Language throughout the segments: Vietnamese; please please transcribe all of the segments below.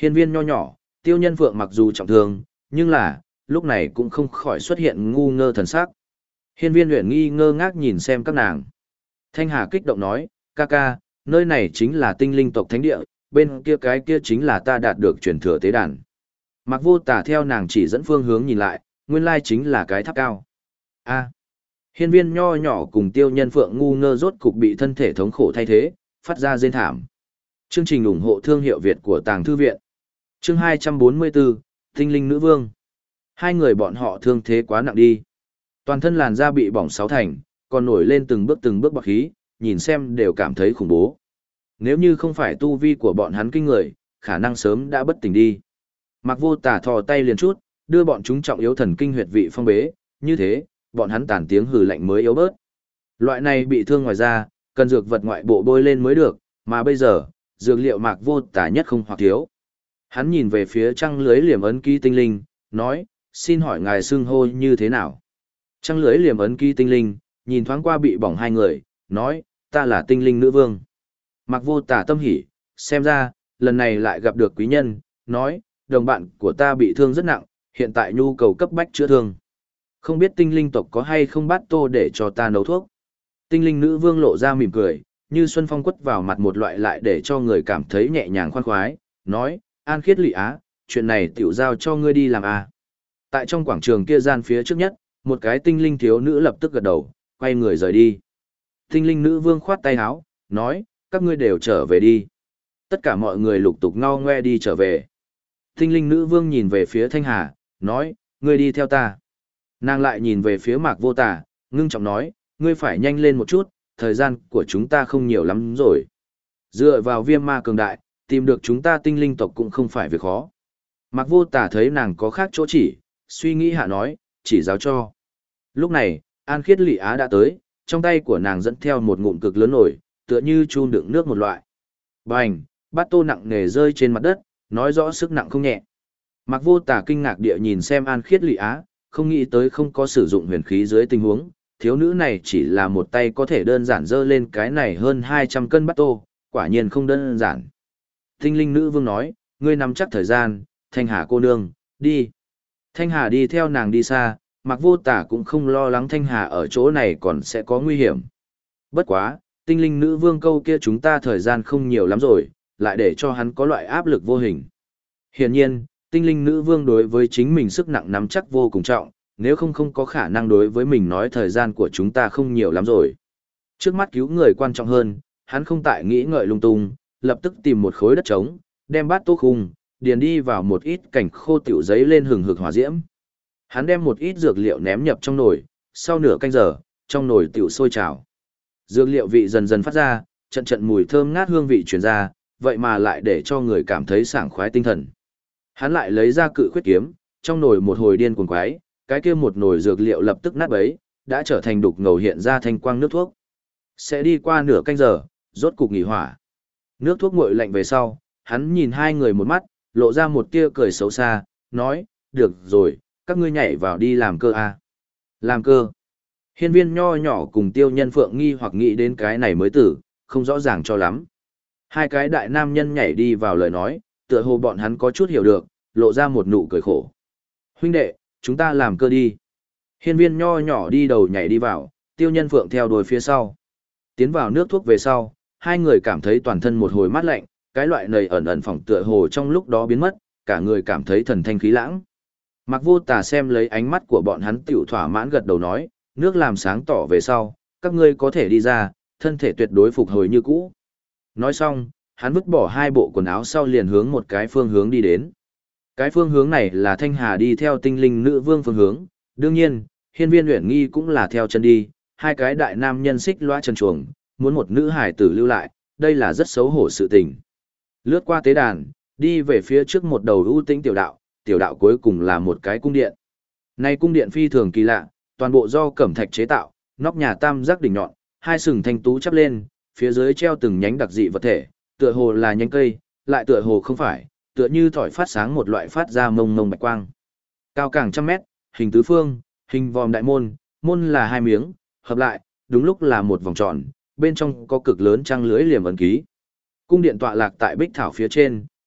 Hiên viên nho nhỏ, Tiêu Nhân Phượng mặc dù trọng thương, nhưng là, lúc này cũng không khỏi xuất hiện ngu ngơ thần sắc. Hiên viên Uyển Nghi ngơ ngác nhìn xem các nàng. Thanh Hà kích động nói, ca ca, nơi này chính là tinh linh tộc thánh địa, bên kia cái kia chính là ta đạt được truyền thừa tế đàn. Mạc Vô Tả theo nàng chỉ dẫn phương hướng nhìn lại, nguyên lai chính là cái tháp cao. A. Hiên viên nho nhỏ cùng Tiêu Nhân Phượng ngu ngơ rốt cục bị thân thể thống khổ thay thế, phát ra rên thảm. Chương trình ủng hộ thương hiệu Việt của Tàng Thư Viện. Chương 244, Tinh linh nữ vương. Hai người bọn họ thương thế quá nặng đi. Toàn thân làn da bị bỏng sáu thành, còn nổi lên từng bước bọt khí, nhìn xem đều cảm thấy khủng bố. Nếu như không phải tu vi của bọn hắn kinh người, khả năng sớm đã bất tỉnh đi. Mạc Vô Tả thò tay liền chút, đưa bọn chúng trọng yếu thần kinh huyệt vị phong bế, như thế, bọn hắn tản tiếng hừ lạnh mới yếu bớt. Loại này bị thương ngoài da, cần dược vật ngoại bộ bôi lên mới được, mà bây giờ, dược liệu Mạc Vô Tả nhất không hoặc thiếu. Hắn nhìn về phía trăng lưới liềm ấn ký tinh linh, nói, xin hỏi ngài xưng hô như thế nào? Trăng lưới liềm ấn ký tinh linh, nhìn thoáng qua bị bỏng hai người, nói, ta là tinh linh nữ vương. Mạc Vô Tả tâm hỉ, xem ra, lần này lại gặp được quý nhân, nói, đồng bạn của ta bị thương rất nặng, hiện tại nhu cầu cấp bách chữa thương. Không biết tinh linh tộc có hay không bát tô để cho ta nấu thuốc. Tinh linh nữ vương lộ ra mỉm cười, như xuân phong quất vào mặt một loại lại để cho người cảm thấy nhẹ nhàng khoan khoái, nói, An Khiết Lị Á, chuyện này tiểu giao cho ngươi đi làm à. Tại trong quảng trường kia gian phía trước nhất, một cái tinh linh thiếu nữ lập tức gật đầu, quay người rời đi. Tinh linh nữ vương khoát tay áo, nói, các ngươi đều trở về đi. Tất cả mọi người lục tục ngao ngoe đi trở về. Tinh linh nữ vương nhìn về phía Thanh Hà, nói, ngươi đi theo ta. Nàng lại nhìn về phía Mạc Vô Tả, ngưng trọng nói, ngươi phải nhanh lên một chút, thời gian của chúng ta không nhiều lắm rồi. Dựa vào viêm ma cường đại, tìm được chúng ta tinh linh tộc cũng không phải việc khó. Mạc Vô Tả thấy nàng có khác chỗ chỉ, suy nghĩ hạ nói, chỉ giáo cho. Lúc này, An Khiết Lị Á đã tới, trong tay của nàng dẫn theo một ngụm cực lớn nổi, tựa như chun đựng nước một loại. Bành, bát tô nặng nề rơi trên mặt đất, nói rõ sức nặng không nhẹ. Mạc Vô Tả kinh ngạc địa nhìn xem An Khiết Lị Á, không nghĩ tới không có sử dụng huyền khí dưới tình huống, thiếu nữ này chỉ là một tay có thể đơn giản dơ lên cái này hơn 200 cân bát tô, quả nhiên không đơn giản. Tinh linh nữ vương nói, ngươi nắm chắc thời gian, Thanh Hà cô nương, đi. Thanh Hà đi theo nàng đi xa, Mạc Vô Tả cũng không lo lắng Thanh Hà ở chỗ này còn sẽ có nguy hiểm. Bất quá, tinh linh nữ vương câu kia chúng ta thời gian không nhiều lắm rồi, lại để cho hắn có loại áp lực vô hình. Hiển nhiên, tinh linh nữ vương đối với chính mình sức nặng nắm chắc vô cùng trọng, nếu không có khả năng đối với mình nói thời gian của chúng ta không nhiều lắm rồi. Trước mắt cứu người quan trọng hơn, hắn không tại nghĩ ngợi lung tung, lập tức tìm một khối đất trống, đem bát tô khung, điền đi vào một ít cảnh khô tiểu giấy lên hừng hực hỏa diễm. Hắn đem một ít dược liệu ném nhập trong nồi, sau nửa canh giờ, trong nồi tiểu sôi trào. Dược liệu vị dần dần phát ra, trận trận mùi thơm ngát hương vị truyền ra, vậy mà lại để cho người cảm thấy sảng khoái tinh thần. Hắn lại lấy ra cự khuyết kiếm, trong nồi một hồi điên cuồng quái, cái kia một nồi dược liệu lập tức nát bấy, đã trở thành đục ngầu hiện ra thanh quang nước thuốc. Sẽ đi qua nửa canh giờ, rốt cục nghỉ hỏa. Nước thuốc nguội lạnh về sau, hắn nhìn hai người một mắt, lộ ra một tia cười xấu xa, nói, được rồi, các ngươi nhảy vào đi làm cơ à. Làm cơ. Hiên viên nho nhỏ cùng Tiêu Nhân Phượng nghi hoặc nghĩ đến cái này mới tử, không rõ ràng cho lắm. Hai cái đại nam nhân nhảy đi vào lời nói, tựa hồ bọn hắn có chút hiểu được, lộ ra một nụ cười khổ. Huynh đệ, chúng ta làm cơ đi. Hiên viên nho nhỏ đi đầu nhảy đi vào, Tiêu Nhân Phượng theo đuôi phía sau. Tiến vào nước thuốc về sau, hai người cảm thấy toàn thân một hồi mát lạnh, cái loại nầy ẩn ẩn phỏng tựa hồ trong lúc đó biến mất, cả người cảm thấy thần thanh khí lãng. Mạc Vô Tả xem lấy ánh mắt của bọn hắn tiểu thỏa mãn gật đầu nói, nước làm sáng tỏ về sau, các ngươi có thể đi ra, thân thể tuyệt đối phục hồi như cũ. Nói xong, hắn vứt bỏ hai bộ quần áo sau liền hướng một cái phương hướng đi đến. Cái phương hướng này là Thanh Hà đi theo tinh linh nữ vương phương hướng, đương nhiên, Hiên viên Uyển Nghi cũng là theo chân đi, hai cái đại nam nhân xích loa chân chuồng, muốn một nữ hải tử lưu lại, đây là rất xấu hổ sự tình. Lướt qua tế đàn, đi về phía trước một đầu ưu tĩnh tiểu đạo cuối cùng là một cái cung điện. Này cung điện phi thường kỳ lạ, toàn bộ do cẩm thạch chế tạo, nóc nhà tam giác đỉnh nhọn, hai sừng thanh tú chắp lên, phía dưới treo từng nhánh đặc dị vật thể, tựa hồ là nhánh cây, lại tựa hồ không phải, tựa như thỏi phát sáng một loại phát ra mông mông bạch quang. Cao càng trăm mét, hình tứ phương, hình vòm đại môn, môn là hai miếng, hợp lại, đúng lúc là một vòng tròn, bên trong có cực lớn trăng lưới liềm ấn ký. Cung điện tọa lạc tại bích thảo phía trên,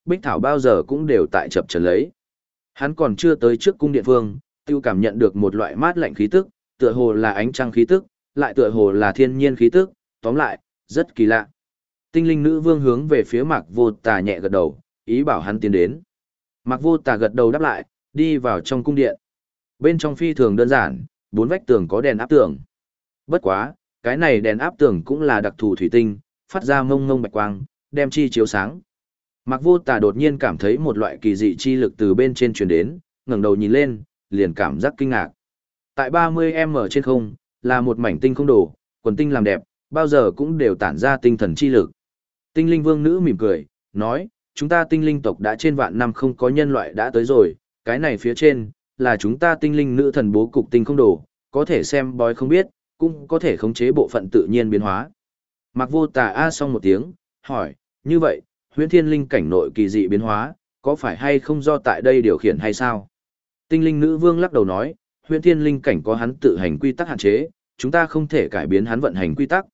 bích thảo bao giờ cũng đều tại chập chờn lấy. Hắn còn chưa tới trước cung điện phương, tiêu cảm nhận được một loại mát lạnh khí tức, tựa hồ là ánh trăng khí tức, lại tựa hồ là thiên nhiên khí tức, tóm lại, rất kỳ lạ. Tinh linh nữ vương hướng về phía Mạc Vô Tà nhẹ gật đầu, ý bảo hắn tiến đến. Mạc Vô Tà gật đầu đáp lại, đi vào trong cung điện. Bên trong phi thường đơn giản, 4 vách tường có đèn áp tường. Bất quá, cái này đèn áp tường cũng là đặc thù thủy tinh, phát ra mông mông bạch quang, đem chi chiếu sáng. Mạc Vô Tà đột nhiên cảm thấy một loại kỳ dị chi lực từ bên trên truyền đến, ngẩng đầu nhìn lên, liền cảm giác kinh ngạc. Tại 30m trên không, là một mảnh tinh không đồ, quần tinh làm đẹp, bao giờ cũng đều tản ra tinh thần chi lực. Tinh linh vương nữ mỉm cười, nói, chúng ta tinh linh tộc đã trên vạn năm không có nhân loại đã tới rồi, cái này phía trên, là chúng ta tinh linh nữ thần bố cục tinh không đồ, có thể xem bói không biết, cũng có thể khống chế bộ phận tự nhiên biến hóa. Mạc Vô Tà a xong một tiếng, hỏi, như vậy, huyễn thiên linh cảnh nội kỳ dị biến hóa, có phải hay không do tại đây điều khiển hay sao? Tinh linh nữ vương lắc đầu nói, huyễn thiên linh cảnh có hắn tự hành quy tắc hạn chế, chúng ta không thể cải biến hắn vận hành quy tắc,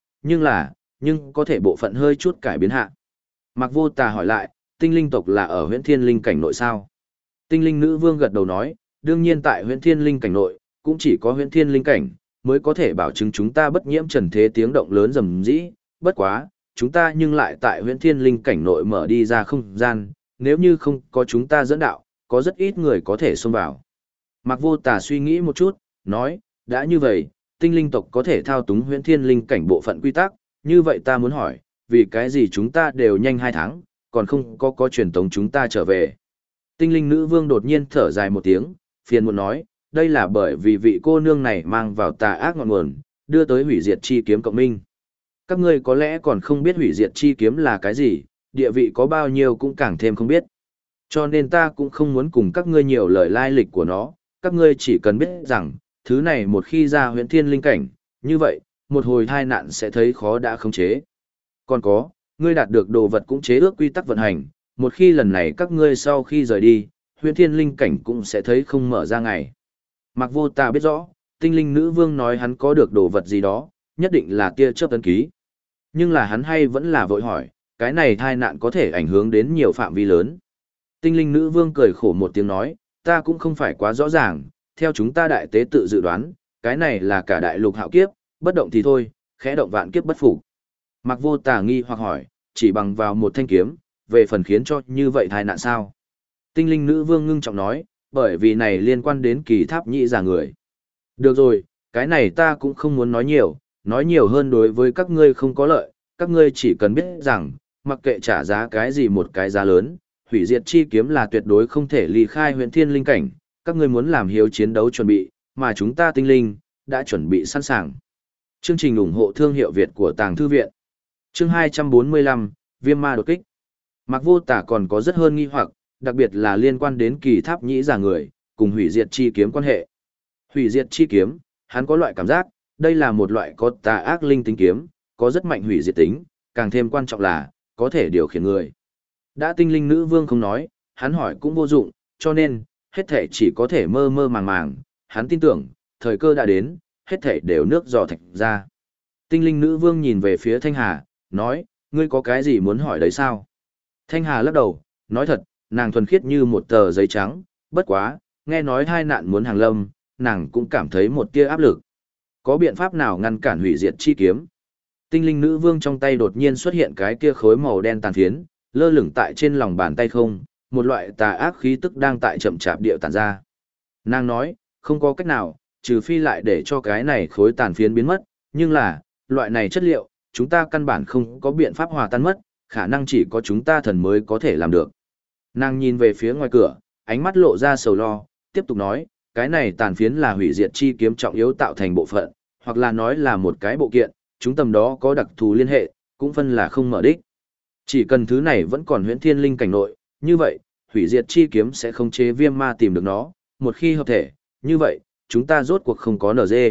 nhưng có thể bộ phận hơi chút cải biến hạ. Mạc Vô Tà hỏi lại, tinh linh tộc là ở huyễn thiên linh cảnh nội sao? Tinh linh nữ vương gật đầu nói, đương nhiên tại huyễn thiên linh cảnh nội, cũng chỉ có huyễn thiên linh cảnh, mới có thể bảo chứng chúng ta bất nhiễm trần thế tiếng động lớn rầm rĩ, bất quá, chúng ta nhưng lại tại huyễn thiên linh cảnh nội mở đi ra không gian, nếu như không có chúng ta dẫn đạo, có rất ít người có thể xông vào. Mạc Vô Tà suy nghĩ một chút, nói, đã như vậy, tinh linh tộc có thể thao túng huyễn thiên linh cảnh bộ phận quy tắc, như vậy ta muốn hỏi, vì cái gì chúng ta đều nhanh 2 tháng, còn không có truyền tống chúng ta trở về. Tinh linh nữ vương đột nhiên thở dài một tiếng, phiền muộn nói, đây là bởi vì vị cô nương này mang vào tà ác ngọn nguồn, đưa tới hủy diệt chi kiếm cộng minh. Các ngươi có lẽ còn không biết hủy diệt chi kiếm là cái gì, địa vị có bao nhiêu cũng càng thêm không biết. Cho nên ta cũng không muốn cùng các ngươi nhiều lời lai lịch của nó, các ngươi chỉ cần biết rằng, thứ này một khi ra huyễn thiên linh cảnh, như vậy, một hồi tai nạn sẽ thấy khó đã khống chế. Còn có, ngươi đạt được đồ vật cũng chế ước quy tắc vận hành, một khi lần này các ngươi sau khi rời đi, huyễn thiên linh cảnh cũng sẽ thấy không mở ra ngày. Mạc Vô Tà biết rõ, tinh linh nữ vương nói hắn có được đồ vật gì đó, nhất định là tia chớp tấn ký. Nhưng là hắn hay vẫn là vội hỏi, cái này tai nạn có thể ảnh hưởng đến nhiều phạm vi lớn. Tinh linh nữ vương cười khổ một tiếng nói, ta cũng không phải quá rõ ràng, theo chúng ta đại tế tự dự đoán, cái này là cả đại lục hạo kiếp, bất động thì thôi, khẽ động vạn kiếp bất phục. Mạc Vô Tà nghi hoặc hỏi, chỉ bằng vào một thanh kiếm, về phần khiến cho như vậy tai nạn sao? Tinh linh nữ vương ngưng trọng nói, bởi vì này liên quan đến kỳ tháp nhị già người. Được rồi, cái này ta cũng không muốn nói nhiều hơn đối với các ngươi không có lợi, các ngươi chỉ cần biết rằng, mặc kệ trả giá cái gì một cái giá lớn, hủy diệt chi kiếm là tuyệt đối không thể ly khai huyện thiên linh cảnh, các ngươi muốn làm hiếu chiến đấu chuẩn bị, mà chúng ta tinh linh, đã chuẩn bị sẵn sàng. Chương trình ủng hộ thương hiệu Việt của Tàng Thư Viện. Chương 245, Viêm Ma đột kích. Mạc Vô Tà còn có rất hơn nghi hoặc, đặc biệt là liên quan đến kỳ tháp nhĩ già người, cùng hủy diệt chi kiếm quan hệ. Hủy diệt chi kiếm, hắn có loại cảm giác, đây là một loại có tà ác linh tính kiếm, có rất mạnh hủy diệt tính, càng thêm quan trọng là, có thể điều khiển người. Đã tinh linh nữ vương không nói, hắn hỏi cũng vô dụng, cho nên, hết thể chỉ có thể mơ mơ màng màng, hắn tin tưởng, thời cơ đã đến, hết thể đều nước dò thạch ra. Tinh linh nữ vương nhìn về phía Thanh Hà, nói, ngươi có cái gì muốn hỏi đấy sao? Thanh Hà lắc đầu, nói thật, nàng thuần khiết như một tờ giấy trắng, bất quá, nghe nói hai nạn muốn hàng lâm, nàng cũng cảm thấy một tia áp lực. Có biện pháp nào ngăn cản hủy diệt chi kiếm? Tinh linh nữ vương trong tay đột nhiên xuất hiện cái kia khối màu đen tàn phiến, lơ lửng tại trên lòng bàn tay không, một loại tà ác khí tức đang tại chậm chạp điệu tản ra. Nàng nói, không có cách nào, trừ phi lại để cho cái này khối tàn phiến biến mất, nhưng là, loại này chất liệu, chúng ta căn bản không có biện pháp hòa tan mất, khả năng chỉ có chúng ta thần mới có thể làm được. Nàng nhìn về phía ngoài cửa, ánh mắt lộ ra sầu lo, tiếp tục nói, cái này tàn phiến là hủy diệt chi kiếm trọng yếu tạo thành bộ phận, hoặc là nói là một cái bộ kiện, chúng tầm đó có đặc thù liên hệ, cũng phân là không mở đích. Chỉ cần thứ này vẫn còn huyễn thiên linh cảnh nội, như vậy, hủy diệt chi kiếm sẽ không chế viêm ma tìm được nó, một khi hợp thể, như vậy, chúng ta rốt cuộc không có NG.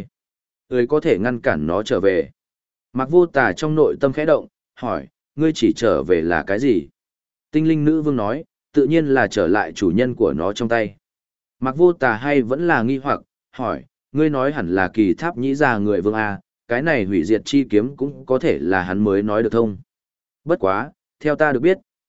Có thể ngăn cản nó trở về. Mạc Vô Tà trong nội tâm khẽ động, hỏi, ngươi chỉ trở về là cái gì? Tinh linh nữ vương nói, tự nhiên là trở lại chủ nhân của nó trong tay. Mạc Vô Tà hay vẫn là nghi hoặc, hỏi, ngươi nói hẳn là kỳ tháp nhĩ già người vương A, cái này hủy diệt chi kiếm cũng có thể là hắn mới nói được thông. Bất quá, theo ta được biết,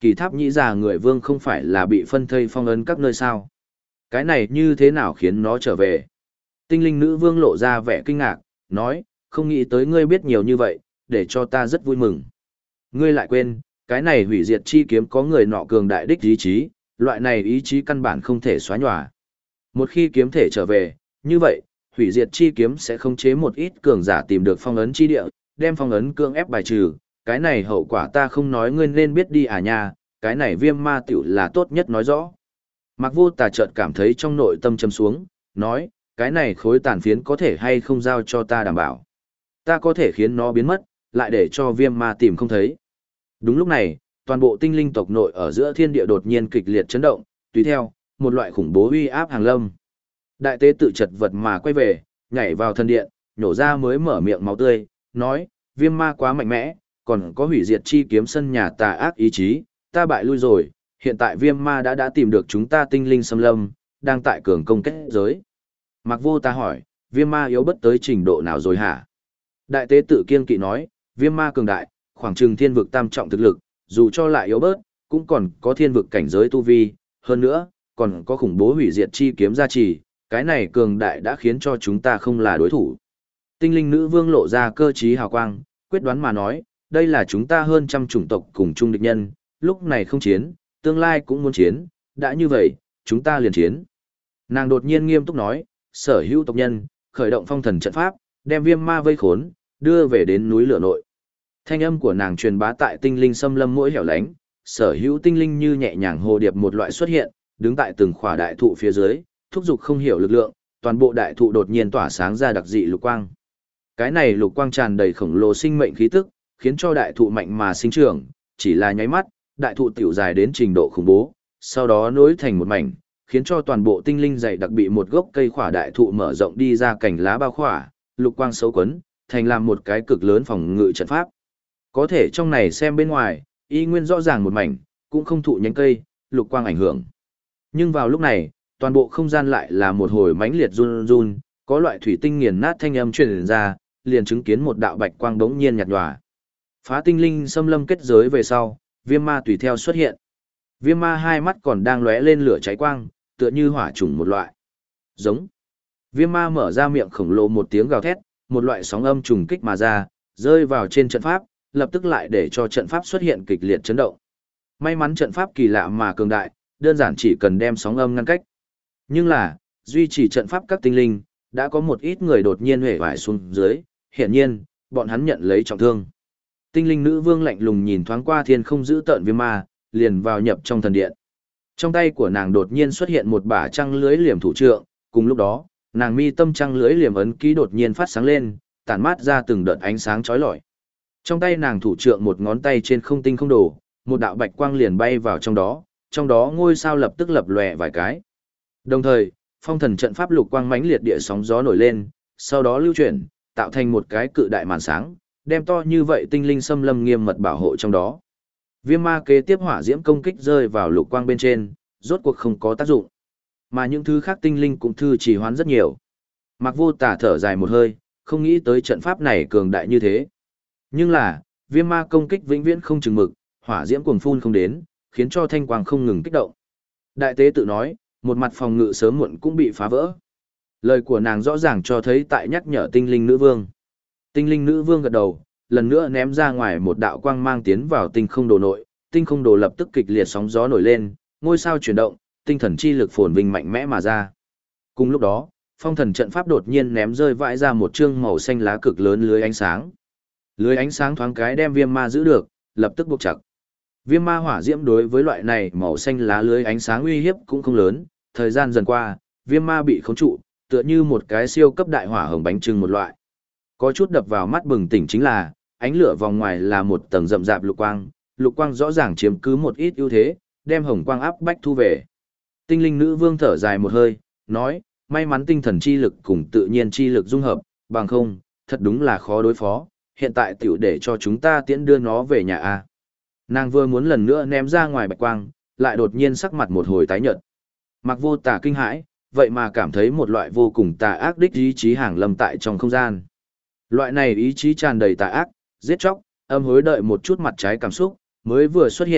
Kỳ Tháp Nhĩ Già người vương không phải là bị phân thây phong ấn các nơi sao? Cái này như thế nào khiến nó trở về? Tinh linh nữ vương lộ ra vẻ kinh ngạc, nói, không nghĩ tới ngươi biết nhiều như vậy, để cho ta rất vui mừng. Ngươi lại quên, cái này hủy diệt chi kiếm có người nọ cường đại đích ý chí, loại này ý chí căn bản không thể xóa nhòa. Một khi kiếm thể trở về, như vậy, hủy diệt chi kiếm sẽ khống chế một ít cường giả tìm được phong ấn chi địa, đem phong ấn cưỡng ép bài trừ, cái này hậu quả ta không nói ngươi nên biết đi à nha, cái này viêm ma tiểu là tốt nhất nói rõ. Mạc Vô Tà chợt cảm thấy trong nội tâm châm xuống, nói, cái này khối tàn phiến có thể hay không giao cho ta đảm bảo. Ta có thể khiến nó biến mất, lại để cho viêm ma tìm không thấy. Đúng lúc này, toàn bộ tinh linh tộc nội ở giữa thiên địa đột nhiên kịch liệt chấn động, tùy theo, một loại khủng bố uy áp hàng lâm. Đại tế tự chật vật mà quay về, nhảy vào thần điện, nhổ ra mới mở miệng máu tươi, nói, viêm ma quá mạnh mẽ, còn có hủy diệt chi kiếm sân nhà tà ác ý chí, ta bại lui rồi, hiện tại viêm ma đã tìm được chúng ta tinh linh xâm lâm, đang tại cường công kết giới. Mạc Vô Tà hỏi, viêm ma yếu bất tới trình độ nào rồi hả? Đại tế tự kiên kỵ nói, viêm ma cường đại, khoảng chừng thiên vực tam trọng thực lực, dù cho lại yếu bớt, cũng còn có thiên vực cảnh giới tu vi, hơn nữa, còn có khủng bố hủy diệt chi kiếm gia trì, cái này cường đại đã khiến cho chúng ta không là đối thủ. Tinh linh nữ vương lộ ra cơ trí hào quang, quyết đoán mà nói, đây là chúng ta hơn trăm chủng tộc cùng chung địch nhân, lúc này không chiến, tương lai cũng muốn chiến, đã như vậy, chúng ta liền chiến. Nàng đột nhiên nghiêm túc nói, sở hữu tộc nhân, khởi động phong thần trận pháp, đem viêm ma vây khốn, đưa về đến núi lửa nội. Thanh âm của nàng truyền bá tại tinh linh xâm lâm mỗi hẻo lánh, sở hữu tinh linh như nhẹ nhàng hồ điệp một loại xuất hiện, đứng tại từng khỏa đại thụ phía dưới, thúc giục không hiểu lực lượng, toàn bộ đại thụ đột nhiên tỏa sáng ra đặc dị lục quang. Cái này lục quang tràn đầy khổng lồ sinh mệnh khí tức, khiến cho đại thụ mạnh mà sinh trưởng, chỉ là nháy mắt, đại thụ tiểu dài đến trình độ khủng bố, sau đó nối thành một mảnh, khiến cho toàn bộ tinh linh dày đặc bị một gốc cây khỏa đại thụ mở rộng đi ra cành lá bao khỏa, lục quang xấu quấn, thành làm một cái cực lớn phòng ngự trận pháp. Có thể trong này xem bên ngoài, y nguyên rõ ràng một mảnh, cũng không thụ nhánh cây, lục quang ảnh hưởng. Nhưng vào lúc này, toàn bộ không gian lại là một hồi mãnh liệt run run, có loại thủy tinh nghiền nát thanh âm truyền ra, liền chứng kiến một đạo bạch quang đống nhiên nhạt nhòa. Phá tinh linh xâm lâm kết giới về sau, viêm ma tùy theo xuất hiện. Viêm ma hai mắt còn đang lóe lên lửa cháy quang, tựa như hỏa trùng một loại. Giống. Viêm ma mở ra miệng khổng lồ một tiếng gào thét, một loại sóng âm trùng kích mà ra, rơi vào trên trận pháp, lập tức lại để cho trận pháp xuất hiện kịch liệt chấn động. May mắn trận pháp kỳ lạ mà cường đại, đơn giản chỉ cần đem sóng âm ngăn cách. Nhưng là, duy trì trận pháp các tinh linh, đã có một ít người đột nhiên huệ vải xuống dưới, hiển nhiên, bọn hắn nhận lấy trọng thương. Tinh linh nữ vương lạnh lùng nhìn thoáng qua thiên không giữ tợn viêm ma, liền vào nhập trong thần điện. Trong tay của nàng đột nhiên xuất hiện một bả trăng lưới liềm thủ trượng, cùng lúc đó, nàng mi tâm trăng lưới liềm ấn ký đột nhiên phát sáng lên, tản mát ra từng đợt ánh sáng chói lọi. Trong tay nàng thủ trượng một ngón tay trên không tinh không đổ, một đạo bạch quang liền bay vào trong đó ngôi sao lập tức lập lòe vài cái. Đồng thời, phong thần trận pháp lục quang mãnh liệt địa sóng gió nổi lên, sau đó lưu chuyển, tạo thành một cái cự đại màn sáng, đem to như vậy tinh linh xâm lâm nghiêm mật bảo hộ trong đó. Viêm ma kế tiếp hỏa diễm công kích rơi vào lục quang bên trên, rốt cuộc không có tác dụng. Mà những thứ khác tinh linh cũng thư trì hoãn rất nhiều. Mạc Vô Tà thở dài một hơi, không nghĩ tới trận pháp này cường đại như thế. Nhưng là, viêm ma công kích vĩnh viễn không chừng mực, hỏa diễm cuồng phun không đến, khiến cho thanh quang không ngừng kích động. Đại tế tự nói, một mặt phòng ngự sớm muộn cũng bị phá vỡ. Lời của nàng rõ ràng cho thấy tại nhắc nhở tinh linh nữ vương. Tinh linh nữ vương gật đầu, lần nữa ném ra ngoài một đạo quang mang tiến vào tinh không đồ nội, tinh không đồ lập tức kịch liệt sóng gió nổi lên, ngôi sao chuyển động, tinh thần chi lực phồn vinh mạnh mẽ mà ra. Cùng lúc đó, phong thần trận pháp đột nhiên ném rơi vãi ra một chương màu xanh lá cực lớn lưới ánh sáng. Lưới ánh sáng thoáng cái đem viêm ma giữ được, lập tức buộc chặt. Viêm ma hỏa diễm đối với loại này màu xanh lá lưới ánh sáng uy hiếp cũng không lớn, thời gian dần qua, viêm ma bị khống trụ, tựa như một cái siêu cấp đại hỏa hồng bánh trưng một loại. Có chút đập vào mắt bừng tỉnh chính là, ánh lửa vòng ngoài là một tầng rậm rạp lục quang rõ ràng chiếm cứ một ít ưu thế, đem hồng quang áp bách thu về. Tinh linh nữ vương thở dài một hơi, nói, may mắn tinh thần chi lực cùng tự nhiên chi lực dung hợp, bằng không, thật đúng là khó đối phó, hiện tại tiểu để cho chúng ta tiễn đưa nó về nhà a. Nàng vừa muốn lần nữa ném ra ngoài bạch quang, lại đột nhiên sắc mặt một hồi tái nhợt. Mặc Vô Tà kinh hãi, vậy mà cảm thấy một loại vô cùng tà ác đích ý chí hàng lâm tại trong không gian. Loại này ý chí tràn đầy tà ác, giết chóc, âm hối đợi một chút mặt trái cảm xúc, mới vừa xuất hiện,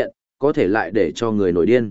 có thể lại để cho người nổi điên.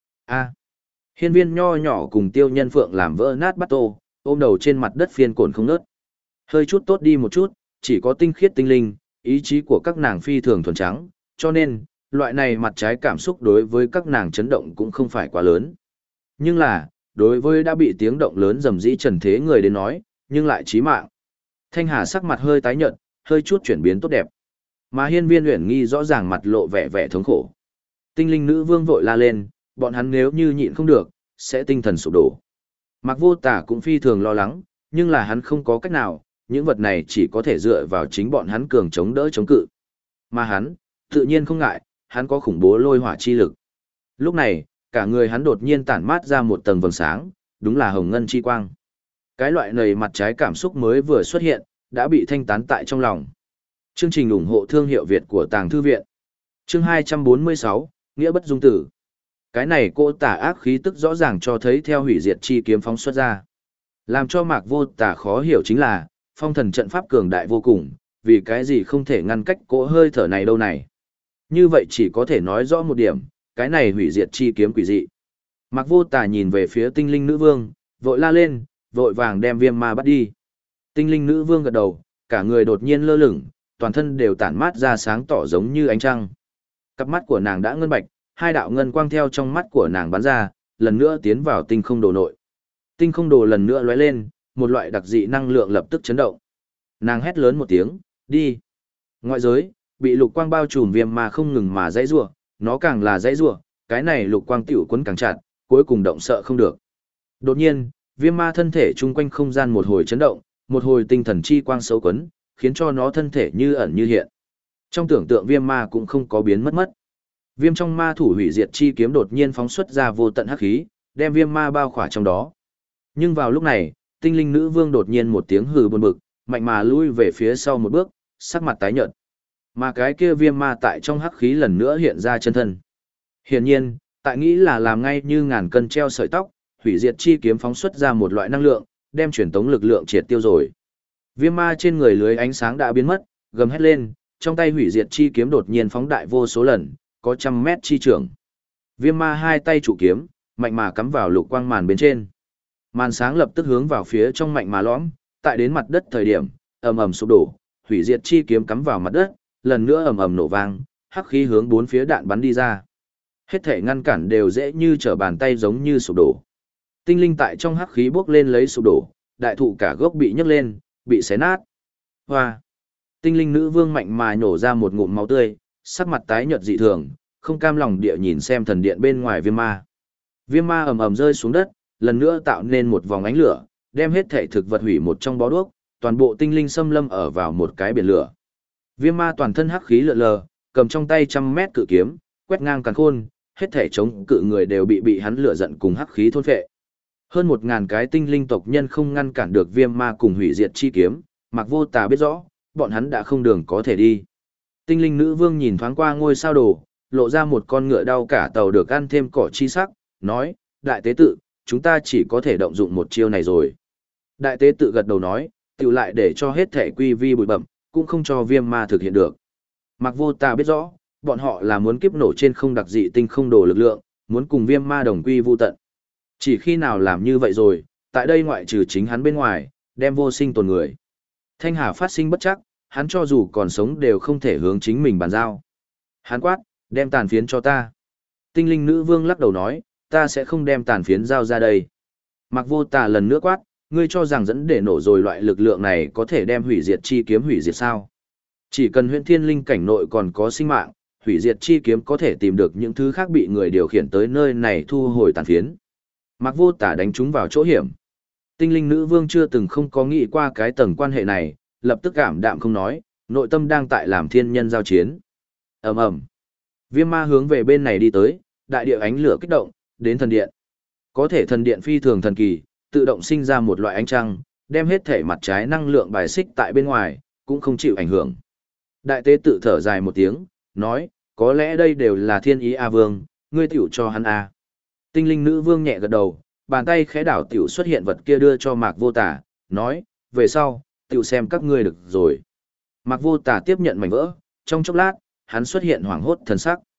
A. Hiên viên nho nhỏ cùng tiêu nhân phượng làm vỡ nát bát tô, ôm đầu trên mặt đất phiên cồn không nớt. Hơi chút tốt đi một chút, chỉ có tinh khiết tinh linh, ý chí của các nàng phi thường thuần trắng, cho nên, loại này mặt trái cảm xúc đối với các nàng chấn động cũng không phải quá lớn. Nhưng là, đối với đã bị tiếng động lớn rầm rĩ trần thế người đến nói, nhưng lại chí mạng. Thanh Hà sắc mặt hơi tái nhợt, hơi chút chuyển biến tốt đẹp. Mà hiên viên Uyển Nghi rõ ràng mặt lộ vẻ vẻ thống khổ. Tinh linh nữ vương vội la lên, bọn hắn nếu như nhịn không được, sẽ tinh thần sụp đổ. Mạc Vô Tả cũng phi thường lo lắng, nhưng là hắn không có cách nào, những vật này chỉ có thể dựa vào chính bọn hắn cường chống đỡ chống cự. Mà hắn, tự nhiên không ngại, hắn có khủng bố lôi hỏa chi lực. Lúc này, cả người hắn đột nhiên tản mát ra một tầng vầng sáng, đúng là hồng ngân chi quang. Cái loại này mặt trái cảm xúc mới vừa xuất hiện, đã bị thanh tán tại trong lòng. Chương trình ủng hộ thương hiệu Việt của Tàng Thư Viện. Chương 246, Nghĩa bất dung tử. Cái này cô tả ác khí tức rõ ràng cho thấy theo hủy diệt chi kiếm phóng xuất ra. Làm cho Mạc Vô Tả khó hiểu chính là, phong thần trận pháp cường đại vô cùng, vì cái gì không thể ngăn cách cỗ hơi thở này đâu này. Như vậy chỉ có thể nói rõ một điểm, cái này hủy diệt chi kiếm quỷ dị. Mạc Vô Tả nhìn về phía tinh linh nữ vương, vội la lên, vội vàng đem viêm ma bắt đi. Tinh linh nữ vương gật đầu, cả người đột nhiên lơ lửng, toàn thân đều tản mát ra sáng tỏ giống như ánh trăng. Cặp mắt của nàng đã ngân bạch, hai đạo ngân quang theo trong mắt của nàng bắn ra, lần nữa tiến vào tinh không đồ nội. Tinh không đồ lần nữa lóe lên, một loại đặc dị năng lượng lập tức chấn động. Nàng hét lớn một tiếng, đi. Ngoại giới, bị lục quang bao trùm viêm ma không ngừng mà dãy rủa, nó càng là dãy rủa, cái này lục quang tiểu quấn càng chặt, cuối cùng động sợ không được. Đột nhiên, viêm ma thân thể chung quanh không gian một hồi chấn động, một hồi tinh thần chi quang xấu quấn, khiến cho nó thân thể như ẩn như hiện. Trong tưởng tượng viêm ma cũng không có biến mất. Viêm trong ma thủ hủy diệt chi kiếm đột nhiên phóng xuất ra vô tận hắc khí, đem viêm ma bao khỏa trong đó. Nhưng vào lúc này, tinh linh nữ vương đột nhiên một tiếng hừ buồn bực, mạnh mà lui về phía sau một bước, sắc mặt tái nhợt. Mà cái kia viêm ma tại trong hắc khí lần nữa hiện ra chân thân. Hiển nhiên, tại nghĩ là làm ngay như ngàn cân treo sợi tóc, hủy diệt chi kiếm phóng xuất ra một loại năng lượng, đem truyền tống lực lượng triệt tiêu rồi. Viêm ma trên người lưới ánh sáng đã biến mất, gầm hét lên, trong tay hủy diệt chi kiếm đột nhiên phóng đại vô số lần, có trăm mét chi trường. Viêm ma hai tay trụ kiếm, mạnh mà cắm vào lục quang màn bên trên. Màn sáng lập tức hướng vào phía trong mạnh mà lõm, tại đến mặt đất thời điểm, ầm ầm sụp đổ, hủy diệt chi kiếm cắm vào mặt đất, lần nữa ầm ầm nổ vang, hắc khí hướng bốn phía đạn bắn đi ra. Hết thể ngăn cản đều dễ như trở bàn tay giống như sụp đổ. Tinh linh tại trong hắc khí bốc lên lấy sụp đổ, đại thụ cả gốc bị nhấc lên, bị xé nát. Hoa! Tinh linh nữ vương mạnh mà nhổ ra một ngụm máu tươi, sắc mặt tái nhợt dị thường, không cam lòng địa nhìn xem thần điện bên ngoài viêm ma. Viêm ma ầm ầm rơi xuống đất, lần nữa tạo nên một vòng ánh lửa, đem hết thể thực vật hủy một trong bó đuốc, toàn bộ tinh linh xâm lâm ở vào một cái biển lửa. Viêm ma toàn thân hắc khí lượn lờ, cầm trong tay trăm mét cự kiếm, quét ngang càn khôn, hết thể chống cự người đều bị hắn lửa giận cùng hắc khí thôn phệ. Hơn 1000 cái tinh linh tộc nhân không ngăn cản được viêm ma cùng hủy diệt chi kiếm, Mạc Vô Tà biết rõ, bọn hắn đã không đường có thể đi. Tinh linh nữ vương nhìn thoáng qua ngôi sao đồ, lộ ra một con ngựa đau cả tàu được ăn thêm cỏ chi sắc, nói, đại tế tự, chúng ta chỉ có thể động dụng một chiêu này rồi. Đại tế tự gật đầu nói, tiểu lại để cho hết thể quy vi bụi bậm, cũng không cho viêm ma thực hiện được. Mạc Vô Tà biết rõ, bọn họ là muốn kiếp nổ trên không đặc dị tinh không đồ lực lượng, muốn cùng viêm ma đồng quy vu tận. Chỉ khi nào làm như vậy rồi, tại đây ngoại trừ chính hắn bên ngoài, đem vô sinh tồn người. Thanh Hà phát sinh bất chắc, hắn cho dù còn sống đều không thể hướng chính mình bàn giao. Hắn quát, đem tàn phiến cho ta. Tinh linh nữ vương lắc đầu nói, ta sẽ không đem tàn phiến giao ra đây. Mạc Vô Tà lần nữa quát, ngươi cho rằng dẫn để nổ rồi loại lực lượng này có thể đem hủy diệt chi kiếm hủy diệt sao? Chỉ cần huyễn thiên linh cảnh nội còn có sinh mạng, hủy diệt chi kiếm có thể tìm được những thứ khác bị người điều khiển tới nơi này thu hồi tàn phiến. Mạc Vô Tà đánh chúng vào chỗ hiểm. Tinh linh nữ vương chưa từng không có nghĩ qua cái tầng quan hệ này, lập tức cảm đạm không nói, nội tâm đang tại làm thiên nhân giao chiến. Ầm ầm. Viêm ma hướng về bên này đi tới, đại địa ánh lửa kích động, đến thần điện. Có thể thần điện phi thường thần kỳ, tự động sinh ra một loại ánh trăng, đem hết thể mặt trái năng lượng bài xích tại bên ngoài, cũng không chịu ảnh hưởng. Đại tế tự thở dài một tiếng, nói, có lẽ đây đều là thiên ý A Vương, ngươi tiểu cho hắn A. Tinh linh nữ vương nhẹ gật đầu, bàn tay khẽ đảo tiểu xuất hiện vật kia đưa cho Mạc Vô Tà, nói, về sau, tiểu xem các ngươi được rồi. Mạc Vô Tà tiếp nhận mảnh vỡ, trong chốc lát, hắn xuất hiện hoảng hốt thần sắc.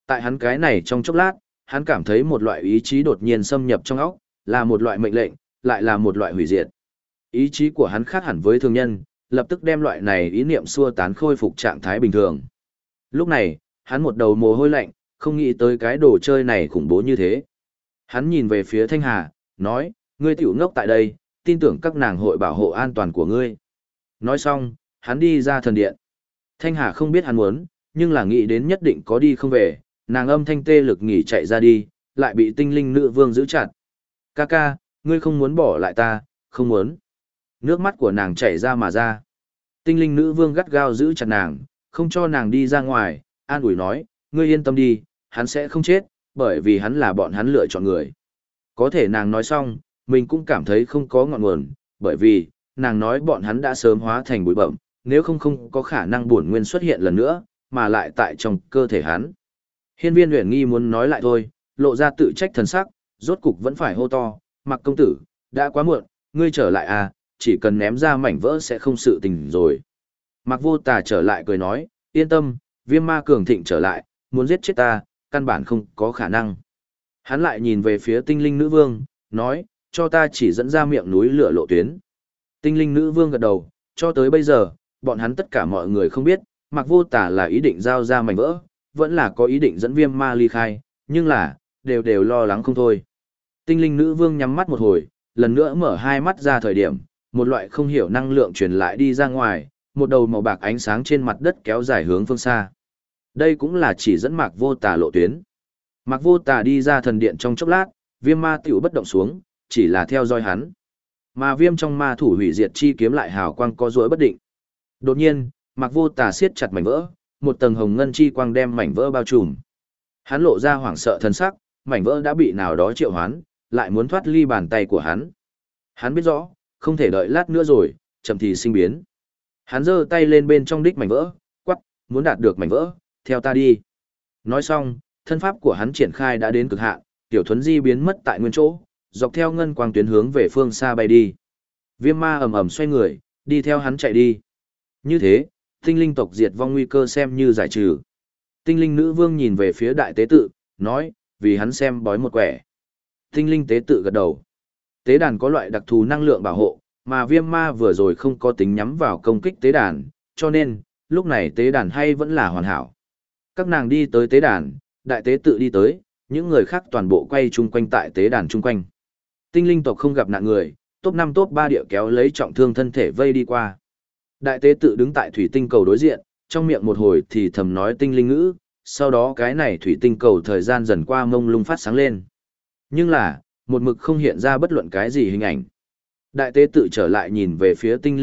Tại hắn cái này trong chốc lát, hắn cảm thấy một loại ý chí đột nhiên xâm nhập trong óc, là một loại mệnh lệnh, lại là một loại hủy diệt. Ý chí của hắn khác hẳn với thường nhân, lập tức đem loại này ý niệm xua tán khôi phục trạng thái bình thường. Lúc này, hắn một đầu mồ hôi lạnh, không nghĩ tới cái đồ chơi này khủng bố như thế. Hắn nhìn về phía Thanh Hà, nói, ngươi tiểu ngốc tại đây, tin tưởng các nàng hội bảo hộ an toàn của ngươi. Nói xong, hắn đi ra thần điện. Thanh Hà không biết hắn muốn, nhưng là nghĩ đến nhất định có đi không về, nàng âm thanh tê lực nghỉ chạy ra đi, lại bị tinh linh nữ vương giữ chặt. Ca, ngươi không muốn bỏ lại ta, không muốn. Nước mắt của nàng chảy ra mà ra. Tinh linh nữ vương gắt gao giữ chặt nàng, không cho nàng đi ra ngoài, an ủi nói, ngươi yên tâm đi, hắn sẽ không chết, bởi vì hắn là bọn hắn lựa chọn người. Có thể nàng nói xong, mình cũng cảm thấy không có ngọn nguồn, bởi vì, nàng nói bọn hắn đã sớm hóa thành bụi bậm, nếu không có khả năng bổn nguyên xuất hiện lần nữa, mà lại tại trong cơ thể hắn. Hiên Viên Uyển Nghi muốn nói lại thôi, lộ ra tự trách thần sắc, rốt cục vẫn phải hô to, Mặc công tử, đã quá muộn, ngươi trở lại à, chỉ cần ném ra mảnh vỡ sẽ không sự tình rồi. Mặc Vô Tà trở lại cười nói, yên tâm, viêm ma cường thịnh trở lại, muốn giết chết ta, căn bản không có khả năng. Hắn lại nhìn về phía tinh linh nữ vương, nói, cho ta chỉ dẫn ra miệng núi lửa lộ tuyến. Tinh linh nữ vương gật đầu, cho tới bây giờ, bọn hắn tất cả mọi người không biết, Mặc Vô Tà là ý định giao ra mảnh vỡ, vẫn là có ý định dẫn viêm ma ly khai, nhưng là, đều lo lắng không thôi. Tinh linh nữ vương nhắm mắt một hồi, lần nữa mở hai mắt ra thời điểm, một loại không hiểu năng lượng truyền lại đi ra ngoài, một đầu màu bạc ánh sáng trên mặt đất kéo dài hướng phương xa. Đây cũng là chỉ dẫn Mạc Vô Tà lộ tuyến. Mạc Vô Tà đi ra thần điện trong chốc lát, viêm ma tiểu bất động xuống, chỉ là theo dõi hắn. Mà viêm trong ma thủ hủy diệt chi kiếm lại hào quang có rối bất định. Đột nhiên, Mạc Vô Tà siết chặt mảnh vỡ, một tầng hồng ngân chi quang đem mảnh vỡ bao trùm. Hắn lộ ra hoảng sợ thần sắc, mảnh vỡ đã bị nào đó triệu hoán, lại muốn thoát ly bàn tay của hắn. Hắn biết rõ, không thể đợi lát nữa rồi, chậm thì sinh biến. Hắn giơ tay lên bên trong đích mảnh vỡ, quắc, muốn đạt được mảnh vỡ, theo ta đi. Nói xong, thân pháp của hắn triển khai đã đến cực hạn, tiểu thuấn di biến mất tại nguyên chỗ, dọc theo ngân quang tuyến hướng về phương xa bay đi. Viêm ma ầm ầm xoay người, đi theo hắn chạy đi. Như thế, tinh linh tộc diệt vong nguy cơ xem như giải trừ. Tinh linh nữ vương nhìn về phía đại tế tự, nói, vì hắn xem bói một quẻ. Tinh linh tế tự gật đầu. Tế đàn có loại đặc thù năng lượng bảo hộ, mà viêm ma vừa rồi không có tính nhắm vào công kích tế đàn, cho nên, lúc này tế đàn hay vẫn là hoàn hảo. Các nàng đi tới tế đàn, đại tế tự đi tới, những người khác toàn bộ quay chung quanh tại tế đàn chung quanh. Tinh linh tộc không gặp nạn người, top 5 top 3 địa kéo lấy trọng thương thân thể vây đi qua. Đại tế tự đứng tại thủy tinh cầu đối diện, trong miệng một hồi thì thầm nói tinh linh ngữ, sau đó cái này thủy tinh cầu thời gian dần qua mông lung phát sáng lên. Nhưng là, một mực không hiện ra bất luận cái gì hình ảnh. Đại tế tự trở lại nhìn về phía tinh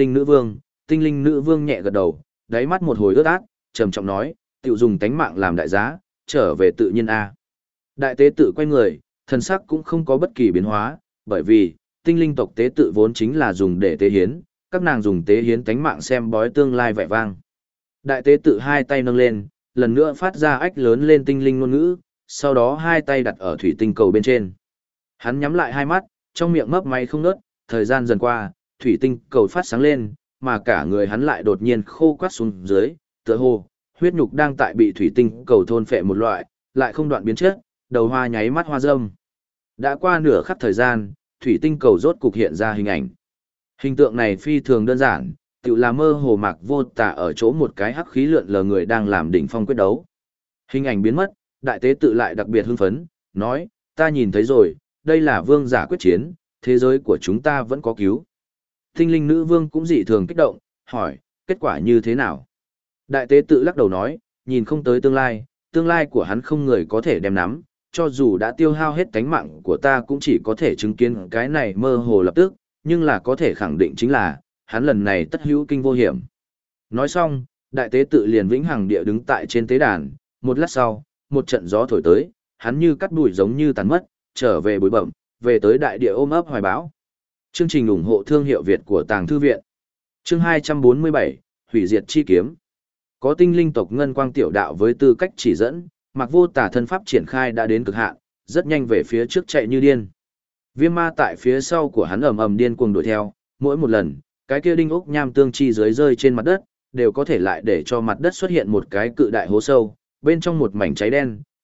linh nữ vương nhẹ gật đầu, đáy mắt một hồi ướt át, trầm trọng nói, tiểu dùng tánh mạng làm đại giá, trở về tự nhiên A. Đại tế tự quay người, thần sắc cũng không có bất kỳ biến hóa, bởi vì, tinh linh tộc tế tự vốn chính là dùng để tế hiến, các nàng dùng tế hiến tánh mạng xem bói tương lai vẻ vang. Đại tế tự hai tay nâng lên, lần nữa phát ra ách lớn lên tinh linh ngôn ngữ, sau đó hai tay đặt ở thủy tinh cầu bên trên. Hắn nhắm lại hai mắt, trong miệng mấp máy không ngớt, thời gian dần qua, thủy tinh cầu phát sáng lên, mà cả người hắn lại đột nhiên khô quắt xuống dưới, tựa hồ, huyết nhục đang tại bị thủy tinh cầu thôn phệ một loại, lại không đoạn biến chất, đầu hoa nháy mắt hoa râm. Đã qua nửa khắc thời gian, thủy tinh cầu rốt cục hiện ra hình ảnh. Hình tượng này phi thường đơn giản, tự là mơ hồ Mạc Vô Tà ở chỗ một cái hắc khí lượn lờ người đang làm đỉnh phong quyết đấu. Hình ảnh biến mất, đại tế tự lại đặc biệt hưng phấn, nói, ta nhìn thấy rồi, đây là vương giả quyết chiến, thế giới của chúng ta vẫn có cứu. Tinh linh nữ vương cũng dị thường kích động, hỏi, kết quả như thế nào? Đại tế tự lắc đầu nói, nhìn không tới tương lai của hắn không người có thể đem nắm, cho dù đã tiêu hao hết tánh mạng của ta cũng chỉ có thể chứng kiến cái này mơ hồ lập tức, nhưng là có thể khẳng định chính là, hắn lần này tất hữu kinh vô hiểm. Nói xong, đại tế tự liền vĩnh hằng địa đứng tại trên tế đàn, một lát sau, một trận gió thổi tới, hắn như cắt bụi giống như tàn mất, trở về bụi bẩm, về tới đại địa ôm ấp hoài bão. Chương trình ủng hộ thương hiệu Việt của Tàng Thư Viện. Chương 247, Hủy diệt chi kiếm. Có tinh linh tộc ngân quang tiểu đạo với tư cách chỉ dẫn, Mạc Vô Tà thân pháp triển khai đã đến cực hạn, rất nhanh về phía trước chạy như điên. Viêm ma tại phía sau của hắn ầm ầm điên cuồng đuổi theo, mỗi một lần, cái kia đinh ốc nham tương chi dưới rơi trên mặt đất, đều có thể lại để cho mặt đất xuất hiện một cái cự đại hố sâu, bên trong một mảnh cháy đen,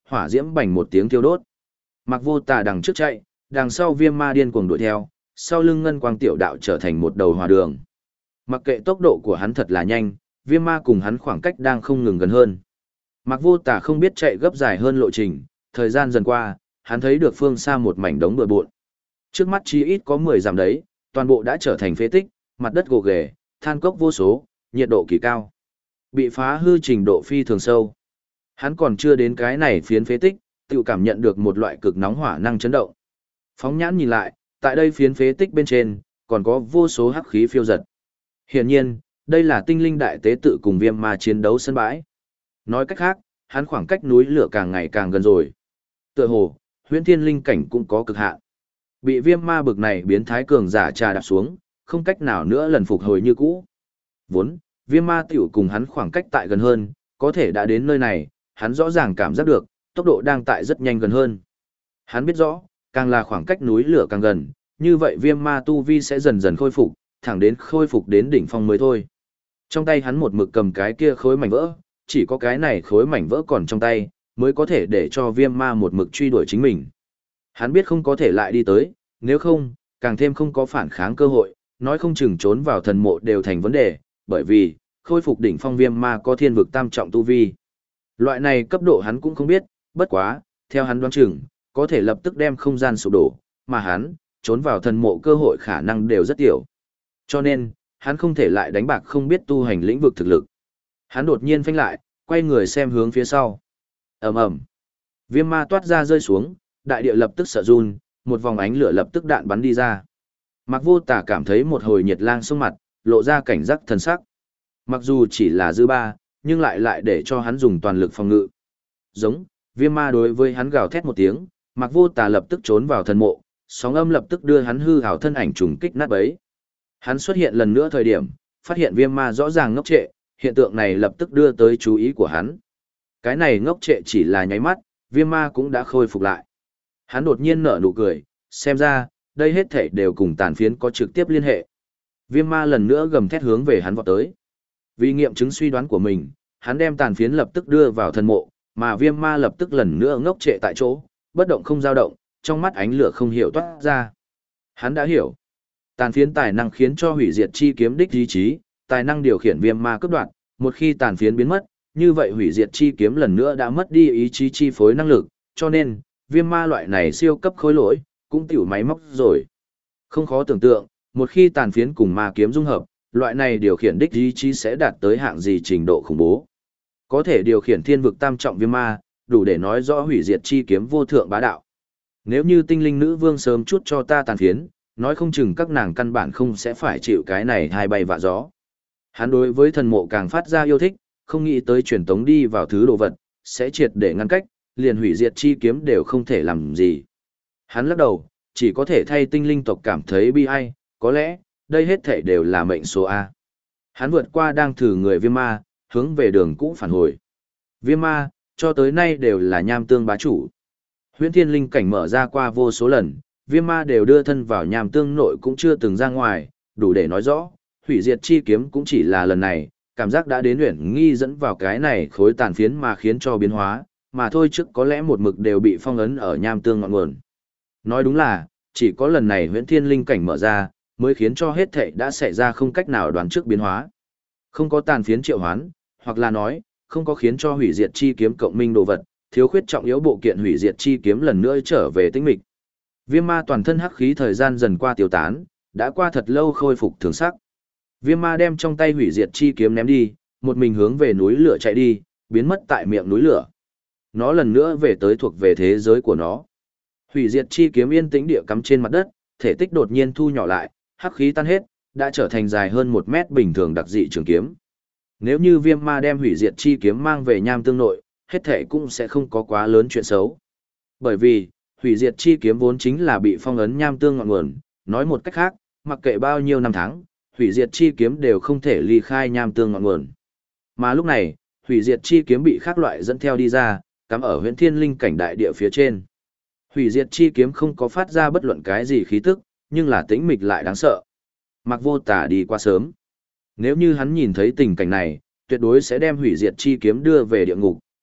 hỏa diễm bành một tiếng thiêu đốt. Mặc Vô Tà đằng trước chạy, đằng sau Viêm Ma điên cuồng đuổi theo, sau lưng ngân quang tiểu đạo trở thành một đầu hỏa đường. Mặc kệ tốc độ của hắn thật là nhanh, Viêm Ma cùng hắn khoảng cách đang không ngừng gần hơn. Mặc Vô Tà không biết chạy gấp dài hơn lộ trình, thời gian dần qua, hắn thấy được phương xa một mảnh đống bừa bộn. Trước mắt chi ít có 10 dặm đấy, toàn bộ đã trở thành phế tích, mặt đất gồ ghề, than cốc vô số, nhiệt độ kỳ cao. Bị phá hư trình độ phi thường sâu. Hắn còn chưa đến cái này phiến phế tích, tự cảm nhận được một loại cực nóng hỏa năng chấn động. Phóng nhãn nhìn lại, tại đây phiến phế tích bên trên, còn có vô số hắc khí phiêu giật. Hiển nhiên, đây là tinh linh đại tế tự cùng Viêm Ma chiến đấu sân bãi. Nói cách khác, hắn khoảng cách núi lửa càng ngày càng gần rồi. Tựa hồ, huyễn thiên linh cảnh cũng có cực hạn. Bị Viêm Ma bực này biến thái cường giả trà đạp xuống, không cách nào nữa lần phục hồi như cũ. Vốn, Viêm Ma tiểu cùng hắn khoảng cách tại gần hơn, có thể đã đến nơi này, hắn rõ ràng cảm giác được, tốc độ đang tại rất nhanh gần hơn. Hắn biết rõ, càng là khoảng cách núi lửa càng gần, như vậy Viêm Ma tu vi sẽ dần dần khôi phục, thẳng đến khôi phục đến đỉnh phong mới thôi. Trong tay hắn một mực cầm cái kia khối mảnh vỡ, chỉ có cái này khối mảnh vỡ còn trong tay, mới có thể để cho Viêm Ma một mực truy đuổi chính mình. Hắn biết không có thể lại đi tới, nếu không, càng thêm không có phản kháng cơ hội, nói không chừng trốn vào thần mộ đều thành vấn đề, bởi vì, khôi phục đỉnh phong Viêm Ma có thiên vực tam trọng tu vi. Loại này cấp độ hắn cũng không biết, bất quá, theo hắn đoán chừng, có thể lập tức đem không gian sụp đổ, mà hắn, trốn vào thần mộ cơ hội khả năng đều rất tiểu. Cho nên, hắn không thể lại đánh bạc không biết tu hành lĩnh vực thực lực. Hắn đột nhiên phanh lại, quay người xem hướng phía sau. Ầm ầm. Viêm Ma toát ra rơi xuống, đại địa lập tức sợ run, một vòng ánh lửa lập tức đạn bắn đi ra. Mặc Vô Tà cảm thấy một hồi nhiệt lang sông mặt, lộ ra cảnh giác thần sắc. Mặc dù chỉ là dư ba, nhưng lại để cho hắn dùng toàn lực phòng ngự. Giống, Viêm Ma đối với hắn gào thét một tiếng, Mặc Vô Tà lập tức trốn vào thần mộ, sóng âm lập tức đưa hắn hư hào thân ảnh trùng kích nát bấy. Hắn xuất hiện lần nữa thời điểm, phát hiện Viêm Ma rõ ràng ngốc trệ, hiện tượng này lập tức đưa tới chú ý của hắn. Cái này ngốc trệ chỉ là nháy mắt, Viêm Ma cũng đã khôi phục lại. Hắn đột nhiên nở nụ cười, xem ra, đây hết thảy đều cùng tàn phiến có trực tiếp liên hệ. Viêm Ma lần nữa gầm thét hướng về hắn vọt tới. Vì nghiệm chứng suy đoán của mình, hắn đem tàn phiến lập tức đưa vào thần mộ, mà Viêm Ma lập tức lần nữa ngốc trệ tại chỗ, bất động không dao động, trong mắt ánh lửa không hiểu toát ra. Hắn đã hiểu. Tàn phiến tài năng khiến cho hủy diệt chi kiếm đích ý chí, tài năng điều khiển Viêm Ma cấp đoạn, một khi tàn phiến biến mất, như vậy hủy diệt chi kiếm lần nữa đã mất đi ý chí chi phối năng lực, cho nên, Viêm Ma loại này siêu cấp khối lỗi, cũng tiểu máy móc rồi. Không khó tưởng tượng, một khi tàn phiến cùng ma kiếm dung hợp, loại này điều khiển đích ý chí sẽ đạt tới hạng gì trình độ khủng bố. Có thể điều khiển thiên vực tam trọng Viêm Ma, đủ để nói rõ hủy diệt chi kiếm vô thượng bá đạo. Nếu như tinh linh nữ vương sớm chút cho ta tàn phiến, nói không chừng các nàng căn bản không sẽ phải chịu cái này hai bay vạ gió. Hắn đối với thần mộ càng phát ra yêu thích, không nghĩ tới truyền tống đi vào thứ đồ vật, sẽ triệt để ngăn cách, liền hủy diệt chi kiếm đều không thể làm gì. Hắn lắc đầu, chỉ có thể thay tinh linh tộc cảm thấy bi ai, có lẽ, đây hết thể đều là mệnh số A. Hắn vượt qua đang thử người Viêm Ma, hướng về đường cũ phản hồi. Viêm Ma, cho tới nay đều là nham tương bá chủ. Huyễn thiên linh cảnh mở ra qua vô số lần, Viêm Ma đều đưa thân vào nham tương nội cũng chưa từng ra ngoài, đủ để nói rõ, hủy diệt chi kiếm cũng chỉ là lần này, cảm giác đã đến Uyển Nghi dẫn vào cái này khối tàn phiến mà khiến cho biến hóa, mà thôi trước có lẽ một mực đều bị phong ấn ở nham tương ngọn nguồn. Nói đúng là, chỉ có lần này huyễn thiên linh cảnh mở ra, mới khiến cho hết thảy đã xảy ra không cách nào đoán trước biến hóa. Không có tàn phiến triệu hoán, hoặc là nói, không có khiến cho hủy diệt chi kiếm cộng minh đồ vật, thiếu khuyết trọng yếu bộ kiện hủy diệt chi kiếm lần nữa trở về tĩnh mịch. Viêm Ma toàn thân hắc khí thời gian dần qua tiêu tán, đã qua thật lâu khôi phục thường sắc. Viêm Ma đem trong tay hủy diệt chi kiếm ném đi, một mình hướng về núi lửa chạy đi, biến mất tại miệng núi lửa. Nó lần nữa về tới thuộc về thế giới của nó. Hủy diệt chi kiếm yên tĩnh địa cắm trên mặt đất, thể tích đột nhiên thu nhỏ lại, hắc khí tan hết, đã trở thành dài hơn 1 mét bình thường đặc dị trường kiếm. Nếu như Viêm Ma đem hủy diệt chi kiếm mang về nham tương nội, hết thể cũng sẽ không có quá lớn chuyện xấu. Bởi vì, hủy diệt chi kiếm vốn chính là bị phong ấn nham tương ngọn nguồn, nói một cách khác, mặc kệ bao nhiêu năm tháng, hủy diệt chi kiếm đều không thể ly khai nham tương ngọn nguồn. Mà lúc này, hủy diệt chi kiếm bị khác loại dẫn theo đi ra, cắm ở huyễn thiên linh cảnh đại địa phía trên. Hủy diệt chi kiếm không có phát ra bất luận cái gì khí tức, nhưng là tĩnh mịch lại đáng sợ. Mặc Vô Tà đi qua sớm. Nếu như hắn nhìn thấy tình cảnh này, tuyệt đối sẽ đem hủy diệt chi kiếm đưa về địa ngục,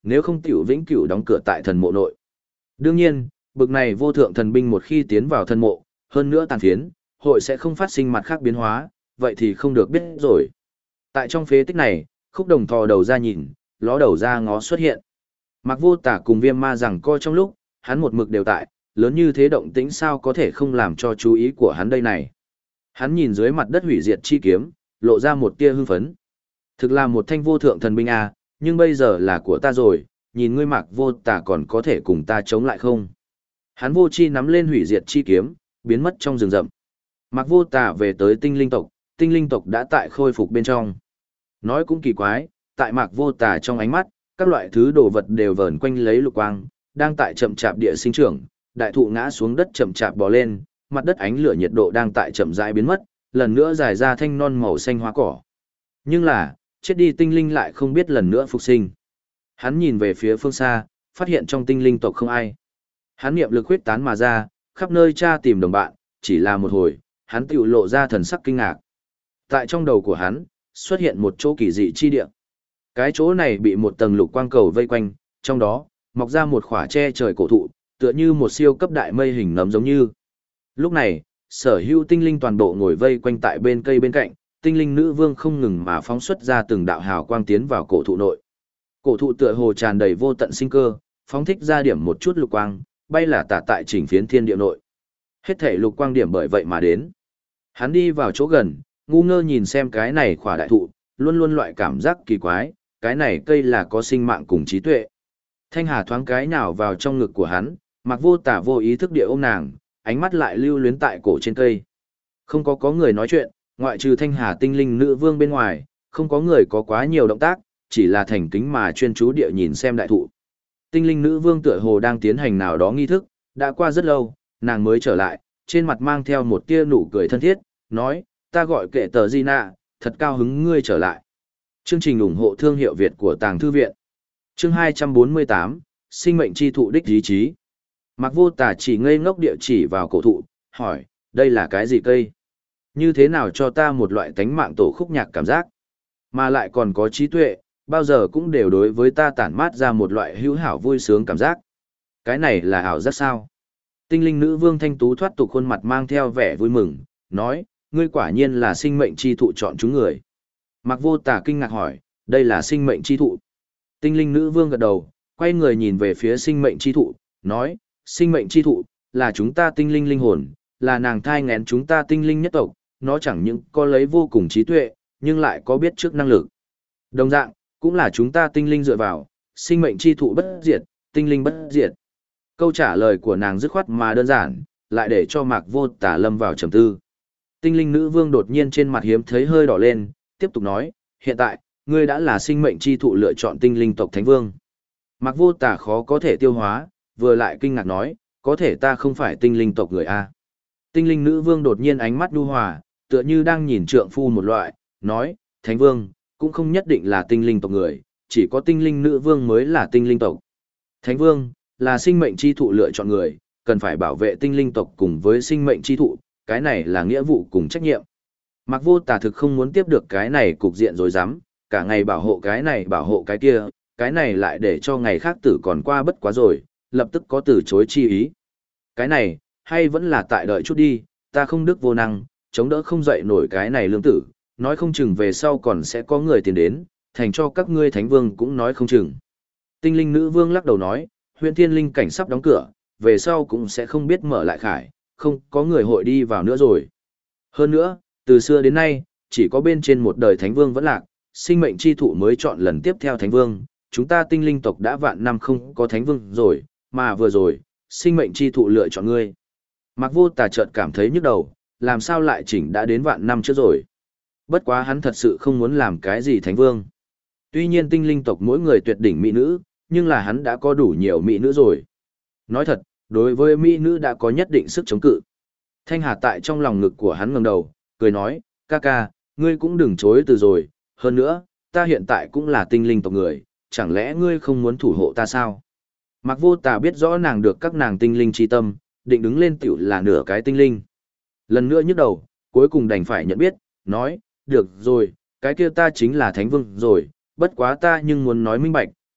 nếu không tiểu vĩnh cửu đóng cửa tại thần mộ nội. Đương nhiên, bực này vô thượng thần binh một khi tiến vào thần mộ, hơn nữa tàn phiến, hội sẽ không phát sinh mặt khác biến hóa, vậy thì không được biết rồi. Tại trong phế tích này, Khúc Đồng thò đầu ra nhìn, ló đầu ra ngó xuất hiện. Mạc Vô Tả cùng Viêm Ma rằng co trong lúc, hắn một mực đều tại, lớn như thế động tĩnh sao có thể không làm cho chú ý của hắn đây này. Hắn nhìn dưới mặt đất hủy diệt chi kiếm, lộ ra một tia hưng phấn. Thực là một thanh vô thượng thần binh à, nhưng bây giờ là của ta rồi, nhìn ngươi Mạc Vô Tả còn có thể cùng ta chống lại không? Hắn vô chi nắm lên hủy diệt chi kiếm, biến mất trong rừng rậm. Mạc Vô Tả về tới tinh linh tộc đã tại khôi phục bên trong. Nói cũng kỳ quái, tại Mạc Vô Tả trong ánh mắt, các loại thứ đồ vật đều vờn quanh lấy lục quang, đang tại chậm chạp địa sinh trưởng, đại thụ ngã xuống đất chậm chạp bò lên, mặt đất ánh lửa nhiệt độ đang tại chậm rãi biến mất, lần nữa dài ra thanh non màu xanh hoa cỏ. Nhưng là, chết đi tinh linh lại không biết lần nữa phục sinh. Hắn nhìn về phía phương xa, phát hiện trong tinh linh tộc không ai. Hắn niệm lực huyết tán mà ra, khắp nơi tra tìm đồng bạn, chỉ là một hồi, hắn tiểu lộ ra thần sắc kinh ngạc. Tại trong đầu của hắn, xuất hiện một chỗ kỳ dị chi địa. Cái chỗ này bị một tầng lục quang cầu vây quanh, trong đó, mọc ra một khỏa che trời cổ thụ, tựa như một siêu cấp đại mây hình nấm giống như. Lúc này, sở hữu tinh linh toàn bộ ngồi vây quanh tại bên cây bên cạnh, tinh linh nữ vương không ngừng mà phóng xuất ra từng đạo hào quang tiến vào cổ thụ nội. Cổ thụ tựa hồ tràn đầy vô tận sinh cơ, phóng thích ra điểm một chút lục quang, bay là tả tại chỉnh phiến thiên địa nội. Hết thể lục quang điểm bởi vậy mà đến. Hắn đi vào chỗ gần, ngu ngơ nhìn xem cái này khỏa đại thụ, luôn luôn loại cảm giác kỳ quái, cái này cây là có sinh mạng cùng trí tuệ. Thanh Hà thoáng cái nhào vào trong ngực của hắn, Mạc Vô Tả vô ý thức địa ôm nàng, ánh mắt lại lưu luyến tại cổ trên cây. Không có người nói chuyện, ngoại trừ Thanh Hà tinh linh nữ vương bên ngoài, không có người có quá nhiều động tác, chỉ là thành kính mà chuyên chú địa nhìn xem đại thụ. Tinh linh nữ vương tựa hồ đang tiến hành nào đó nghi thức, đã qua rất lâu, nàng mới trở lại, trên mặt mang theo một tia nụ cười thân thiết, nói, ta gọi kệ tờ Gina, thật cao hứng ngươi trở lại. Chương trình ủng hộ thương hiệu Việt của Tàng Thư Viện. Chương 248, sinh mệnh chi thụ đích ý chí. Mạc Vô Tả chỉ ngây ngốc địa chỉ vào cổ thụ, hỏi, đây là cái gì cây? Như thế nào cho ta một loại tánh mạng tổ khúc nhạc cảm giác? Mà lại còn có trí tuệ, bao giờ cũng đều đối với ta tản mát ra một loại hữu hảo vui sướng cảm giác. Cái này là ảo giác sao? Tinh linh nữ vương thanh tú thoát tục khuôn mặt mang theo vẻ vui mừng, nói, ngươi quả nhiên là sinh mệnh chi thụ chọn chúng người. Mạc Vô Tả kinh ngạc hỏi, đây là sinh mệnh chi thụ. Tinh linh nữ vương gật đầu, quay người nhìn về phía sinh mệnh chi thụ, nói, sinh mệnh chi thụ, là chúng ta tinh linh linh hồn, là nàng thai nghén chúng ta tinh linh nhất tộc, nó chẳng những có lấy vô cùng trí tuệ, nhưng lại có biết trước năng lực. Đồng dạng, cũng là chúng ta tinh linh dựa vào, sinh mệnh chi thụ bất diệt, tinh linh bất diệt. Câu trả lời của nàng dứt khoát mà đơn giản, lại để cho Mạc Vô Tả lâm vào trầm tư. Tinh linh nữ vương đột nhiên trên mặt hiếm thấy hơi đỏ lên, tiếp tục nói, hiện tại, ngươi đã là sinh mệnh chi thụ lựa chọn tinh linh tộc thánh vương. Mạc Vô Tả khó có thể tiêu hóa, vừa lại kinh ngạc nói, có thể ta không phải tinh linh tộc người a. Tinh linh nữ vương đột nhiên ánh mắt nhu hòa, tựa như đang nhìn trượng phu một loại, nói, thánh vương, cũng không nhất định là tinh linh tộc người, chỉ có tinh linh nữ vương mới là tinh linh tộc. Thánh vương, là sinh mệnh chi thụ lựa chọn người, cần phải bảo vệ tinh linh tộc cùng với sinh mệnh chi thụ, cái này là nghĩa vụ cùng trách nhiệm. Mạc Vô Tả thực không muốn tiếp được cái này cục diện rồi dám, cả ngày bảo hộ cái này bảo hộ cái kia, cái này lại để cho ngày khác tử còn qua bất quá rồi, lập tức có từ chối chi ý. Cái này, hay vẫn là tại đợi chút đi, ta không đức vô năng, chống đỡ không dậy nổi cái này lương tử, nói không chừng về sau còn sẽ có người tiền đến, thành cho các ngươi thánh vương cũng nói không chừng. Tinh linh nữ vương lắc đầu nói, huyện thiên linh cảnh sắp đóng cửa, về sau cũng sẽ không biết mở lại khải, không có người hội đi vào nữa rồi. Hơn nữa, từ xưa đến nay, chỉ có bên trên một đời thánh vương vẫn lạc, sinh mệnh chi thụ mới chọn lần tiếp theo thánh vương, chúng ta tinh linh tộc đã vạn năm không có thánh vương rồi, mà vừa rồi, sinh mệnh chi thụ lựa chọn ngươi. Mạc Vô Tả chợt cảm thấy nhức đầu, làm sao lại chỉnh đã đến vạn năm trước rồi. Bất quá hắn thật sự không muốn làm cái gì thánh vương. Tuy nhiên tinh linh tộc mỗi người tuyệt đỉnh mỹ nữ, nhưng là hắn đã có đủ nhiều mỹ nữ rồi. Nói thật, đối với mỹ nữ đã có nhất định sức chống cự. Thanh Hà tại trong lòng ngực của hắn ngẩng đầu, cười nói, ca ca, ngươi cũng đừng chối từ rồi, hơn nữa, ta hiện tại cũng là tinh linh tộc người, chẳng lẽ ngươi không muốn thủ hộ ta sao? Mạc Vô Tả biết rõ nàng được các nàng tinh linh chi tâm, định đứng lên tiểu là nửa cái tinh linh. Lần nữa nhức đầu, cuối cùng đành phải nhận biết, nói, được rồi, cái kia ta chính là thánh vương rồi, bất quá ta nhưng muốn nói minh bạch,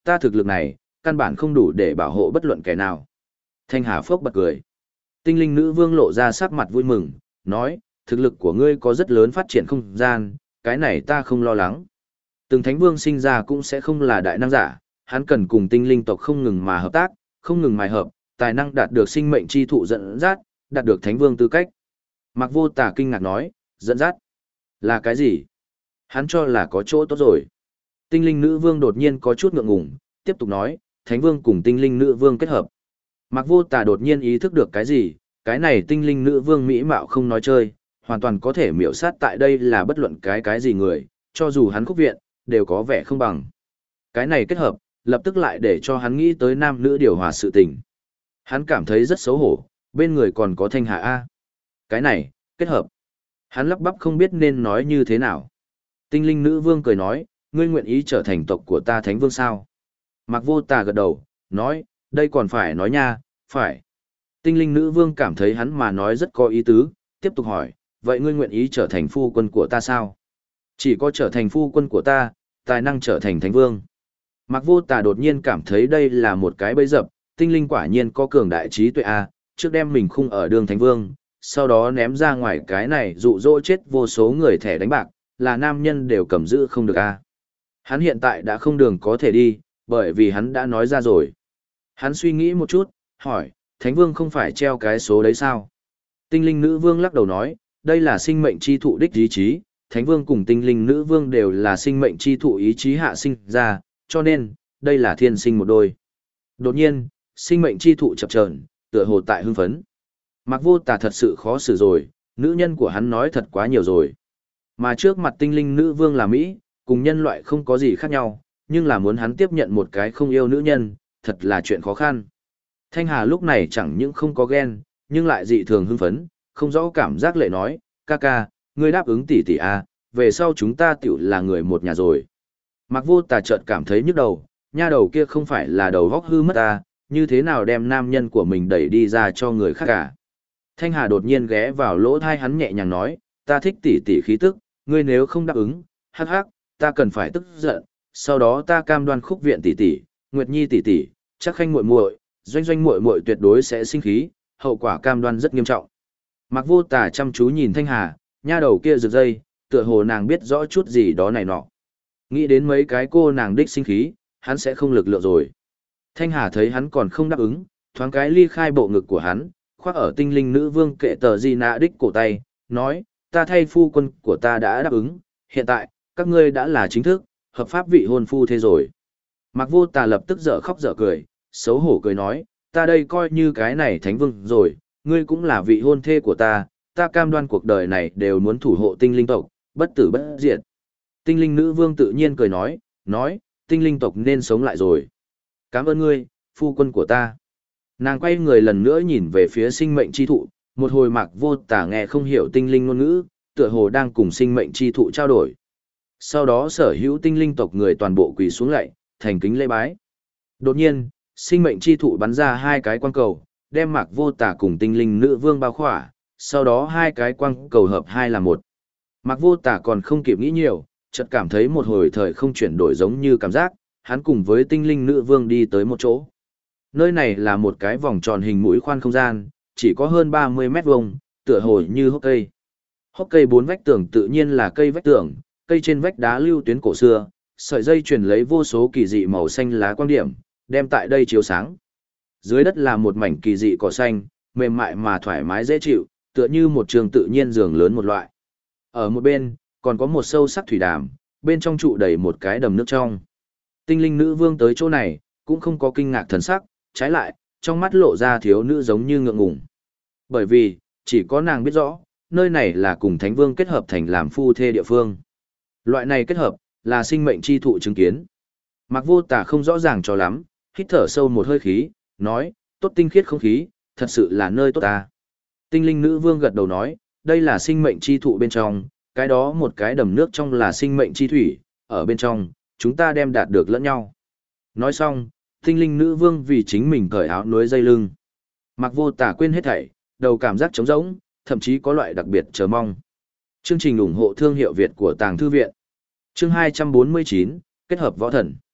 ta thực lực này, căn bản không đủ để bảo hộ bất luận kẻ nào. Thanh Hà phốc bật cười. Tinh linh nữ vương lộ ra sắc mặt vui mừng, nói, thực lực của ngươi có rất lớn phát triển không gian, cái này ta không lo lắng. Từng thánh vương sinh ra cũng sẽ không là đại năng giả, hắn cần cùng tinh linh tộc không ngừng mà hợp tác, không ngừng mài hợp, tài năng đạt được sinh mệnh chi thụ dẫn dắt, đạt được thánh vương tư cách. Mạc Vô Tà kinh ngạc nói, dẫn dắt là cái gì? Hắn cho là có chỗ tốt rồi. Tinh linh nữ vương đột nhiên có chút ngượng ngùng, tiếp tục nói, thánh vương cùng tinh linh nữ vương kết hợp. Mạc Vô Tà đột nhiên ý thức được cái gì, cái này tinh linh nữ vương mỹ mạo không nói chơi, hoàn toàn có thể miểu sát tại đây là bất luận cái gì người, cho dù hắn khúc viện, đều có vẻ không bằng. Cái này kết hợp, lập tức lại để cho hắn nghĩ tới nam nữ điều hòa sự tình. Hắn cảm thấy rất xấu hổ, bên người còn có Thanh Hà A. Cái này, kết hợp. Hắn lắp bắp không biết nên nói như thế nào. Tinh linh nữ vương cười nói, ngươi nguyện ý trở thành tộc của ta thánh vương sao? Mạc Vô Tà gật đầu, nói, đây còn phải nói nha, phải. Tinh linh nữ vương cảm thấy hắn mà nói rất có ý tứ, tiếp tục hỏi, vậy ngươi nguyện ý trở thành phu quân của ta sao? Chỉ có trở thành phu quân của ta, tài năng trở thành thánh vương. Mạc Vô Tà đột nhiên cảm thấy đây là một cái bẫy dập, tinh linh quả nhiên có cường đại trí tuệ a, trước đem mình khung ở đường thánh vương, sau đó ném ra ngoài cái này dụ dỗ chết vô số người thẻ đánh bạc, là nam nhân đều cầm giữ không được a. Hắn hiện tại đã không đường có thể đi, bởi vì hắn đã nói ra rồi. Hắn suy nghĩ một chút, hỏi, thánh vương không phải treo cái số đấy sao? Tinh linh nữ vương lắc đầu nói, đây là sinh mệnh chi thụ đích ý chí, thánh vương cùng tinh linh nữ vương đều là sinh mệnh chi thụ ý chí hạ sinh ra, cho nên, đây là thiên sinh một đôi. Đột nhiên, sinh mệnh chi thụ chập chờn, tựa hồ tại hưng phấn. Mạc Vô Tà thật sự khó xử rồi, nữ nhân của hắn nói thật quá nhiều rồi. Mà trước mặt tinh linh nữ vương là Mỹ, cùng nhân loại không có gì khác nhau, nhưng là muốn hắn tiếp nhận một cái không yêu nữ nhân, thật là chuyện khó khăn. Thanh Hà lúc này chẳng những không có ghen, nhưng lại dị thường hưng phấn, không rõ cảm giác lệ nói, ca ca, ngươi đáp ứng tỷ tỷ à, về sau chúng ta tiểu là người một nhà rồi. Mạc Vô Tà chợt cảm thấy nhức đầu, nha đầu kia không phải là đầu góc hư mất ta, như thế nào đem nam nhân của mình đẩy đi ra cho người khác cả. Thanh Hà đột nhiên ghé vào lỗ thai hắn nhẹ nhàng nói, ta thích tỷ tỷ khí tức, ngươi nếu không đáp ứng, hắc hắc, ta cần phải tức giận, sau đó ta cam đoan khúc viện tỷ tỷ, Nguyệt Nhi tỷ tỷ, chắc khanh muội muội, doanh doanh muội muội tuyệt đối sẽ sinh khí, hậu quả cam đoan rất nghiêm trọng. Mạc Vô Tà chăm chú nhìn Thanh Hà, nha đầu kia rực dây, tựa hồ nàng biết rõ chút gì đó này nọ. Nghĩ đến mấy cái cô nàng đích sinh khí, hắn sẽ không lực lượng rồi. Thanh Hà thấy hắn còn không đáp ứng, thoáng cái ly khai bộ ngực của hắn, khoác ở tinh linh nữ vương kệ tờ di nạ đích cổ tay, nói, ta thay phu quân của ta đã đáp ứng, hiện tại, các ngươi đã là chính thức, hợp pháp vị hôn phu thế rồi. Mạc Vô Tà lập tức dở khóc dở cười, xấu hổ cười nói, ta đây coi như cái này thánh vương rồi, ngươi cũng là vị hôn thê của ta, ta cam đoan cuộc đời này đều muốn thủ hộ tinh linh tộc, bất tử bất diệt. Tinh linh nữ vương tự nhiên cười nói, tinh linh tộc nên sống lại rồi. Cảm ơn ngươi, phu quân của ta. Nàng quay người lần nữa nhìn về phía sinh mệnh chi thụ, một hồi Mạc Vô Tà nghe không hiểu tinh linh ngôn ngữ, tựa hồ đang cùng sinh mệnh chi thụ trao đổi. Sau đó sở hữu tinh linh tộc người toàn bộ quỳ xuống lạy, thành kính lễ bái. Đột nhiên, sinh mệnh chi thụ bắn ra hai cái quang cầu, đem Mạc Vô Tà cùng tinh linh nữ vương bao khỏa, sau đó hai cái quang cầu hợp hai là một. Mạc Vô Tà còn không kịp nghĩ nhiều, chợt cảm thấy một hồi thời không chuyển đổi giống như cảm giác, hắn cùng với tinh linh nữ vương đi tới một chỗ. Nơi này là một cái vòng tròn hình mũi khoan không gian, chỉ có hơn 30 mét vuông, tựa hồ như hốc cây. Hốc cây bốn vách tường tự nhiên là cây vách tường, cây trên vách đá lưu tuyến cổ xưa, sợi dây truyền lấy vô số kỳ dị màu xanh lá quang điểm, đem tại đây chiếu sáng. Dưới đất là một mảnh kỳ dị cỏ xanh, mềm mại mà thoải mái dễ chịu, tựa như một trường tự nhiên giường lớn một loại. Ở một bên, còn có một sâu sắc thủy đàm, bên trong trụ đầy một cái đầm nước trong. Tinh linh nữ vương tới chỗ này, cũng không có kinh ngạc thần sắc, trái lại, trong mắt lộ ra thiếu nữ giống như ngượng ngùng. Bởi vì, chỉ có nàng biết rõ, nơi này là cùng thánh vương kết hợp thành làm phu thê địa phương. Loại này kết hợp, là sinh mệnh chi thụ chứng kiến. Mạc Vô Tà không rõ ràng cho lắm, hít thở sâu một hơi khí, nói, tốt tinh khiết không khí, thật sự là nơi tốt ta. Tinh linh nữ vương gật đầu nói, đây là sinh mệnh chi thụ bên trong, cái đó một cái đầm nước trong là sinh mệnh chi thủy, ở bên trong, chúng ta đem đạt được lẫn nhau. Nói xong, tinh linh nữ vương vì chính mình cởi áo núi dây lưng. Mạc Vô Tà quên hết thảy, đầu cảm giác trống rỗng, thậm chí có loại đặc biệt chờ mong. Chương trình ủng hộ thương hiệu Việt của Tàng Thư Viện. Chương 249, kết hợp võ thần.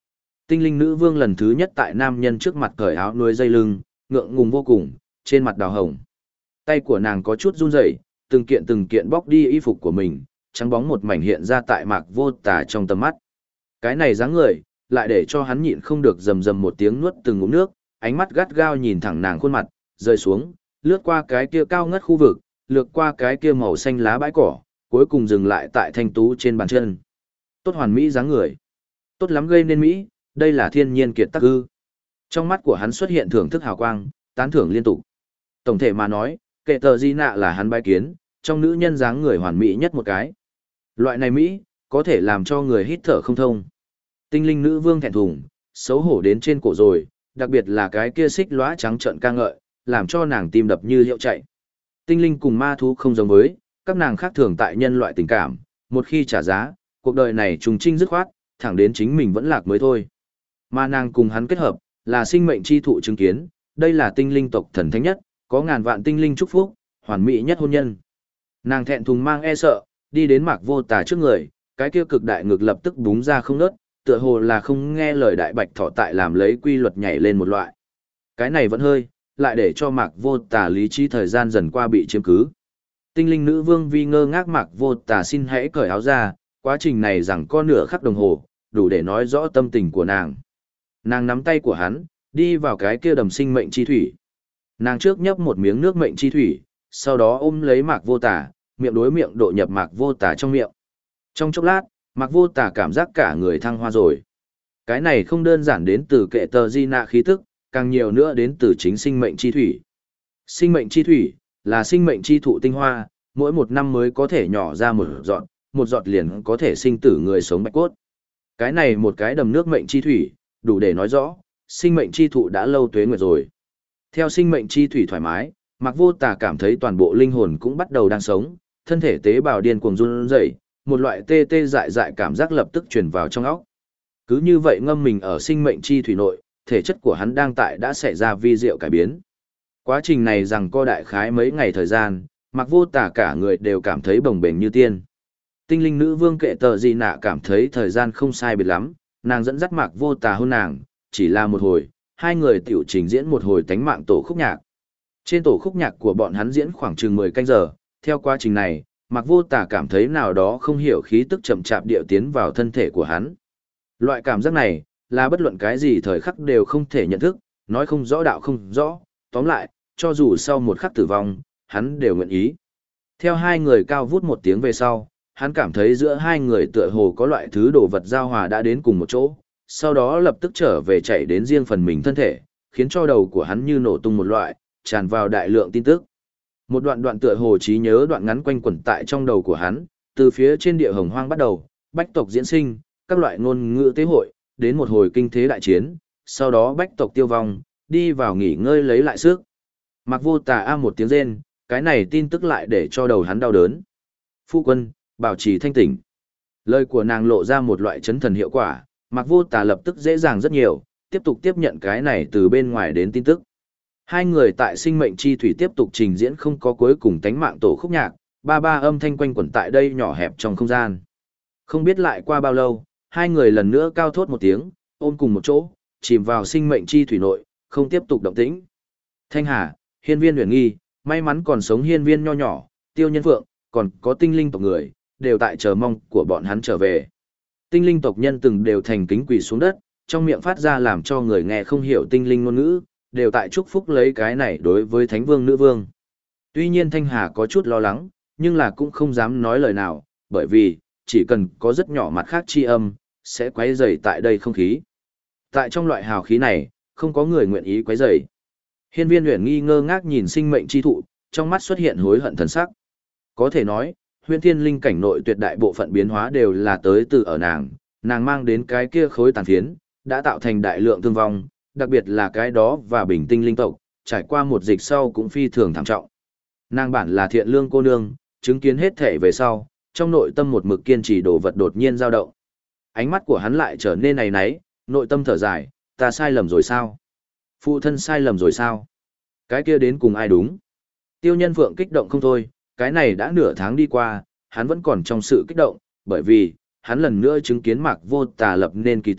Tinh linh nữ vương lần thứ nhất tại nam nhân trước mặt cởi áo nuôi dây lưng, ngượng ngùng vô cùng, trên mặt đào hồng. Tay của nàng có chút run rẩy, từng kiện bóc đi y phục của mình, trắng bóng một mảnh hiện ra tại Mạc Vô Tà trong tầm mắt. Cái này dáng người, lại để cho hắn nhịn không được rầm rầm một tiếng nuốt từng ngụm nước, ánh mắt gắt gao nhìn thẳng nàng khuôn mặt, rơi xuống, lướt qua cái kia cao ngất khu vực, lướt qua cái kia màu xanh lá bãi cỏ, cuối cùng dừng lại tại thanh tú trên bàn chân. Tốt hoàn mỹ dáng người. Tốt lắm gây nên mỹ, đây là thiên nhiên kiệt tác ư. Trong mắt của hắn xuất hiện thưởng thức hào quang, tán thưởng liên tục. Tổng thể mà nói, kệ tờ di nạ là hắn bái kiến, trong nữ nhân dáng người hoàn mỹ nhất một cái. Loại này mỹ, có thể làm cho người hít thở không thông. Tinh linh nữ vương thẹn thùng, xấu hổ đến trên cổ rồi, đặc biệt là cái kia xích lóa trắng trợn ca ngợi, làm cho nàng tim đập như hiệu chạy. Tinh linh cùng ma thú không giống với, các nàng khác thường tại nhân loại tình cảm, một khi trả giá, cuộc đời này trùng trinh dứt khoát, thẳng đến chính mình vẫn lạc mới thôi. Mà nàng cùng hắn kết hợp, là sinh mệnh chi thụ chứng kiến, đây là tinh linh tộc thần thánh nhất, có ngàn vạn tinh linh chúc phúc, hoàn mỹ nhất hôn nhân. Nàng thẹn thùng mang e sợ, đi đến Mạc Vô Tà trước người, cái kia cực đại ngực lập tức búng ra không nớt, tựa hồ là không nghe lời đại bạch thỏ tại làm lấy quy luật nhảy lên một loại. Cái này vẫn hơi, lại để cho Mạc Vô Tà lý trí thời gian dần qua bị chiếm cứ. Tinh linh nữ vương vi ngơ ngác Mạc Vô Tà xin hãy cởi áo ra, quá trình này rằng có nửa khắc đồng hồ, đủ để nói rõ tâm tình của nàng. Nàng nắm tay của hắn, đi vào cái kia đầm sinh mệnh chi thủy. Nàng trước nhấp một miếng nước mệnh chi thủy, sau đó ôm lấy Mạc Vô Tà, miệng đối miệng độ nhập Mạc Vô Tà trong miệng. Trong chốc lát, Mạc Vô Tà cảm giác cả người thăng hoa rồi. Cái này không đơn giản đến từ kệ tờ di nạ khí tức, càng nhiều nữa đến từ chính sinh mệnh chi thủy. Sinh mệnh chi thủy là sinh mệnh chi thụ tinh hoa, mỗi một năm mới có thể nhỏ ra một giọt liền có thể sinh tử người sống bạch cốt. Cái này một cái đầm nước mệnh chi thủy, đủ để nói rõ, sinh mệnh chi thụ đã lâu tuế nguyệt rồi. Theo sinh mệnh chi thủy thoải mái, Mạc Vô Tà cảm thấy toàn bộ linh hồn cũng bắt đầu đang sống, thân thể tế bào điên cuồng run rẩy, một loại tê tê dại dại cảm giác lập tức truyền vào trong óc. Cứ như vậy ngâm mình ở sinh mệnh chi thủy nội, thể chất của hắn đang đã xảy ra vi diệu cải biến. Quá trình này rằng co đại khái mấy ngày thời gian, Mạc Vô Tà cả người đều cảm thấy bồng bềnh như tiên. Tinh linh nữ vương kệ tờ gì nạ cảm thấy thời gian không sai biệt lắm, nàng dẫn dắt Mạc Vô Tà hôn nàng, chỉ là một hồi, hai người tiểu trình diễn một hồi tánh mạng tổ khúc nhạc. Trên tổ khúc nhạc của bọn hắn diễn khoảng chừng 10 canh giờ, theo quá trình này, Mạc Vô Tà cảm thấy nào đó không hiểu khí tức chậm chạp điệu tiến vào thân thể của hắn. Loại cảm giác này, là bất luận cái gì thời khắc đều không thể nhận thức, nói không rõ đạo không rõ, tóm lại, cho dù sau một khắc tử vong, hắn đều nguyện ý. Theo hai người cao vút một tiếng về sau, hắn cảm thấy giữa hai người tựa hồ có loại thứ đồ vật giao hòa đã đến cùng một chỗ, sau đó lập tức trở về chạy đến riêng phần mình thân thể, khiến cho đầu của hắn như nổ tung một loại, tràn vào đại lượng tin tức. Một đoạn tựa hồ trí nhớ đoạn ngắn quanh quẩn tại trong đầu của hắn, từ phía trên địa hồng hoang bắt đầu, bách tộc diễn sinh, các loại ngôn ngữ tế hội, đến một hồi kinh thế đại chiến, sau đó bách tộc tiêu vong, đi vào nghỉ ngơi lấy lại sức. Mạc Vô Tà a một tiếng rên, cái này tin tức lại để cho đầu hắn đau đớn. Phu quân, bảo trì thanh tỉnh. Lời của nàng lộ ra một loại chấn thần hiệu quả, Mạc Vô Tà lập tức dễ dàng rất nhiều, tiếp tục tiếp nhận cái này từ bên ngoài đến tin tức. Hai người tại sinh mệnh chi thủy tiếp tục trình diễn không có cuối cùng tánh mạng tổ khúc nhạc, ba âm thanh quanh quẩn tại đây nhỏ hẹp trong không gian. Không biết lại qua bao lâu, hai người lần nữa cao thốt một tiếng, ôm cùng một chỗ, chìm vào sinh mệnh chi thủy nội, không tiếp tục động tĩnh. Thanh Hà, hiên viên huyền nghi, may mắn còn sống hiên viên nho nhỏ, tiêu nhân phượng, còn có tinh linh tộc người, đều tại chờ mong của bọn hắn trở về. Tinh linh tộc nhân từng đều thành kính quỳ xuống đất, trong miệng phát ra làm cho người nghe không hiểu tinh linh ngôn ngữ, đều tại chúc phúc lấy cái này đối với thánh vương nữ vương. Tuy nhiên Thanh Hà có chút lo lắng, nhưng là cũng không dám nói lời nào, bởi vì, chỉ cần có rất nhỏ mặt khác chi âm, sẽ quấy rầy tại đây không khí. Tại trong loại hào khí này, không có người nguyện ý quấy rầy. Hiên viên huyền nghi ngơ ngác nhìn sinh mệnh chi thụ, trong mắt xuất hiện hối hận thần sắc. Có thể nói, huyền thiên linh cảnh nội tuyệt đại bộ phận biến hóa đều là tới từ ở nàng mang đến cái kia khối tàn phiến, đã tạo thành đại lượng thương vong, đặc biệt là cái đó và bình tinh linh tộc, trải qua một dịch sau cũng phi thường thảm trọng. Nàng bản là thiện lương cô nương, chứng kiến hết thể về sau, trong nội tâm một mực kiên trì đồ vật đột nhiên dao động. Ánh mắt của hắn lại trở nên này náy, nội tâm thở dài, ta sai lầm rồi sao? Phụ thân sai lầm rồi sao? Cái kia đến cùng ai đúng? Tiêu Nhân Phượng kích động không thôi, cái này đã nửa tháng đi qua, hắn vẫn còn trong sự kích động, bởi vì, hắn lần nữa chứng kiến Mạc Vô Tà lập nên kỳ tích,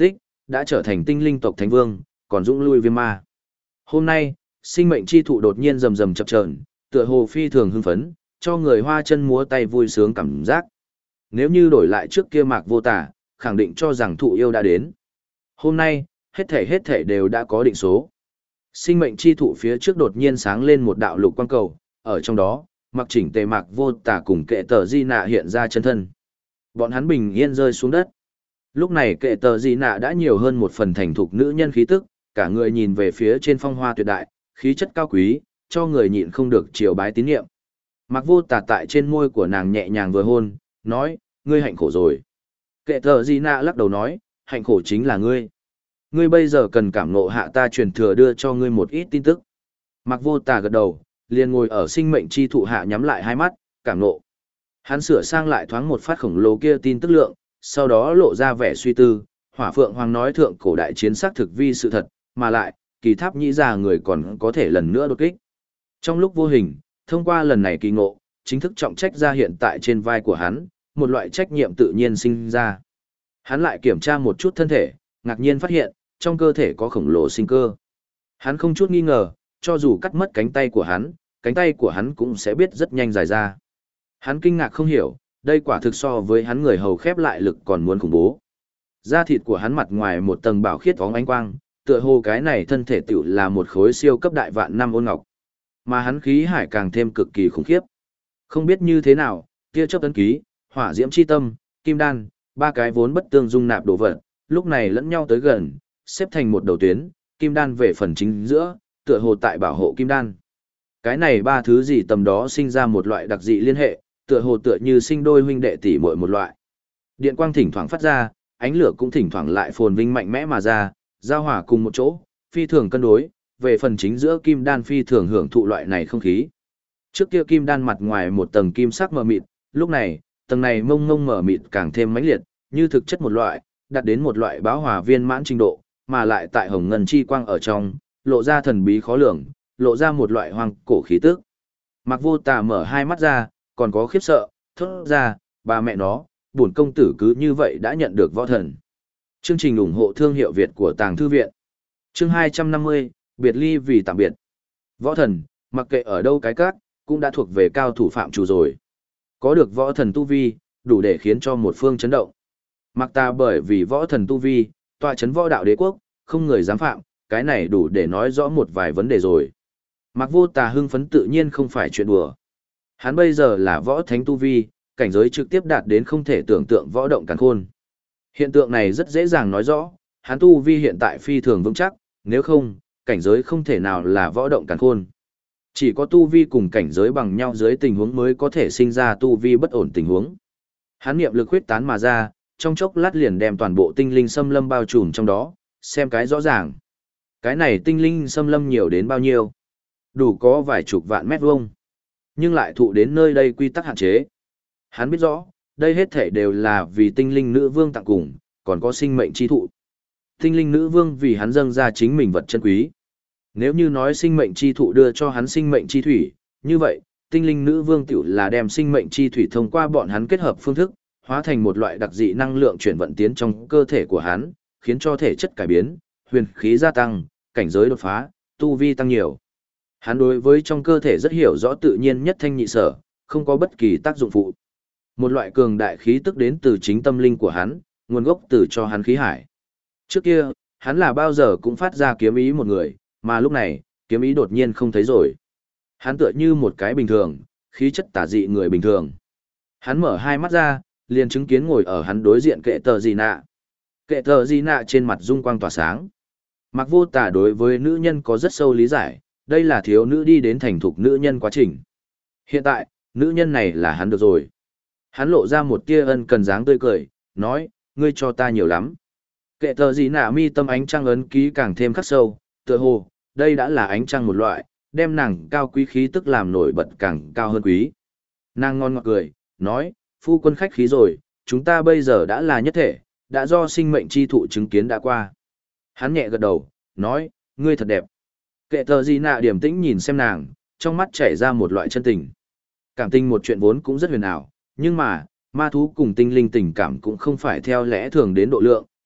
đã trở thành tinh linh tộc thánh vương, còn dũng lui viêm ma. Hôm nay, sinh mệnh chi thụ đột nhiên rầm rầm chập chờn, tựa hồ phi thường hưng phấn, cho người hoa chân múa tay vui sướng cảm giác. Nếu như đổi lại trước kia Mạc Vô Tà, khẳng định cho rằng thụ yêu đã đến. Hôm nay, hết thể đều đã có định số. Sinh mệnh chi thụ phía trước đột nhiên sáng lên một đạo lục quang cầu, ở trong đó, mặc chỉnh tề Mạc Vô Tà cùng kệ tờ di nạ hiện ra chân thân. Bọn hắn bình yên rơi xuống đất. Lúc này kệ tờ di nạ đã nhiều hơn một phần thành thục nữ nhân khí tức, cả người nhìn về phía trên phong hoa tuyệt đại, khí chất cao quý, cho người nhịn không được triều bái tín nhiệm. Mạc Vô Tà tại trên môi của nàng nhẹ nhàng vừa hôn, nói, ngươi hạnh khổ rồi. Kệ tờ di nạ lắc đầu nói, hạnh khổ chính là ngươi. Ngươi bây giờ cần cảm ngộ hạ ta truyền thừa đưa cho ngươi một ít tin tức. Mạc Vô Tà gật đầu, liền ngồi ở sinh mệnh chi thụ hạ nhắm lại hai mắt, cảm ngộ. Hắn sửa sang lại thoáng một phát khổng lồ kia tin tức lượng, sau đó lộ ra vẻ suy tư, Hỏa Phượng Hoàng nói thượng cổ đại chiến xác thực vi sự thật, mà lại, kỳ tháp nhĩ già người còn có thể lần nữa đột kích. Trong lúc vô hình, thông qua lần này kỳ ngộ, chính thức trọng trách ra hiện tại trên vai của hắn, một loại trách nhiệm tự nhiên sinh ra. Hắn lại kiểm tra một chút thân thể, ngạc nhiên phát hiện, trong cơ thể có khổng lồ sinh cơ. Hắn không chút nghi ngờ, cho dù cắt mất cánh tay của hắn cũng sẽ biết rất nhanh dài ra. Hắn kinh ngạc không hiểu, đây quả thực so với hắn người hầu khép lại lực còn muốn khủng bố. Da thịt của hắn mặt ngoài một tầng bảo khiết óng ánh quang, tựa hồ cái này thân thể tựu là một khối siêu cấp đại vạn năm ôn ngọc. Mà hắn khí hải càng thêm cực kỳ khủng khiếp. Không biết như thế nào, tia chớp ấn ký, hỏa diễm chi tâm, kim đan, ba cái vốn bất tương dung nạp đồ vật, lúc này lẫn nhau tới gần, xếp thành một đầu tuyến, kim đan về phần chính giữa, tựa hồ tại bảo hộ kim đan. Cái này ba thứ gì tầm đó sinh ra một loại đặc dị liên hệ, tựa hồ tựa như sinh đôi huynh đệ tỷ muội một loại. Điện quang thỉnh thoảng phát ra, ánh lửa cũng thỉnh thoảng lại phồn vinh mạnh mẽ mà ra, giao hòa cùng một chỗ, phi thường cân đối, về phần chính giữa kim đan phi thường hưởng thụ loại này không khí. Trước kia kim đan mặt ngoài một tầng kim sắc mờ mịt, lúc này, tầng này mông mông mờ mịt càng thêm mãnh liệt, như thực chất một loại, đạt đến một loại báo hòa viên mãn trình độ, mà lại tại hồng ngân chi quang ở trong, lộ ra thần bí khó lường, lộ ra một loại hoang cổ khí tức. Mạc Vô Tà mở hai mắt ra, còn có khiếp sợ, thốt ra, bà mẹ nó, bổn công tử cứ như vậy đã nhận được võ thần. Chương trình ủng hộ thương hiệu Việt của Tàng Thư Viện. Chương 250, biệt ly vì tạm biệt. Võ thần, mặc kệ ở đâu cái các, cũng đã thuộc về cao thủ phạm chủ rồi. Có được võ thần tu vi, đủ để khiến cho một phương chấn động. Mặc ta bởi vì võ thần tu vi, tọa chấn võ đạo đế quốc, không người dám phạm, cái này đủ để nói rõ một vài vấn đề rồi. Mạc Vô Tà hưng phấn tự nhiên không phải chuyện đùa. Hắn bây giờ là võ thánh tu vi, cảnh giới trực tiếp đạt đến không thể tưởng tượng võ động càn khôn. Hiện tượng này rất dễ dàng nói rõ, hắn tu vi hiện tại phi thường vững chắc, nếu không, cảnh giới không thể nào là võ động càn khôn. Chỉ có tu vi cùng cảnh giới bằng nhau dưới tình huống mới có thể sinh ra tu vi bất ổn tình huống. Hắn niệm lực huyết tán mà ra, trong chốc lát liền đem toàn bộ tinh linh xâm lâm bao trùm trong đó, xem cái rõ ràng. Cái này tinh linh xâm lâm nhiều đến bao nhiêu? Đủ có vài chục vạn mét vuông, nhưng lại thụ đến nơi đây quy tắc hạn chế. Hắn biết rõ, đây hết thể đều là vì tinh linh nữ vương tặng cùng, còn có sinh mệnh chi thụ. Tinh linh nữ vương vì hắn dâng ra chính mình vật chân quý. Nếu như nói sinh mệnh chi thụ đưa cho hắn sinh mệnh chi thủy, như vậy, tinh linh nữ vương tiểu là đem sinh mệnh chi thủy thông qua bọn hắn kết hợp phương thức, hóa thành một loại đặc dị năng lượng chuyển vận tiến trong cơ thể của hắn, khiến cho thể chất cải biến, huyền khí gia tăng, cảnh giới đột phá, tu vi tăng nhiều. Hắn đối với trong cơ thể rất hiểu rõ tự nhiên nhất thanh nhị sở, không có bất kỳ tác dụng phụ. Một loại cường đại khí tức đến từ chính tâm linh của hắn, nguồn gốc từ cho hắn khí hải. Trước kia, hắn là bao giờ cũng phát ra kiếm ý một người, mà lúc này, kiếm ý đột nhiên không thấy rồi. Hắn tựa như một cái bình thường, khí chất tả dị người bình thường. Hắn mở hai mắt ra, liền chứng kiến ngồi ở hắn đối diện kệ tờ gì nạ. Kệ tờ gì nạ trên mặt dung quang tỏa sáng. Mạc Vô Tà đối với nữ nhân có rất sâu lý giải, đây là thiếu nữ đi đến thành thục nữ nhân quá trình. Hiện tại, nữ nhân này là hắn được rồi. Hắn lộ ra một tia ân cần dáng tươi cười, nói, ngươi cho ta nhiều lắm. Kệ tờ gì nạ mi tâm ánh trăng ấn ký càng thêm khắc sâu, tựa hồ, đây đã là ánh trăng một loại, đem nàng cao quý khí tức làm nổi bật càng cao hơn quý. Nàng ngon ngọt cười, nói, phu quân khách khí rồi, chúng ta bây giờ đã là nhất thể, đã do sinh mệnh chi thụ chứng kiến đã qua. Hắn nhẹ gật đầu, nói, ngươi thật đẹp. Kệ tờ gì nạ điềm tĩnh nhìn xem nàng, trong mắt chảy ra một loại chân tình. Cảm tình một chuyện vốn cũng rất huyền ảo, nhưng mà, ma thú cùng tinh linh tình cảm cũng không phải theo lẽ thường đến độ lượng,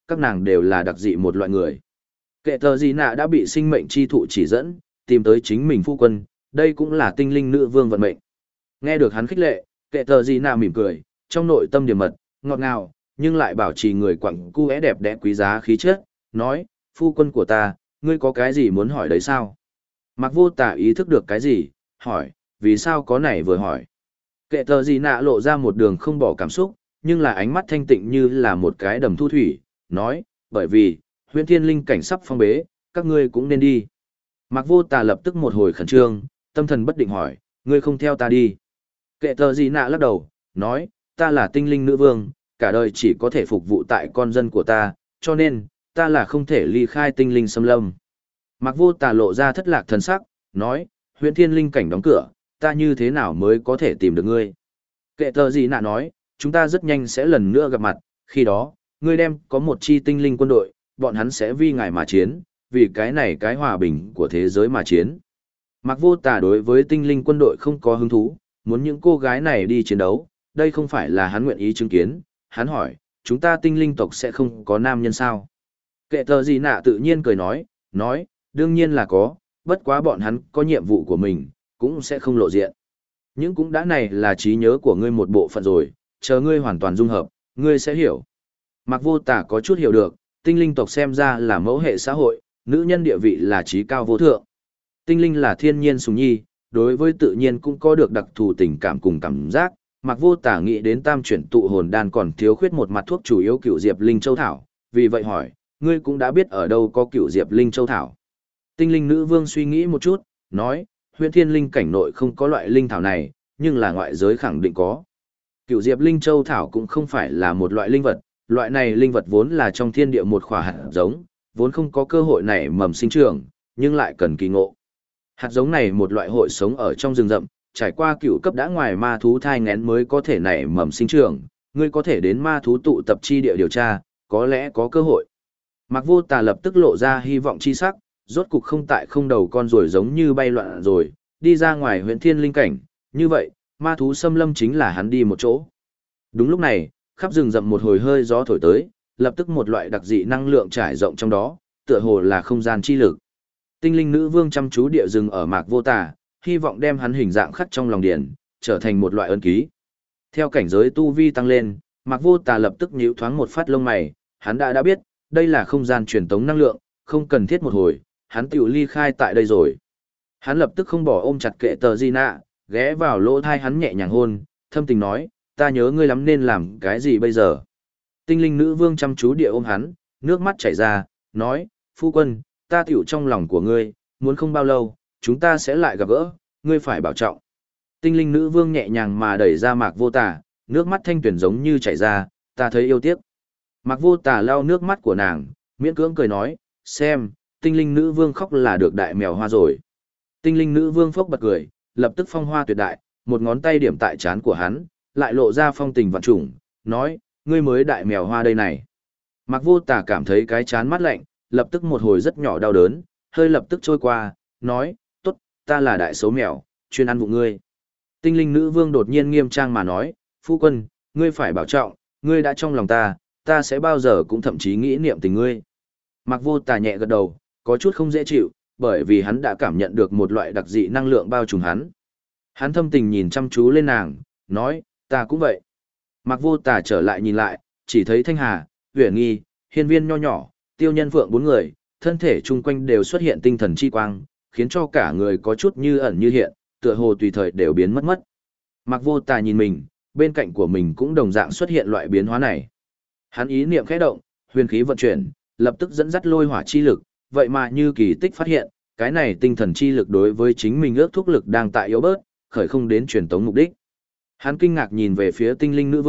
các nàng đều là đặc dị một loại người. Kệ tờ gì nạ đã bị sinh mệnh chi thụ chỉ dẫn, tìm tới chính mình phu quân, đây cũng là tinh linh nữ vương vận mệnh. Nghe được hắn khích lệ, kệ tờ gì nạ mỉm cười, trong nội tâm điểm mật, ngọt ngào, nhưng lại bảo trì người quặng cu é đẹp đẽ quý giá khí chất, nói, phu quân của ta, ngươi có cái gì muốn hỏi đấy sao? Mặc vô tả ý thức được cái gì, hỏi, vì sao có này vừa hỏi. Kệ tờ gì nạ lộ ra một đường không bỏ cảm xúc, nhưng là ánh mắt thanh tịnh như là một cái đầm thu thủy, nói, bởi vì, huyện thiên linh cảnh sắp phong bế, các ngươi cũng nên đi. Mặc vô tả lập tức một hồi khẩn trương, tâm thần bất định hỏi, ngươi không theo ta đi. Kệ tờ gì nạ lắc đầu, nói, ta là tinh linh nữ vương, cả đời chỉ có thể phục vụ tại con dân của ta, cho nên, ta là không thể ly khai tinh linh xâm lâm. Mặc vô tả lộ ra thất lạc thần sắc, nói, huyện thiên linh cảnh đóng cửa, ta như thế nào mới có thể tìm được ngươi. Kệ tờ gì nạ nói, chúng ta rất nhanh sẽ lần nữa gặp mặt, khi đó, ngươi đem có một chi tinh linh quân đội, bọn hắn sẽ vì ngài mà chiến, vì cái này cái hòa bình của thế giới mà chiến. Mặc vô tả đối với tinh linh quân đội không có hứng thú, muốn những cô gái này đi chiến đấu, đây không phải là hắn nguyện ý chứng kiến. Hắn hỏi, chúng ta tinh linh tộc sẽ không có nam nhân sao? Kệ tờ gì nạ tự nhiên cười nói, đương nhiên là có, bất quá bọn hắn có nhiệm vụ của mình, cũng sẽ không lộ diện. Nhưng cũng đã này là trí nhớ của ngươi một bộ phận rồi, chờ ngươi hoàn toàn dung hợp, ngươi sẽ hiểu. Mặc vô tả có chút hiểu được, tinh linh tộc xem ra là mẫu hệ xã hội, nữ nhân địa vị là trí cao vô thượng. Tinh linh là thiên nhiên sủng nhi, đối với tự nhiên cũng có được đặc thù tình cảm cùng cảm giác. Mặc vô tả nghĩ đến tam chuyển tụ hồn đan còn thiếu khuyết một mặt thuốc chủ yếu cựu diệp linh châu thảo, vì vậy hỏi, ngươi cũng đã biết ở đâu có cựu diệp linh châu thảo. Tinh linh nữ vương suy nghĩ một chút, nói, huyện thiên linh cảnh nội không có loại linh thảo này, nhưng là ngoại giới khẳng định có. Cựu diệp linh châu thảo cũng không phải là một loại linh vật, loại này linh vật vốn là trong thiên địa một khỏa hạt giống, vốn không có cơ hội nảy mầm sinh trưởng, nhưng lại cần kỳ ngộ. Hạt giống này một loại hội sống ở trong rừng rậm, trải qua cựu cấp đã ngoài ma thú thai nghén mới có thể nảy mầm sinh trưởng, ngươi có thể đến ma thú tụ tập chi địa điều tra, có lẽ có cơ hội. Mặc vô tà lập tức lộ ra hy vọng chi sắc, rốt cục không tại không đầu con rồi giống như bay loạn rồi, đi ra ngoài huyện thiên linh cảnh, như vậy, ma thú xâm lâm chính là hắn đi một chỗ. Đúng lúc này, khắp rừng rậm một hồi hơi gió thổi tới, lập tức một loại đặc dị năng lượng trải rộng trong đó, tựa hồ là không gian chi lực. Tinh linh nữ vương chăm chú địa rừng ở Mạc Vô Tà, hy vọng đem hắn hình dạng khắc trong lòng điển, trở thành một loại ân ký. Theo cảnh giới tu vi tăng lên, Mạc Vô Tà lập tức nhíu thoáng một phát lông mày, hắn đã biết, đây là không gian truyền tống năng lượng, không cần thiết một hồi, hắn tiểu ly khai tại đây rồi. Hắn lập tức không bỏ ôm chặt kệ tờ Di Nạ, ghé vào lỗ thai hắn nhẹ nhàng hôn, thâm tình nói, ta nhớ ngươi lắm nên làm cái gì bây giờ. Tinh linh nữ vương chăm chú địa ôm hắn, nước mắt chảy ra, nói, phu quân, ta tiểu trong lòng của ngươi, muốn không bao lâu, chúng ta sẽ lại gặp gỡ, ngươi phải bảo trọng. Tinh linh nữ vương nhẹ nhàng mà đẩy ra Mạc Vô Tà, nước mắt thanh tuyển giống như chảy ra, ta thấy yêu tiếc. Mạc Vô Tà lau nước mắt của nàng, miễn cưỡng cười nói, xem, tinh linh nữ vương khóc là được đại mèo hoa rồi. Tinh linh nữ vương phốc bật cười, lập tức phong hoa tuyệt đại, một ngón tay điểm tại trán của hắn, lại lộ ra phong tình vạn trùng, nói, ngươi mới đại mèo hoa đây này. Mạc Vô Tà cảm thấy cái trán mát lạnh, lập tức một hồi rất nhỏ đau đớn, hơi lập tức trôi qua, nói, tốt, ta là đại xấu mèo, chuyên ăn vụng ngươi. Tinh linh nữ vương đột nhiên nghiêm trang mà nói, phu quân, ngươi phải bảo trọng, ngươi đã trong lòng ta sẽ bao giờ cũng thậm chí nghĩ niệm tình ngươi. Mạc Vô Tà nhẹ gật đầu, có chút không dễ chịu, bởi vì hắn đã cảm nhận được một loại đặc dị năng lượng bao trùm hắn. Hắn thâm tình nhìn chăm chú lên nàng, nói, ta cũng vậy. Mạc Vô Tà trở lại nhìn lại, chỉ thấy Thanh Hà, Huyền Nghi, Hiên Viên nho nhỏ, Tiêu Nhân Phượng bốn người, thân thể chung quanh đều xuất hiện tinh thần chi quang, khiến cho cả người có chút như ẩn như hiện, tựa hồ tùy thời đều biến mất. Mạc Vô Tà nhìn mình, bên cạnh của mình cũng đồng dạng xuất hiện loại biến hóa này. Hắn ý niệm khẽ động, huyền khí vận chuyển, lập tức dẫn dắt lôi hỏa chi lực, vậy mà như kỳ tích phát hiện, cái này tinh thần chi lực đối với chính mình ước thúc lực đang tại yếu bớt, khởi không đến truyền tống mục đích. Hắn kinh ngạc nhìn về phía tinh linh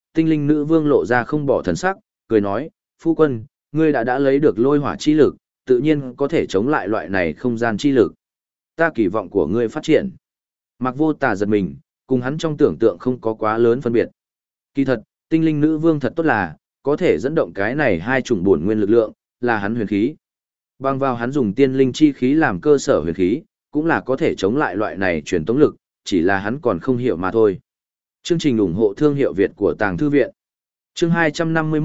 nữ vương lộ ra không bỏ thần sắc, cười nói, phu quân, ngươi đã lấy được lôi hỏa chi lực, tự nhiên có thể chống lại loại này không gian chi lực. Ta kỳ vọng của ngươi phát triển. Mạc Vô Tà giật mình, cùng hắn trong tưởng tượng không có quá lớn phân biệt. Kỳ thật, tinh linh nữ vương thật tốt là, có thể dẫn động cái này hai chủng bổn nguyên lực lượng, là hắn huyền khí. Bằng vào hắn dùng tiên linh chi khí làm cơ sở huyền khí, cũng là có thể chống lại loại này truyền tống lực, chỉ là hắn còn không hiểu mà thôi. Chương trình ủng hộ thương hiệu Việt của Tàng Thư Viện. Chương 251,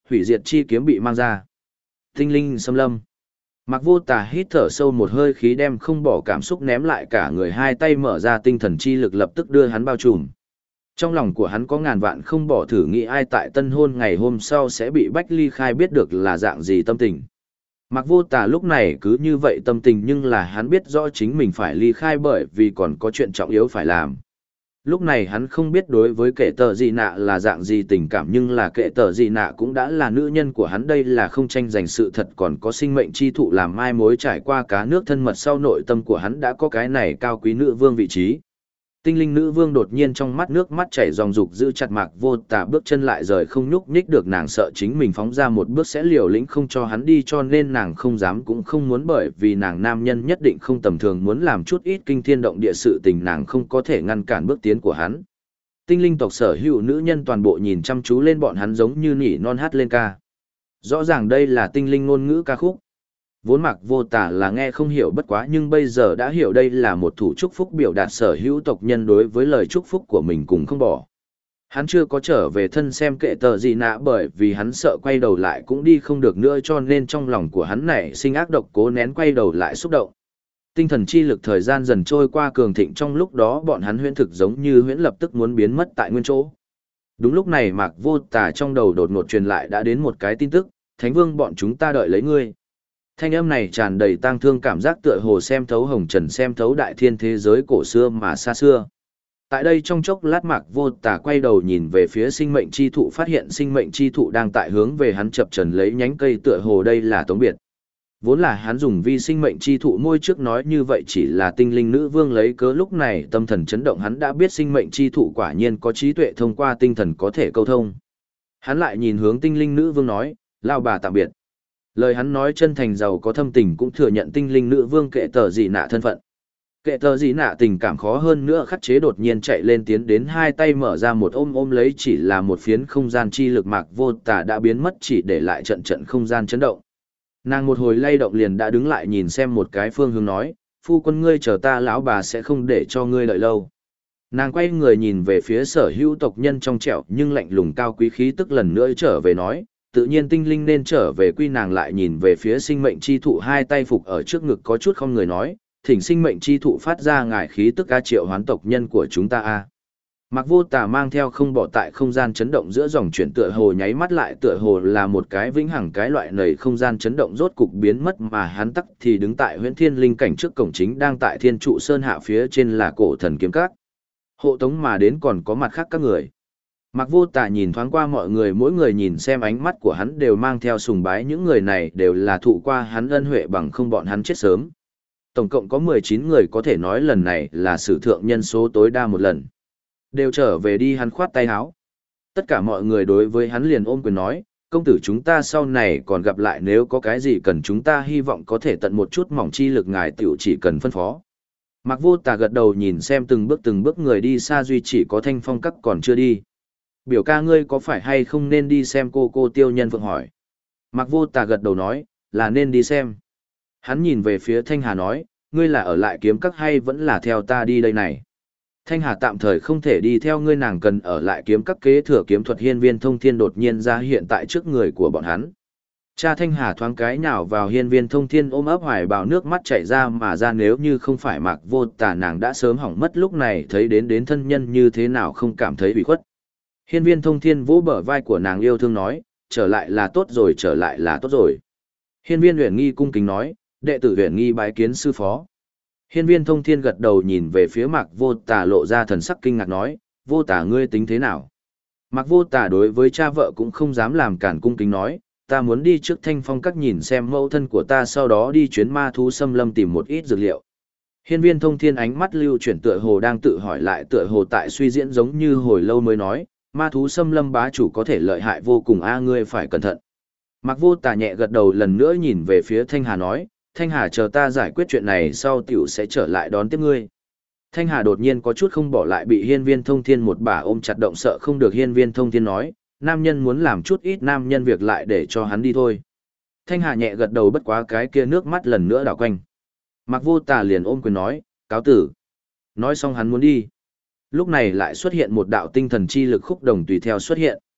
hủy diệt chi kiếm bị mang ra. Tinh linh xâm lâm. Mạc Vô Tà hít thở sâu một hơi khí đem không bỏ cảm xúc ném lại cả người, hai tay mở ra tinh thần chi lực lập tức đưa hắn bao trùm. Trong lòng của hắn có ngàn vạn không bỏ thử nghĩ ai tại tân hôn ngày hôm sau sẽ bị Bách Ly Khai biết được là dạng gì tâm tình. Mạc Vô Tà lúc này cứ như vậy tâm tình, nhưng là hắn biết rõ chính mình phải ly khai bởi vì còn có chuyện trọng yếu phải làm. Lúc này hắn không biết đối với kệ tờ dị nạ là dạng gì tình cảm, nhưng là kệ tờ dị nạ cũng đã là nữ nhân của hắn, đây là không tranh giành sự thật, còn có sinh mệnh chi thụ làm mai mối trải qua cá nước thân mật, sau nội tâm của hắn đã có cái này cao quý nữ vương vị trí. Tinh linh nữ vương đột nhiên trong mắt nước mắt chảy ròng rục giữ chặt Mạc Vô Tà, bước chân lại rời không nhúc nhích được, nàng sợ chính mình phóng ra một bước sẽ liều lĩnh không cho hắn đi, cho nên nàng không dám cũng không muốn, bởi vì nàng nam nhân nhất định không tầm thường, muốn làm chút ít kinh thiên động địa sự tình nàng không có thể ngăn cản bước tiến của hắn. Tinh linh tộc sở hữu nữ nhân toàn bộ nhìn chăm chú lên bọn hắn giống như nỉ non hát lên ca. Rõ ràng đây là tinh linh ngôn ngữ ca khúc. Vốn Mạc Vô Tà là nghe không hiểu, bất quá nhưng bây giờ đã hiểu đây là một thủ chúc phúc biểu đạt sở hữu tộc nhân đối với lời chúc phúc của mình cùng không bỏ. Hắn chưa có trở về thân xem kệ tờ gì nạ bởi vì hắn sợ quay đầu lại cũng đi không được nữa, cho nên trong lòng của hắn nảy sinh ác độc, cố nén quay đầu lại xúc động. Tinh thần chi lực thời gian dần trôi qua cường thịnh, trong lúc đó bọn hắn huyễn thực giống như huyễn lập tức muốn biến mất tại nguyên chỗ. Đúng lúc này Mạc Vô Tà trong đầu đột ngột truyền lại đã đến một cái tin tức: Thánh Vương bọn chúng ta đợi lấy ngươi. Thanh âm này tràn đầy tang thương cảm giác, tựa hồ xem thấu hồng trần, xem thấu đại thiên thế giới cổ xưa mà xa xưa. Tại đây trong chốc lát Mạc Vô Tà quay đầu nhìn về phía sinh mệnh chi thụ, phát hiện sinh mệnh chi thụ đang tại hướng về hắn chập trần lấy nhánh cây, tựa hồ đây là tống biệt. Vốn là hắn dùng vi sinh mệnh chi thụ môi trước nói như vậy chỉ là tinh linh nữ vương lấy cớ, lúc này tâm thần chấn động, hắn đã biết sinh mệnh chi thụ quả nhiên có trí tuệ, thông qua tinh thần có thể câu thông. Hắn lại nhìn hướng tinh linh nữ vương nói, lao bà tạm biệt. Lời hắn nói chân thành giàu có thâm tình, cũng thừa nhận tinh linh nữ vương kệ tờ dị nạ thân phận. Kệ tờ dị nạ tình cảm khó hơn nữa khắc chế, đột nhiên chạy lên tiến đến, hai tay mở ra một ôm lấy, chỉ là một phiến không gian chi lực. Mạc Vô Tà đã biến mất, chỉ để lại trận trận không gian chấn động. Nàng một hồi lay động liền đã đứng lại nhìn xem một cái phương hướng nói, phu quân ngươi chờ ta, lão bà sẽ không để cho ngươi đợi lâu. Nàng quay người nhìn về phía sở hữu tộc nhân trong trẻo nhưng lạnh lùng cao quý khí tức lần nữa trở về nói, tự nhiên tinh linh nên trở về quy. Nàng lại nhìn về phía sinh mệnh chi thụ, hai tay phục ở trước ngực có chút không người nói, thỉnh sinh mệnh chi thụ phát ra ngài khí tức, a triệu hoán tộc nhân của chúng ta a. Mạc Vô Tà mang theo không bỏ tại không gian chấn động giữa dòng chuyển, tựa hồ nháy mắt lại tựa hồ là một cái vĩnh hằng, cái loại nầy không gian chấn động rốt cục biến mất, mà hắn tắc thì đứng tại huyễn thiên linh cảnh trước cổng chính, đang tại thiên trụ sơn hạ phía trên là cổ thần kiếm các. Hộ tống mà đến còn có mặt khác các người. Mạc Vô Tà nhìn thoáng qua mọi người, mỗi người nhìn xem ánh mắt của hắn đều mang theo sùng bái, những người này đều là thụ qua hắn ân huệ, bằng không bọn hắn chết sớm. Tổng cộng có 19 người, có thể nói lần này là sử thượng nhân số tối đa một lần. Đều trở về đi, hắn khoát tay áo. Tất cả mọi người đối với hắn liền ôm quyền nói, công tử chúng ta sau này còn gặp lại, nếu có cái gì cần chúng ta hy vọng có thể tận một chút mỏng chi lực ngài tiểu chỉ cần phân phó. Mạc Vô Tà gật đầu nhìn xem từng bước người đi xa, duy chỉ có Thanh Phong Các còn chưa đi. Biểu ca ngươi có phải hay không nên đi xem, cô Tiêu Nhân Phượng hỏi. Mạc Vô Tà gật đầu nói, là nên đi xem. Hắn nhìn về phía Thanh Hà nói, ngươi là ở lại kiếm các hay vẫn là theo ta đi đây này? Thanh Hà tạm thời không thể đi theo ngươi, nàng cần ở lại kiếm các kế thừa kiếm thuật. Hiên Viên Thông Thiên đột nhiên ra hiện tại trước người của bọn hắn. Cha Thanh Hà thoáng cái nhào vào Hiên Viên Thông Thiên, ôm ấp hoài bào, nước mắt chảy ra mà ra, nếu như không phải Mạc Vô Tà nàng đã sớm hỏng mất, lúc này thấy đến thân nhân như thế nào không cảm thấy ủy khuất. Hiên Viên Thông Thiên vỗ bờ vai của nàng yêu thương nói, trở lại là tốt rồi, trở lại là tốt rồi. Hiên Viên Uyển Nghi cung kính nói, đệ tử Uyển Nghi bái kiến sư phó. Hiên Viên Thông Thiên gật đầu nhìn về phía Mạc Vô Tà, lộ ra thần sắc kinh ngạc nói, Vô Tà ngươi tính thế nào? Mạc Vô Tà đối với cha vợ cũng không dám làm cản, cung kính nói, ta muốn đi trước Thanh Phong Các nhìn xem mẫu thân của ta, sau đó đi chuyến ma thú xâm lâm tìm một ít dược liệu. Hiên Viên Thông Thiên ánh mắt lưu chuyển, tựa hồ đang tự hỏi lại tựa hồ tại suy diễn, giống như hồi lâu mới nói, ma thú xâm lâm bá chủ có thể lợi hại vô cùng a, ngươi phải cẩn thận. Mạc Vô Tà nhẹ gật đầu, lần nữa nhìn về phía Thanh Hà nói, Thanh Hà chờ ta giải quyết chuyện này sau tiểu sẽ trở lại đón tiếp ngươi. Thanh Hà đột nhiên có chút không bỏ lại, bị Hiên Viên Thông Thiên một bà ôm chặt, động sợ không được. Hiên Viên Thông Thiên nói, nam nhân muốn làm chút ít nam nhân việc lại để cho hắn đi thôi. Thanh Hà nhẹ gật đầu, bất quá cái kia nước mắt lần nữa đảo quanh. Mạc Vô Tà liền ôm quyền nói, cáo tử. Nói xong hắn muốn đi. Lúc này lại xuất hiện một đạo tinh thần chi lực khúc đồng tùy theo xuất hiện.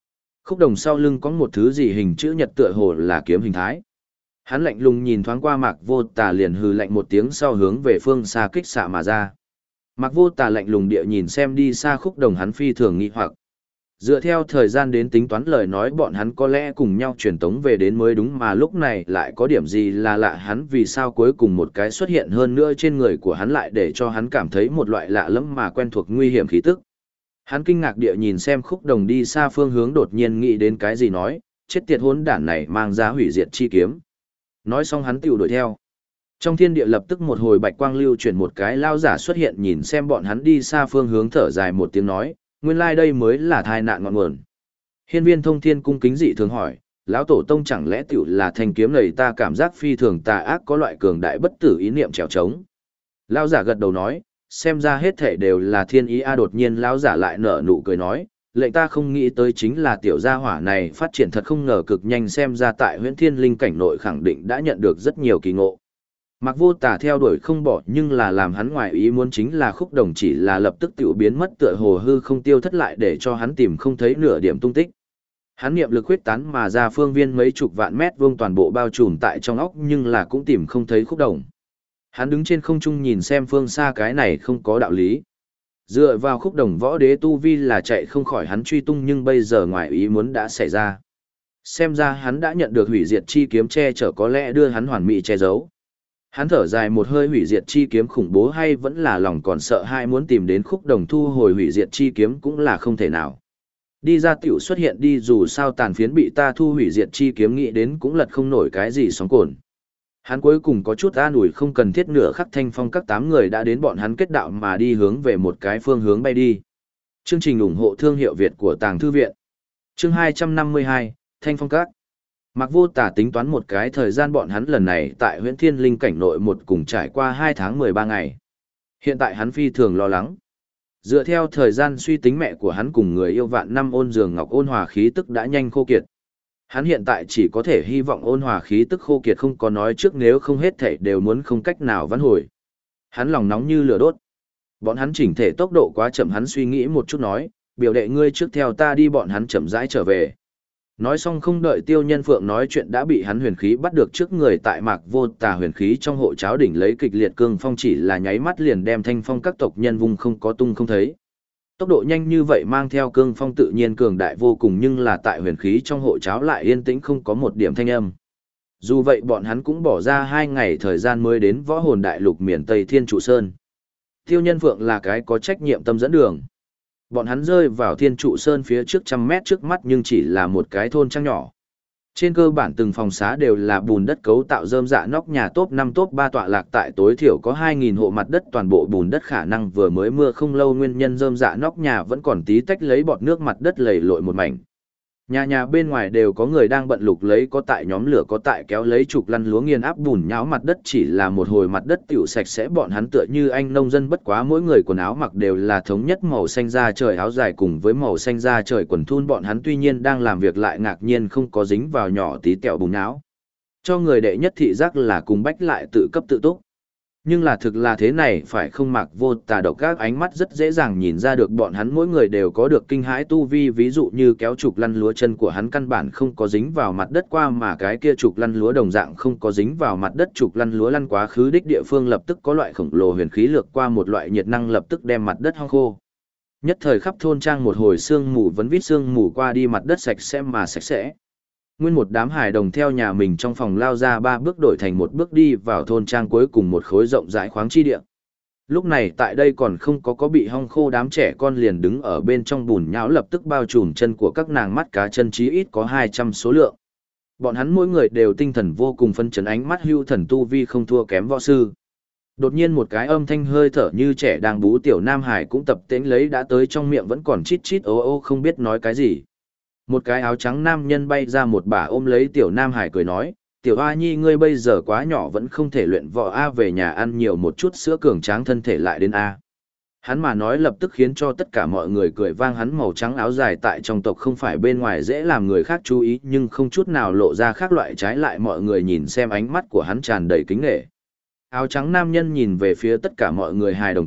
Khúc Đồng sau lưng có một thứ gì hình chữ nhật tựa hồ là kiếm hình thái. Hắn lạnh lùng nhìn thoáng qua Mạc Vô Tà liền hừ lạnh một tiếng sau hướng về phương xa kích xạ mà ra. Mạc Vô Tà lạnh lùng địa nhìn xem đi xa Khúc Đồng, hắn phi thường nghi hoặc. Dựa theo thời gian đến tính toán lời nói bọn hắn có lẽ cùng nhau truyền tống về đến mới đúng, mà lúc này lại có điểm gì là lạ, hắn vì sao cuối cùng một cái xuất hiện hơn nữa trên người của hắn lại để cho hắn cảm thấy một loại lạ lẫm mà quen thuộc nguy hiểm khí tức. Hắn kinh ngạc địa nhìn xem Khúc Đồng đi xa phương hướng, đột nhiên nghĩ đến cái gì nói, chết tiệt hỗn đản này mang ra hủy diệt chi kiếm. Nói xong hắn tiểu đuổi theo. Trong thiên địa lập tức một hồi bạch quang lưu chuyển, một cái lao giả xuất hiện nhìn xem bọn hắn đi xa phương hướng thở dài một tiếng nói, nguyên lai đây mới là tai nạn ngọn nguồn. Hiên Viên Thông Thiên cung kính dị thường hỏi, lão tổ tông chẳng lẽ tiểu là thanh kiếm này? Ta cảm giác phi thường tà ác, có loại cường đại bất tử ý niệm trèo trống. Lão giả gật đầu nói, xem ra hết thể đều là thiên ý a. Đột nhiên lão giả lại nở nụ cười nói, lệnh ta không nghĩ tới chính là tiểu gia hỏa này phát triển thật không ngờ cực nhanh, xem ra tại Huyễn Thiên Linh cảnh nội khẳng định đã nhận được rất nhiều kỳ ngộ. Mạc Vô Tà theo đuổi không bỏ, nhưng là làm hắn ngoài ý muốn chính là Khúc Đồng chỉ là lập tức tiểu biến mất, tựa hồ hư không tiêu thất lại để cho hắn tìm không thấy nửa điểm tung tích. Hắn niệm lực huyết tán mà ra phương viên mấy chục vạn mét vuông toàn bộ bao trùm tại trong óc, nhưng là cũng tìm không thấy Khúc Đồng. Hắn đứng trên không trung nhìn xem phương xa, cái này không có đạo lý. Dựa vào Khúc Đồng võ đế tu vi là chạy không khỏi hắn truy tung, nhưng bây giờ ngoài ý muốn đã xảy ra. Xem ra hắn đã nhận được hủy diệt chi kiếm che chở, có lẽ đưa hắn hoàn mỹ che giấu. Hắn thở dài một hơi, hủy diệt chi kiếm khủng bố hay vẫn là lòng còn sợ hai, muốn tìm đến Khúc Đồng thu hồi hủy diệt chi kiếm cũng là không thể nào. Đi ra tiểu xuất hiện đi, dù sao tàn phiến bị ta thu hủy diệt chi kiếm nghĩ đến cũng lật không nổi cái gì sóng cồn. Hắn cuối cùng có chút an ủi, không cần thiết nửa khắc Thanh Phong các 8 người đã đến, bọn hắn kết đạo mà đi hướng về một cái phương hướng bay đi. Chương trình ủng hộ thương hiệu Việt của Tàng Thư Viện. Chương 252, Thanh Phong các. Mạc Vô Tà tính toán một cái thời gian, bọn hắn lần này tại Huyễn Thiên Linh cảnh nội một cùng trải qua 2 tháng 13 ngày. Hiện tại hắn phi thường lo lắng. Dựa theo thời gian suy tính, mẹ của hắn cùng người yêu vạn năm Ôn Dường Ngọc ôn hòa khí tức đã nhanh khô kiệt. Hắn hiện tại chỉ có thể hy vọng ôn hòa khí tức khô kiệt không có nói trước, nếu không hết thảy đều muốn không cách nào vãn hồi. Hắn lòng nóng như lửa đốt. Bọn hắn chỉnh thể tốc độ quá chậm, hắn suy nghĩ một chút nói, biểu đệ ngươi trước theo ta đi, bọn hắn chậm rãi trở về. Nói xong không đợi Tiêu Nhân Phượng nói chuyện đã bị hắn huyền khí bắt được trước người, tại Mạc Vô Tà huyền khí trong hộ cháo đỉnh lấy kịch liệt cương phong, chỉ là nháy mắt liền đem Thanh Phong các tộc nhân vùng không có tung không thấy. Tốc độ nhanh như vậy mang theo cương phong tự nhiên cường đại vô cùng, nhưng là tại huyền khí trong hộ cháo lại yên tĩnh không có một điểm thanh âm. Dù vậy bọn hắn cũng bỏ ra 2 ngày thời gian mới đến Võ Hồn Đại Lục miền Tây Thiên Trụ Sơn. Tiêu Nhân Phượng là cái có trách nhiệm tâm dẫn đường. Bọn hắn rơi vào Thiên Trụ Sơn phía trước 100 mét trước mắt, nhưng chỉ là một cái thôn trang nhỏ. Trên cơ bản từng phòng xá đều là bùn đất cấu tạo, rơm rạ, nóc nhà top 5 top 3 tọa lạc tại tối thiểu có 2.000 hộ, mặt đất toàn bộ bùn đất, khả năng vừa mới mưa không lâu nguyên nhân rơm rạ nóc nhà vẫn còn tí tách lấy bọt nước, mặt đất lầy lội một mảnh. Nhà nhà bên ngoài đều có người đang bận lục lấy, có tại nhóm lửa, có tại kéo lấy trục lăn lúa nghiền áp bùn nhão mặt đất, chỉ là một hồi mặt đất tiểu sạch sẽ. Bọn hắn tựa như anh nông dân, bất quá mỗi người quần áo mặc đều là thống nhất màu xanh da trời áo dài cùng với màu xanh da trời quần thun. Bọn hắn tuy nhiên đang làm việc lại ngạc nhiên không có dính vào nhỏ tí tẹo bùn nhão. Cho người đệ nhất thị giác là cùng bách lại tự cấp tự túc. Nhưng là thực là thế này phải không? Mạc Vô Tà độc các ánh mắt rất dễ dàng nhìn ra được bọn hắn mỗi người đều có được kinh hãi tu vi, ví dụ như kéo trục lăn lúa, chân của hắn căn bản không có dính vào mặt đất qua, mà cái kia trục lăn lúa đồng dạng không có dính vào mặt đất. Trục lăn lúa lăn quá khứ đích địa phương lập tức có loại khổng lồ huyền khí lược qua, một loại nhiệt năng lập tức đem mặt đất hong khô. Nhất thời khắp thôn trang một hồi sương mù vấn vít, sương mù qua đi mặt đất sạch sẽ mà sạch sẽ. Nguyên một đám hài đồng theo nhà mình trong phòng lao ra 3 bước đổi thành 1 bước đi vào thôn trang cuối cùng một khối rộng rãi khoáng chi địa. Lúc này tại đây còn không có bị hong khô, đám trẻ con liền đứng ở bên trong bùn nhão lập tức bao trùm chân của các nàng, mắt cá chân chí ít có 200 số lượng. Bọn hắn mỗi người đều tinh thần vô cùng phân chấn, ánh mắt hưu thần, tu vi không thua kém võ sư. Đột nhiên một cái âm thanh hơi thở như trẻ đang bú tiểu nam hải cũng tập tễnh lấy đã tới, trong miệng vẫn còn chít chít ô ô không biết nói cái gì. Một cái áo trắng nam nhân bay ra một bà ôm lấy tiểu nam hải cười nói, tiểu A Nhi ngươi bây giờ quá nhỏ vẫn không thể luyện võ A, về nhà ăn nhiều một chút sữa cường tráng thân thể lại đến A. Hắn mà nói lập tức khiến cho tất cả mọi người cười vang, hắn màu trắng áo dài tại trong tộc không phải bên ngoài dễ làm người khác chú ý, nhưng không chút nào lộ ra khác loại, trái lại mọi người nhìn xem ánh mắt của hắn tràn đầy kính nể. Áo trắng nam nhân nhìn về phía tất cả mọi người hài đồng quát,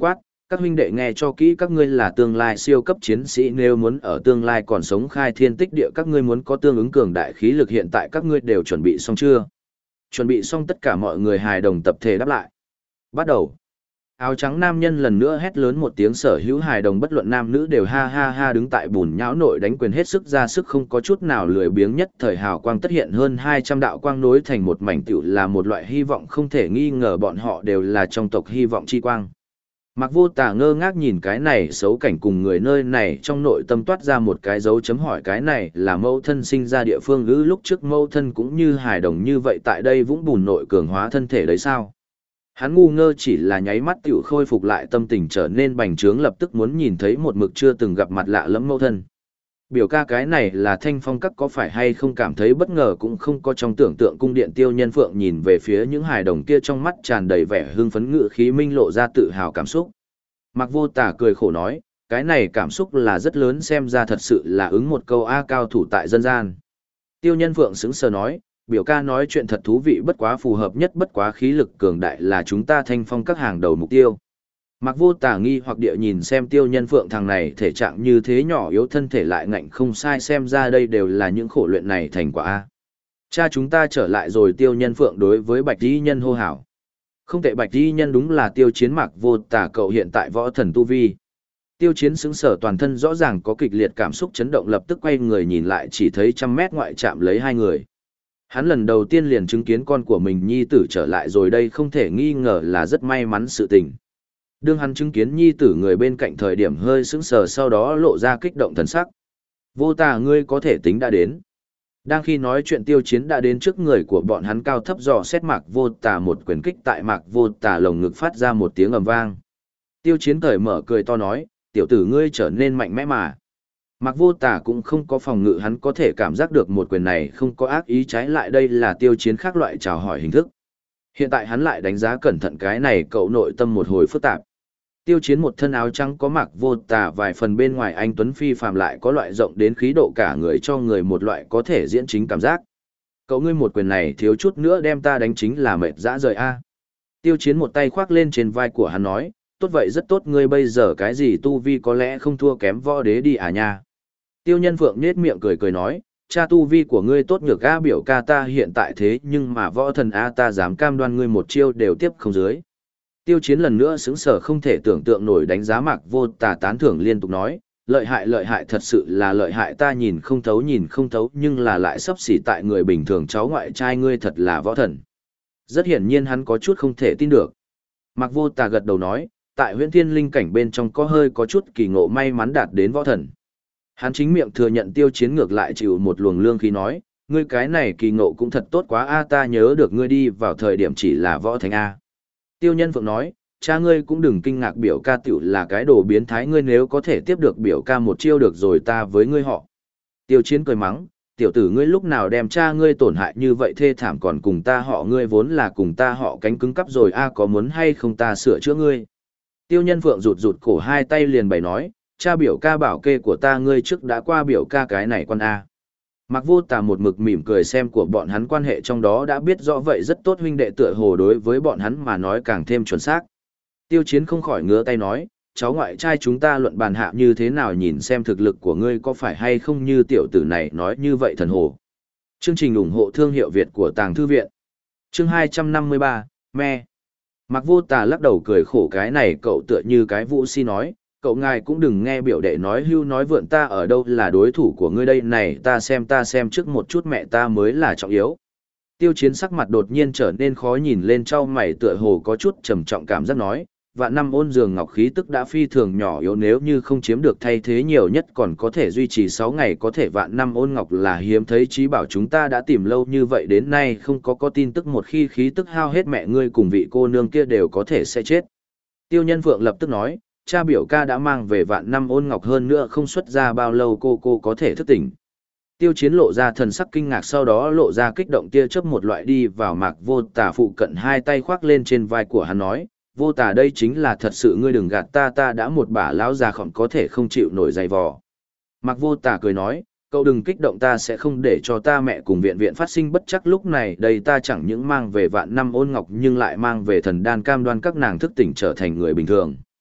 các huynh đệ nghe cho kỹ, các ngươi là tương lai siêu cấp chiến sĩ, nếu muốn ở tương lai còn sống khai thiên tích địa, các ngươi muốn có tương ứng cường đại khí lực, hiện tại các ngươi đều chuẩn bị xong chưa? Chuẩn bị xong. Tất cả mọi người hài đồng tập thể đáp lại. Bắt đầu. Áo trắng nam nhân lần nữa hét lớn một tiếng, sở hữu hài đồng bất luận nam nữ đều ha ha ha đứng tại bùn nhão nội đánh quyền hết sức ra sức, không có chút nào lười biếng, nhất thời hào quang tất hiện, hơn 200 đạo quang nối thành một mảnh, tựu là một loại hy vọng, không thể nghi ngờ bọn họ đều là trong tộc hy vọng chi quang. Mạc Vô Tà ngơ ngác nhìn cái này xấu cảnh cùng người nơi này, trong nội tâm toát ra một cái dấu chấm hỏi, cái này là mẫu thân sinh ra địa phương ư? Lúc trước mẫu thân cũng như hài đồng như vậy tại đây vũng bùn nội cường hóa thân thể đấy sao? Hắn ngu ngơ chỉ là nháy mắt tiểu khôi phục lại tâm tình trở nên bành trướng, lập tức muốn nhìn thấy một mực chưa từng gặp mặt lạ lẫm mẫu thân. Biểu ca, cái này là Thanh Phong Các có phải hay không? Cảm thấy bất ngờ cũng không có trong tưởng tượng cung điện. Tiêu Nhân Phượng nhìn về phía những hài đồng kia, trong mắt tràn đầy vẻ hưng phấn, ngự khí minh lộ ra tự hào cảm xúc. Mạc Vô Tà cười khổ nói, cái này cảm xúc là rất lớn, xem ra thật sự là ứng một câu A cao thủ tại dân gian. Tiêu Nhân Phượng sững sờ nói, biểu ca nói chuyện thật thú vị, bất quá phù hợp nhất, bất quá khí lực cường đại là chúng ta Thanh Phong Các hàng đầu mục tiêu. Mạc Vô Tà nghi hoặc địa nhìn xem Tiêu Nhân Phượng, thằng này thể trạng như thế nhỏ yếu, thân thể lại ngạnh không sai, xem ra đây đều là những khổ luyện này thành quả A. Cha chúng ta trở lại rồi. Tiêu Nhân Phượng đối với Bạch Y Nhân hô hào. Không tệ, Bạch Y Nhân đúng là Tiêu Chiến. Mạc Vô Tà cậu hiện tại võ thần tu vi. Tiêu Chiến sững sờ, toàn thân rõ ràng có kịch liệt cảm xúc chấn động, lập tức quay người nhìn lại, chỉ thấy 100 mét ngoại chạm lấy hai người. Hắn lần đầu tiên liền chứng kiến con của mình nhi tử trở lại rồi, đây không thể nghi ngờ là rất may mắn sự tình. Đương hắn chứng kiến nhi tử người bên cạnh thời điểm hơi sững sờ, sau đó lộ ra kích động thần sắc. Vô Tà, ngươi có thể tính đã đến. Đang khi nói chuyện, Tiêu Chiến đã đến trước người của bọn hắn, cao thấp dò xét Mạc Vô Tà, một quyền kích tại Mạc Vô Tà lồng ngực phát ra một tiếng ầm vang. Tiêu Chiến cởi mở cười to nói, tiểu tử ngươi trở nên mạnh mẽ mà. Mạc Vô Tà cũng không có phòng ngự, hắn có thể cảm giác được một quyền này không có ác ý, trái lại đây là Tiêu Chiến khác loại chào hỏi hình thức. Hiện tại hắn lại đánh giá cẩn thận cái này, cậu nội tâm một hồi phức tạp. Tiêu Chiến một thân áo trắng, có Mạc Vô Tà vài phần bên ngoài anh tuấn phi phàm, lại có loại rộng đến khí độ cả người, cho người một loại có thể diễn chính cảm giác. Cậu ngươi một quyền này thiếu chút nữa đem ta đánh chính là mệt dã rời a. Tiêu Chiến một tay khoác lên trên vai của hắn nói, tốt vậy rất tốt, ngươi bây giờ cái gì tu vi có lẽ không thua kém võ đế đi à nha. Tiêu Nhân Phượng nhếch miệng cười cười nói, cha tu vi của ngươi tốt nhược a, biểu ca ta hiện tại thế nhưng mà võ thần a, ta dám cam đoan ngươi một chiêu đều tiếp không dưới. Tiêu Chiến lần nữa sững sờ, không thể tưởng tượng nổi, đánh giá Mạc Vô Tà, tán thưởng liên tục nói, lợi hại, thật sự là lợi hại, ta nhìn không thấu, nhưng là lại sắp xỉ tại người bình thường, cháu ngoại trai ngươi thật là võ thần. Rất hiển nhiên hắn có chút không thể tin được. Mạc Vô Tà gật đầu nói, tại Huyễn Thiên Linh cảnh bên trong có chút kỳ ngộ, may mắn đạt đến võ thần. Hắn chính miệng thừa nhận. Tiêu Chiến ngược lại chịu một luồng lương khí nói, ngươi cái này kỳ ngộ cũng thật tốt quá a, ta nhớ được ngươi đi vào thời điểm chỉ là võ thánh a. Tiêu Nhân Phượng nói, cha ngươi cũng đừng kinh ngạc, biểu ca tiểu là cái đồ biến thái, ngươi nếu có thể tiếp được biểu ca một chiêu được rồi, ta với ngươi họ. Tiêu Chiến cười mắng, tiểu tử ngươi lúc nào đem cha ngươi tổn hại như vậy thê thảm, còn cùng ta họ, ngươi vốn là cùng ta họ cánh cứng cắp rồi a, có muốn hay không ta sửa chữa ngươi. Tiêu Nhân Phượng rụt cổ, hai tay liền bày nói, cha biểu ca bảo kê của ta ngươi trước đã qua biểu ca cái này con a. Mạc Vô Tà một mực mỉm cười, xem của bọn hắn quan hệ trong đó đã biết rõ, vậy rất tốt, huynh đệ tựa hồ đối với bọn hắn mà nói càng thêm chuẩn xác. Tiêu Chiến không khỏi ngứa tay nói, cháu ngoại trai chúng ta luận bàn hạ như thế nào, nhìn xem thực lực của ngươi có phải hay không như tiểu tử này nói như vậy thần hồ. Chương trình ủng hộ thương hiệu Việt của Tàng Thư Viện. Chương 253, me. Mạc Vô Tà lắc đầu cười khổ, cái này cậu tựa như cái vũ si nói, cậu ngài cũng đừng nghe biểu đệ nói hưu nói vượn, ta ở đâu là đối thủ của ngươi đây này, ta xem trước một chút mẹ ta mới là trọng yếu. Tiêu Chiến sắc mặt đột nhiên trở nên khó nhìn lên, trao mày tựa hồ có chút trầm trọng cảm giác nói, Vạn Năm Ôn Giường Ngọc khí tức đã phi thường nhỏ yếu, nếu như không chiếm được thay thế nhiều nhất còn có thể duy trì 6 ngày, có thể Vạn Năm Ôn Ngọc là hiếm thấy chí bảo, chúng ta đã tìm lâu như vậy đến nay không có tin tức, một khi khí tức hao hết mẹ ngươi cùng vị cô nương kia đều có thể sẽ chết. Tiêu Nhân Phượng lập tức nói, cha biểu ca đã mang về Vạn Năm Ôn Ngọc, hơn nữa không xuất ra bao lâu cô có thể thức tỉnh. Tiêu Chiến lộ ra thần sắc kinh ngạc, sau đó lộ ra kích động, tia chớp một loại đi vào Mạc Vô Tà phụ cận, hai tay khoác lên trên vai của hắn nói, Vô Tà đây chính là thật sự, ngươi đừng gạt ta đã một bả lão già khỏm, có thể không chịu nổi dày vò. Mạc Vô Tà cười nói, cậu đừng kích động, ta sẽ không để cho ta mẹ cùng viện phát sinh bất chắc, lúc này đây ta chẳng những mang về Vạn Năm Ôn Ngọc nhưng lại mang về thần đan, cam đoan các nàng thức tỉnh trở thành người bình thường.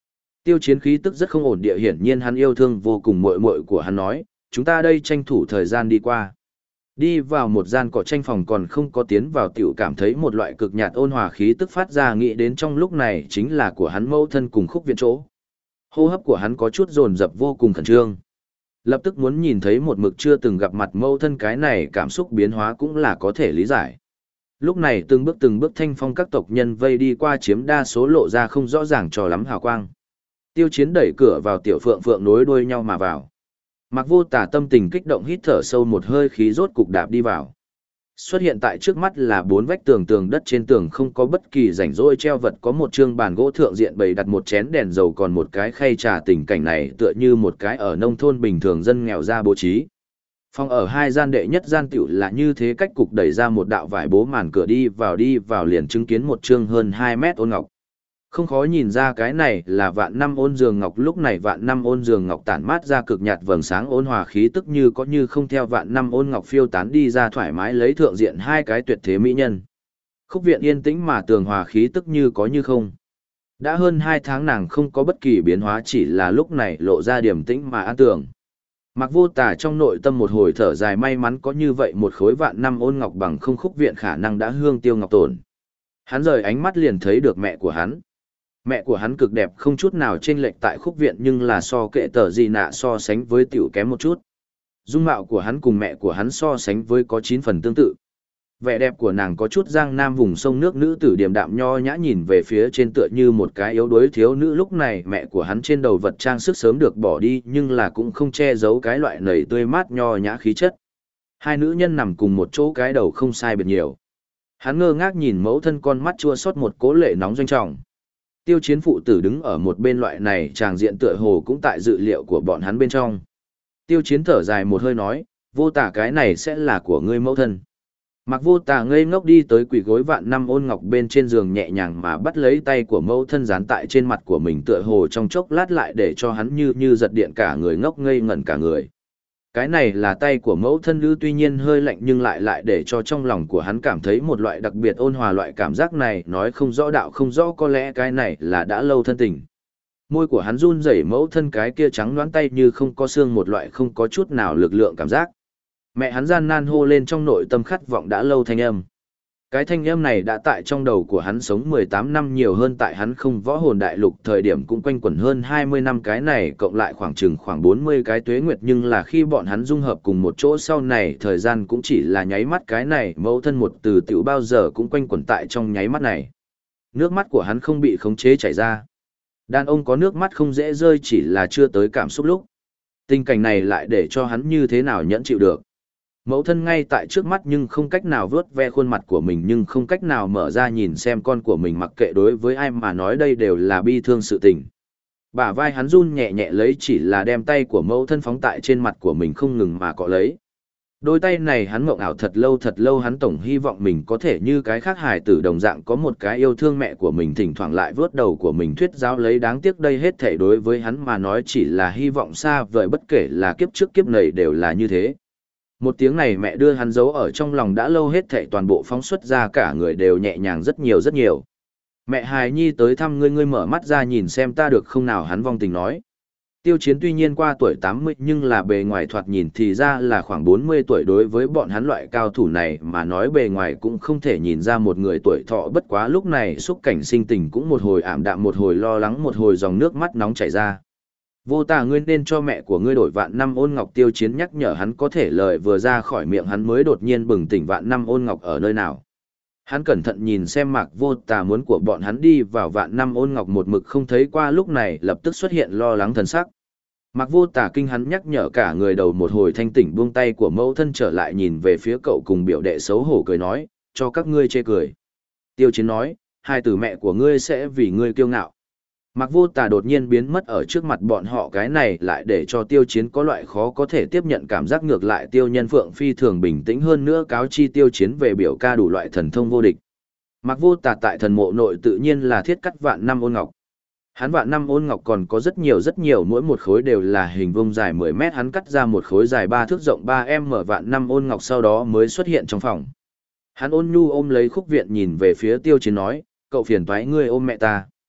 Tiêu Chiến khí tức rất không ổn địa, hiển nhiên hắn yêu thương vô cùng muội muội của hắn, nói, chúng ta đây tranh thủ thời gian đi qua. Đi vào một gian cỏ tranh phòng, còn không có tiến vào tiểu cảm thấy một loại cực nhạt ôn hòa khí tức phát ra, nghĩ đến trong lúc này chính là của hắn mẫu thân cùng Khúc Viễn chỗ. Hô hấp của hắn có chút dồn dập, vô cùng khẩn trương. Lập tức muốn nhìn thấy một mực chưa từng gặp mặt mẫu thân, cái này cảm xúc biến hóa cũng là có thể lý giải. Lúc này từng bước Thanh Phong các tộc nhân vây đi qua, chiếm đa số lộ ra không rõ ràng cho lắm hào quang. Tiêu Chiến đẩy cửa vào, Tiểu Phượng Phượng nối đuôi nhau mà vào. Mạc Vô Tà tâm tình kích động, hít thở sâu một hơi khí, rốt cục đạp đi vào. Xuất hiện tại trước mắt là 4 vách tường, tường đất trên tường không có bất kỳ rảnh rỗi treo vật, có một trương bàn gỗ thượng diện bày đặt một chén đèn dầu, còn một cái khay trà, tình cảnh này tựa như một cái ở nông thôn bình thường dân nghèo ra bố trí. Phòng ở 2 gian, đệ nhất gian tiểu là như thế, cách cục đẩy ra một đạo vải bố màn cửa, đi vào liền chứng kiến một trương hơn 2 mét ôn ngọc. Không khó nhìn ra cái này là vạn năm ôn giường ngọc, lúc này vạn năm ôn giường ngọc tản mát ra cực nhạt vầng sáng ôn hòa khí tức, như có như không theo vạn năm ôn ngọc phiêu tán đi ra, thoải mái lấy thượng diện 2 cái tuyệt thế mỹ nhân. Khúc viện yên tĩnh mà tường hòa khí tức như có như không. Đã hơn 2 tháng nàng không có bất kỳ biến hóa, chỉ là lúc này lộ ra điềm tĩnh mà an tường. Mạc Vô Tà trong nội tâm một hồi thở dài, may mắn có như vậy một khối vạn năm ôn ngọc, bằng không Khúc viện khả năng đã hương tiêu ngọc tổn. Hắn rời ánh mắt liền thấy được mẹ của hắn. Mẹ của hắn cực đẹp, không chút nào chênh lệch tại Khúc viện, nhưng là so kệ tờ gì nạ so sánh với tiểu kém một chút. Dung mạo của hắn cùng mẹ của hắn so sánh với có 9 phần tương tự. Vẻ đẹp của nàng có chút giang nam vùng sông nước nữ tử điềm đạm nho nhã, nhìn về phía trên tựa như một cái yếu đuối thiếu nữ. Lúc này mẹ của hắn trên đầu vật trang sức sớm được bỏ đi, nhưng là cũng không che giấu cái loại nầy tươi mát nho nhã khí chất. Hai nữ nhân nằm cùng một chỗ, cái đầu không sai biệt nhiều. Hắn ngơ ngác nhìn mẫu thân, con mắt chua xót một cố lệ nóng doanh trọng. Tiêu Chiến phụ tử đứng ở một bên, loại này tràng diện tựa hồ cũng tại dự liệu của bọn hắn bên trong. Tiêu Chiến thở dài một hơi nói, Vô Tà, cái này sẽ là của ngươi mẫu thân. Mạc Vô Tà ngây ngốc đi tới quỳ gối vạn năm ôn ngọc bên trên giường, nhẹ nhàng mà bắt lấy tay của mẫu thân dán tại trên mặt của mình, tựa hồ trong chốc lát lại để cho hắn như giật điện, cả người ngốc ngây ngẩn cả người. Cái này là tay của mẫu thân ư? Tuy nhiên hơi lạnh, nhưng lại để cho trong lòng của hắn cảm thấy một loại đặc biệt ôn hòa, loại cảm giác này nói không rõ đạo không rõ, có lẽ cái này là đã lâu thân tình. Môi của hắn run rẩy, mẫu thân cái kia trắng nõn tay như không có xương, một loại không có chút nào lực lượng cảm giác. Mẹ hắn gian nan hô lên trong nội tâm khát vọng đã lâu thanh âm. Cái thanh âm này đã tại trong đầu của hắn sống 18 năm, nhiều hơn tại hắn không võ hồn đại lục thời điểm cũng quanh quẩn hơn 20 năm, cái này cộng lại khoảng 40 cái tuế nguyệt, nhưng là khi bọn hắn dung hợp cùng một chỗ sau này thời gian cũng chỉ là nháy mắt, cái này mẫu thân một từ tiểu bao giờ cũng quanh quẩn tại trong nháy mắt này. Nước mắt của hắn không bị khống chế chảy ra. Đàn ông có nước mắt không dễ rơi, chỉ là chưa tới cảm xúc lúc. Tình cảnh này lại để cho hắn như thế nào nhẫn chịu được. Mẫu thân ngay tại trước mắt, nhưng không cách nào vớt ve khuôn mặt của mình, nhưng không cách nào mở ra nhìn xem con của mình, mặc kệ đối với ai mà nói đây đều là bi thương sự tình. Bả vai hắn run nhẹ nhẹ lấy, chỉ là đem tay của mẫu thân phóng tại trên mặt của mình không ngừng mà cọ lấy. Đôi tay này hắn mộng ảo thật lâu, hắn tổng hy vọng mình có thể như cái khác hài tử đồng dạng có một cái yêu thương mẹ của mình, thỉnh thoảng lại vớt đầu của mình thuyết giáo lấy, đáng tiếc đây hết thảy đối với hắn mà nói chỉ là hy vọng xa vời, bất kể là kiếp trước kiếp này đều là như thế. Một tiếng này mẹ đưa hắn giấu ở trong lòng đã lâu, hết thảy toàn bộ phóng xuất ra, cả người đều nhẹ nhàng rất nhiều. Mẹ hài nhi tới thăm ngươi, ngươi mở mắt ra nhìn xem ta được không nào, hắn vong tình nói. Tiêu Chiến tuy nhiên qua tuổi 80, nhưng là bề ngoài thoạt nhìn thì ra là khoảng 40 tuổi, đối với bọn hắn loại cao thủ này mà nói bề ngoài cũng không thể nhìn ra một người tuổi thọ, bất quá lúc này xúc cảnh sinh tình cũng một hồi ảm đạm, một hồi lo lắng, một hồi dòng nước mắt nóng chảy ra. Vô Tà, ngươi nên cho mẹ của ngươi đổi vạn năm ôn ngọc. Tiêu Chiến nhắc nhở hắn, có thể lời vừa ra khỏi miệng hắn mới đột nhiên bừng tỉnh, vạn năm ôn ngọc ở nơi nào. Hắn cẩn thận nhìn xem Mạc Vô Tà muốn của bọn hắn đi vào vạn năm ôn ngọc một mực không thấy qua, lúc này lập tức xuất hiện lo lắng thần sắc. Mạc Vô Tà kinh hắn nhắc nhở, cả người đầu một hồi thanh tỉnh, buông tay của mẫu thân trở lại nhìn về phía cậu cùng biểu đệ xấu hổ cười nói, cho các ngươi chê cười. Tiêu Chiến nói, hai từ mẹ của ngươi sẽ vì ngươi kiêu ngạo. Mạc Vô Tà đột nhiên biến mất ở trước mặt bọn họ, cái này lại để cho Tiêu Chiến có loại khó có thể tiếp nhận cảm giác, ngược lại Tiêu Nhân Phượng phi thường bình tĩnh, hơn nữa cáo chi Tiêu Chiến về biểu ca đủ loại thần thông vô địch. Mạc Vô Tà tại thần mộ nội tự nhiên là thiết cắt vạn năm ôn ngọc. Hắn vạn năm ôn ngọc còn có rất nhiều, mỗi một khối đều là hình vuông dài 10 mét, hắn cắt ra một khối dài 3 thước rộng 3m vạn năm ôn ngọc sau đó mới xuất hiện trong phòng. Hắn ôn nhu ôm lấy Khúc Viện nhìn về phía Tiêu Chiến nói, cậu phiền toái ngươi ôm mẹ ta.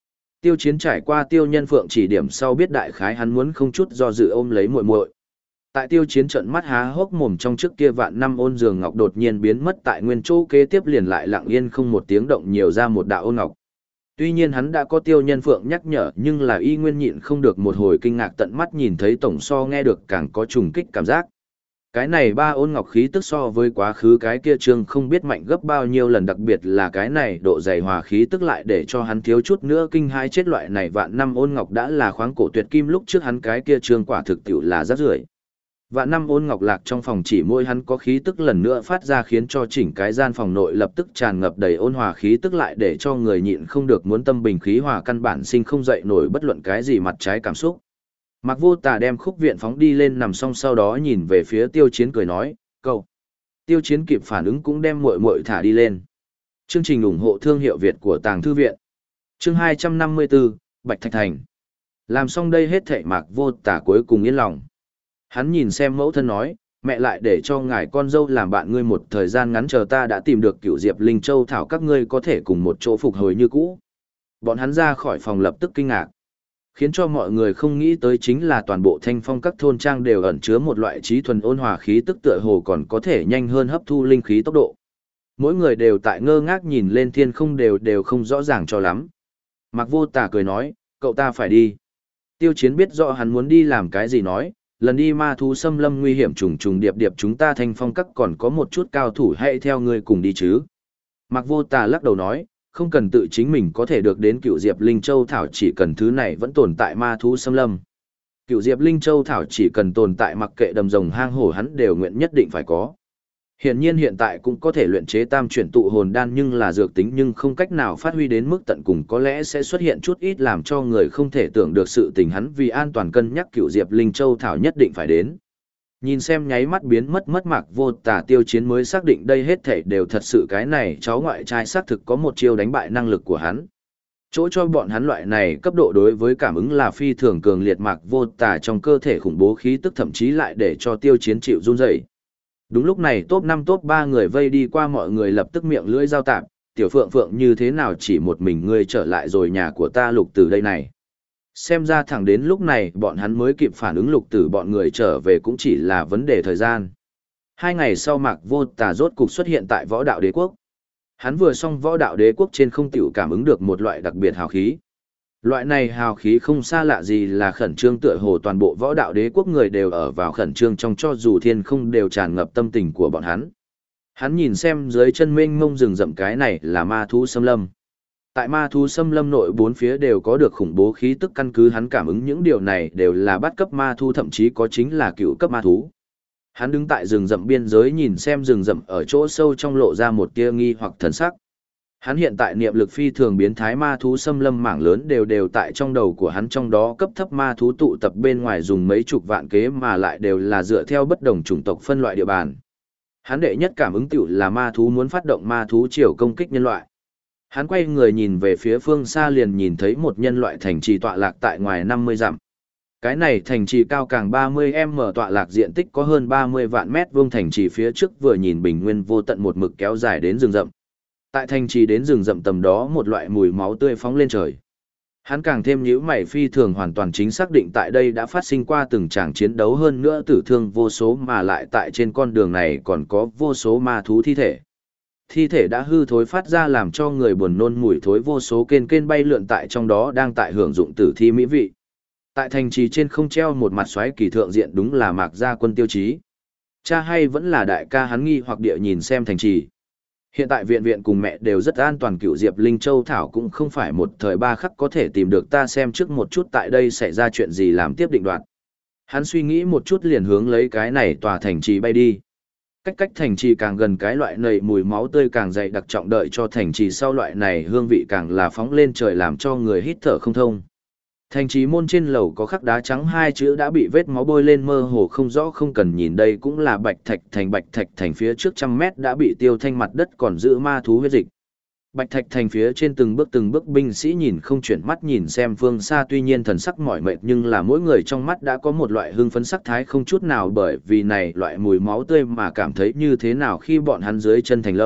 Tiêu Chiến trải qua Tiêu Nhân Phượng chỉ điểm sau biết đại khái hắn muốn không chút do dự ôm lấy muội muội. Tại Tiêu Chiến trợn mắt há hốc mồm trong trước kia vạn năm ôn giường ngọc đột nhiên biến mất tại nguyên chỗ, kế tiếp liền lại lặng yên không một tiếng động nhiều ra một đạo ôn ngọc. Tuy nhiên hắn đã có Tiêu Nhân Phượng nhắc nhở, nhưng là y nguyên nhịn không được một hồi kinh ngạc, tận mắt nhìn thấy tổng so nghe được càng có trùng kích cảm giác. Cái này ba ôn ngọc khí tức so với quá khứ cái kia trương không biết mạnh gấp bao nhiêu lần, đặc biệt là cái này độ dày hòa khí tức lại để cho hắn thiếu chút nữa kinh hãi chết. Loại này vạn năm ôn ngọc đã là khoáng cổ tuyệt kim, lúc trước hắn cái kia trương quả thực tiệu là rác rưởi. Vạn năm ôn ngọc lạc trong phòng chỉ môi hắn có khí tức lần nữa phát ra, khiến cho chỉnh cái gian phòng nội lập tức tràn ngập đầy ôn hòa khí tức, lại để cho người nhịn không được muốn tâm bình khí hòa, căn bản sinh không dậy nổi bất luận cái gì mặt trái cảm xúc. Mạc Vô Tà đem Khúc Viện phóng đi lên nằm xong, sau đó nhìn về phía Tiêu Chiến cười nói, cậu. Tiêu Chiến kịp phản ứng cũng đem muội muội thả đi lên. Chương trình ủng hộ thương hiệu Việt của Tàng Thư Viện. Chương 254, Bạch Thạch Thành. Làm xong đây hết thảy, Mạc Vô Tà cuối cùng yên lòng. Hắn nhìn xem mẫu thân nói, mẹ lại để cho ngài con dâu làm bạn ngươi một thời gian ngắn, chờ ta đã tìm được Cửu Diệp Linh Châu thảo, các ngươi có thể cùng một chỗ phục hồi như cũ. Bọn hắn ra khỏi phòng lập tức kinh ngạc. Khiến cho mọi người không nghĩ tới chính là toàn bộ Thanh Phong các thôn trang đều ẩn chứa một loại trí thuần ôn hòa khí tức, tựa hồ còn có thể nhanh hơn hấp thu linh khí tốc độ. Mỗi người đều tại ngơ ngác nhìn lên thiên không, đều không rõ ràng cho lắm. Mạc Vô Tà cười nói, cậu ta phải đi. Tiêu Chiến biết rõ hắn muốn đi làm cái gì, nói, lần đi ma thú xâm lâm nguy hiểm trùng trùng điệp điệp, chúng ta Thanh Phong các còn có một chút cao thủ, hãy theo ngươi cùng đi chứ. Mạc Vô Tà lắc đầu nói, không cần tự chính mình có thể được đến Cựu Diệp Linh Châu thảo, chỉ cần thứ này vẫn tồn tại ma thú xâm lâm. Cựu Diệp Linh Châu thảo chỉ cần tồn tại, mặc kệ đầm rồng hang hổ hắn đều nguyện nhất định phải có. Hiển nhiên hiện tại cũng có thể luyện chế tam chuyển tụ hồn đan, nhưng là dược tính nhưng không cách nào phát huy đến mức tận cùng, có lẽ sẽ xuất hiện chút ít làm cho người không thể tưởng được sự tình, hắn vì an toàn cân nhắc Cựu Diệp Linh Châu thảo nhất định phải đến. Nhìn xem nháy mắt biến mất Mạc Vô Tà, Tiêu Chiến mới xác định đây hết thảy đều thật sự, cái này cháu ngoại trai xác thực có một chiêu đánh bại năng lực của hắn. Chỗ cho bọn hắn loại này cấp độ đối với cảm ứng là phi thường cường liệt, Mạc Vô Tà trong cơ thể khủng bố khí tức thậm chí lại để cho Tiêu Chiến chịu run rẩy. Đúng lúc này top 5 top 3 người vây đi qua, mọi người lập tức miệng lưỡi giao tạp, tiểu Phượng Phượng như thế nào chỉ một mình ngươi trở lại rồi, nhà của ta Lục Tử đây này. Xem ra thẳng đến lúc này bọn hắn mới kịp phản ứng, Lục Tử bọn người trở về cũng chỉ là vấn đề thời gian. 2 ngày sau Mạc Vô Tà rốt cục xuất hiện tại Võ Đạo Đế Quốc. Hắn vừa xong Võ Đạo Đế Quốc trên không tiểu cảm ứng được một loại đặc biệt hào khí. Loại này hào khí không xa lạ gì là khẩn trương, tựa hồ toàn bộ Võ Đạo Đế Quốc người đều ở vào khẩn trương trong, cho dù thiên không đều tràn ngập tâm tình của bọn hắn. Hắn nhìn xem dưới chân mênh mông rừng rậm, cái này là ma thú xâm lâm. Tại ma thú xâm lâm nội bốn phía đều có được khủng bố khí tức, căn cứ hắn cảm ứng những điều này đều là bắt cấp ma thú, thậm chí có chính là cựu cấp ma thú. Hắn đứng tại rừng rậm biên giới nhìn xem rừng rậm ở chỗ sâu trong lộ ra một tia nghi hoặc thần sắc. Hắn hiện tại niệm lực phi thường biến thái, ma thú xâm lâm mảng lớn đều tại trong đầu của hắn, trong đó cấp thấp ma thú tụ tập bên ngoài dùng mấy chục vạn kế, mà lại đều là dựa theo bất đồng chủng tộc phân loại địa bàn. Hắn đệ nhất cảm ứng tiểu là ma thú muốn phát động ma thú triều công kích nhân loại. Hắn quay người nhìn về phía phương xa, liền nhìn thấy một nhân loại thành trì tọa lạc tại ngoài 50 dặm. Cái này thành trì cao càng 30m, tọa lạc diện tích có hơn 30 vạn mét vuông, thành trì phía trước vừa nhìn bình nguyên vô tận một mực kéo dài đến rừng rậm. Tại thành trì đến rừng rậm tầm đó một loại mùi máu tươi phóng lên trời. Hắn càng thêm nhíu mày, phi thường hoàn toàn chính xác định tại đây đã phát sinh qua từng tràng chiến đấu, hơn nữa tử thương vô số, mà lại tại trên con đường này còn có vô số ma thú thi thể. Thi thể đã hư thối phát ra làm cho người buồn nôn mùi thối, vô số kên bay lượn tại trong đó đang tại hưởng dụng tử thi mỹ vị. Tại thành trì trên không treo một mặt xoáy kỳ thượng diện, đúng là Mạc Gia Quân Tiêu Chí. Cha hay vẫn là đại ca, hắn nghi hoặc địa nhìn xem thành trì. Hiện tại viện cùng mẹ đều rất an toàn, Cựu Diệp Linh Châu thảo cũng không phải một thời ba khắc có thể tìm được, ta xem trước một chút tại đây xảy ra chuyện gì làm tiếp định đoạt. Hắn suy nghĩ một chút liền hướng lấy cái này tòa thành trì bay đi. Cách thành trì càng gần, cái loại nầy mùi máu tươi càng dày đặc, trọng đợi cho thành trì sau loại này hương vị càng là phóng lên trời, làm cho người hít thở không thông. Thành trì môn trên lầu có khắc đá trắng 2 chữ đã bị vết máu bôi lên mơ hồ không rõ, không cần nhìn đây cũng là Bạch Thạch Thành phía trước 100 mét đã bị tiêu thanh, mặt đất còn giữ ma thú huyết dịch. Bạch Thạch Thành phía trên từng bước binh sĩ nhìn không chuyển mắt nhìn xem phương xa, tuy nhiên thần sắc mỏi mệt nhưng là mỗi người trong mắt đã có một loại hưng phấn sắc thái không chút nào bởi vì này loại mùi máu tươi mà cảm thấy như thế nào khi bọn hắn dưới chân thành lâu,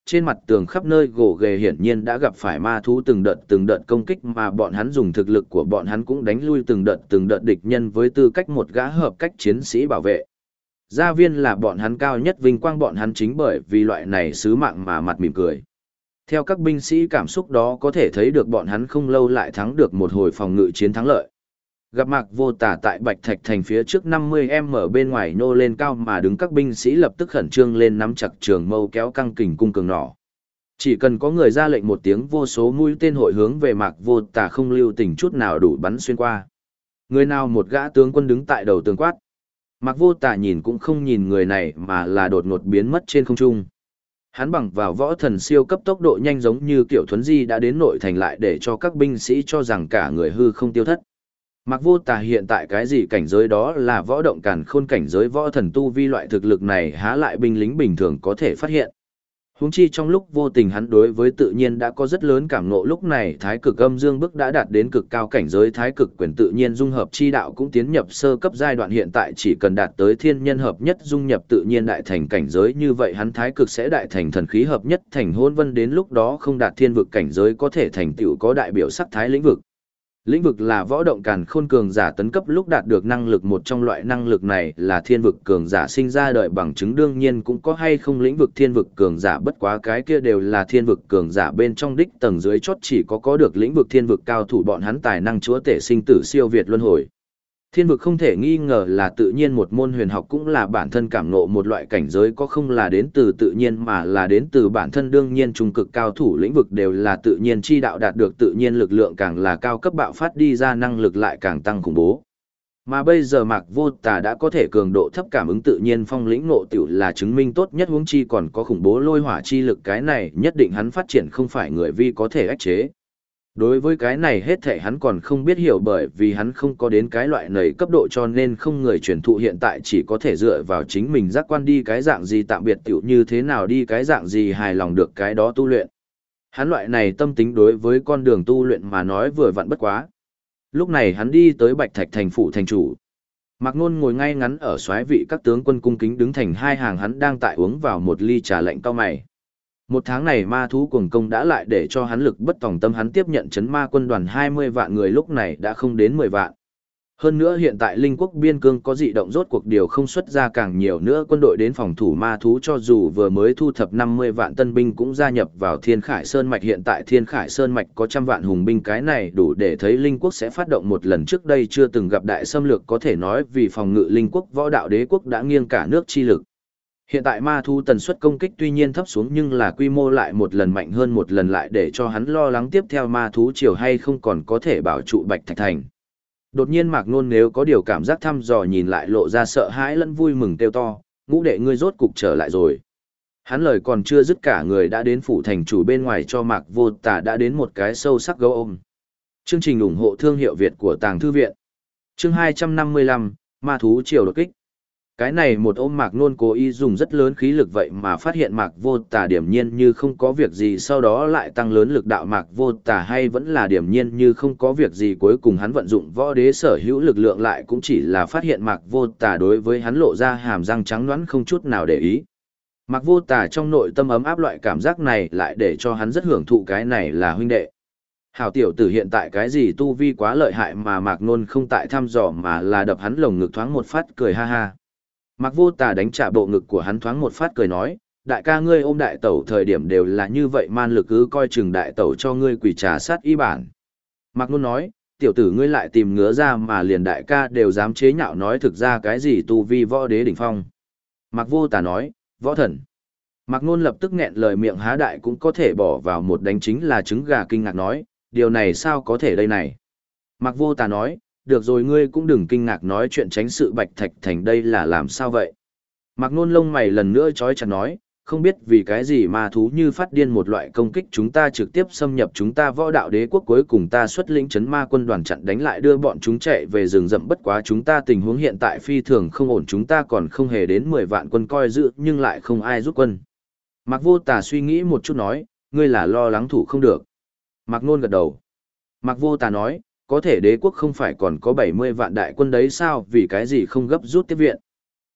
trên mặt tường khắp nơi gồ ghề hiển nhiên đã gặp phải ma thú từng đợt công kích mà bọn hắn dùng thực lực của bọn hắn cũng đánh lui từng đợt địch nhân với tư cách một gã hợp cách chiến sĩ bảo vệ. Gia viên là bọn hắn cao nhất vinh quang bọn hắn chính bởi vì loại này sứ mạng mà mặt mỉm cười. Theo các binh sĩ cảm xúc đó có thể thấy được bọn hắn không lâu lại thắng được một hồi phòng ngự chiến thắng lợi. Gặp Mạc Vô Tà tại Bạch Thạch Thành phía trước 50m bên ngoài nô lên cao mà đứng các binh sĩ lập tức khẩn trương lên nắm chặt trường mâu kéo căng kình cung cường nỏ. Chỉ cần có người ra lệnh một tiếng vô số mũi tên hội hướng về Mạc Vô Tà không lưu tình chút nào đủ bắn xuyên qua. Người nào một gã tướng quân đứng tại đầu tường quát. Mạc Vô Tà nhìn cũng không nhìn người này mà là đột ngột biến mất trên không trung. Hắn bằng vào võ thần siêu cấp tốc độ nhanh giống như kiểu thuấn di đã đến nội thành lại để cho các binh sĩ cho rằng cả người hư không tiêu thất. Mạc Vô Tà hiện tại cái gì cảnh giới đó là võ động càn khôn cảnh giới võ thần tu vi loại thực lực này há lại binh lính bình thường có thể phát hiện. Huống chi trong lúc vô tình hắn đối với tự nhiên đã có rất lớn cảm ngộ lúc này thái cực âm dương bức đã đạt đến cực cao cảnh giới thái cực quyền tự nhiên dung hợp chi đạo cũng tiến nhập sơ cấp giai đoạn hiện tại chỉ cần đạt tới thiên nhân hợp nhất dung nhập tự nhiên đại thành cảnh giới như vậy hắn thái cực sẽ đại thành thần khí hợp nhất thành hôn vân đến lúc đó không đạt thiên vực cảnh giới có thể thành tựu có đại biểu sắc thái lĩnh vực. Lĩnh vực là võ động càn khôn cường giả tấn cấp lúc đạt được năng lực một trong loại năng lực này là thiên vực cường giả sinh ra đời bằng chứng đương nhiên cũng có hay không lĩnh vực thiên vực cường giả bất quá cái kia đều là thiên vực cường giả bên trong đích tầng dưới chót chỉ có được lĩnh vực thiên vực cao thủ bọn hắn tài năng chúa tể sinh tử siêu việt luân hồi. Thiên vực không thể nghi ngờ là tự nhiên một môn huyền học cũng là bản thân cảm ngộ một loại cảnh giới có không là đến từ tự nhiên mà là đến từ bản thân đương nhiên trung cực cao thủ lĩnh vực đều là tự nhiên chi đạo đạt được tự nhiên lực lượng càng là cao cấp bạo phát đi ra năng lực lại càng tăng khủng bố. Mà bây giờ Mạc Vô Tà đã có thể cường độ thấp cảm ứng tự nhiên phong lĩnh ngộ tiểu là chứng minh tốt nhất huống chi còn có khủng bố lôi hỏa chi lực cái này nhất định hắn phát triển không phải người vi có thể ách chế. Đối với cái này hết thảy hắn còn không biết hiểu bởi vì hắn không có đến cái loại này cấp độ cho nên không người truyền thụ hiện tại chỉ có thể dựa vào chính mình giác quan đi cái dạng gì tạm biệt tiểu như thế nào đi cái dạng gì hài lòng được cái đó tu luyện. Hắn loại này tâm tính đối với con đường tu luyện mà nói vừa vặn bất quá. Lúc này hắn đi tới Bạch Thạch thành phủ thành chủ. Mạc Nôn ngồi ngay ngắn ở soái vị các tướng quân cung kính đứng thành hai hàng hắn đang tại uống vào một ly trà lạnh cao mày. Một tháng này ma thú cuồng công đã lại để cho hắn lực bất tòng tâm hắn tiếp nhận chấn ma quân đoàn 20 vạn người lúc này đã không đến 10 vạn. Hơn nữa hiện tại Linh quốc biên cương có dị động rốt cuộc điều không xuất ra càng nhiều nữa quân đội đến phòng thủ ma thú cho dù vừa mới thu thập 50 vạn tân binh cũng gia nhập vào Thiên Khải Sơn Mạch hiện tại Thiên Khải Sơn Mạch có trăm vạn hùng binh cái này đủ để thấy Linh quốc sẽ phát động một lần trước đây chưa từng gặp đại xâm lược có thể nói vì phòng ngự Linh quốc võ đạo đế quốc đã nghiêng cả nước chi lực. Hiện tại ma thú tần suất công kích tuy nhiên thấp xuống nhưng là quy mô lại một lần mạnh hơn một lần lại để cho hắn lo lắng tiếp theo ma thú chiều hay không còn có thể bảo trụ Bạch Thạch Thành. Đột nhiên Mạc Nôn nếu có điều cảm giác thăm dò nhìn lại lộ ra sợ hãi lẫn vui mừng kêu to, ngũ đệ ngươi rốt cục trở lại rồi. Hắn lời còn chưa dứt cả người đã đến phủ thành chủ bên ngoài cho Mạc Vô Tà đã đến một cái sâu sắc gấu ôm. Chương trình ủng hộ thương hiệu Việt của Tàng Thư Viện. Chương 255, Ma thú chiều đột kích. Cái này một ôm Mạc Nôn cố ý dùng rất lớn khí lực vậy mà phát hiện Mạc Vô Tà điểm nhiên như không có việc gì sau đó lại tăng lớn lực đạo Mạc Vô Tà hay vẫn là điểm nhiên như không có việc gì cuối cùng hắn vận dụng võ đế sở hữu lực lượng lại cũng chỉ là phát hiện Mạc Vô Tà đối với hắn lộ ra hàm răng trắng nõn không chút nào để ý. Mạc Vô Tà trong nội tâm ấm áp loại cảm giác này lại để cho hắn rất hưởng thụ cái này là huynh đệ. Hảo tiểu tử hiện tại cái gì tu vi quá lợi hại mà Mạc Nôn không tại thăm dò mà là đập hắn lồng ngực thoáng một phát cười ha ha. Mạc Vô Tà đánh trả bộ ngực của hắn thoáng một phát cười nói, đại ca ngươi ôm đại tẩu thời điểm đều là như vậy man lực cứ coi chừng đại tẩu cho ngươi quỷ trà sát y bản. Mạc Nôn nói, tiểu tử ngươi lại tìm ngứa ra mà liền đại ca đều dám chế nhạo nói thực ra cái gì tu vi võ đế đỉnh phong. Mạc Vô Tà nói, võ thần. Mạc Nôn lập tức nghẹn lời miệng há đại cũng có thể bỏ vào một đánh chính là trứng gà kinh ngạc nói, điều này sao có thể đây này. Mạc Vô Tà nói, được rồi ngươi cũng đừng kinh ngạc nói chuyện tránh sự Bạch Thạch Thành đây là làm sao vậy. Mạc Nôn lông mày lần nữa chói chặt nói, không biết vì cái gì ma thú như phát điên một loại công kích chúng ta trực tiếp xâm nhập chúng ta võ đạo đế quốc cuối cùng ta xuất lĩnh chấn ma quân đoàn chặn đánh lại đưa bọn chúng chạy về rừng rậm bất quá chúng ta tình huống hiện tại phi thường không ổn chúng ta còn không hề đến 10 vạn quân coi giữ nhưng lại không ai rút quân. Mạc Vô Tà suy nghĩ một chút nói, ngươi là lo lắng thủ không được. Mạc Nôn gật đầu. Mạc Vô Tà nói, có thể đế quốc không phải còn có 70 vạn đại quân đấy sao vì cái gì không gấp rút tiếp viện.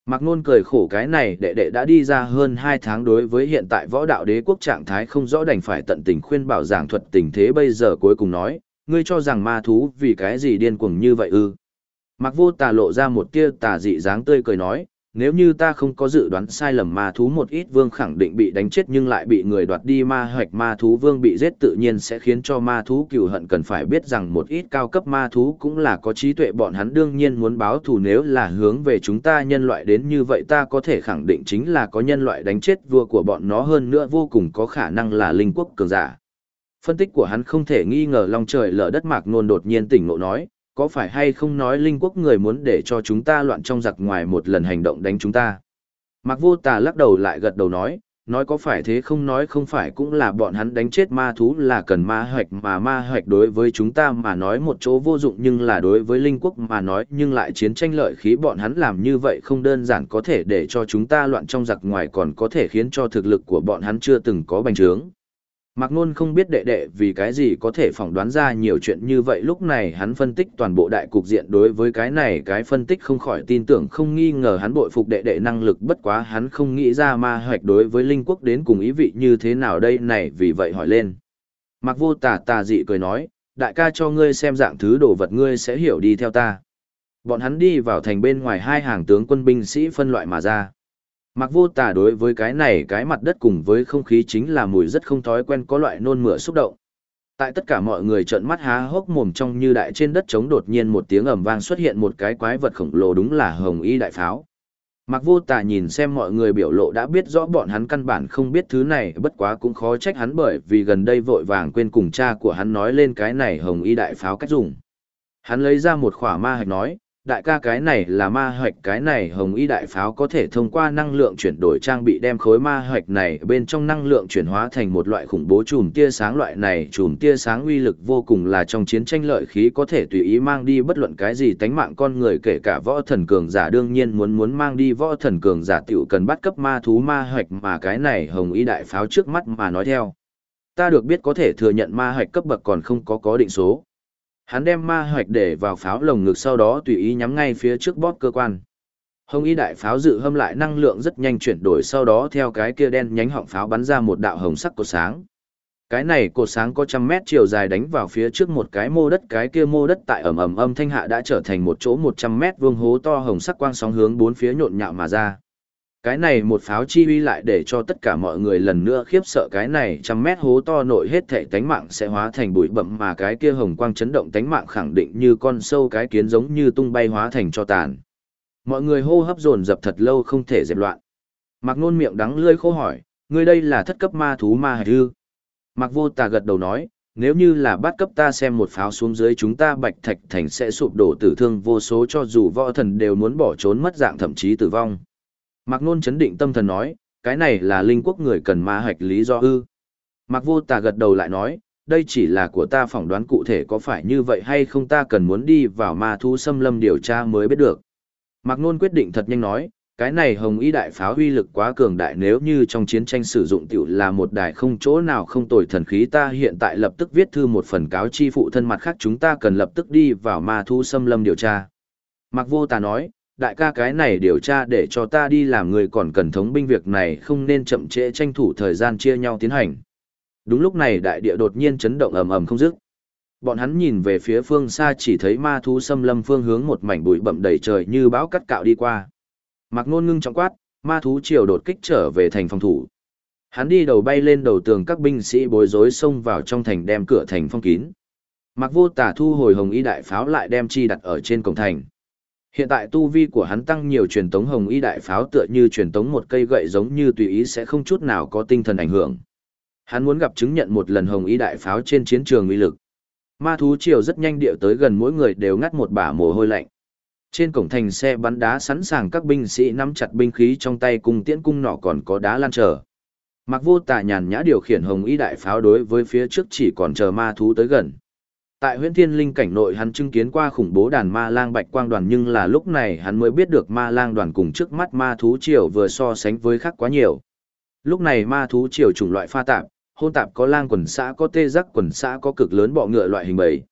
Mạc Nôn cười khổ cái này đệ đệ đã đi ra hơn 2 tháng đối với hiện tại võ đạo đế quốc trạng thái không rõ đành phải tận tình khuyên bảo giảng thuật tình thế bây giờ cuối cùng nói, ngươi cho rằng ma thú vì cái gì điên cuồng như vậy ư? Mạc Vô Tà lộ ra một tia tà dị dáng tươi cười nói, nếu như ta không có dự đoán sai lầm ma thú một ít vương khẳng định bị đánh chết nhưng lại bị người đoạt đi ma hoạch ma thú vương bị giết tự nhiên sẽ khiến cho ma thú cừu hận cần phải biết rằng một ít cao cấp ma thú cũng là có trí tuệ bọn hắn đương nhiên muốn báo thù nếu là hướng về chúng ta nhân loại đến như vậy ta có thể khẳng định chính là có nhân loại đánh chết vua của bọn nó hơn nữa vô cùng có khả năng là linh quốc cường giả. Phân tích của hắn không thể nghi ngờ long trời lở đất Mạc Nôn đột nhiên tỉnh ngộ nói, có phải hay không nói linh quốc người muốn để cho chúng ta loạn trong giặc ngoài một lần hành động đánh chúng ta. Mạc Vô Tà lắc đầu lại gật đầu nói có phải thế không nói không phải cũng là bọn hắn đánh chết ma thú là cần ma hoạch mà ma hoạch đối với chúng ta mà nói một chỗ vô dụng nhưng là đối với linh quốc mà nói nhưng lại chiến tranh lợi khí bọn hắn làm như vậy không đơn giản có thể để cho chúng ta loạn trong giặc ngoài còn có thể khiến cho thực lực của bọn hắn chưa từng có bành trướng. Mạc Nôn không biết đệ đệ vì cái gì có thể phỏng đoán ra nhiều chuyện như vậy lúc này hắn phân tích toàn bộ đại cục diện đối với cái này cái phân tích không khỏi tin tưởng không nghi ngờ hắn bội phục đệ đệ năng lực bất quá hắn không nghĩ ra ma hoạch đối với linh quốc đến cùng ý vị như thế nào đây này vì vậy hỏi lên. Mạc Vô Tà tà dị cười nói, đại ca cho ngươi xem dạng thứ đồ vật ngươi sẽ hiểu đi theo ta. Bọn hắn đi vào thành bên ngoài hai hàng tướng quân binh sĩ phân loại mà ra. Mạc Vô Tà đối với cái này cái mặt đất cùng với không khí chính là mùi rất không thói quen có loại nôn mửa xúc động. Tại tất cả mọi người trợn mắt há hốc mồm trong như đại trên đất trống đột nhiên một tiếng ầm vang xuất hiện một cái quái vật khổng lồ đúng là Hồng Y đại pháo. Mạc Vô Tà nhìn xem mọi người biểu lộ đã biết rõ bọn hắn căn bản không biết thứ này bất quá cũng khó trách hắn bởi vì gần đây vội vàng quên cùng cha của hắn nói lên cái này Hồng Y đại pháo cách dùng. Hắn lấy ra một khỏa ma hạch nói, đại ca cái này là ma hạch cái này Hồng Y đại pháo có thể thông qua năng lượng chuyển đổi trang bị đem khối ma hạch này bên trong năng lượng chuyển hóa thành một loại khủng bố chùm tia sáng loại này chùm tia sáng uy lực vô cùng là trong chiến tranh lợi khí có thể tùy ý mang đi bất luận cái gì tánh mạng con người kể cả võ thần cường giả đương nhiên muốn mang đi võ thần cường giả tiểu cần bắt cấp ma thú ma hạch mà cái này Hồng Y đại pháo trước mắt mà nói theo. Ta được biết có thể thừa nhận ma hạch cấp bậc còn không có định số. Hắn đem ma hoạch để vào pháo lồng ngực sau đó tùy ý nhắm ngay phía trước bóp cơ quan. Hồng Y đại pháo dự hâm lại năng lượng rất nhanh chuyển đổi sau đó theo cái kia đen nhánh họng pháo bắn ra một đạo hồng sắc cột sáng. Cái này cột sáng có 100 mét chiều dài đánh vào phía trước một cái mô đất cái kia mô đất tại ầm ầm âm thanh hạ đã trở thành một chỗ 100 mét vuông hố to hồng sắc quang sóng hướng bốn phía nhộn nhạo mà ra. Cái này một pháo chi uy lại để cho tất cả mọi người lần nữa khiếp sợ cái này 100 mét hố to nội hết thể tánh mạng sẽ hóa thành bụi bậm mà cái kia hồng quang chấn động tánh mạng khẳng định như con sâu cái kiến giống như tung bay hóa thành cho tàn. Mọi người hô hấp dồn dập thật lâu không thể dẹp loạn. Mạc Nôn miệng đắng lưỡi khô hỏi, ngươi đây là thất cấp ma thú ma hạch ư? Mạc Vô Tà gật đầu nói, nếu như là bát cấp ta xem một pháo xuống dưới chúng ta Bạch Thạch Thành sẽ sụp đổ tử thương vô số cho dù võ thần đều muốn bỏ trốn mất dạng thậm chí tử vong. Mạc Nôn chấn định tâm thần nói, cái này là linh quốc người cần ma hạch lý do ư. Mạc Vô Tà gật đầu lại nói, đây chỉ là của ta phỏng đoán cụ thể có phải như vậy hay không ta cần muốn đi vào ma thú xâm lâm điều tra mới biết được. Mạc Nôn quyết định thật nhanh nói, cái này Hồng Y đại pháo uy lực quá cường đại nếu như trong chiến tranh sử dụng tiểu là một đài không chỗ nào không tồi thần khí ta hiện tại lập tức viết thư một phần cáo chi phụ thân mặt khác chúng ta cần lập tức đi vào ma thú xâm lâm điều tra. Mạc Vô Tà nói, đại ca cái này điều tra để cho ta đi làm người còn cần thống binh việc này không nên chậm trễ tranh thủ thời gian chia nhau tiến hành. Đúng lúc này đại địa đột nhiên chấn động ầm ầm không dứt. Bọn hắn nhìn về phía phương xa chỉ thấy ma thú xâm lâm phương hướng một mảnh bụi bậm đầy trời như bão cắt cạo đi qua. Mạc Nôn ngưng trọng quát, ma thú triều đột kích trở về thành phòng thủ. Hắn đi đầu bay lên đầu tường các binh sĩ bối rối xông vào trong thành đem cửa thành phong kín. Mạc Vô Tà thu hồi Hồng Y đại pháo lại đem chi đặt ở trên cổng thành. Hiện tại tu vi của hắn tăng nhiều truyền tống Hồng Y đại pháo tựa như truyền tống một cây gậy giống như tùy ý sẽ không chút nào có tinh thần ảnh hưởng. Hắn muốn gặp chứng nhận một lần Hồng Y đại pháo trên chiến trường uy lực. Ma thú triều rất nhanh điệu tới gần mỗi người đều ngắt một bả mồ hôi lạnh. Trên cổng thành xe bắn đá sẵn sàng các binh sĩ nắm chặt binh khí trong tay cùng tiễn cung nỏ còn có đá lan chờ. Mạc Vô Tà nhàn nhã điều khiển Hồng Y đại pháo đối với phía trước chỉ còn chờ ma thú tới gần. Tại Huyễn Thiên Linh cảnh nội hắn chứng kiến qua khủng bố đàn ma lang bạch quang đoàn nhưng là lúc này hắn mới biết được ma lang đoàn cùng trước mắt ma thú triều vừa so sánh với khác quá nhiều. Lúc này ma thú triều chủng loại pha tạp, hôn tạp có lang quần xã có tê giác quần xã có cực lớn bọ ngựa loại hình bầy.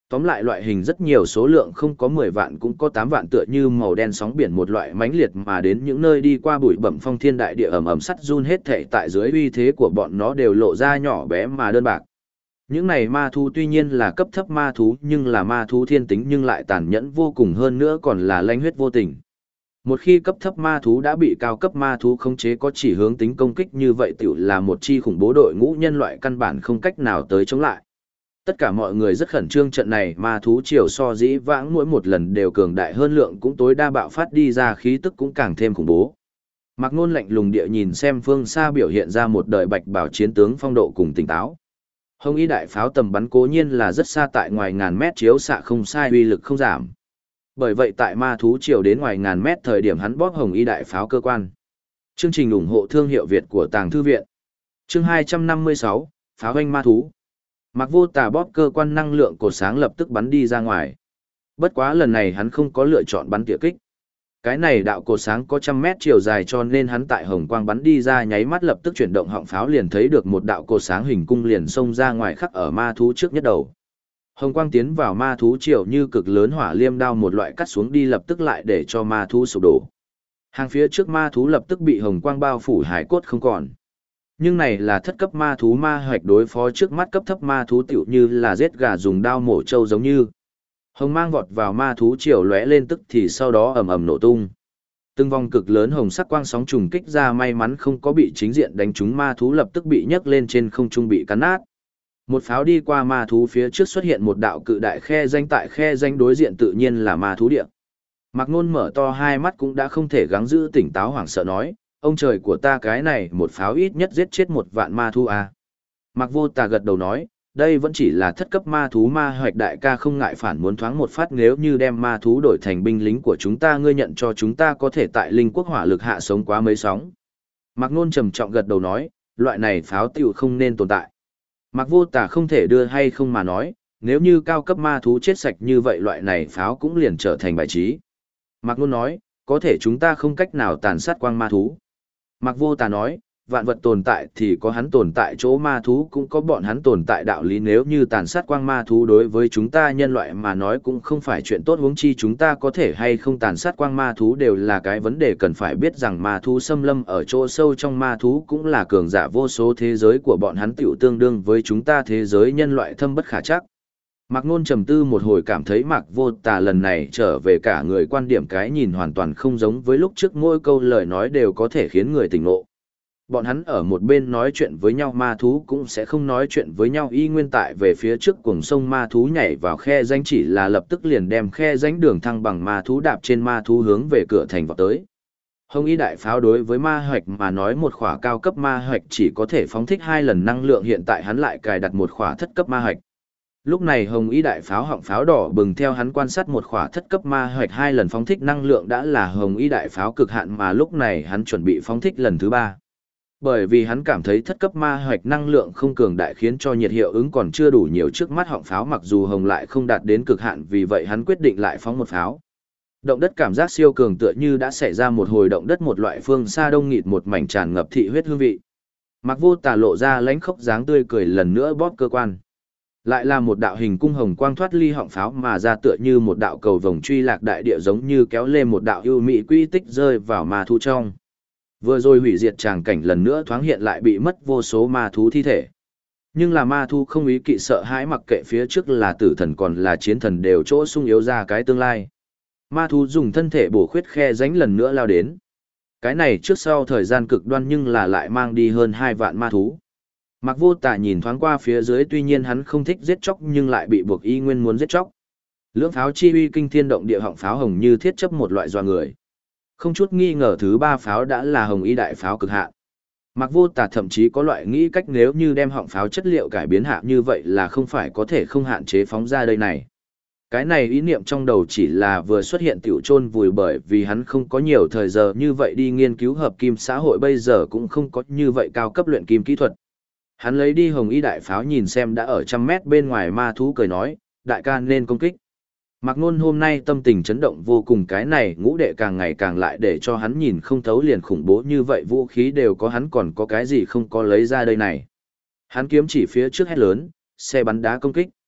Tóm lại loại hình rất nhiều, số lượng không có 10 vạn cũng có 8 vạn, tựa như màu đen sóng biển một loại mãnh liệt mà đến những nơi đi qua bụi bẩm phong thiên đại địa ầm ầm sắt run, hết thảy tại dưới uy thế của bọn nó đều lộ ra nhỏ bé mà đơn bạc. Những này ma thú tuy nhiên là cấp thấp ma thú, nhưng là ma thú thiên tính nhưng lại tàn nhẫn vô cùng, hơn nữa còn là lanh huyết vô tình. Một khi cấp thấp ma thú đã bị cao cấp ma thú khống chế, có chỉ hướng tính công kích như vậy tiểu là một chi khủng bố đội ngũ, nhân loại căn bản không cách nào tới chống lại. Tất cả mọi người rất khẩn trương, trận này ma thú triều so dĩ vãng mỗi một lần đều cường đại hơn, lượng cũng tối đa bạo phát đi ra khí tức cũng càng thêm khủng bố. Mạc Nôn lạnh lùng địa nhìn xem phương xa biểu hiện ra một đời bạch bảo chiến tướng phong độ cùng tỉnh táo. Hồng Y đại pháo tầm bắn cố nhiên là rất xa, tại ngoài ngàn mét chiếu xạ không sai, uy lực không giảm. Bởi vậy tại ma thú triều đến ngoài ngàn mét thời điểm, hắn bóp Hồng Y đại pháo cơ quan. Chương trình ủng hộ thương hiệu Việt của Tàng Thư viện. Chương 256, pháo hoanh ma thú. Mạc Vô Tà bóp cơ quan, năng lượng cột sáng lập tức bắn đi ra ngoài. Bất quá lần này hắn không có lựa chọn bắn tỉa kích. Cái này đạo cột sáng có trăm mét chiều dài, cho nên hắn tại hồng quang bắn đi ra nháy mắt lập tức chuyển động họng pháo, liền thấy được một đạo cột sáng hình cung liền xông ra ngoài, khắc ở ma thú trước nhất đầu. Hồng quang tiến vào ma thú chiều như cực lớn hỏa liêm đao một loại cắt xuống đi, lập tức lại để cho ma thú sụp đổ. Hàng phía trước ma thú lập tức bị hồng quang bao phủ, hải cốt không còn. Nhưng này là thất cấp ma thú, ma hoạch đối phó trước mắt cấp thấp ma thú tựu như là giết gà dùng đao mổ trâu giống như. Hồng mang vọt vào ma thú chiều lóe lên, tức thì sau đó ầm ầm nổ tung. Từng vòng cực lớn hồng sắc quang sóng trùng kích ra, may mắn không có bị chính diện đánh trúng, ma thú lập tức bị nhấc lên trên không trung bị cắn nát. Một pháo đi qua ma thú phía trước, xuất hiện một đạo cự đại khe danh, tại khe danh đối diện tự nhiên là ma thú địa. Mạc Nôn mở to hai mắt cũng đã không thể gắng giữ tỉnh táo, hoảng sợ nói: "Ông trời của ta, cái này một pháo ít nhất giết chết 1 vạn ma thú à?" Mạc Vô Tà gật đầu nói: "Đây vẫn chỉ là thất cấp ma thú, ma hoạch đại ca không ngại phản muốn thoáng một phát, nếu như đem ma thú đổi thành binh lính của chúng ta, ngươi nhận cho chúng ta có thể tại linh quốc hỏa lực hạ sống quá mấy sóng." Mạc Nôn trầm trọng gật đầu nói: "Loại này pháo tiểu không nên tồn tại." Mạc Vô Tà không thể đưa hay không mà nói: "Nếu như cao cấp ma thú chết sạch như vậy, loại này pháo cũng liền trở thành bài trí." Mạc Nôn nói: "Có thể chúng ta không cách nào tàn sát quang ma thú." Mạc Vô Tà nói: "Vạn vật tồn tại thì có hắn tồn tại chỗ, ma thú cũng có bọn hắn tồn tại đạo lý, nếu như tàn sát quang ma thú đối với chúng ta nhân loại mà nói cũng không phải chuyện tốt, huống chi chúng ta có thể hay không tàn sát quang ma thú đều là cái vấn đề cần phải biết rằng ma thú xâm lâm ở chỗ sâu trong, ma thú cũng là cường giả vô số, thế giới của bọn hắn tiểu tương đương với chúng ta thế giới nhân loại, thâm bất khả trắc." Mạc Nôn trầm tư một hồi, cảm thấy Mạc Vô Tà lần này trở về cả người quan điểm cái nhìn hoàn toàn không giống với lúc trước, mỗi câu lời nói đều có thể khiến người tỉnh ngộ. Bọn hắn ở một bên nói chuyện với nhau, ma thú cũng sẽ không nói chuyện với nhau, y nguyên tại về phía trước cuồng sông, ma thú nhảy vào khe danh chỉ là lập tức liền đem khe danh đường thăng bằng, ma thú đạp trên ma thú hướng về cửa thành vào tới. Hồng Y đại pháo đối với ma hoạch mà nói, một khỏa cao cấp ma hoạch chỉ có thể phóng thích 2 lần năng lượng, hiện tại hắn lại cài đặt một khỏa thất cấp ma hoạch. Lúc này Hồng Y đại pháo họng pháo đỏ bừng, theo hắn quan sát một khỏa thất cấp ma hoạch 2 lần phóng thích năng lượng đã là Hồng Y đại pháo cực hạn, mà lúc này hắn chuẩn bị phóng thích lần thứ 3. Bởi vì hắn cảm thấy thất cấp ma hoạch năng lượng không cường đại, khiến cho nhiệt hiệu ứng còn chưa đủ nhiều, trước mắt họng pháo mặc dù hồng lại không đạt đến cực hạn, vì vậy hắn quyết định lại phóng một pháo. Động đất cảm giác siêu cường, tựa như đã xảy ra một hồi động đất, một loại phương xa đông nghịt một mảnh tràn ngập thị huyết hương vị. Mạc Vô Tà lộ ra lãnh khốc dáng tươi cười, lần nữa bóp cơ quan. Lại là một đạo hình cung hồng quang thoát ly họng pháo mà ra, tựa như một đạo cầu vồng truy lạc đại địa, giống như kéo lên một đạo ưu mỹ quy tích rơi vào ma thú trong. Vừa rồi hủy diệt tràng cảnh lần nữa thoáng hiện, lại bị mất vô số ma thú thi thể. Nhưng là ma thú không ý kỵ sợ hãi, mặc kệ phía trước là tử thần còn là chiến thần đều chỗ sung yếu ra cái tương lai. Ma thú dùng thân thể bổ khuyết khe rãnh lần nữa lao đến. Cái này trước sau thời gian cực đoan, nhưng là lại mang đi hơn 2 vạn ma thú. Mạc Vô Tà nhìn thoáng qua phía dưới, tuy nhiên hắn không thích giết chóc nhưng lại bị buộc y nguyên muốn giết chóc. Lưỡng pháo chi uy kinh thiên động địa, họng pháo hồng như thiết chấp một loại doa người. Không chút nghi ngờ thứ 3 pháo đã là Hồng Y đại pháo cực hạn. Mạc Vô Tà thậm chí có loại nghĩ cách, nếu như đem họng pháo chất liệu cải biến hạ như vậy là không phải có thể không hạn chế phóng ra đây này. Cái này ý niệm trong đầu chỉ là vừa xuất hiện tiểu chôn vùi, bởi vì hắn không có nhiều thời giờ như vậy đi nghiên cứu hợp kim xã hội, bây giờ cũng không có như vậy cao cấp luyện kim kỹ thuật. Hắn lấy đi Hồng Y đại pháo nhìn xem đã ở trăm mét bên ngoài ma thú, cười nói: "Đại ca nên công kích." Mạc Nôn hôm nay tâm tình chấn động vô cùng, cái này ngũ đệ càng ngày càng lại để cho hắn nhìn không thấu, liền khủng bố như vậy vũ khí đều có, hắn còn có cái gì không có lấy ra đây này. Hắn kiếm chỉ phía trước hét lớn: "Xe bắn đá công kích."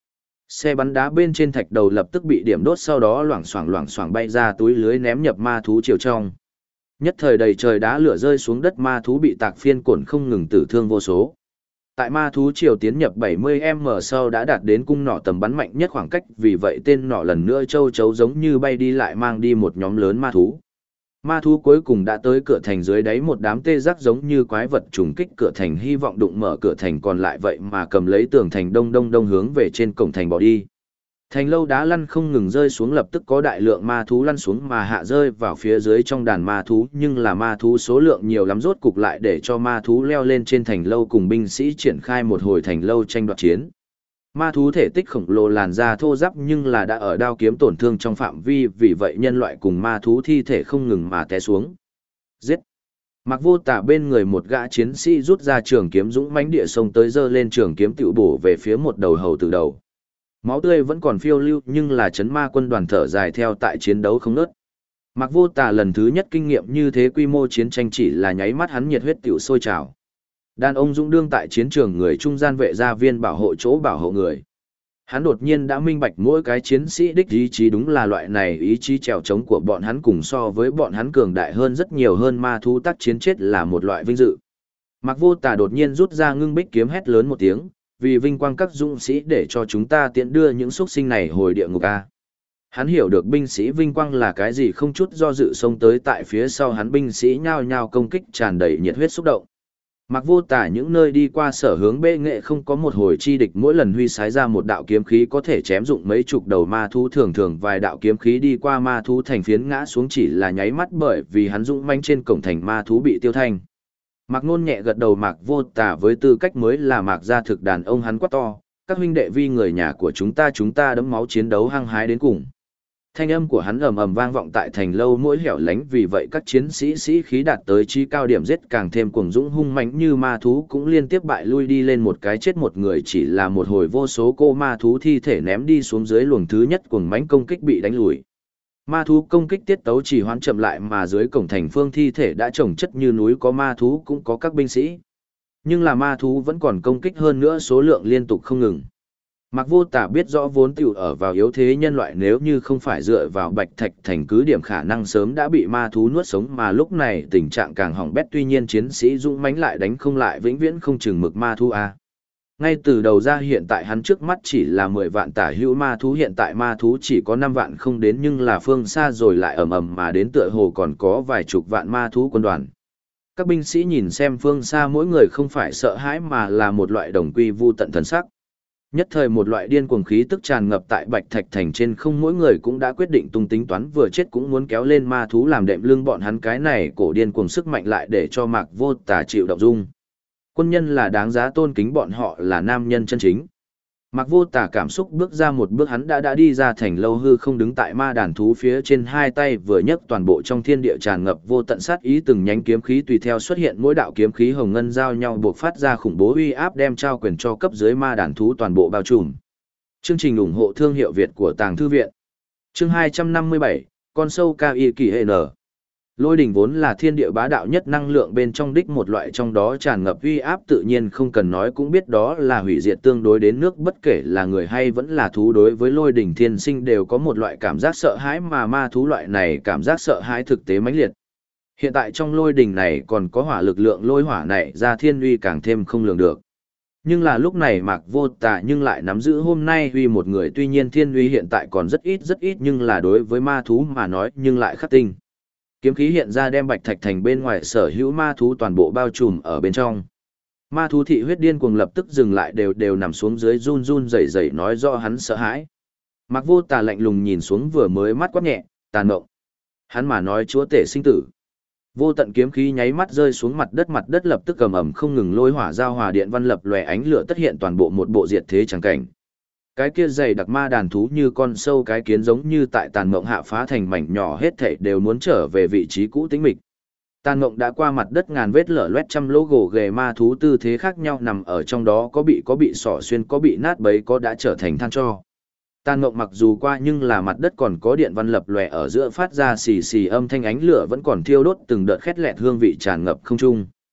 Xe bắn đá bên trên thạch đầu lập tức bị điểm đốt, sau đó loảng xoảng bay ra túi lưới ném nhập ma thú chiều trong. Nhất thời đầy trời đá lửa rơi xuống đất, ma thú bị tạc phiên cổn không ngừng, tử thương vô số. Tại ma thú chiều tiến nhập 70m sau đã đạt đến cung nỏ tầm bắn mạnh nhất khoảng cách, vì vậy tên nỏ lần nữa châu chấu giống như bay đi lại mang đi một nhóm lớn ma thú. Ma thú cuối cùng đã tới cửa thành, dưới đáy một đám tê giác giống như quái vật trùng kích cửa thành, hy vọng đụng mở cửa thành, còn lại vậy mà cầm lấy tường thành đông hướng về trên cổng thành bỏ đi. Thành lâu đá lăn không ngừng rơi xuống, lập tức có đại lượng ma thú lăn xuống mà hạ rơi vào phía dưới trong đàn ma thú, nhưng là ma thú số lượng nhiều lắm, rốt cục lại để cho ma thú leo lên trên thành lâu cùng binh sĩ triển khai một hồi thành lâu tranh đoạt chiến. Ma thú thể tích khổng lồ, làn da thô ráp nhưng là đã ở đao kiếm tổn thương trong phạm vi, vì vậy nhân loại cùng ma thú thi thể không ngừng mà té xuống. Giết! Mạc Vô Tả bên người một gã chiến sĩ rút ra trường kiếm dũng mãnh địa sông tới, giơ lên trường kiếm tựu bổ về phía một đầu hầu tử đầu. Máu tươi vẫn còn phiêu lưu, nhưng là chấn ma quân đoàn thở dài theo tại chiến đấu không ngớt. Mạc Vô Tả lần thứ nhất kinh nghiệm như thế quy mô chiến tranh, chỉ là nháy mắt hắn nhiệt huyết tiểu sôi trào. Đàn ông dũng đương tại chiến trường, người trung gian vệ gia viên bảo hộ chỗ bảo hộ người. Hắn đột nhiên đã minh bạch mỗi cái chiến sĩ đích ý chí, đúng là loại này ý chí trèo trống của bọn hắn cùng so với bọn hắn cường đại hơn rất nhiều, hơn ma thú tác chiến chết là một loại vinh dự. Mạc Vô Tả đột nhiên rút ra ngưng bích kiếm, hét lớn một tiếng, vì vinh quang các dũng sĩ, để cho chúng ta tiễn đưa những xuất sinh này hồi địa ngục a. Hắn hiểu được binh sĩ vinh quang là cái gì, không chút do dự xông tới, tại phía sau hắn binh sĩ nhao nhao công kích, tràn đầy nhiệt huyết xúc động. Mạc Vô Tả những nơi đi qua sở hướng bệ nghệ không có một hồi chi địch, mỗi lần huy sái ra một đạo kiếm khí có thể chém dụng mấy chục đầu ma thú, thường vài đạo kiếm khí đi qua ma thú thành phiến ngã xuống chỉ là nháy mắt, bởi vì hắn dũng mãnh trên cổng thành ma thú bị tiêu thanh. Mạc Nôn nhẹ gật đầu, Mạc Vô Tả với tư cách mới là Mạc gia thực đàn ông, hắn quát to, các huynh đệ vì người nhà của chúng ta đẫm máu chiến đấu hăng hái đến cùng. Thanh âm của hắn ầm ầm vang vọng tại thành lâu mỗi hẻo lánh, vì vậy các chiến sĩ sĩ khí đạt tới chí cao điểm, giết càng thêm cuồng dũng hung mãnh, như ma thú cũng liên tiếp bại lui đi lên, một cái chết một người, chỉ là một hồi vô số cô ma thú thi thể ném đi xuống dưới luồng thứ nhất cuồng mãnh công kích bị đánh lùi. Ma thú công kích tiết tấu chỉ hoãn chậm lại, mà dưới cổng thành phương thi thể đã chồng chất như núi, có ma thú cũng có các binh sĩ. Nhưng là ma thú vẫn còn công kích, hơn nữa số lượng liên tục không ngừng. Mạc Vô Tả biết rõ vốn tiểu ở vào yếu thế nhân loại, nếu như không phải dựa vào Bạch Thạch Thành cứ điểm khả năng sớm đã bị ma thú nuốt sống, mà lúc này tình trạng càng hỏng bét, tuy nhiên chiến sĩ dũng mãnh lại đánh không lại vĩnh viễn không chừng mực ma thú a. Ngay từ đầu ra hiện tại hắn trước mắt chỉ là 10 vạn tả hữu ma thú, hiện tại ma thú chỉ có 5 vạn không đến, nhưng là phương xa rồi lại ầm mà đến, tựa hồ còn có vài chục vạn ma thú quân đoàn. Các binh sĩ nhìn xem phương xa, mỗi người không phải sợ hãi mà là một loại đồng quy vu tận thần sắc. Nhất thời một loại điên cuồng khí tức tràn ngập tại Bạch Thạch Thành trên không, mỗi người cũng đã quyết định tung tính toán vừa chết cũng muốn kéo lên ma thú làm đệm lưng bọn hắn, cái này cổ điên cuồng sức mạnh lại để cho Mạc Vô Tả chịu động dung. Quân nhân là đáng giá tôn kính, bọn họ là nam nhân chân chính. Mạc Vô Tả cảm xúc bước ra một bước, hắn đã đi ra thành lâu hư không, đứng tại ma đàn thú phía trên, hai tay vừa nhấc, toàn bộ trong thiên địa tràn ngập vô tận sát ý, từng nhánh kiếm khí tùy theo xuất hiện, mỗi đạo kiếm khí hồng ngân giao nhau buộc phát ra khủng bố uy áp, đem trao quyền cho cấp dưới ma đàn thú toàn bộ bao trùm. Chương trình ủng hộ thương hiệu Việt của Tàng Thư Viện. Chương 257, con sâu Kai Kỳ N. Lôi đỉnh vốn là thiên địa bá đạo nhất năng lượng bên trong đích một loại, trong đó tràn ngập uy áp, tự nhiên không cần nói cũng biết đó là hủy diệt tương đối đến nước, bất kể là người hay vẫn là thú, đối với lôi đỉnh thiên sinh đều có một loại cảm giác sợ hãi, mà ma thú loại này cảm giác sợ hãi thực tế mãnh liệt. Hiện tại trong lôi đỉnh này còn có hỏa lực lượng, lôi hỏa này ra thiên uy càng thêm không lường được. Nhưng là lúc này Mạc Vô Tả nhưng lại nắm giữ hôm nay uy một người, tuy nhiên thiên uy hiện tại còn rất ít, nhưng là đối với ma thú mà nói nhưng lại khắc tinh. Kiếm khí hiện ra đem Bạch Thạch Thành bên ngoài sở hữu ma thú toàn bộ bao trùm ở bên trong. Ma thú thị huyết điên cuồng lập tức dừng lại, đều nằm xuống dưới run rẩy nói rõ hắn sợ hãi. Mạc Vô Tả lạnh lùng nhìn xuống, vừa mới mắt quát nhẹ, tàn mộng. Hắn mà nói chúa tể sinh tử. Vô tận kiếm khí nháy mắt rơi xuống mặt đất lập tức ầm không ngừng, lôi hỏa giao hòa điện văn lập lòe, ánh lửa tất hiện, toàn bộ một bộ diệt thế chẳng cảnh. Cái kia dày đặc ma đàn thú như con sâu cái kiến, giống như tại tàn mộng hạ phá thành mảnh nhỏ, hết thảy đều muốn trở về vị trí cũ tĩnh mịch. Tàn mộng đã qua mặt đất ngàn vết lở loét, trăm lỗ gồ ghề ma thú tư thế khác nhau nằm ở trong đó, có bị xỏ xuyên, có bị nát bấy, có đã trở thành than tro. Tàn mộng mặc dù qua, nhưng là mặt đất còn có điện văn lập lòe ở giữa, phát ra xì xì âm thanh, ánh lửa vẫn còn thiêu đốt, từng đợt khét lẹt hương vị tràn ngập không trung.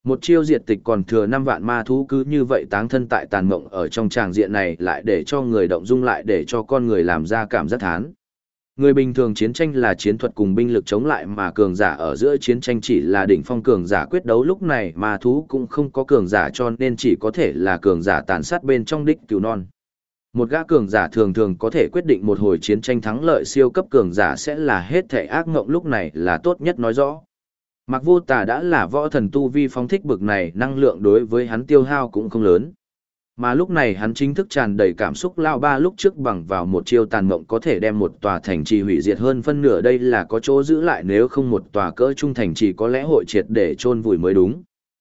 Một chiêu diệt tịch còn thừa 5 vạn ma thú cứ như vậy táng thân tại tàn mộng ở trong tràng diện này lại để cho người động dung lại để cho con người làm ra cảm giác thán. Người bình thường chiến tranh là chiến thuật cùng binh lực chống lại mà cường giả ở giữa chiến tranh chỉ là đỉnh phong cường giả quyết đấu lúc này ma thú cũng không có cường giả cho nên chỉ có thể là cường giả tàn sát bên trong đích cứu non. Một gã cường giả thường thường có thể quyết định một hồi chiến tranh thắng lợi siêu cấp cường giả sẽ là hết thể ác ngộng lúc này là tốt nhất nói rõ. Mạc Vô Tà đã là võ thần tu vi phóng thích bực này năng lượng đối với hắn tiêu hao cũng không lớn. Mà lúc này hắn chính thức tràn đầy cảm xúc lao ba lúc trước bằng vào một chiêu tàn mộng có thể đem một tòa thành trì hủy diệt hơn phân nửa đây là có chỗ giữ lại nếu không một tòa cỡ trung thành trì có lẽ hội triệt để chôn vùi mới đúng.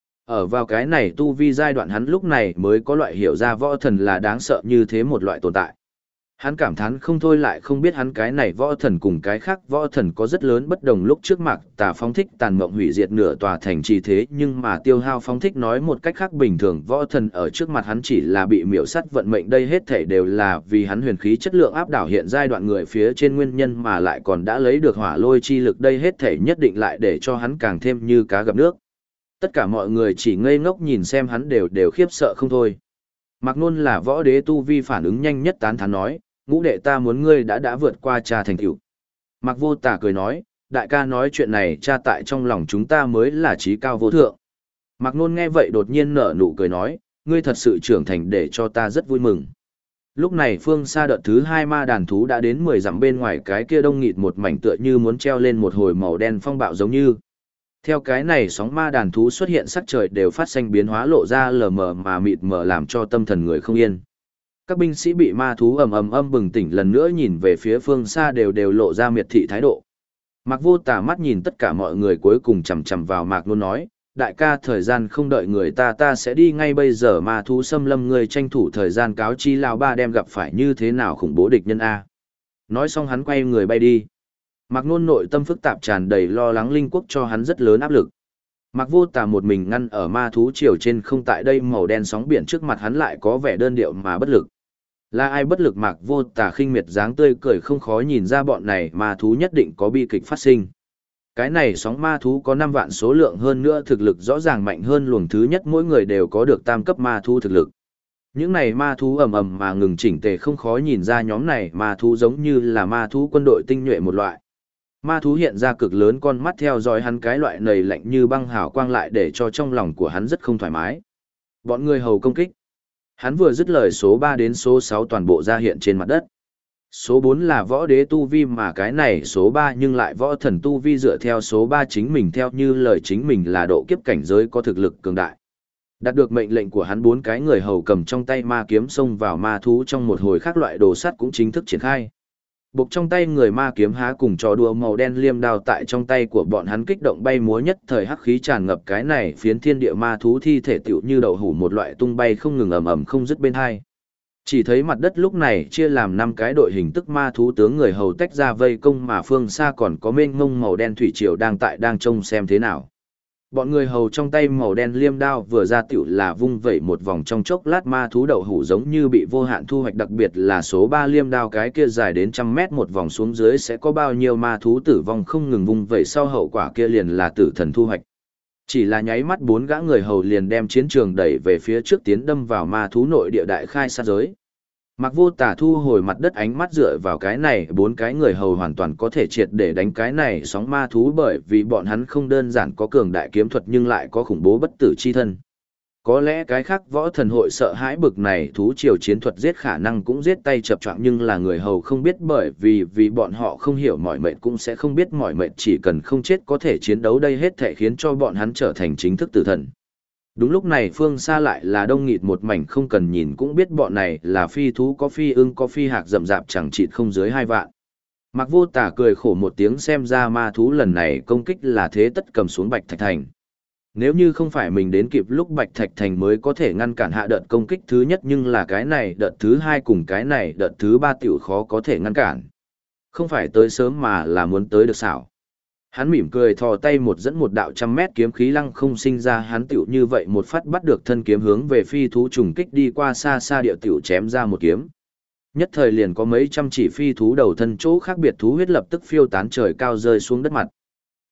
Ở vào cái này tu vi giai đoạn hắn lúc này mới có loại hiểu ra võ thần là đáng sợ như thế một loại tồn tại. Hắn cảm thán không thôi lại không biết hắn cái này võ thần cùng cái khác võ thần có rất lớn bất đồng lúc trước Mạc Tà phóng thích tàn mộng hủy diệt nửa tòa thành trì thế nhưng mà tiêu hao phóng thích nói một cách khác bình thường võ thần ở trước mặt hắn chỉ là bị miểu sát vận mệnh đây hết thể đều là vì hắn huyền khí chất lượng áp đảo hiện giai đoạn người phía trên nguyên nhân mà lại còn đã lấy được hỏa lôi chi lực đây hết thể nhất định lại để cho hắn càng thêm như cá gặp nước. Tất cả mọi người chỉ ngây ngốc nhìn xem hắn đều khiếp sợ không thôi. Mạc Nôn là võ đế tu vi phản ứng nhanh nhất tán thán nói, ngũ đệ ta muốn ngươi đã vượt qua cha thành tựu. Mạc Vô Tà cười nói, đại ca nói chuyện này cha tại trong lòng chúng ta mới là trí cao vô thượng. Mạc Nôn nghe vậy đột nhiên nở nụ cười nói, ngươi thật sự trưởng thành để cho ta rất vui mừng. Lúc này phương xa đợt thứ 2 ma đàn thú đã đến 10 dặm bên ngoài cái kia đông nghịt một mảnh tựa như muốn treo lên một hồi màu đen phong bạo giống như. Theo cái này sóng ma đàn thú xuất hiện sắc trời đều phát sinh biến hóa lộ ra lờ mờ mà mịt mờ làm cho tâm thần người không yên. Các binh sĩ bị ma thú ầm bừng tỉnh lần nữa nhìn về phía phương xa đều lộ ra miệt thị thái độ. Mạc Vô Tà mắt nhìn tất cả mọi người cuối cùng chằm chằm vào Mạc Nôn nói, đại ca thời gian không đợi người ta sẽ đi ngay bây giờ ma thú xâm lâm người tranh thủ thời gian cáo chi lao ba đem gặp phải như thế nào khủng bố địch nhân A. Nói xong hắn quay người bay đi. Mạc Nôn nội tâm phức tạp tràn đầy lo lắng linh quốc cho hắn rất lớn áp lực. Mạc Vô Tà một mình ngăn ở ma thú triều trên không tại đây màu đen sóng biển trước mặt hắn lại có vẻ đơn điệu mà bất lực. Là ai bất lực Mạc Vô Tà khinh miệt dáng tươi cười không khó nhìn ra bọn này ma thú nhất định có bi kịch phát sinh. Cái này sóng ma thú có 5 vạn số lượng hơn nữa thực lực rõ ràng mạnh hơn luồng thứ nhất mỗi người đều có được tam cấp ma thú thực lực. Những này ma thú ầm mà ngừng chỉnh tề không khó nhìn ra nhóm này ma thú giống như là ma thú quân đội tinh nhuệ một loại. Ma thú hiện ra cực lớn con mắt theo dõi hắn cái loại nầy lạnh như băng hào quang lại để cho trong lòng của hắn rất không thoải mái. Bọn người hầu công kích. Hắn vừa dứt lời số 3 đến số 6 toàn bộ ra hiện trên mặt đất. Số 4 là võ đế tu vi mà cái này số 3 nhưng lại võ thần tu vi dựa theo số 3 chính mình theo như lời chính mình là độ kiếp cảnh giới có thực lực cường đại. Đạt được mệnh lệnh của hắn 4 cái người hầu cầm trong tay ma kiếm xông vào ma thú trong một hồi khác loại đồ sắt cũng chính thức triển khai. Bục trong tay người ma kiếm há cùng trò đùa màu đen liêm đao tại trong tay của bọn hắn kích động bay múa nhất thời hắc khí tràn ngập cái này phiến thiên địa ma thú thi thể tựu như đậu hủ một loại tung bay không ngừng ầm không dứt bên hai. Chỉ thấy mặt đất lúc này chia làm 5 cái đội hình tức ma thú tướng người hầu tách ra vây công mà phương xa còn có mênh mông màu đen thủy triều đang trông xem thế nào. Bọn người hầu trong tay màu đen liêm đao vừa ra tiểu là vung vẩy một vòng trong chốc lát ma thú đậu hủ giống như bị vô hạn thu hoạch đặc biệt là số 3 liêm đao cái kia dài đến 100 mét một vòng xuống dưới sẽ có bao nhiêu ma thú tử vong không ngừng vung vẩy sau hậu quả kia liền là tử thần thu hoạch. Chỉ là nháy mắt 4 gã người hầu liền đem chiến trường đẩy về phía trước tiến đâm vào ma thú nội địa đại khai sát giới. Mạc Vô Tà thu hồi mặt đất ánh mắt dựa vào cái này 4 cái người hầu hoàn toàn có thể triệt để đánh cái này sóng ma thú bởi vì bọn hắn không đơn giản có cường đại kiếm thuật nhưng lại có khủng bố bất tử chi thân. Có lẽ cái khác võ thần hội sợ hãi bực này thú triều chiến thuật giết khả năng cũng giết tay chập choạng nhưng là người hầu không biết bởi vì bọn họ không hiểu mỏi mệt cũng sẽ không biết mỏi mệt chỉ cần không chết có thể chiến đấu đây hết thể khiến cho bọn hắn trở thành chính thức tử thần. Đúng lúc này phương xa lại là đông nghịt một mảnh không cần nhìn cũng biết bọn này là phi thú có phi ưng có phi hạc rậm rạp chẳng chịt không dưới 2 vạn. Mạc Vô Tà cười khổ một tiếng xem ra ma thú lần này công kích là thế tất cầm xuống Bạch Thạch Thành. Nếu như không phải mình đến kịp lúc Bạch Thạch Thành mới có thể ngăn cản hạ đợt công kích thứ nhất nhưng là cái này đợt thứ 2 cùng cái này đợt thứ 3 tiểu khó có thể ngăn cản. Không phải tới sớm mà là muốn tới được xảo. Hắn mỉm cười thò tay một dẫn một đạo 100 mét kiếm khí lăng không sinh ra hắn tiểu như vậy một phát bắt được thân kiếm hướng về phi thú trùng kích đi qua xa xa địa tiểu chém ra một kiếm. Nhất thời liền có mấy trăm chỉ phi thú đầu thân chỗ khác biệt thú huyết lập tức phiêu tán trời cao rơi xuống đất mặt.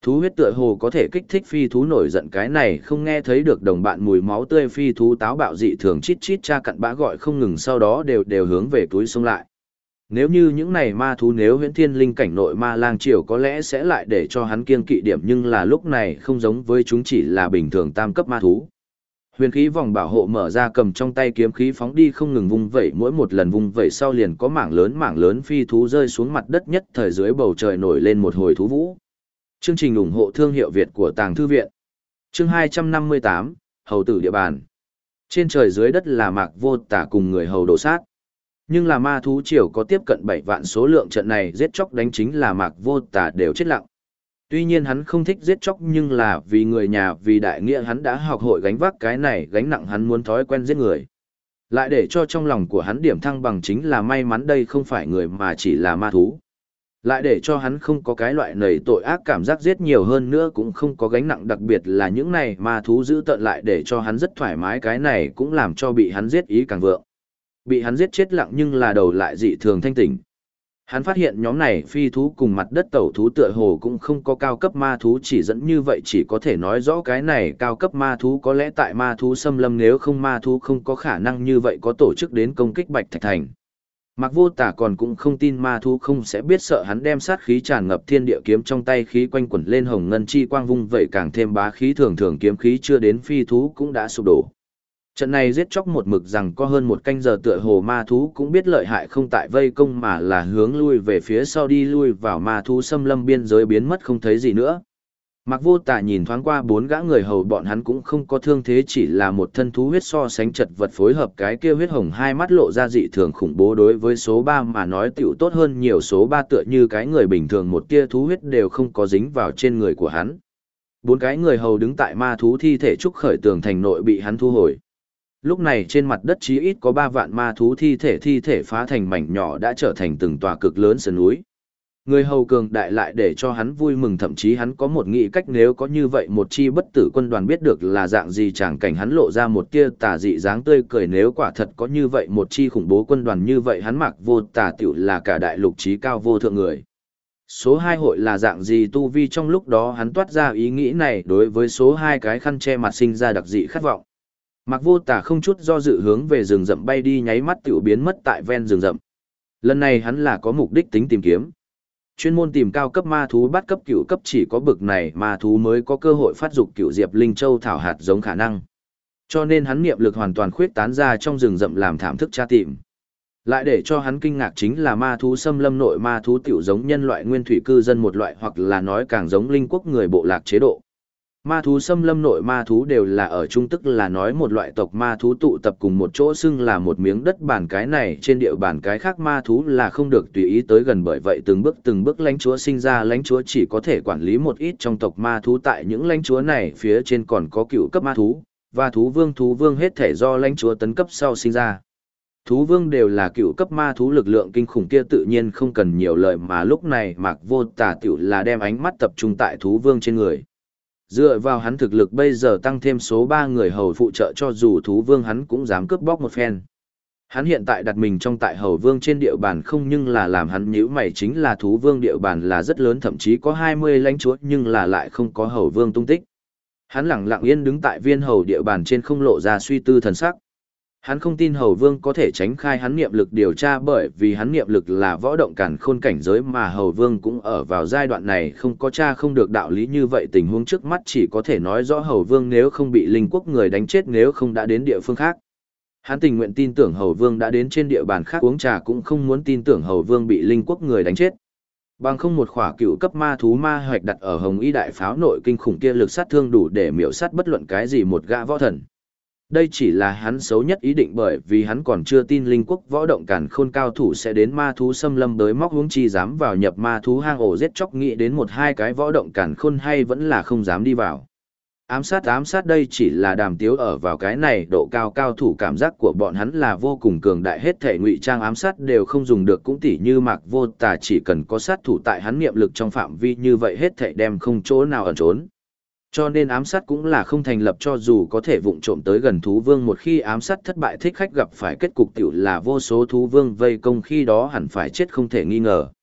Thú huyết tựa hồ có thể kích thích phi thú nổi giận, cái này không nghe thấy được đồng bạn mùi máu tươi, phi thú táo bạo dị thường chít chít cha cặn bã gọi không ngừng, sau đó đều hướng về túi xông lại. Nếu như những này ma thú, nếu huyễn thiên linh cảnh nội ma lang triều có lẽ sẽ lại để cho hắn kiêng kỵ điểm, nhưng là lúc này không giống với chúng chỉ là bình thường tam cấp ma thú. Huyền khí vòng bảo hộ mở ra, cầm trong tay kiếm khí phóng đi không ngừng vung vẩy, mỗi một lần vung vẩy sau liền có mảng lớn phi thú rơi xuống mặt đất, nhất thời dưới bầu trời nổi lên một hồi thú vũ. Chương trình ủng hộ thương hiệu Việt của Tàng Thư Viện. Chương 258, Hầu tử địa bàn. Trên trời dưới đất là Mạc Vô Tả cùng người hầu đổ sát. Nhưng là ma thú triều có tiếp cận 7 vạn số lượng, trận này giết chóc đánh chính là Mạc Vô Tả đều chết lặng. Tuy nhiên hắn không thích giết chóc, nhưng là vì người nhà, vì đại nghĩa hắn đã học hội gánh vác cái này gánh nặng, hắn muốn thói quen giết người. Lại để cho trong lòng của hắn điểm thăng bằng chính là may mắn đây không phải người mà chỉ là ma thú. Lại để cho hắn không có cái loại nầy tội ác cảm giác giết nhiều hơn nữa cũng không có gánh nặng, đặc biệt là những này ma thú giữ tận lại để cho hắn rất thoải mái, cái này cũng làm cho bị hắn giết ý càng vượng. Bị hắn giết chết lặng nhưng là đầu lại dị thường thanh tỉnh. Hắn phát hiện nhóm này phi thú cùng mặt đất tẩu thú tựa hồ cũng không có cao cấp ma thú chỉ dẫn, như vậy chỉ có thể nói rõ cái này cao cấp ma thú có lẽ tại ma thú xâm lâm, nếu không ma thú không có khả năng như vậy có tổ chức đến công kích Bạch Thạch Thành. Mạc Vô Tả còn cũng không tin ma thú không sẽ biết sợ, hắn đem sát khí tràn ngập thiên địa kiếm trong tay khí quanh quẩn lên hồng ngân chi quang vung vậy càng thêm bá khí, thường thường kiếm khí chưa đến phi thú cũng đã sụp đổ. Trận này giết chóc một mực rằng có hơn một canh giờ, tựa hồ ma thú cũng biết lợi hại không tại vây công mà là hướng lui về phía sau đi, lui vào ma thú xâm lâm biên giới biến mất không thấy gì nữa. Mạc Vô Tả nhìn thoáng qua 4 gã người hầu, bọn hắn cũng không có thương thế, chỉ là một thân thú huyết so sánh chật vật, phối hợp cái kia huyết hồng hai mắt lộ ra dị thường khủng bố, đối với số 3 mà nói tiểu tốt hơn nhiều, số 3 tựa như cái người bình thường, một tia thú huyết đều không có dính vào trên người của hắn. 4 cái người hầu đứng tại ma thú thi thể trúc khởi tường thành nội bị hắn thu hồi. Lúc này trên mặt đất chí ít có 3 vạn ma thú thi thể phá thành mảnh nhỏ, đã trở thành từng tòa cực lớn sườn núi. Người hầu cường đại lại để cho hắn vui mừng, thậm chí hắn có một nghĩ cách, nếu có như vậy một chi bất tử quân đoàn biết được là dạng gì chẳng cảnh, hắn lộ ra một tia tà dị dáng tươi cười, nếu quả thật có như vậy một chi khủng bố quân đoàn như vậy hắn Mạc Vô Tả tiểu là cả đại lục trí cao vô thượng người. Số 2 hội là dạng gì tu vi, trong lúc đó hắn toát ra ý nghĩ này, đối với số 2 cái khăn che mặt sinh ra đặc dị khát vọng. Mạc Vô Tả không chút do dự hướng về rừng rậm bay đi, nháy mắt tiểu biến mất tại ven rừng rậm. Lần này hắn là có mục đích tính tìm kiếm. Chuyên môn tìm cao cấp ma thú, bắt cấp cửu cấp, chỉ có bực này ma thú mới có cơ hội phát dục cửu diệp linh châu thảo hạt giống khả năng. Cho nên hắn niệm lực hoàn toàn khuyết tán ra trong rừng rậm làm thảm thức tra tìm. Lại để cho hắn kinh ngạc chính là ma thú xâm lâm nội ma thú tiểu giống nhân loại nguyên thủy cư dân một loại, hoặc là nói càng giống linh quốc người bộ lạc chế độ. Ma thú xâm lâm nội ma thú đều là ở chung, tức là nói một loại tộc ma thú tụ tập cùng một chỗ, xưng là một miếng đất bàn, cái này trên địa bàn cái khác ma thú là không được tùy ý tới gần, bởi vậy từng bước lãnh chúa sinh ra, lãnh chúa chỉ có thể quản lý một ít trong tộc ma thú, tại những lãnh chúa này phía trên còn có cựu cấp ma thú, và thú vương hết thể do lãnh chúa tấn cấp sau sinh ra. Thú vương đều là cựu cấp ma thú, lực lượng kinh khủng kia tự nhiên không cần nhiều lời, mà lúc này Mạc Vô Tả tiểu là đem ánh mắt tập trung tại thú vương trên người. Dựa vào hắn thực lực bây giờ tăng thêm số 3 người hầu phụ trợ, cho dù thú vương hắn cũng dám cướp bóc một phen. Hắn hiện tại đặt mình trong tại hầu vương trên địa bàn không, nhưng là làm hắn nhíu mày chính là thú vương địa bàn là rất lớn, thậm chí có 20 lãnh chúa nhưng là lại không có hầu vương tung tích. Hắn lặng lặng yên đứng tại viên hầu địa bàn trên, không lộ ra suy tư thần sắc. Hắn không tin hầu vương có thể tránh khai hắn niệm lực điều tra, bởi vì hắn niệm lực là võ động càn khôn cảnh giới, mà hầu vương cũng ở vào giai đoạn này không có tra không được đạo lý, như vậy tình huống trước mắt chỉ có thể nói rõ hầu vương nếu không bị linh quốc người đánh chết, nếu không đã đến địa phương khác. Hắn tình nguyện tin tưởng hầu vương đã đến trên địa bàn khác uống trà, cũng không muốn tin tưởng hầu vương bị linh quốc người đánh chết. Bằng không một khỏa cựu cấp ma thú ma hoạch đặt ở hồng y đại pháo nội kinh khủng kia, lực sát thương đủ để miểu sát bất luận cái gì một gã võ thần. Đây chỉ là hắn xấu nhất ý định, bởi vì hắn còn chưa tin linh quốc võ động càn khôn cao thủ sẽ đến ma thú xâm lâm tới móc, huống chi dám vào nhập ma thú hang ổ giết chóc, nghĩ đến một hai cái võ động càn khôn hay vẫn là không dám đi vào. Ám sát đây chỉ là đàm tiếu, ở vào cái này độ cao cao thủ cảm giác của bọn hắn là vô cùng cường đại, hết thể ngụy trang ám sát đều không dùng được, cũng tỉ như Mạc Vô Tả chỉ cần có sát thủ tại hắn niệm lực trong phạm vi như vậy hết thể đem không chỗ nào ẩn trốn. Cho nên ám sát cũng là không thành lập, cho dù có thể vụng trộm tới gần thú vương, một khi ám sát thất bại thích khách gặp phải kết cục tiểu là vô số thú vương vây công, khi đó hẳn phải chết không thể nghi ngờ.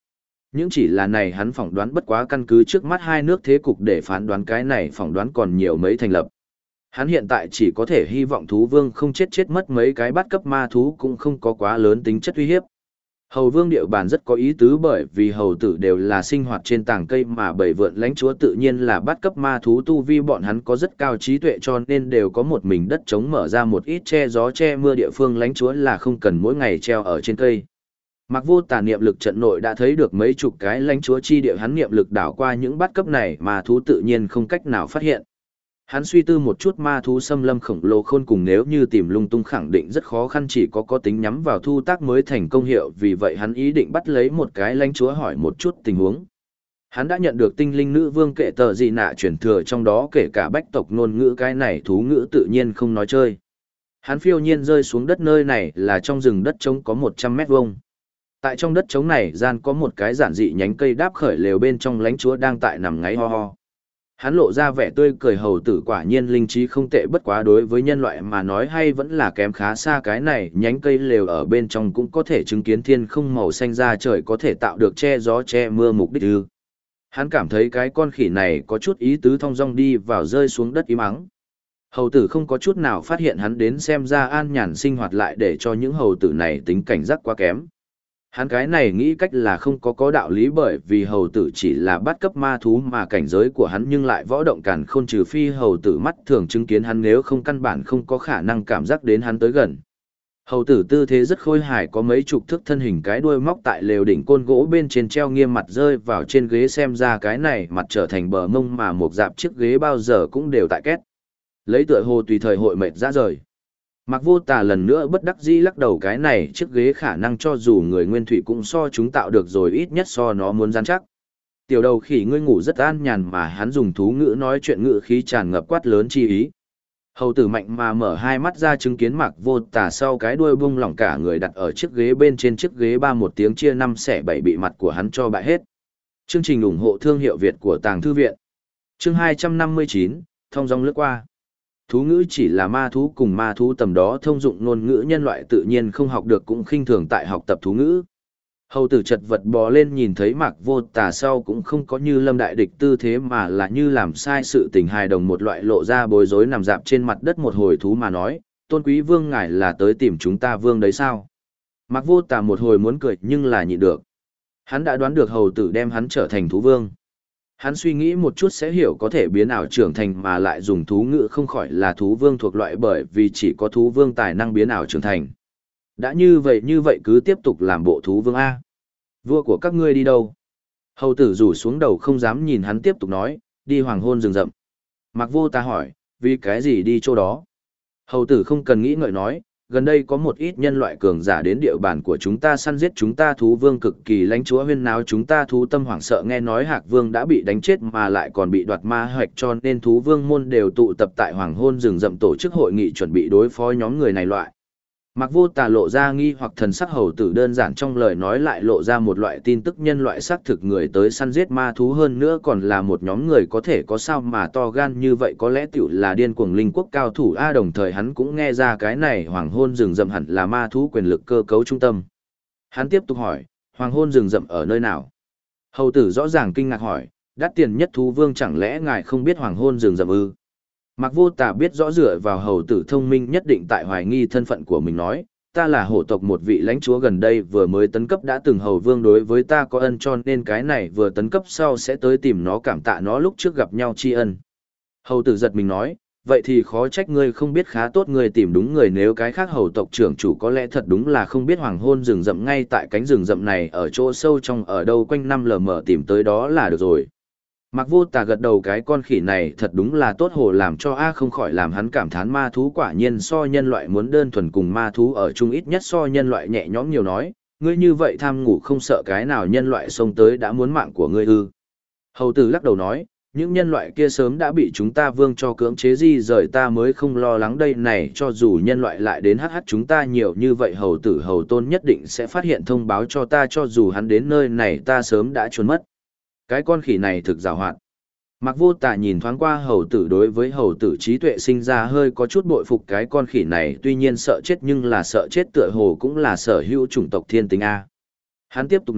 Những chỉ là này hắn phỏng đoán bất quá căn cứ trước mắt hai nước thế cục để phán đoán cái này phỏng đoán còn nhiều mấy thành lập. Hắn hiện tại chỉ có thể hy vọng thú vương không chết mất mấy cái bắt cấp ma thú cũng không có quá lớn tính chất uy hiếp. Hầu vương địa bàn rất có ý tứ bởi vì hầu tử đều là sinh hoạt trên tảng cây mà bảy vượn lãnh chúa tự nhiên là bắt cấp ma thú tu vi bọn hắn có rất cao trí tuệ cho nên đều có một mình đất trống mở ra một ít che gió che mưa địa phương lãnh chúa là không cần mỗi ngày treo ở trên cây. Mặc vô tà niệm lực trận nội đã thấy được mấy chục cái lãnh chúa chi địa hắn niệm lực đảo qua những bắt cấp này mà thú tự nhiên không cách nào phát hiện. Hắn suy tư một chút ma thú xâm lâm khổng lồ khôn cùng nếu như tìm lung tung khẳng định rất khó khăn chỉ có tính nhắm vào thu tác mới thành công hiệu vì vậy hắn ý định bắt lấy một cái lãnh chúa hỏi một chút tình huống. Hắn đã nhận được tinh linh nữ vương kệ tờ gì nạ truyền thừa trong đó kể cả bách tộc ngôn ngữ cái này thú ngữ tự nhiên không nói chơi. Hắn phiêu nhiên rơi xuống đất nơi này là trong rừng đất trống có 100 mét vuông. Tại trong đất trống này gian có một cái giản dị nhánh cây đáp khởi lều bên trong lãnh chúa đang tại nằm ngáy ho ho. Hắn lộ ra vẻ tươi cười hầu tử quả nhiên linh trí không tệ bất quá đối với nhân loại mà nói hay vẫn là kém khá xa cái này nhánh cây lều ở bên trong cũng có thể chứng kiến thiên không màu xanh ra trời có thể tạo được che gió che mưa mục đích ư. Hắn cảm thấy cái con khỉ này có chút ý tứ thong dong đi vào rơi xuống đất im ắng. Hầu tử không có chút nào phát hiện hắn đến xem ra an nhàn sinh hoạt lại để cho những hầu tử này tính cảnh giác quá kém. Hắn cái này nghĩ cách là không có đạo lý bởi vì hầu tử chỉ là bắt cấp ma thú mà cảnh giới của hắn nhưng lại võ động càn khôn trừ phi hầu tử mắt thường chứng kiến hắn nếu không căn bản không có khả năng cảm giác đến hắn tới gần. Hầu tử tư thế rất khôi hài có mấy chục thước thân hình cái đuôi móc tại lều đỉnh côn gỗ bên trên treo nghiêm mặt rơi vào trên ghế xem ra cái này mặt trở thành bờ mông mà một dạp chiếc ghế bao giờ cũng đều tại két. Lấy tựa hồ tùy thời hội mệt ra rời. Mặc vô tà lần nữa bất đắc dĩ lắc đầu cái này chiếc ghế khả năng cho dù người nguyên thủy cũng so chúng tạo được rồi ít nhất so nó muốn rắn chắc. Tiểu đầu khỉ ngươi ngủ rất an nhàn mà hắn dùng thú ngữ nói chuyện ngữ khí tràn ngập quát lớn chi ý. Hầu tử mạnh mà mở hai mắt ra chứng kiến mặc vô tà sau cái đuôi bung lỏng cả người đặt ở chiếc ghế bên trên chiếc ghế ba một tiếng chia 5/7 bị mặt của hắn cho bại hết. Chương trình ủng hộ thương hiệu Việt của Tàng Thư Viện. Chương 259, thông dong lướt qua. Thú ngữ chỉ là ma thú cùng ma thú tầm đó thông dụng ngôn ngữ nhân loại tự nhiên không học được cũng khinh thường tại học tập thú ngữ. Hầu tử chật vật bò lên nhìn thấy Mạc Vô Tà sau cũng không có như lâm đại địch tư thế mà là như làm sai sự tình hài đồng một loại lộ ra bối rối nằm dạp trên mặt đất một hồi thú mà nói, tôn quý vương ngài là tới tìm chúng ta vương đấy sao? Mạc Vô Tà một hồi muốn cười nhưng là nhịn được. Hắn đã đoán được hầu tử đem hắn trở thành thú vương. Hắn suy nghĩ một chút sẽ hiểu có thể biến ảo trưởng thành mà lại dùng thú ngữ không khỏi là thú vương thuộc loại bởi vì chỉ có thú vương tài năng biến ảo trưởng thành. Đã như vậy cứ tiếp tục làm bộ thú vương A. Vua của các ngươi đi đâu? Hầu tử rủ xuống đầu không dám nhìn hắn tiếp tục nói, đi hoàng hôn rừng rậm. Mạc Vô Tà hỏi, vì cái gì đi chỗ đó? Hầu tử không cần nghĩ ngợi nói, gần đây có một ít nhân loại cường giả đến địa bàn của chúng ta săn giết chúng ta thú vương cực kỳ lãnh chúa huyên náo chúng ta thú tâm hoảng sợ nghe nói Hạc Vương đã bị đánh chết mà lại còn bị đoạt ma hoạch cho nên thú vương môn đều tụ tập tại hoàng hôn rừng rậm tổ chức hội nghị chuẩn bị đối phó nhóm người này loại. Mạc Vô Tà lộ ra nghi hoặc thần sắc hầu tử đơn giản trong lời nói lại lộ ra một loại tin tức nhân loại xác thực người tới săn giết ma thú hơn nữa còn là một nhóm người có thể có sao mà to gan như vậy có lẽ tiểu là điên cuồng linh quốc cao thủ a đồng thời hắn cũng nghe ra cái này hoàng hôn rừng rậm hẳn là ma thú quyền lực cơ cấu trung tâm. Hắn tiếp tục hỏi, hoàng hôn rừng rậm ở nơi nào? Hầu tử rõ ràng kinh ngạc hỏi, đắt tiền nhất thú vương chẳng lẽ ngài không biết hoàng hôn rừng rậm ư? Mạc Vô Tà biết rõ dựa vào hầu tử thông minh nhất định tại hoài nghi thân phận của mình nói, ta là hổ tộc một vị lãnh chúa gần đây vừa mới tấn cấp đã từng hầu vương đối với ta có ân cho nên cái này vừa tấn cấp sau sẽ tới tìm nó cảm tạ nó lúc trước gặp nhau tri ân. Hầu tử giật mình nói, vậy thì khó trách ngươi không biết khá tốt ngươi tìm đúng người nếu cái khác hầu tộc trưởng chủ có lẽ thật đúng là không biết hoàng hôn rừng rậm ngay tại cánh rừng rậm này ở chỗ sâu trong ở đâu quanh năm lờ mờ tìm tới đó là được rồi. Mạc Vô Tà gật đầu cái con khỉ này thật đúng là tốt hồ làm cho A không khỏi làm hắn cảm thán ma thú quả nhiên so nhân loại muốn đơn thuần cùng ma thú ở chung ít nhất so nhân loại nhẹ nhõm nhiều nói, ngươi như vậy tham ngủ không sợ cái nào nhân loại xông tới đã muốn mạng của ngươi ư. Hầu tử lắc đầu nói, những nhân loại kia sớm đã bị chúng ta vương cho cưỡng chế di rời ta mới không lo lắng đây này cho dù nhân loại lại đến hh chúng ta nhiều như vậy hầu tử hầu tôn nhất định sẽ phát hiện thông báo cho ta cho dù hắn đến nơi này ta sớm đã trốn mất. Cái con khỉ này thực giàu hoạt. Mạc Vô Tà nhìn thoáng qua hầu tử đối với hầu tử trí tuệ sinh ra hơi có chút bội phục cái con khỉ này tuy nhiên sợ chết nhưng là sợ chết tựa hồ cũng là sở hữu chủng tộc thiên tính A. Hắn tiếp tục nói,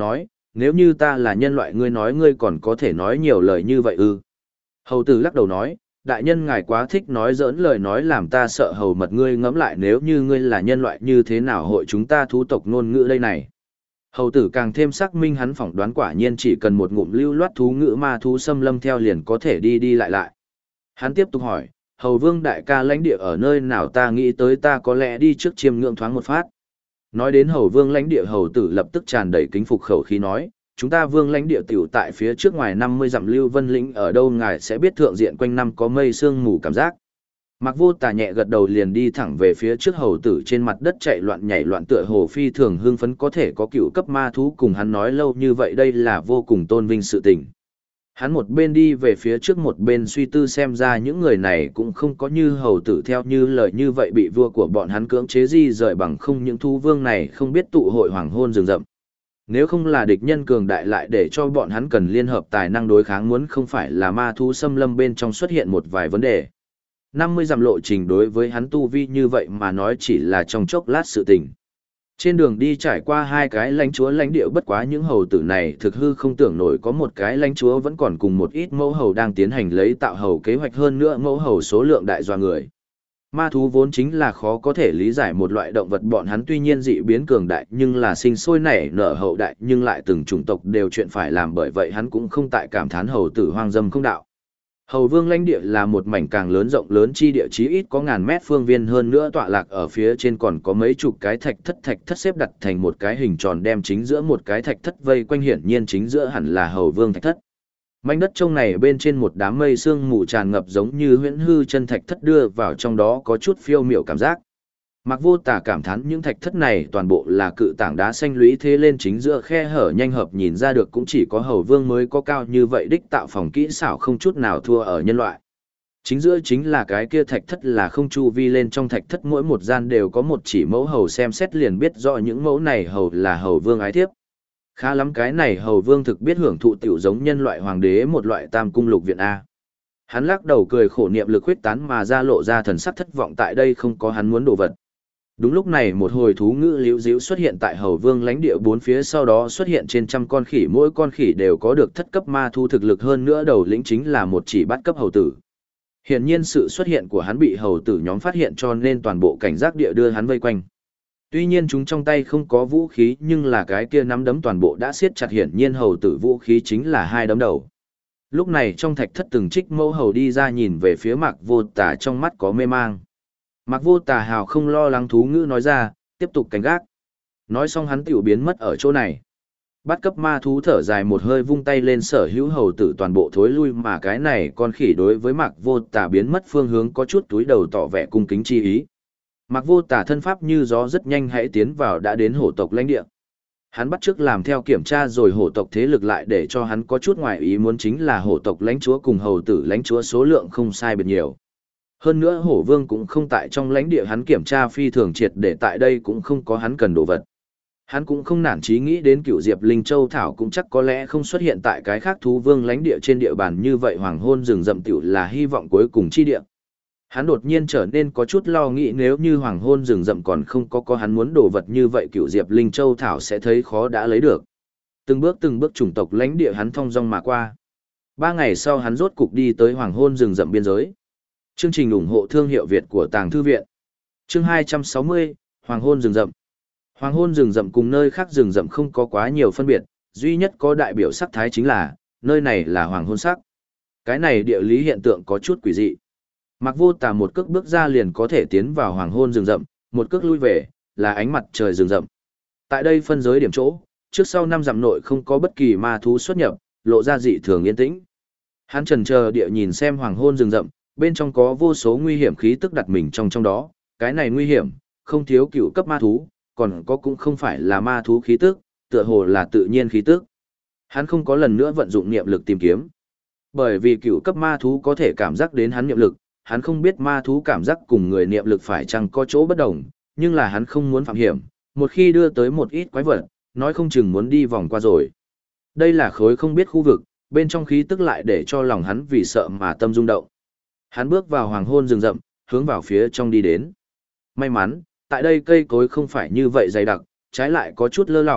nếu như ta là nhân loại ngươi nói ngươi còn có thể nói nhiều lời như vậy ư? Hầu tử lắc đầu nói, đại nhân ngài quá thích nói giỡn lời nói làm ta sợ hầu mật ngươi ngẫm lại nếu như ngươi là nhân loại như thế nào hội chúng ta thú tộc ngôn ngữ đây này. Hầu tử càng thêm xác minh hắn phỏng đoán quả nhiên chỉ cần một ngụm lưu loát thú ngữ ma thú xâm lâm theo liền có thể đi đi lại lại. Hắn tiếp tục hỏi, hầu vương đại ca lãnh địa ở nơi nào ta nghĩ tới ta có lẽ đi trước chiêm ngưỡng thoáng một phát. Nói đến hầu vương lãnh địa hầu tử lập tức tràn đầy kính phục khẩu khí nói, chúng ta vương lãnh địa tiểu tại phía trước ngoài 50 dặm lưu vân lĩnh ở đâu ngài sẽ biết thượng diện quanh năm có mây sương mù cảm giác. Mặc vô tà nhẹ gật đầu liền đi thẳng về phía trước hầu tử trên mặt đất chạy loạn nhảy loạn tựa hồ phi thường hưng phấn có thể có cựu cấp ma thú cùng hắn nói lâu như vậy đây là vô cùng tôn vinh sự tình. Hắn một bên đi về phía trước một bên suy tư xem ra những người này cũng không có như hầu tử theo như lời như vậy bị vua của bọn hắn cưỡng chế di rời bằng không những thú vương này không biết tụ hội hoàng hôn rừng rậm. Nếu không là địch nhân cường đại lại để cho bọn hắn cần liên hợp tài năng đối kháng muốn không phải là ma thú xâm lâm bên trong xuất hiện một vài vấn đề. 50 dặm lộ trình đối với hắn tu vi như vậy mà nói chỉ là trong chốc lát sự tình. Trên đường đi trải qua hai cái lãnh chúa lãnh địa bất quá những hầu tử này thực hư không tưởng nổi có một cái lãnh chúa vẫn còn cùng một ít mẫu hầu đang tiến hành lấy tạo hầu kế hoạch hơn nữa mẫu hầu số lượng đại doa người. Ma thú vốn chính là khó có thể lý giải một loại động vật bọn hắn tuy nhiên dị biến cường đại nhưng là sinh sôi nảy nở hậu đại nhưng lại từng chủng tộc đều chuyện phải làm bởi vậy hắn cũng không tại cảm thán hầu tử hoang dâm không đạo. Hầu vương lãnh địa là một mảnh càng lớn rộng lớn chi địa chí ít có ngàn mét phương viên hơn nữa tọa lạc ở phía trên còn có mấy chục cái thạch thất xếp đặt thành một cái hình tròn đem chính giữa một cái thạch thất vây quanh hiển nhiên chính giữa hẳn là hầu vương thạch thất. Mảnh đất trông này bên trên một đám mây sương mù tràn ngập giống như huyễn hư chân thạch thất đưa vào trong đó có chút phiêu miểu cảm giác. Mặc vô tả cảm thán những thạch thất này toàn bộ là cự tảng đá xanh lũy thế lên chính giữa khe hở nhanh hợp nhìn ra được cũng chỉ có hầu vương mới có cao như vậy đích tạo phòng kỹ xảo không chút nào thua ở nhân loại. Chính giữa chính là cái kia thạch thất là không chu vi lên trong thạch thất mỗi một gian đều có một chỉ mẫu hầu xem xét liền biết rõ những mẫu này hầu là hầu vương ái thiếp. Khá lắm cái này hầu vương thực biết hưởng thụ tiểu giống nhân loại hoàng đế một loại tam cung lục viện A. Hắn lắc đầu cười khổ niệm lực huyết tán mà ra lộ ra thần sắc thất vọng tại đây không có hắn muốn đồ vật. Đúng lúc này một hồi thú ngữ liễu díu xuất hiện tại hầu vương lãnh địa bốn phía sau đó xuất hiện trên trăm con khỉ mỗi con khỉ đều có được thất cấp ma thu thực lực hơn nữa đầu lĩnh chính là một chỉ bát cấp hầu tử. Hiển nhiên sự xuất hiện của hắn bị hầu tử nhóm phát hiện cho nên toàn bộ cảnh giác địa đưa hắn vây quanh. Tuy nhiên chúng trong tay không có vũ khí nhưng là cái kia nắm đấm toàn bộ đã siết chặt hiển nhiên hầu tử vũ khí chính là hai đấm đầu. Lúc này trong thạch thất từng trích mẫu hầu đi ra nhìn về phía Mạc Vô Tà trong mắt có mê mang. Mạc Vô Tà hào không lo lắng thú ngữ nói ra, tiếp tục cảnh gác. Nói xong hắn tiểu biến mất ở chỗ này. Bắt cấp ma thú thở dài một hơi vung tay lên sở hữu hầu tử toàn bộ thối lui mà cái này con khỉ đối với Mạc Vô Tà biến mất phương hướng có chút túi đầu tỏ vẻ cung kính chi ý. Mạc Vô Tà thân pháp như gió rất nhanh hãy tiến vào đã đến hổ tộc lãnh địa. Hắn bắt chước làm theo kiểm tra rồi hổ tộc thế lực lại để cho hắn có chút ngoài ý muốn chính là hổ tộc lãnh chúa cùng hầu tử lãnh chúa số lượng không sai biệt nhiều. Hơn nữa hổ vương cũng không tại trong lãnh địa hắn kiểm tra phi thường triệt để tại đây cũng không có hắn cần đồ vật. Hắn cũng không nản chí nghĩ đến cựu Diệp Linh Châu Thảo cũng chắc có lẽ không xuất hiện tại cái khác thú vương lãnh địa trên địa bàn như vậy hoàng hôn rừng rậm tiểu là hy vọng cuối cùng chi địa. Hắn đột nhiên trở nên có chút lo nghĩ nếu như hoàng hôn rừng rậm còn không có hắn muốn đồ vật như vậy cựu Diệp Linh Châu Thảo sẽ thấy khó đã lấy được. Từng bước chủng tộc lãnh địa hắn thong dong mà qua. 3 ngày sau hắn rốt cục đi tới hoàng hôn rừng rậm biên giới. Chương trình ủng hộ thương hiệu Việt của Tàng Thư Viện. Chương 260, Hoàng hôn rừng rậm. Hoàng hôn rừng rậm cùng nơi khác rừng rậm không có quá nhiều phân biệt, duy nhất có đại biểu sắc thái chính là, nơi này là hoàng hôn sắc. Cái này địa lý hiện tượng có chút quỷ dị. Mạc Vô Tà một cước bước ra liền có thể tiến vào hoàng hôn rừng rậm, một cước lui về, là ánh mặt trời rừng rậm. Tại đây phân giới điểm chỗ, trước sau 5 dặm nội không có bất kỳ ma thú xuất nhập, lộ ra dị thường yên tĩnh. Hắn chần chờ địa nhìn xem hoàng hôn rừng rậm, bên trong có vô số nguy hiểm khí tức đặt mình trong đó, cái này nguy hiểm, không thiếu cựu cấp ma thú, còn có cũng không phải là ma thú khí tức, tựa hồ là tự nhiên khí tức. Hắn không có lần nữa vận dụng niệm lực tìm kiếm. Bởi vì cựu cấp ma thú có thể cảm giác đến hắn niệm lực, hắn không biết ma thú cảm giác cùng người niệm lực phải chăng có chỗ bất đồng, nhưng là hắn không muốn phạm hiểm, một khi đưa tới một ít quái vật, nói không chừng muốn đi vòng qua rồi. Đây là khối không biết khu vực, bên trong khí tức lại để cho lòng hắn vì sợ mà tâm rung động. Hắn bước vào hoàng hôn rừng rậm, hướng vào phía trong đi đến. May mắn, tại đây cây cối không phải như vậy dày đặc, trái lại có chút lơ lỏng,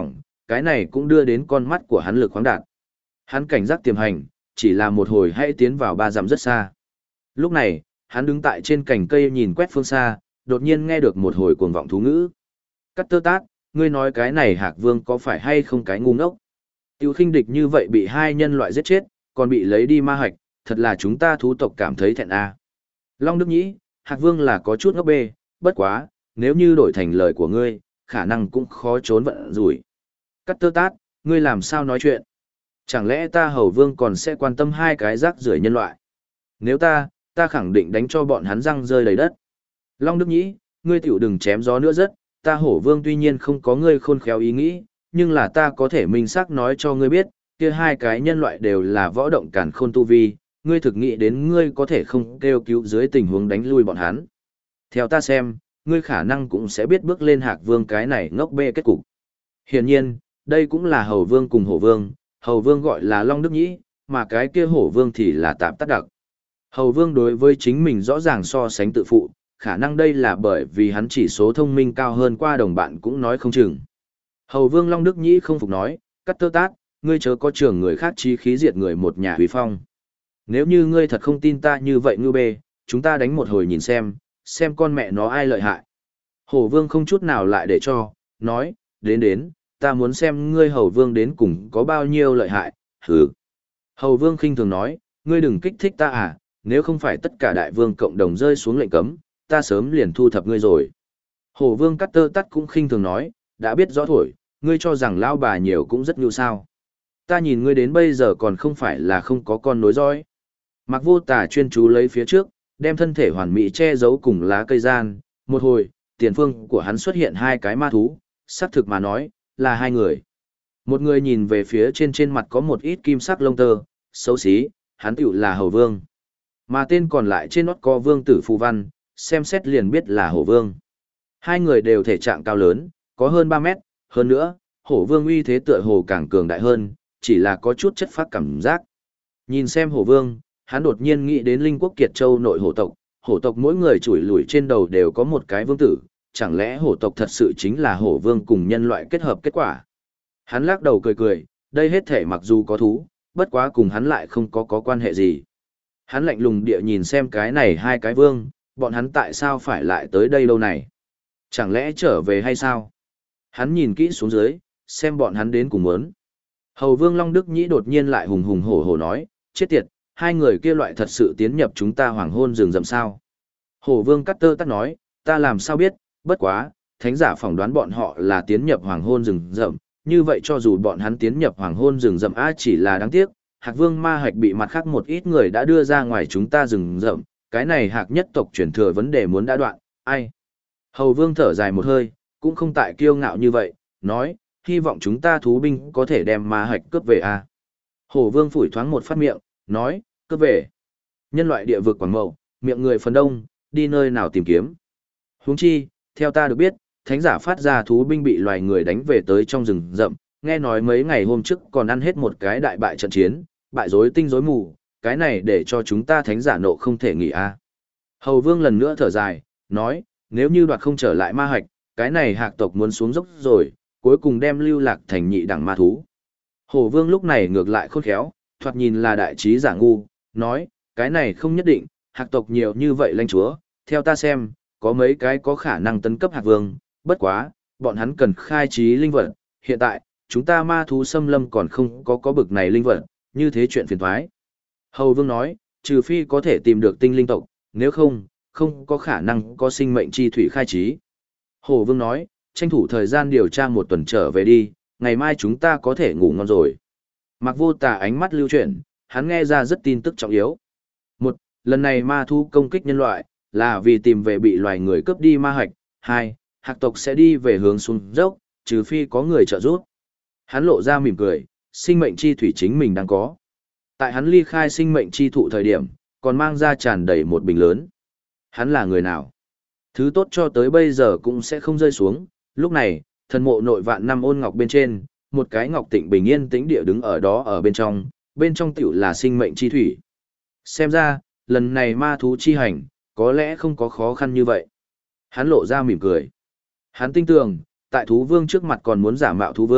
cái này cũng đưa đến con mắt của hắn lực khoáng đạt. Hắn cảnh giác tiềm hành, chỉ là một hồi hãy tiến vào 3 dặm rất xa. Lúc này, hắn đứng tại trên cành cây nhìn quét phương xa, đột nhiên nghe được một hồi cuồng vọng thú ngữ. Cắt tơ tát, ngươi nói cái này Hạc Vương có phải hay không cái ngu ngốc? Tiêu khinh địch như vậy bị hai nhân loại giết chết, còn bị lấy đi ma hạch, thật là chúng ta thú tộc cảm thấy thẹn a. Long Đức Nhĩ, Hạc Vương là có chút ngốc bê, bất quá, nếu như đổi thành lời của ngươi, khả năng cũng khó trốn vận rủi. Cắt tơ tát, ngươi làm sao nói chuyện? Chẳng lẽ ta Hầu Vương còn sẽ quan tâm hai cái rác rưởi nhân loại? Nếu ta khẳng định đánh cho bọn hắn răng rơi đầy đất. Long Đức Nhĩ, ngươi tiểu đừng chém gió nữa rất, ta Hổ Vương tuy nhiên không có ngươi khôn khéo ý nghĩ, nhưng là ta có thể minh xác nói cho ngươi biết, kia hai cái nhân loại đều là võ động càn khôn tu vi, ngươi thực nghĩ đến ngươi có thể không kêu cứu dưới tình huống đánh lui bọn hắn. Theo ta xem, ngươi khả năng cũng sẽ biết bước lên Hạc Vương cái này ngốc bê kết cục. Hiển nhiên, đây cũng là Hầu Vương cùng Hổ Vương, Hầu Vương gọi là Long Đức Nhĩ, mà cái kia Hổ Vương thì là Tạp Tắc Đặc. Hầu Vương đối với chính mình rõ ràng so sánh tự phụ, khả năng đây là bởi vì hắn chỉ số thông minh cao hơn qua đồng bạn cũng nói không chừng. Hầu Vương Long Đức Nhĩ không phục nói, cắt tơ tát, ngươi chớ có trưởng người khác chí khí diệt người một nhà huy phong. Nếu như ngươi thật không tin ta như vậy ngư bê, chúng ta đánh một hồi nhìn xem con mẹ nó ai lợi hại. Hổ Vương không chút nào lại để cho, nói, đến, ta muốn xem ngươi Hầu Vương đến cùng có bao nhiêu lợi hại, hừ. Hầu Vương khinh thường nói, ngươi đừng kích thích ta à, nếu không phải tất cả đại vương cộng đồng rơi xuống lệnh cấm, ta sớm liền thu thập ngươi rồi. Hổ Vương cắt tơ tắt cũng khinh thường nói, đã biết rõ thổi, ngươi cho rằng lao bà nhiều cũng rất nhu sao. Ta nhìn ngươi đến bây giờ còn không phải là không có con nối dõi. Mạc Vô Tà chuyên chú lấy phía trước, đem thân thể hoàn mỹ che giấu cùng lá cây gian, một hồi, tiền phương của hắn xuất hiện hai cái ma thú, xác thực mà nói, là hai người. Một người nhìn về phía trên mặt có một ít kim sắc lông tơ, xấu xí, hắn tiểu là Hầu Vương. Mà tên còn lại trên nót có Vương tử phù văn, xem xét liền biết là Hổ Vương. Hai người đều thể trạng cao lớn, có hơn 3 mét, hơn nữa, Hổ Vương uy thế tựa hồ càng cường đại hơn, chỉ là có chút chất phác cảm giác. Nhìn xem Hổ Vương, hắn đột nhiên nghĩ đến Linh Quốc Kiệt Châu nội hổ tộc mỗi người chủi lủi trên đầu đều có một cái vương tử, chẳng lẽ hổ tộc thật sự chính là Hổ Vương cùng nhân loại kết hợp kết quả. Hắn lắc đầu cười, đây hết thể mặc dù có thú, bất quá cùng hắn lại không có quan hệ gì. Hắn lạnh lùng địa nhìn xem cái này hai cái vương, bọn hắn tại sao phải lại tới đây lâu này? Chẳng lẽ trở về hay sao? Hắn nhìn kỹ xuống dưới, xem bọn hắn đến cùng muốn. Hầu Vương Long Đức Nhĩ đột nhiên lại hùng hùng hổ hổ nói, chết tiệt, hai người kia loại thật sự tiến nhập chúng ta hoàng hôn rừng rậm sao? Hổ Vương cắt tơ tắt nói, ta làm sao biết, bất quá, thánh giả phỏng đoán bọn họ là tiến nhập hoàng hôn rừng rậm, như vậy cho dù bọn hắn tiến nhập hoàng hôn rừng rậm chỉ là đáng tiếc, Hạc Vương ma hạch bị mặt khác một ít người đã đưa ra ngoài chúng ta rừng rậm, cái này Hạc nhất tộc truyền thừa vấn đề muốn đã đoạn, ai? Hầu Vương thở dài một hơi, cũng không tại kiêu ngạo như vậy, nói, hy vọng chúng ta thú binh có thể đem ma hạch cướp về a. Hổ Vương phủi thoáng một phát miệng, nói, cướp về. Nhân loại địa vực quảng mậu, miệng người phần đông, đi nơi nào tìm kiếm. Huống chi, theo ta được biết, thánh giả phát ra thú binh bị loài người đánh về tới trong rừng rậm, nghe nói mấy ngày hôm trước còn ăn hết một cái đại bại trận chiến, bại rối tinh rối mù, cái này để cho chúng ta thánh giả nộ không thể nghỉ a. Hầu Vương lần nữa thở dài, nói, nếu như đoạt không trở lại ma hạch, cái này Hạc tộc muốn xuống dốc rồi, cuối cùng đem lưu lạc thành nhị đẳng ma thú. Hổ Vương lúc này ngược lại khôn khéo, thoạt nhìn là đại trí giả ngu, nói, cái này không nhất định, Hạc tộc nhiều như vậy lãnh chúa, theo ta xem, có mấy cái có khả năng tấn cấp Hạc Vương, bất quá, bọn hắn cần khai trí linh vật, hiện tại, chúng ta ma thú xâm lâm còn không có bực này linh vật, như thế chuyện phiền thoái. Hầu Vương nói, trừ phi có thể tìm được tinh linh tộc, nếu không có khả năng có sinh mệnh chi thủy khai trí. Hổ Vương nói, tranh thủ thời gian điều tra một tuần trở về đi, ngày mai chúng ta có thể ngủ ngon rồi. Mạc Vô Tà ánh mắt lưu chuyển, hắn nghe ra rất tin tức trọng yếu. Một, lần này ma thú công kích nhân loại, là vì tìm về bị loài người cướp đi ma hạch. Hai, Hạc tộc sẽ đi về hướng xuống dốc, trừ phi có người trợ giúp. Hắn lộ ra mỉm cười, sinh mệnh chi thủy chính mình đang có. Tại hắn ly khai sinh mệnh chi thụ thời điểm, còn mang ra tràn đầy một bình lớn. Hắn là người nào? Thứ tốt cho tới bây giờ cũng sẽ không rơi xuống. Lúc này, thần mộ nội vạn năm ôn ngọc bên trên, một cái ngọc tịnh bình yên tĩnh địa đứng ở đó ở bên trong tiểu là sinh mệnh chi thủy. Xem ra, lần này ma thú chi hành, có lẽ không có khó khăn như vậy. Hắn lộ ra mỉm cười. Hắn tin tưởng, tại thú vương trước mặt còn muốn giả mạo thú vương,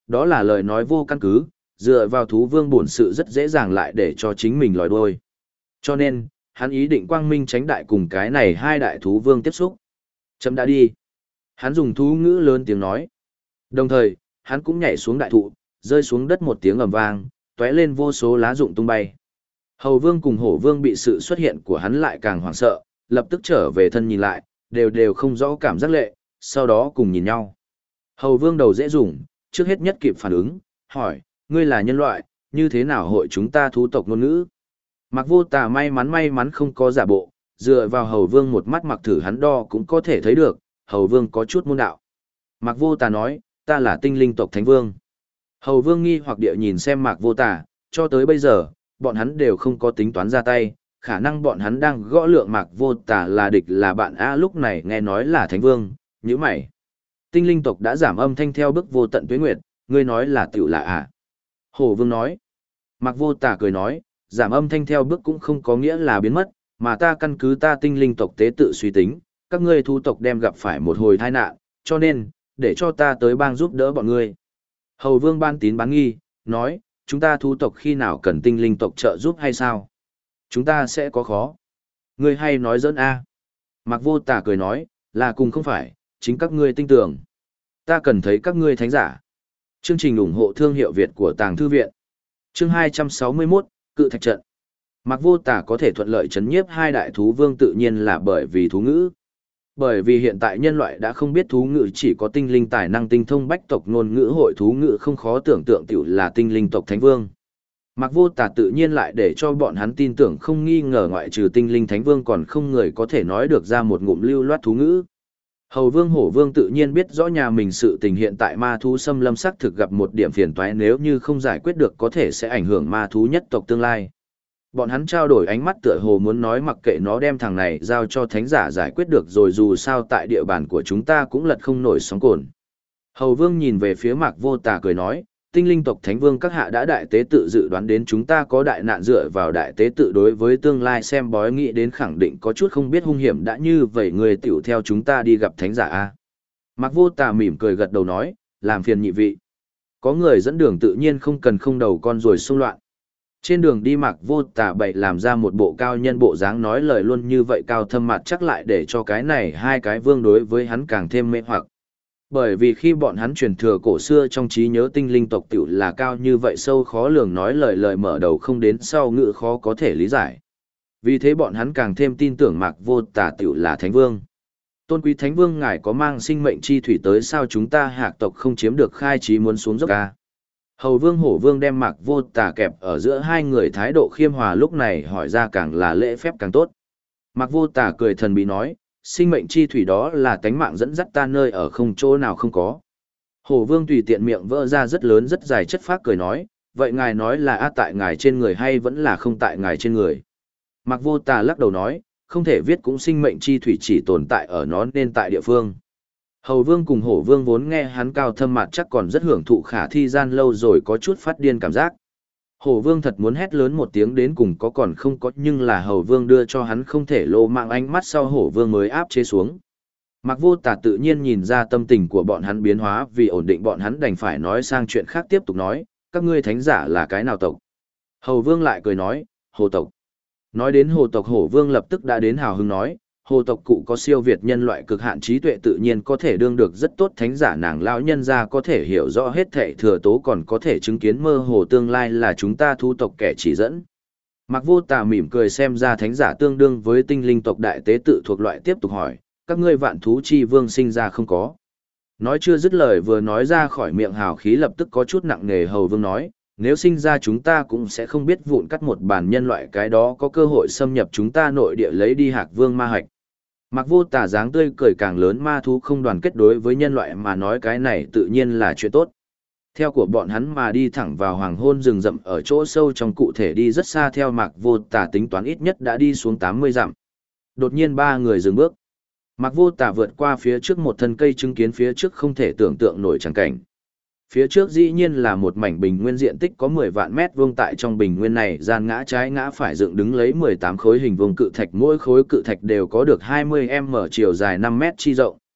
đó là lời nói vô căn cứ, dựa vào thú vương bổn sự rất dễ dàng lại để cho chính mình lòi đuôi. Cho nên, hắn ý định quang minh tránh đại cùng cái này hai đại thú vương tiếp xúc. Chấm đã đi. Hắn dùng thú ngữ lớn tiếng nói. Đồng thời, hắn cũng nhảy xuống đại thụ, rơi xuống đất một tiếng ầm vang, tóe lên vô số lá rụng tung bay. Hầu vương cùng hổ vương bị sự xuất hiện của hắn lại càng hoảng sợ, lập tức trở về thân nhìn lại, đều không rõ cảm giác lệ, sau đó cùng nhìn nhau. Hầu vương đầu dễ dùng, trước hết nhất kịp phản ứng, hỏi, ngươi là nhân loại, như thế nào hội chúng ta thú tộc ngôn ngữ? Mặc vô tà may mắn không có giả bộ, dựa vào hầu vương một mắt mặc thử hắn đo cũng có thể thấy được, hầu vương có chút môn đạo. Mặc vô tà nói, ta là tinh linh tộc thánh vương. Hầu vương nghi hoặc địa nhìn xem mạc vô tà, cho tới bây giờ, bọn hắn đều không có tính toán ra tay, khả năng bọn hắn đang gõ lượng mạc vô tà là địch là bạn a lúc này nghe nói là thánh vương, nhíu mày. Tinh linh tộc đã giảm âm thanh theo bước vô tận tuế nguyệt, ngươi nói là tiểu là à? Hổ vương nói. Mạc vô tà cười nói, giảm âm thanh theo bước cũng không có nghĩa là biến mất, mà ta căn cứ ta tinh linh tộc tế tự suy tính, các ngươi thu tộc đem gặp phải một hồi tai nạn, cho nên, để cho ta tới bang giúp đỡ bọn ngươi. Hầu vương ban tín bán nghi, nói, chúng ta thu tộc khi nào cần tinh linh tộc trợ giúp hay sao? Chúng ta sẽ có khó. Ngươi hay nói giỡn a? Mạc vô tà cười nói, là cùng không phải, chính các ngươi tin tưởng. Ta cần thấy các ngươi thánh giả. Chương trình ủng hộ thương hiệu Việt của Tàng Thư Viện. Chương 261, Cự Thạch Trận. Mạc vô tà có thể thuận lợi chấn nhiếp hai đại thú vương tự nhiên là bởi vì thú ngữ. Bởi vì hiện tại nhân loại đã không biết thú ngữ chỉ có tinh linh tài năng tinh thông bách tộc ngôn ngữ hội thú ngữ không khó tưởng tượng tiểu là tinh linh tộc thánh vương. Mạc vô tà tự nhiên lại để cho bọn hắn tin tưởng không nghi ngờ ngoại trừ tinh linh thánh vương còn không người có thể nói được ra một ngụm lưu loát thú ngữ. Hầu vương hổ vương tự nhiên biết rõ nhà mình sự tình hiện tại ma thú xâm lâm sắc thực gặp một điểm phiền toái nếu như không giải quyết được có thể sẽ ảnh hưởng ma thú nhất tộc tương lai. Bọn hắn trao đổi ánh mắt tựa hồ muốn nói mặc kệ nó đem thằng này giao cho thánh giả giải quyết được rồi dù sao tại địa bàn của chúng ta cũng lật không nổi sóng cồn. Hầu vương nhìn về phía Mạc vô tà cười nói, tinh linh tộc thánh vương các hạ đã đại tế tự dự đoán đến chúng ta có đại nạn dựa vào đại tế tự đối với tương lai xem bói nghĩ đến khẳng định có chút không biết hung hiểm đã như vậy người tiểu theo chúng ta đi gặp thánh giả a. Mạc vô tà mỉm cười gật đầu nói, làm phiền nhị vị. Có người dẫn đường tự nhiên không cần không đầu con rồi xung loạn. Trên đường đi Mạc vô tà bậy làm ra một bộ cao nhân bộ dáng nói lời luôn như vậy cao thâm mặt chắc lại để cho cái này hai cái vương đối với hắn càng thêm mê hoặc. Bởi vì khi bọn hắn truyền thừa cổ xưa trong trí nhớ tinh linh tộc tiểu là cao như vậy sâu khó lường nói lời mở đầu không đến sau ngữ khó có thể lý giải. Vì thế bọn hắn càng thêm tin tưởng Mạc vô tà tiểu là thánh vương. Tôn quý thánh vương ngài có mang sinh mệnh chi thủy tới sao chúng ta hạc tộc không chiếm được khai trí muốn xuống dốc ca. Hầu vương hổ vương đem Mạc vô tà kẹp ở giữa hai người thái độ khiêm hòa lúc này hỏi ra càng là lễ phép càng tốt. Mạc vô tà cười thần bí nói, sinh mệnh chi thủy đó là tánh mạng dẫn dắt ta nơi ở không chỗ nào không có. Hổ vương tùy tiện miệng vỡ ra rất lớn rất dài chất phác cười nói, vậy ngài nói là a tại ngài trên người hay vẫn là không tại ngài trên người. Mạc vô tà lắc đầu nói, không thể viết cũng sinh mệnh chi thủy chỉ tồn tại ở nó nên tại địa phương. Hầu vương cùng hổ vương vốn nghe hắn cao thâm mặt chắc còn rất hưởng thụ khả thi gian lâu rồi có chút phát điên cảm giác. Hổ vương thật muốn hét lớn một tiếng đến cùng có còn không có nhưng là hầu vương đưa cho hắn không thể lô mạng ánh mắt sau hổ vương mới áp chế xuống. Mạc vô tà tự nhiên nhìn ra tâm tình của bọn hắn biến hóa vì ổn định bọn hắn đành phải nói sang chuyện khác tiếp tục nói, các ngươi thánh giả là cái nào tộc? Hầu vương lại cười nói, hồ tộc. Nói đến hồ tộc hổ vương lập tức đã đến hào hứng nói, hồ tộc cụ có siêu việt nhân loại cực hạn trí tuệ tự nhiên có thể đương được rất tốt thánh giả nàng lão nhân ra có thể hiểu rõ hết thệ thừa tố còn có thể chứng kiến mơ hồ tương lai là chúng ta thu tộc kẻ chỉ dẫn. Mạc vô tà mỉm cười xem ra thánh giả tương đương với tinh linh tộc đại tế tự thuộc loại tiếp tục hỏi, các ngươi vạn thú chi vương sinh ra không có. Nói chưa dứt lời vừa nói ra khỏi miệng hào khí lập tức có chút nặng nề hầu vương nói, nếu sinh ra chúng ta cũng sẽ không biết vụn cắt một bản nhân loại cái đó có cơ hội xâm nhập chúng ta nội địa lấy đi hạc vương ma hạch. Mặc vô tà dáng tươi cười càng lớn ma thú không đoàn kết đối với nhân loại mà nói cái này tự nhiên là chuyện tốt. Theo của bọn hắn mà đi thẳng vào hoàng hôn rừng rậm ở chỗ sâu trong cụ thể đi rất xa theo Mạc vô tà tính toán ít nhất đã đi xuống 80 dặm. Đột nhiên ba người dừng bước. Mạc vô tà vượt qua phía trước một thân cây chứng kiến phía trước không thể tưởng tượng nổi trắng cảnh. Phía trước dĩ nhiên là một mảnh bình nguyên diện tích có 10 vạn mét vuông tại trong bình nguyên này gian ngã trái ngã phải dựng đứng lấy 18 khối hình vuông cự thạch mỗi khối cự thạch đều có được 20m chiều dài 5 mét chi rộng.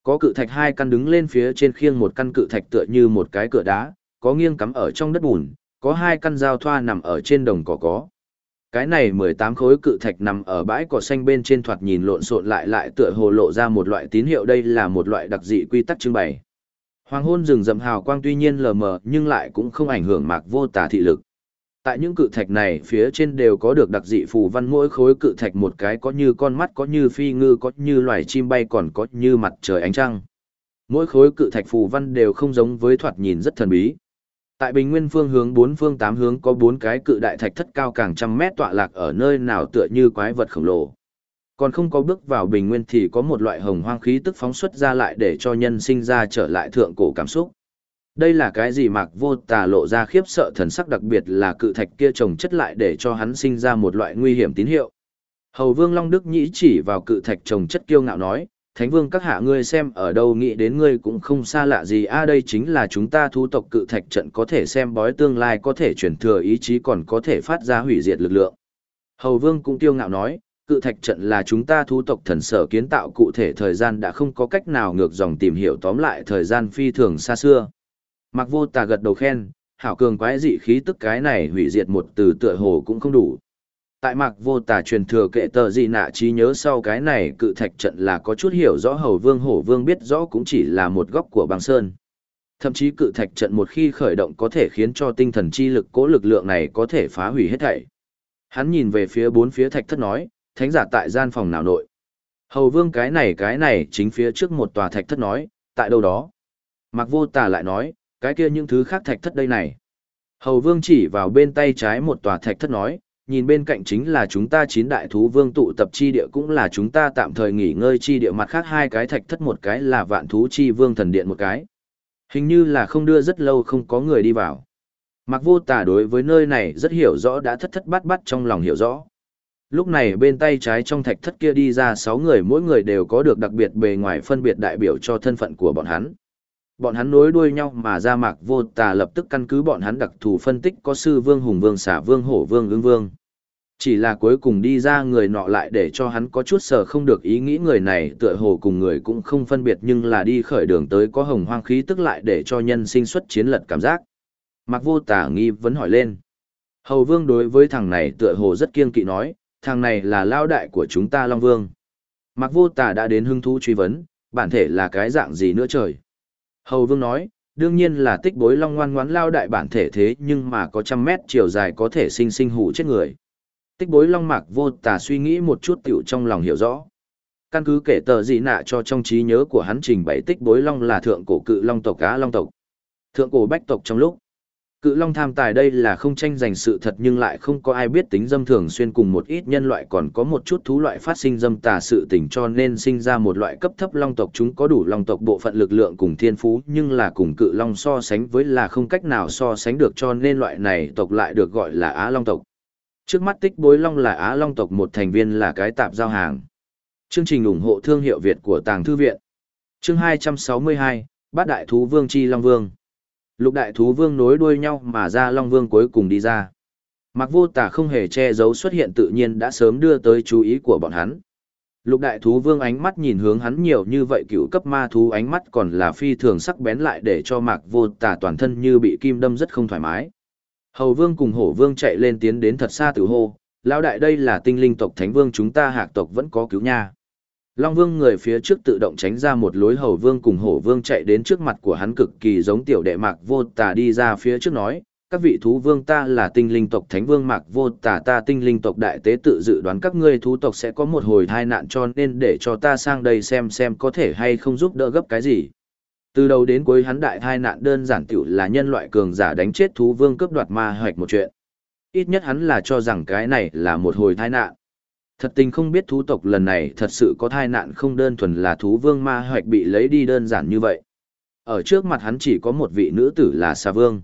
Có cự thạch hai căn đứng lên phía trên khiêng một căn cự thạch tựa như một cái cửa đá, có nghiêng cắm ở trong đất bùn, có hai căn dao thoa nằm ở trên đồng cỏ có. Cái này 18 khối cự thạch nằm ở bãi cỏ xanh bên trên thoạt nhìn lộn xộn lại tựa hồ lộ ra một loại tín hiệu, đây là một loại đặc dị quy tắc trưng bày. Hoàng hôn rừng rậm hào quang tuy nhiên lờ mờ nhưng lại cũng không ảnh hưởng Mạc Vô Tà thị lực. Tại những cự thạch này phía trên đều có được đặc dị phù văn, mỗi khối cự thạch một cái có như con mắt, có như phi ngư, có như loài chim bay, còn có như mặt trời ánh trăng. Mỗi khối cự thạch phù văn đều không giống với, thoạt nhìn rất thần bí. Tại bình nguyên phương hướng bốn phương tám hướng có 4 cái cự đại thạch thất cao càng trăm mét tọa lạc ở nơi nào tựa như quái vật khổng lồ. Còn không có bước vào bình nguyên thì có một loại hồng hoang khí tức phóng xuất ra lại để cho nhân sinh ra trở lại thượng cổ cảm xúc. Đây là cái gì? Mạc Vô Tà lộ ra khiếp sợ thần sắc, đặc biệt là cự thạch kia chồng chất lại để cho hắn sinh ra một loại nguy hiểm tín hiệu. Hầu Vương Long Đức Nhĩ chỉ vào cự thạch chồng chất kiêu ngạo nói, Thánh Vương các hạ, ngươi xem ở đâu, nghĩ đến ngươi cũng không xa lạ gì a, đây chính là chúng ta thú tộc cự thạch trận, có thể xem bói tương lai, có thể truyền thừa ý chí, còn có thể phát ra hủy diệt lực lượng. Hầu Vương cũng kiêu ngạo nói, cự thạch trận là chúng ta thú tộc thần sở kiến tạo, cụ thể thời gian đã không có cách nào ngược dòng tìm hiểu, tóm lại thời gian phi thường xa xưa. Mạc Vô Tà gật đầu khen, hảo cường quái dị khí tức, cái này hủy diệt một từ tựa hồ cũng không đủ. Tại Mạc Vô Tà truyền thừa kệ tờ gì nạ trí nhớ sau, cái này cự thạch trận là có chút hiểu rõ. Hầu Vương Hổ Vương biết rõ cũng chỉ là một góc của băng sơn. Thậm chí cự thạch trận một khi khởi động có thể khiến cho tinh thần chi lực, cố lực lượng này có thể phá hủy hết thảy. Hắn nhìn về phía bốn phía thạch thất nói, thánh giả tại gian phòng nào nội? Hầu Vương cái này chính phía trước một tòa thạch thất nói, tại đâu đó? Mạc Vô Tà lại nói, cái kia những thứ khác thạch thất đây này. Hầu Vương chỉ vào bên tay trái một tòa thạch thất nói, nhìn bên cạnh chính là chúng ta 9 đại thú vương tụ tập chi địa, cũng là chúng ta tạm thời nghỉ ngơi chi địa, mặt khác 2 cái thạch thất, một cái là vạn thú chi vương thần điện, một cái hình như là không đưa rất lâu không có người đi vào. Mạc Vô Tà đối với nơi này rất hiểu rõ, đã thất thất bát bát trong lòng hiểu rõ. Lúc này bên tay trái trong thạch thất kia đi ra 6 người, mỗi người đều có được đặc biệt bề ngoài phân biệt đại biểu cho thân phận của bọn hắn. Bọn hắn nối đuôi nhau mà ra, Mạc Vô Tà lập tức căn cứ bọn hắn đặc thù phân tích, có sư vương, hùng vương, xả vương, hổ vương, ưng vương. Chỉ là cuối cùng đi ra người nọ lại để cho hắn có chút sợ không được, ý nghĩ người này tựa hồ cùng người cũng không phân biệt, nhưng là đi khởi đường tới có hồng hoang khí tức, lại để cho nhân sinh xuất chiến lật cảm giác. Mạc Vô Tà nghi vấn hỏi lên. Hầu Vương đối với thằng này tựa hồ rất kiêng kỵ nói, thằng này là lao đại của chúng ta Long Vương. Mạc Vô Tà đã đến hứng thú truy vấn, bản thể là cái dạng gì nữa trời? Hầu Vương nói, đương nhiên là Tích Bối Long ngoan ngoãn lao đại bản thể, thế nhưng mà có 100 mét chiều dài, có thể sinh sinh hủ chết người. Tích Bối Long. Mạc Vô Tà suy nghĩ một chút tiểu trong lòng hiểu rõ. Căn cứ kể tờ gì nạ cho trong trí nhớ của hắn trình bày, Tích Bối Long là thượng cổ cự long tộc, Á Long tộc, thượng cổ bách tộc. Trong lúc cự long tham tài, đây là không tranh giành sự thật, nhưng lại không có ai biết tính dâm thường xuyên cùng một ít nhân loại, còn có một chút thú loại phát sinh dâm tà sự tình, cho nên sinh ra một loại cấp thấp long tộc. Chúng có đủ long tộc bộ phận lực lượng cùng thiên phú, nhưng là cùng cự long so sánh với là không cách nào so sánh được, cho nên loại này tộc lại được gọi là Á Long tộc. Trước mắt Tích Bối Long là Á Long tộc một thành viên, là cái tạp giao hàng. Chương trình ủng hộ thương hiệu Việt của Tàng Thư Viện. Chương 262, Bát Đại Thú Vương chi Long Vương. Lục Đại Thú Vương nối đuôi nhau mà ra, Long Vương cuối cùng đi ra. Mạc Vô Tà không hề che giấu xuất hiện, tự nhiên đã sớm đưa tới chú ý của bọn hắn. Lục Đại Thú Vương ánh mắt nhìn hướng hắn nhiều như vậy, cựu cấp ma thú ánh mắt còn là phi thường sắc bén, lại để cho Mạc Vô Tà toàn thân như bị kim đâm, rất không thoải mái. Hầu Vương cùng Hổ Vương chạy lên tiến đến thật xa tự hô, lão đại, đây là tinh linh tộc Thánh Vương, chúng ta Hạc tộc vẫn có cứu nha. Long Vương người phía trước tự động tránh ra một lối, Hầu Vương cùng Hổ Vương chạy đến trước mặt của hắn, cực kỳ giống tiểu đệ. Mạc Vô Tà đi ra phía trước nói, các vị thú vương, ta là tinh linh tộc Thánh Vương Mạc Vô Tà, ta tinh linh tộc đại tế tự dự đoán các ngươi thú tộc sẽ có một hồi tai nạn, cho nên để cho ta sang đây xem có thể hay không giúp đỡ gấp cái gì. Từ đầu đến cuối hắn đại tai nạn đơn giản tiểu là nhân loại cường giả đánh chết thú vương, cướp đoạt ma hoạch một chuyện. Ít nhất hắn là cho rằng cái này là một hồi tai nạn. Thật tình không biết thú tộc lần này thật sự có tai nạn, không đơn thuần là thú vương ma hoạch bị lấy đi đơn giản như vậy. Ở trước mặt hắn chỉ có một vị nữ tử là Xà Vương.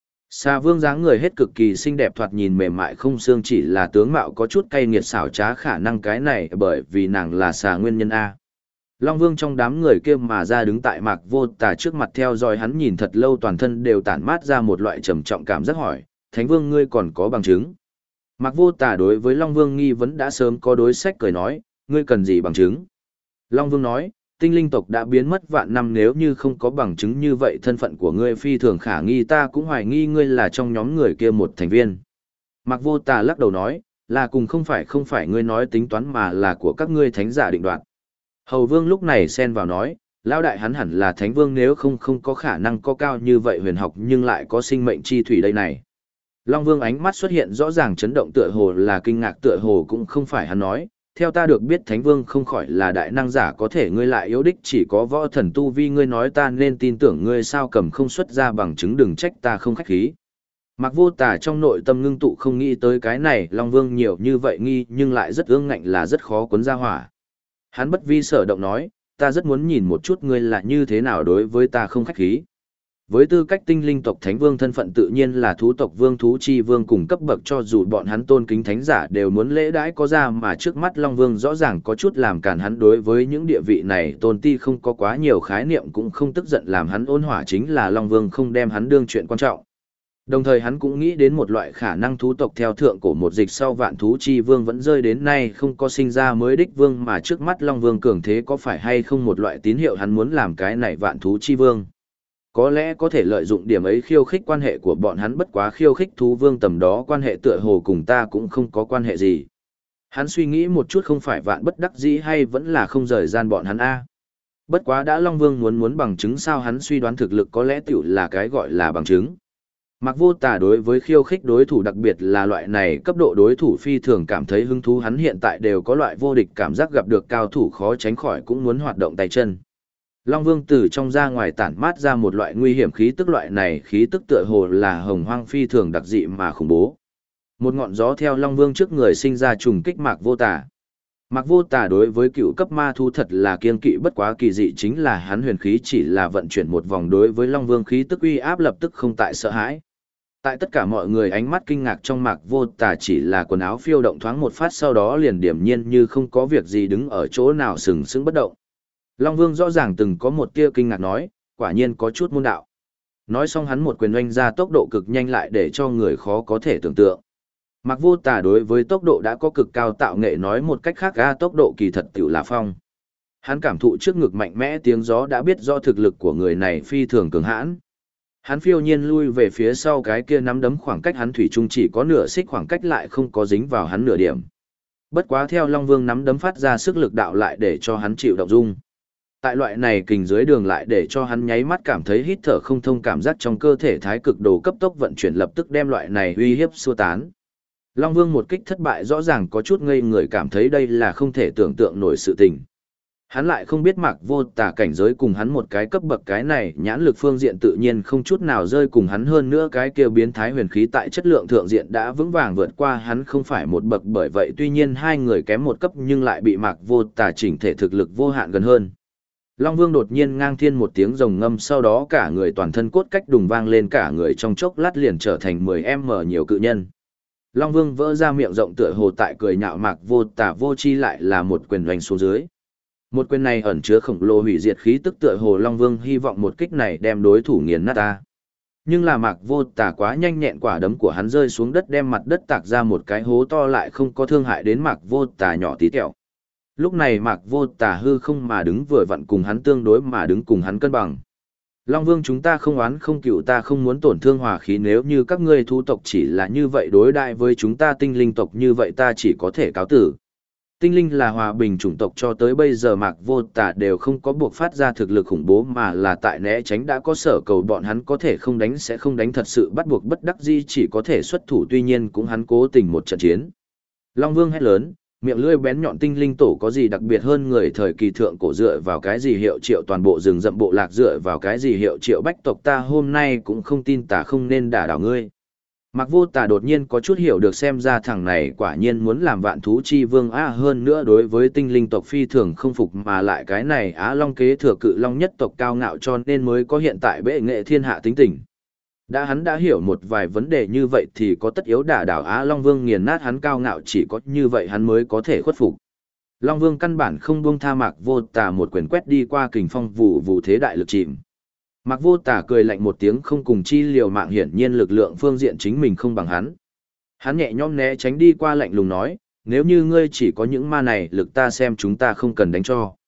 Xà Vương dáng người hết cực kỳ xinh đẹp, thoạt nhìn mềm mại không xương, chỉ là tướng mạo có chút cay nghiệt xảo trá, khả năng cái này bởi vì nàng là xà nguyên nhân A. Long Vương trong đám người kia mà ra, đứng tại Mạc Vô Tà trước mặt theo dõi hắn nhìn thật lâu, toàn thân đều tản mát ra một loại trầm trọng cảm giác, hỏi, Thánh Vương ngươi còn có bằng chứng? Mạc Vô Tà đối với Long Vương nghi vấn đã sớm có đối sách, cười nói, ngươi cần gì bằng chứng? Long Vương nói, tinh linh tộc đã biến mất vạn năm, nếu như không có bằng chứng như vậy thân phận của ngươi phi thường khả nghi, ta cũng hoài nghi ngươi là trong nhóm người kia một thành viên. Mạc Vô Tà lắc đầu nói, là cùng không phải ngươi nói tính toán mà là của các ngươi thánh giả định đoạt. Hầu Vương lúc này xen vào nói, lão đại hắn hẳn là thánh vương, nếu không có khả năng có cao như vậy huyền học nhưng lại có sinh mệnh chi thủy đây này. Long Vương ánh mắt xuất hiện rõ ràng chấn động, tựa hồ là kinh ngạc, tựa hồ cũng không phải hắn nói. Theo ta được biết thánh vương không khỏi là đại năng giả, có thể ngươi lại yếu đích chỉ có võ thần tu vi, ngươi nói ta nên tin tưởng ngươi sao, cầm không xuất ra bằng chứng đừng trách ta không khách khí. Mạc Vô Tà trong nội tâm ngưng tụ, không nghĩ tới cái này Long Vương nhiều như vậy nghi nhưng lại rất ương ngạnh, là rất khó cuốn ra hỏa. Hắn bất vi sở động nói, ta rất muốn nhìn một chút ngươi là như thế nào đối với ta không khách khí. Với tư cách tinh linh tộc thánh vương, thân phận tự nhiên là thú tộc vương, thú chi vương cùng cấp bậc, cho dù bọn hắn tôn kính thánh giả đều muốn lễ đãi có ra, mà trước mắt Long Vương rõ ràng có chút làm cản hắn. Đối với những địa vị này tôn ti không có quá nhiều khái niệm, cũng không tức giận làm hắn ôn hỏa, chính là Long Vương không đem hắn đương chuyện quan trọng. Đồng thời hắn cũng nghĩ đến một loại khả năng, thú tộc theo thượng cổ một dịch sau vạn thú chi vương vẫn rơi đến nay không có sinh ra mới đích vương, mà trước mắt Long Vương cường thế có phải hay không một loại tín hiệu hắn muốn làm cái này vạn thú chi vương. Có lẽ có thể lợi dụng điểm ấy khiêu khích quan hệ của bọn hắn, bất quá khiêu khích thú vương tầm đó quan hệ tựa hồ cùng ta cũng không có quan hệ gì. Hắn suy nghĩ một chút, không phải vạn bất đắc dĩ hay vẫn là không rời gian bọn hắn a. Bất quá đã Long Vương muốn bằng chứng sao, hắn suy đoán thực lực có lẽ tiểu là cái gọi là bằng chứng. Mạc Vô Tà đối với khiêu khích đối thủ, đặc biệt là loại này cấp độ đối thủ phi thường cảm thấy hứng thú, hắn hiện tại đều có loại vô địch cảm giác, gặp được cao thủ khó tránh khỏi cũng muốn hoạt động tay chân. Long Vương từ trong ra ngoài tản mát ra một loại nguy hiểm khí tức, loại này khí tức tựa hồ là hồng hoang phi thường đặc dị mà khủng bố. Một ngọn gió theo Long Vương trước người sinh ra trùng kích Mạc Vô Tà. Mạc Vô Tà đối với cựu cấp ma thu thật là kiên kỵ, bất quá kỳ dị chính là hắn huyền khí chỉ là vận chuyển một vòng, đối với Long Vương khí tức uy áp lập tức không tại sợ hãi. Tại tất cả mọi người ánh mắt kinh ngạc trong, Mạc Vô Tà chỉ là quần áo phiêu động thoáng một phát, sau đó liền điềm nhiên như không có việc gì đứng ở chỗ nào sừng sững bất động. Long Vương rõ ràng từng có một tia kinh ngạc nói, quả nhiên có chút môn đạo. Nói xong hắn một quyền oanh ra, tốc độ cực nhanh lại để cho người khó có thể tưởng tượng. Mạc Vô Tà đối với tốc độ đã có cực cao tạo nghệ, nói một cách khác tốc độ kỳ thật tiểu là phong. Hắn cảm thụ trước ngực mạnh mẽ tiếng gió đã biết rõ thực lực của người này phi thường cường hãn. Hắn phiêu nhiên lui về phía sau, cái kia nắm đấm khoảng cách hắn thủy chung chỉ có nửa xích khoảng cách, lại không có dính vào hắn nửa điểm. Bất quá theo Long Vương nắm đấm phát ra sức lực đạo lại để cho hắn chịu động dung. Tại loại này kình dưới đường lại để cho hắn nháy mắt cảm thấy hít thở không thông, cảm giác trong cơ thể thái cực đồ cấp tốc vận chuyển lập tức đem loại này uy hiếp xua tán. Long Vương một kích thất bại rõ ràng có chút ngây người, cảm thấy đây là không thể tưởng tượng nổi sự tình. Hắn lại không biết Mạc Vô Tà cảnh giới cùng hắn một cái cấp bậc, cái này nhãn lực phương diện tự nhiên không chút nào rơi cùng hắn, hơn nữa cái kia biến thái huyền khí tại chất lượng thượng diện đã vững vàng vượt qua hắn không phải một bậc, bởi vậy tuy nhiên hai người kém một cấp nhưng lại bị Mạc Vô Tà chỉnh thể thực lực vô hạn gần hơn. Long Vương đột nhiên ngang thiên một tiếng rồng ngâm, sau đó cả người toàn thân cốt cách đùng vang lên, cả người trong chốc lát liền trở thành 10m nhiều cự nhân. Long Vương vỡ ra miệng rộng tựa hồ tại cười nhạo Mạc Vô Tà vô chi, lại là một quyền hoành xuống dưới. Một quyền này ẩn chứa khổng lồ hủy diệt khí tức, tựa hồ Long Vương hy vọng một kích này đem đối thủ nghiền nát ta. Nhưng là Mạc Vô Tà quá nhanh nhẹn, quả đấm của hắn rơi xuống đất đem mặt đất tạc ra một cái hố to, lại không có thương hại đến Mạc Vô Tà nhỏ tí tẹo. Lúc này Mạc Vô Tà hư không mà đứng, vừa vặn cùng hắn tương đối mà đứng, cùng hắn cân bằng. Long Vương, chúng ta không oán không cựu, ta không muốn tổn thương hòa khí, nếu như các ngươi thú tộc chỉ là như vậy đối đại với chúng ta tinh linh tộc như vậy ta chỉ có thể cáo tử. Tinh linh là hòa bình chủng tộc, cho tới bây giờ Mạc Vô Tà đều không có buộc phát ra thực lực khủng bố, mà là tại né tránh, đã có sở cầu bọn hắn có thể không đánh sẽ không đánh, thật sự bắt buộc bất đắc dĩ chỉ có thể xuất thủ, tuy nhiên cũng hắn cố tình một trận chiến. Long Vương hét lớn, miệng lưỡi bén nhọn, tinh linh tổ có gì đặc biệt hơn người thời kỳ thượng cổ, dựa vào cái gì hiệu triệu toàn bộ rừng rậm bộ lạc, dựa vào cái gì hiệu triệu bách tộc, ta hôm nay cũng không tin ta không nên đả đảo ngươi. Mạc Vô Tà đột nhiên có chút hiểu được, xem ra thằng này quả nhiên muốn làm vạn thú chi vương hơn nữa đối với tinh linh tộc phi thường không phục, mà lại cái này Á Long kế thừa cự long nhất tộc cao ngạo, cho nên mới có hiện tại bệ nghệ thiên hạ tính tình. Hắn đã hiểu một vài vấn đề như vậy thì có tất yếu đả đảo Á Long Vương, nghiền nát hắn cao ngạo, chỉ có như vậy hắn mới có thể khuất phục. Long Vương căn bản không buông tha Mạc Vô Tà, một quyền quét đi qua, kình phong vụ vụ thế đại lực chìm. Mạc Vô Tà cười lạnh một tiếng, không cùng chi liều mạng, hiển nhiên lực lượng phương diện chính mình không bằng hắn. Hắn nhẹ nhõm né tránh đi qua, lạnh lùng nói, nếu như ngươi chỉ có những ma này lực, ta xem chúng ta không cần đánh cho.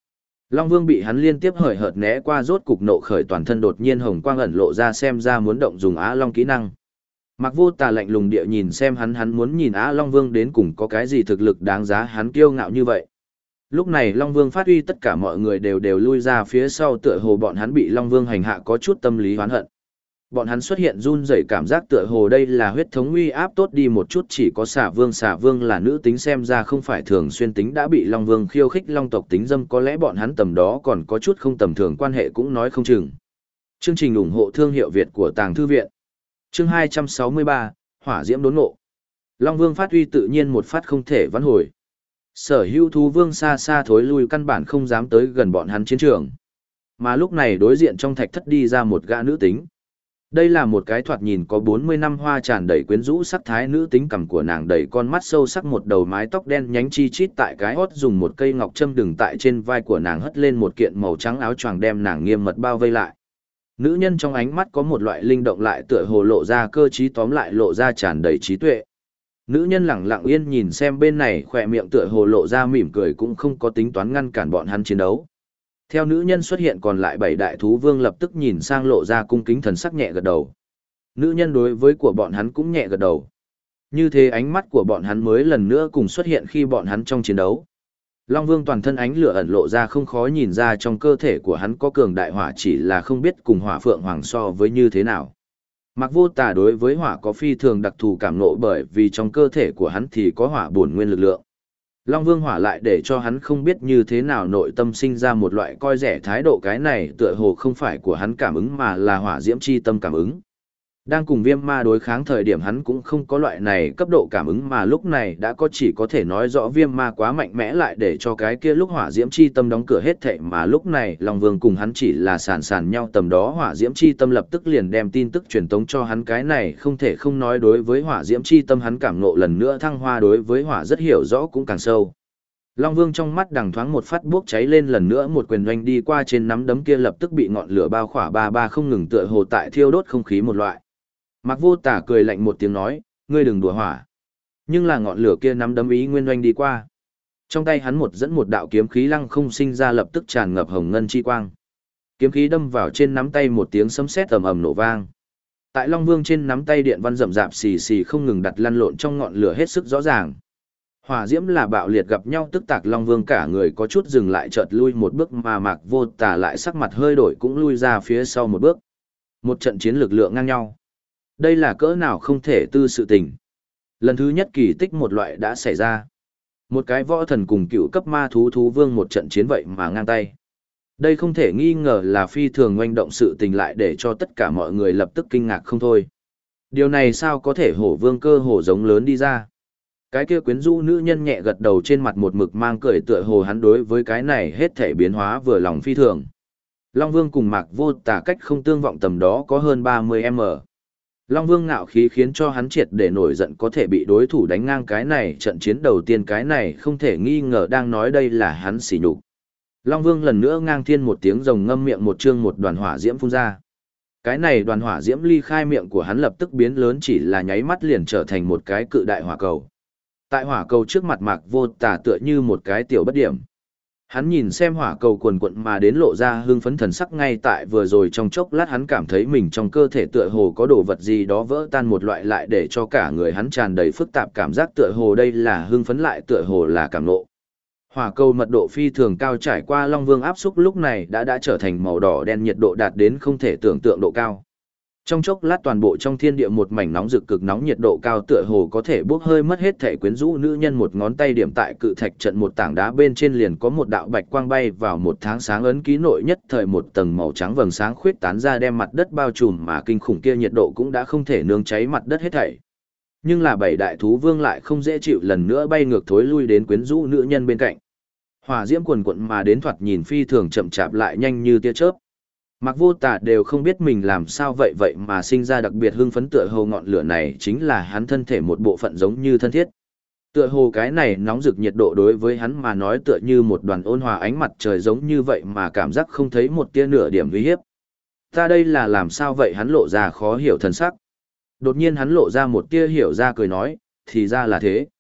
Long Vương bị hắn liên tiếp hời hợt né qua rốt cục nộ khởi toàn thân đột nhiên hồng quang ẩn lộ ra xem ra muốn động dùng Á Long kỹ năng. Mạc Vô Tà lạnh lùng địa nhìn xem hắn muốn nhìn Á Long Vương đến cùng có cái gì thực lực đáng giá hắn kiêu ngạo như vậy. Lúc này Long Vương phát uy tất cả mọi người đều lui ra phía sau tựa hồ bọn hắn bị Long Vương hành hạ có chút tâm lý oán hận. Bọn hắn xuất hiện run rẩy cảm giác tựa hồ đây là huyết thống uy áp tốt đi một chút chỉ có xà vương là nữ tính xem ra không phải thường xuyên tính đã bị Long Vương khiêu khích Long tộc tính dâm có lẽ bọn hắn tầm đó còn có chút không tầm thường quan hệ cũng nói không chừng. Chương trình ủng hộ thương hiệu Việt của Tàng Thư Viện. Chương 263, Hỏa Diễm đốn ngộ. Long Vương phát uy tự nhiên một phát không thể vãn hồi. Sở hữu thú vương xa xa thối lui căn bản không dám tới gần bọn hắn chiến trường. Mà lúc này đối diện trong thạch thất đi ra một gã nữ tính. Đây là một cái thoạt nhìn có 40 năm hoa tràn đầy quyến rũ sắc thái nữ tính cằm của nàng đầy con mắt sâu sắc một đầu mái tóc đen nhánh chi chít tại cái hót dùng một cây ngọc châm đừng tại trên vai của nàng hất lên một kiện màu trắng áo choàng đem nàng nghiêm mật bao vây lại. Nữ nhân trong ánh mắt có một loại linh động lại tựa hồ lộ ra cơ trí tóm lại lộ ra tràn đầy trí tuệ. Nữ nhân lẳng lặng yên nhìn xem bên này khỏe miệng tựa hồ lộ ra mỉm cười cũng không có tính toán ngăn cản bọn hắn chiến đấu. Theo nữ nhân xuất hiện còn lại 7 đại thú vương lập tức nhìn sang lộ ra cung kính thần sắc nhẹ gật đầu. Nữ nhân đối với của bọn hắn cũng nhẹ gật đầu. Như thế ánh mắt của bọn hắn mới lần nữa cùng xuất hiện khi bọn hắn trong chiến đấu. Long Vương toàn thân ánh lửa ẩn lộ ra không khó nhìn ra trong cơ thể của hắn có cường đại hỏa chỉ là không biết cùng hỏa phượng hoàng so với như thế nào. Mạc Vô Tà đối với hỏa có phi thường đặc thù cảm ngộ bởi vì trong cơ thể của hắn thì có hỏa bổn nguyên lực lượng. Long Vương hỏa lại để cho hắn không biết như thế nào nội tâm sinh ra một loại coi rẻ thái độ cái này tựa hồ không phải của hắn cảm ứng mà là hỏa diễm chi tâm cảm ứng. Đang cùng viêm ma đối kháng thời điểm hắn cũng không có loại này cấp độ cảm ứng mà lúc này đã có chỉ có thể nói rõ viêm ma quá mạnh mẽ lại để cho cái kia lúc hỏa diễm chi tâm đóng cửa hết thệ mà lúc này Long Vương cùng hắn chỉ là sàn nhau tầm đó hỏa diễm chi tâm lập tức liền đem tin tức truyền tống cho hắn cái này không thể không nói đối với hỏa diễm chi tâm hắn cảm ngộ lần nữa thăng hoa đối với hỏa rất hiểu rõ cũng càng sâu. Long Vương trong mắt đằng thoáng một phát bốc cháy lên lần nữa một quyền oanh đi qua trên nắm đấm kia lập tức bị ngọn lửa bao khỏa ba không ngừng tựa hồ tại thiêu đốt không khí một loại. Mạc Vô Tà cười lạnh một tiếng nói, ngươi đừng đùa hỏa. Nhưng là ngọn lửa kia nắm đấm ý nguyên oanh đi qua. Trong tay hắn dẫn một đạo kiếm khí lăng không sinh ra lập tức tràn ngập hồng ngân chi quang. Kiếm khí đâm vào trên nắm tay một tiếng sấm sét ầm ầm nổ vang. Tại Long Vương trên nắm tay điện văn rậm rạp xì xì không ngừng đặt lăn lộn trong ngọn lửa hết sức rõ ràng. Hỏa diễm là bạo liệt gặp nhau tức tạc Long Vương cả người có chút dừng lại chợt lui một bước mà Mạc Vô Tà lại sắc mặt hơi đổi cũng lui ra phía sau một bước. Một trận chiến lực lượng ngang nhau. Đây là cỡ nào không thể tư sự tình. Lần thứ nhất kỳ tích một loại đã xảy ra. Một cái võ thần cùng cựu cấp ma thú vương một trận chiến vậy mà ngang tay. Đây không thể nghi ngờ là phi thường oanh động sự tình lại để cho tất cả mọi người lập tức kinh ngạc không thôi. Điều này sao có thể hổ vương cơ hổ giống lớn đi ra. Cái kia quyến rũ nữ nhân nhẹ gật đầu trên mặt một mực mang cười tựa hồ hắn đối với cái này hết thể biến hóa vừa lòng phi thường. Long Vương cùng Mạc Vô Tà cách không tương vọng tầm đó có hơn 30m. Long Vương ngạo khí khiến cho hắn triệt để nổi giận có thể bị đối thủ đánh ngang cái này trận chiến đầu tiên cái này không thể nghi ngờ đang nói đây là hắn sỉ nhục. Long Vương lần nữa ngang thiên một tiếng rồng ngâm miệng một chương một đoàn hỏa diễm phun ra. Cái này đoàn hỏa diễm ly khai miệng của hắn lập tức biến lớn chỉ là nháy mắt liền trở thành một cái cự đại hỏa cầu. Tại hỏa cầu trước mặt Mạc Vô Tà tựa như một cái tiểu bất điểm. Hắn nhìn xem hỏa cầu cuồn cuộn mà đến lộ ra hưng phấn thần sắc ngay tại vừa rồi trong chốc lát hắn cảm thấy mình trong cơ thể tựa hồ có đồ vật gì đó vỡ tan một loại lại để cho cả người hắn tràn đầy phức tạp cảm giác tựa hồ đây là hưng phấn lại tựa hồ là cảm nộ. Hỏa cầu mật độ phi thường cao trải qua Long Vương áp xúc lúc này đã trở thành màu đỏ đen nhiệt độ đạt đến không thể tưởng tượng độ cao. Trong chốc lát toàn bộ trong thiên địa một mảnh nóng rực cực nóng nhiệt độ cao tựa hồ có thể bốc hơi mất hết thể quyến rũ nữ nhân một ngón tay điểm tại cự thạch trận một tảng đá bên trên liền có một đạo bạch quang bay vào một tháng sáng ấn ký nội nhất thời một tầng màu trắng vầng sáng khuyết tán ra đem mặt đất bao trùm mà kinh khủng kia nhiệt độ cũng đã không thể nướng cháy mặt đất hết thảy. Nhưng là 7 đại thú vương lại không dễ chịu lần nữa bay ngược thối lui đến quyến rũ nữ nhân bên cạnh. Hỏa diễm quần quận mà đến thoạt nhìn phi thường chậm chạp lại nhanh như tia chớp. Mạc Vô Tà đều không biết mình làm sao vậy mà sinh ra đặc biệt hưng phấn tựa hồ ngọn lửa này chính là hắn thân thể một bộ phận giống như thân thiết. Tựa hồ cái này nóng rực nhiệt độ đối với hắn mà nói tựa như một đoàn ôn hòa ánh mặt trời giống như vậy mà cảm giác không thấy một tia nửa điểm uy hiếp. Ta đây là làm sao vậy hắn lộ ra khó hiểu thần sắc. Đột nhiên hắn lộ ra một tia hiểu ra cười nói, thì ra là thế.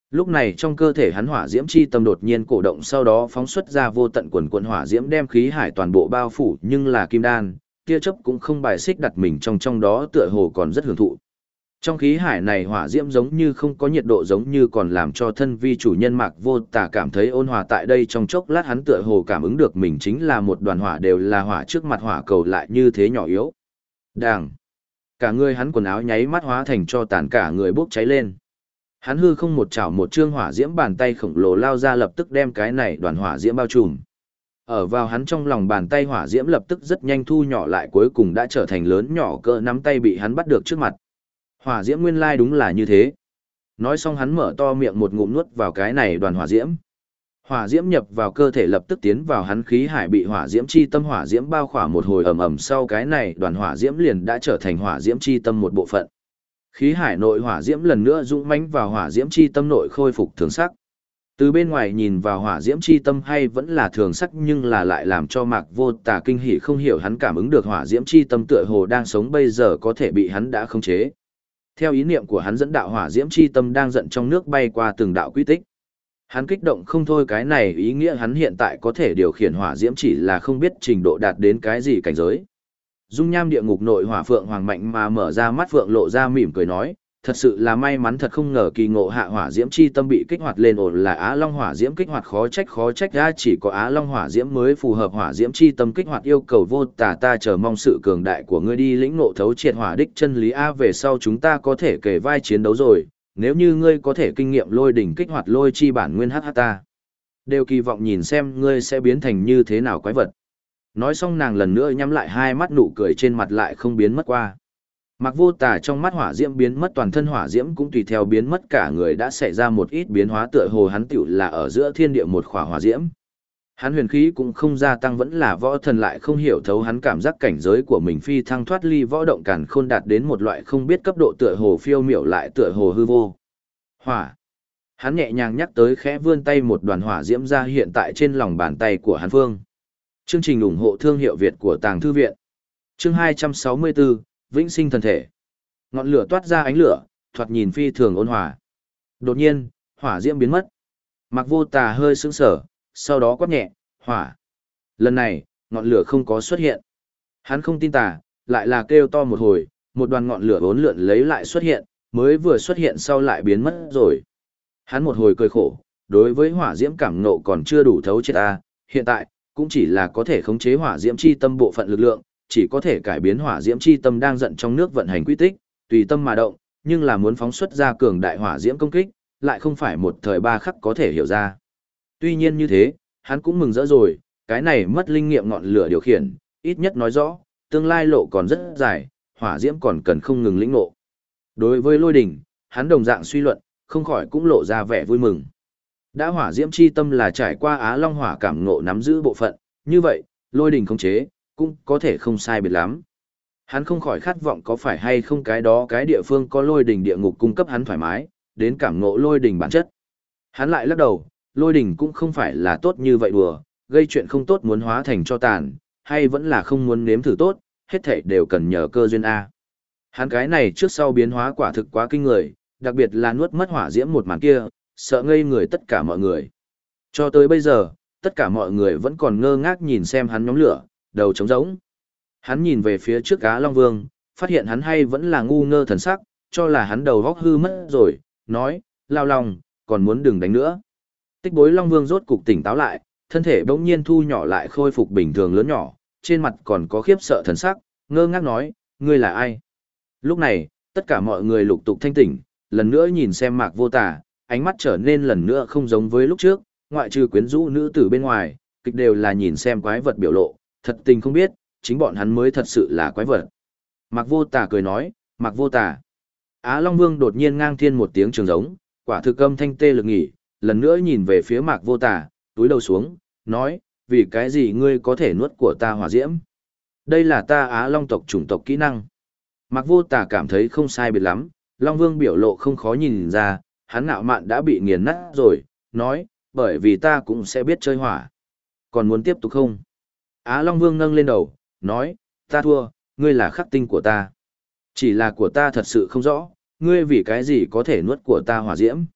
Lúc này trong cơ thể hắn hỏa diễm chi tâm đột nhiên cổ động, sau đó phóng xuất ra vô tận quần quần hỏa diễm đem khí hải toàn bộ bao phủ, nhưng là kim đan, tia chớp cũng không bài xích đặt mình trong đó, tựa hồ còn rất hưởng thụ. Trong khí hải này hỏa diễm giống như không có nhiệt độ, giống như còn làm cho thân vi chủ nhân Mạc Vô Tà cảm thấy ôn hòa. Tại đây trong chốc lát hắn tựa hồ cảm ứng được mình chính là một đoàn hỏa, đều là hỏa, trước mặt hỏa cầu lại như thế nhỏ yếu. Đàng! Cả người hắn quần áo nháy mắt hóa thành cho tàn, cả người bốc cháy lên. Hắn hư không một chảo một trương hỏa diễm bàn tay khổng lồ lao ra, lập tức đem cái này đoàn hỏa diễm bao trùm. Ở vào hắn trong lòng bàn tay hỏa diễm lập tức rất nhanh thu nhỏ lại, cuối cùng đã trở thành lớn nhỏ cỡ nắm tay, bị hắn bắt được trước mặt. Hỏa diễm nguyên lai đúng là như thế. Nói xong hắn mở to miệng một ngụm nuốt vào cái này đoàn hỏa diễm. Hỏa diễm nhập vào cơ thể lập tức tiến vào hắn khí hải, bị hỏa diễm chi tâm hỏa diễm bao khỏa một hồi ầm ầm, sau cái này đoàn hỏa diễm liền đã trở thành hỏa diễm chi tâm một bộ phận. Khí hải nội hỏa diễm lần nữa dũng mãnh vào hỏa diễm chi tâm nội, khôi phục thường sắc. Từ bên ngoài nhìn vào hỏa diễm chi tâm hay vẫn là thường sắc, nhưng là lại làm cho Mạc Vô Tà kinh hỉ không hiểu, hắn cảm ứng được hỏa diễm chi tâm tựa hồ đang sống bây giờ, có thể bị hắn đã khống chế. Theo ý niệm của hắn dẫn đạo hỏa diễm chi tâm đang giận trong nước bay qua từng đạo quy tích. Hắn kích động không thôi, cái này ý nghĩa hắn hiện tại có thể điều khiển hỏa diễm, chỉ là không biết trình độ đạt đến cái gì cảnh giới. Dung nham địa ngục nội hỏa phượng hoàng mạnh mà mở ra mắt phượng, lộ ra mỉm cười nói, thật sự là may mắn, thật không ngờ kỳ ngộ hạ hỏa diễm chi tâm bị kích hoạt lên, ổn là Á Long hỏa diễm kích hoạt, khó trách ra chỉ có Á Long hỏa diễm mới phù hợp hỏa diễm chi tâm kích hoạt yêu cầu. Vô Tà, ta chờ mong sự cường đại của ngươi đi lĩnh ngộ thấu triệt hỏa đích chân lý a, về sau chúng ta có thể kề vai chiến đấu rồi, nếu như ngươi có thể kinh nghiệm lôi đỉnh kích hoạt lôi chi bản nguyên hh, ta đều kỳ vọng nhìn xem ngươi sẽ biến thành như thế nào quái vật. Nói xong nàng lần nữa nhắm lại hai mắt, nụ cười trên mặt lại không biến mất qua. Mạc Vô Tà trong mắt hỏa diễm biến mất, toàn thân hỏa diễm cũng tùy theo biến mất, cả người đã xảy ra một ít biến hóa, tựa hồ hắn tựu là ở giữa thiên địa một khỏa hỏa diễm. Hắn huyền khí cũng không gia tăng, vẫn là võ thần, lại không hiểu thấu hắn cảm giác cảnh giới của mình phi thăng thoát ly võ động càn khôn, đạt đến một loại không biết cấp độ, tựa hồ phiêu miểu lại tựa hồ hư vô. Hỏa. Hắn nhẹ nhàng nhắc tới, khẽ vươn tay, một đoàn hỏa diễm ra hiện tại trên lòng bàn tay của hắn phương. Chương trình ủng hộ thương hiệu Việt của Tàng Thư Viện. Chương 264, Vĩnh sinh thần thể. Ngọn lửa toát ra ánh lửa, thoạt nhìn phi thường ôn hòa. Đột nhiên, hỏa diễm biến mất. Mạc Vô Tà hơi sững sờ, sau đó quát nhẹ, hỏa. Lần này, ngọn lửa không có xuất hiện. Hắn không tin tà, lại là kêu to một hồi, một đoàn ngọn lửa vốn lượn lấy lại xuất hiện, mới vừa xuất hiện sau lại biến mất rồi. Hắn một hồi cười khổ, đối với hỏa diễm cảm ngộ còn chưa đủ thấu triệt a, hiện tại cũng chỉ là có thể khống chế hỏa diễm chi tâm bộ phận lực lượng, chỉ có thể cải biến hỏa diễm chi tâm đang giận trong nước vận hành quy tích, tùy tâm mà động, nhưng là muốn phóng xuất ra cường đại hỏa diễm công kích, lại không phải một thời ba khắc có thể hiểu ra. Tuy nhiên như thế, hắn cũng mừng rỡ rồi, cái này mất linh nghiệm ngọn lửa điều khiển, ít nhất nói rõ, tương lai lộ còn rất dài, hỏa diễm còn cần không ngừng lĩnh ngộ. Đối với lôi đỉnh, hắn đồng dạng suy luận, không khỏi cũng lộ ra vẻ vui mừng. Đã hỏa diễm chi tâm là trải qua Á Long hỏa cảm ngộ nắm giữ bộ phận, như vậy, lôi đỉnh khống chế, cũng có thể không sai biệt lắm. Hắn không khỏi khát vọng có phải hay không cái đó cái địa phương có lôi đỉnh địa ngục cung cấp hắn thoải mái, đến cảm ngộ lôi đỉnh bản chất. Hắn lại lắc đầu, lôi đỉnh cũng không phải là tốt như vậy đùa, gây chuyện không tốt muốn hóa thành cho tàn, hay vẫn là không muốn nếm thử tốt, hết thảy đều cần nhờ cơ duyên A. Hắn cái này trước sau biến hóa quả thực quá kinh người, đặc biệt là nuốt mất hỏa diễm một màn kia, sợ ngây người tất cả mọi người. Cho tới bây giờ, tất cả mọi người vẫn còn ngơ ngác nhìn xem hắn nhóm lửa, đầu trống rỗng. Hắn nhìn về phía trước Á Long Vương, phát hiện hắn hay vẫn là ngu ngơ thần sắc, cho là hắn đầu góc hư mất rồi, nói, lao lòng, còn muốn đừng đánh nữa. Tích Bối Long Vương rốt cục tỉnh táo lại, thân thể bỗng nhiên thu nhỏ lại, khôi phục bình thường lớn nhỏ, trên mặt còn có khiếp sợ thần sắc, ngơ ngác nói, ngươi là ai? Lúc này, tất cả mọi người lục tục thanh tỉnh, lần nữa nhìn xem Mạc Vô Tà, ánh mắt trở nên lần nữa không giống với lúc trước, ngoại trừ quyến rũ nữ tử bên ngoài, kịch đều là nhìn xem quái vật biểu lộ, thật tình không biết, chính bọn hắn mới thật sự là quái vật. Mạc Vô Tà cười nói, Mạc Vô Tà. Á Long Vương đột nhiên ngang thiên một tiếng trường giống, quả thực âm thanh tê lực nghỉ, lần nữa nhìn về phía Mạc Vô Tà, túi đầu xuống, nói, vì cái gì ngươi có thể nuốt của ta hỏa diễm? Đây là ta Á Long tộc chủng tộc kỹ năng. Mạc Vô Tà cảm thấy không sai biệt lắm, Long Vương biểu lộ không khó nhìn ra, hắn ngạo mạn đã bị nghiền nát rồi, nói, bởi vì ta cũng sẽ biết chơi hỏa. Còn muốn tiếp tục không? Á Long Vương nâng lên đầu, nói, ta thua, ngươi là khắc tinh của ta. Chỉ là của ta thật sự không rõ, ngươi vì cái gì có thể nuốt của ta hỏa diễm.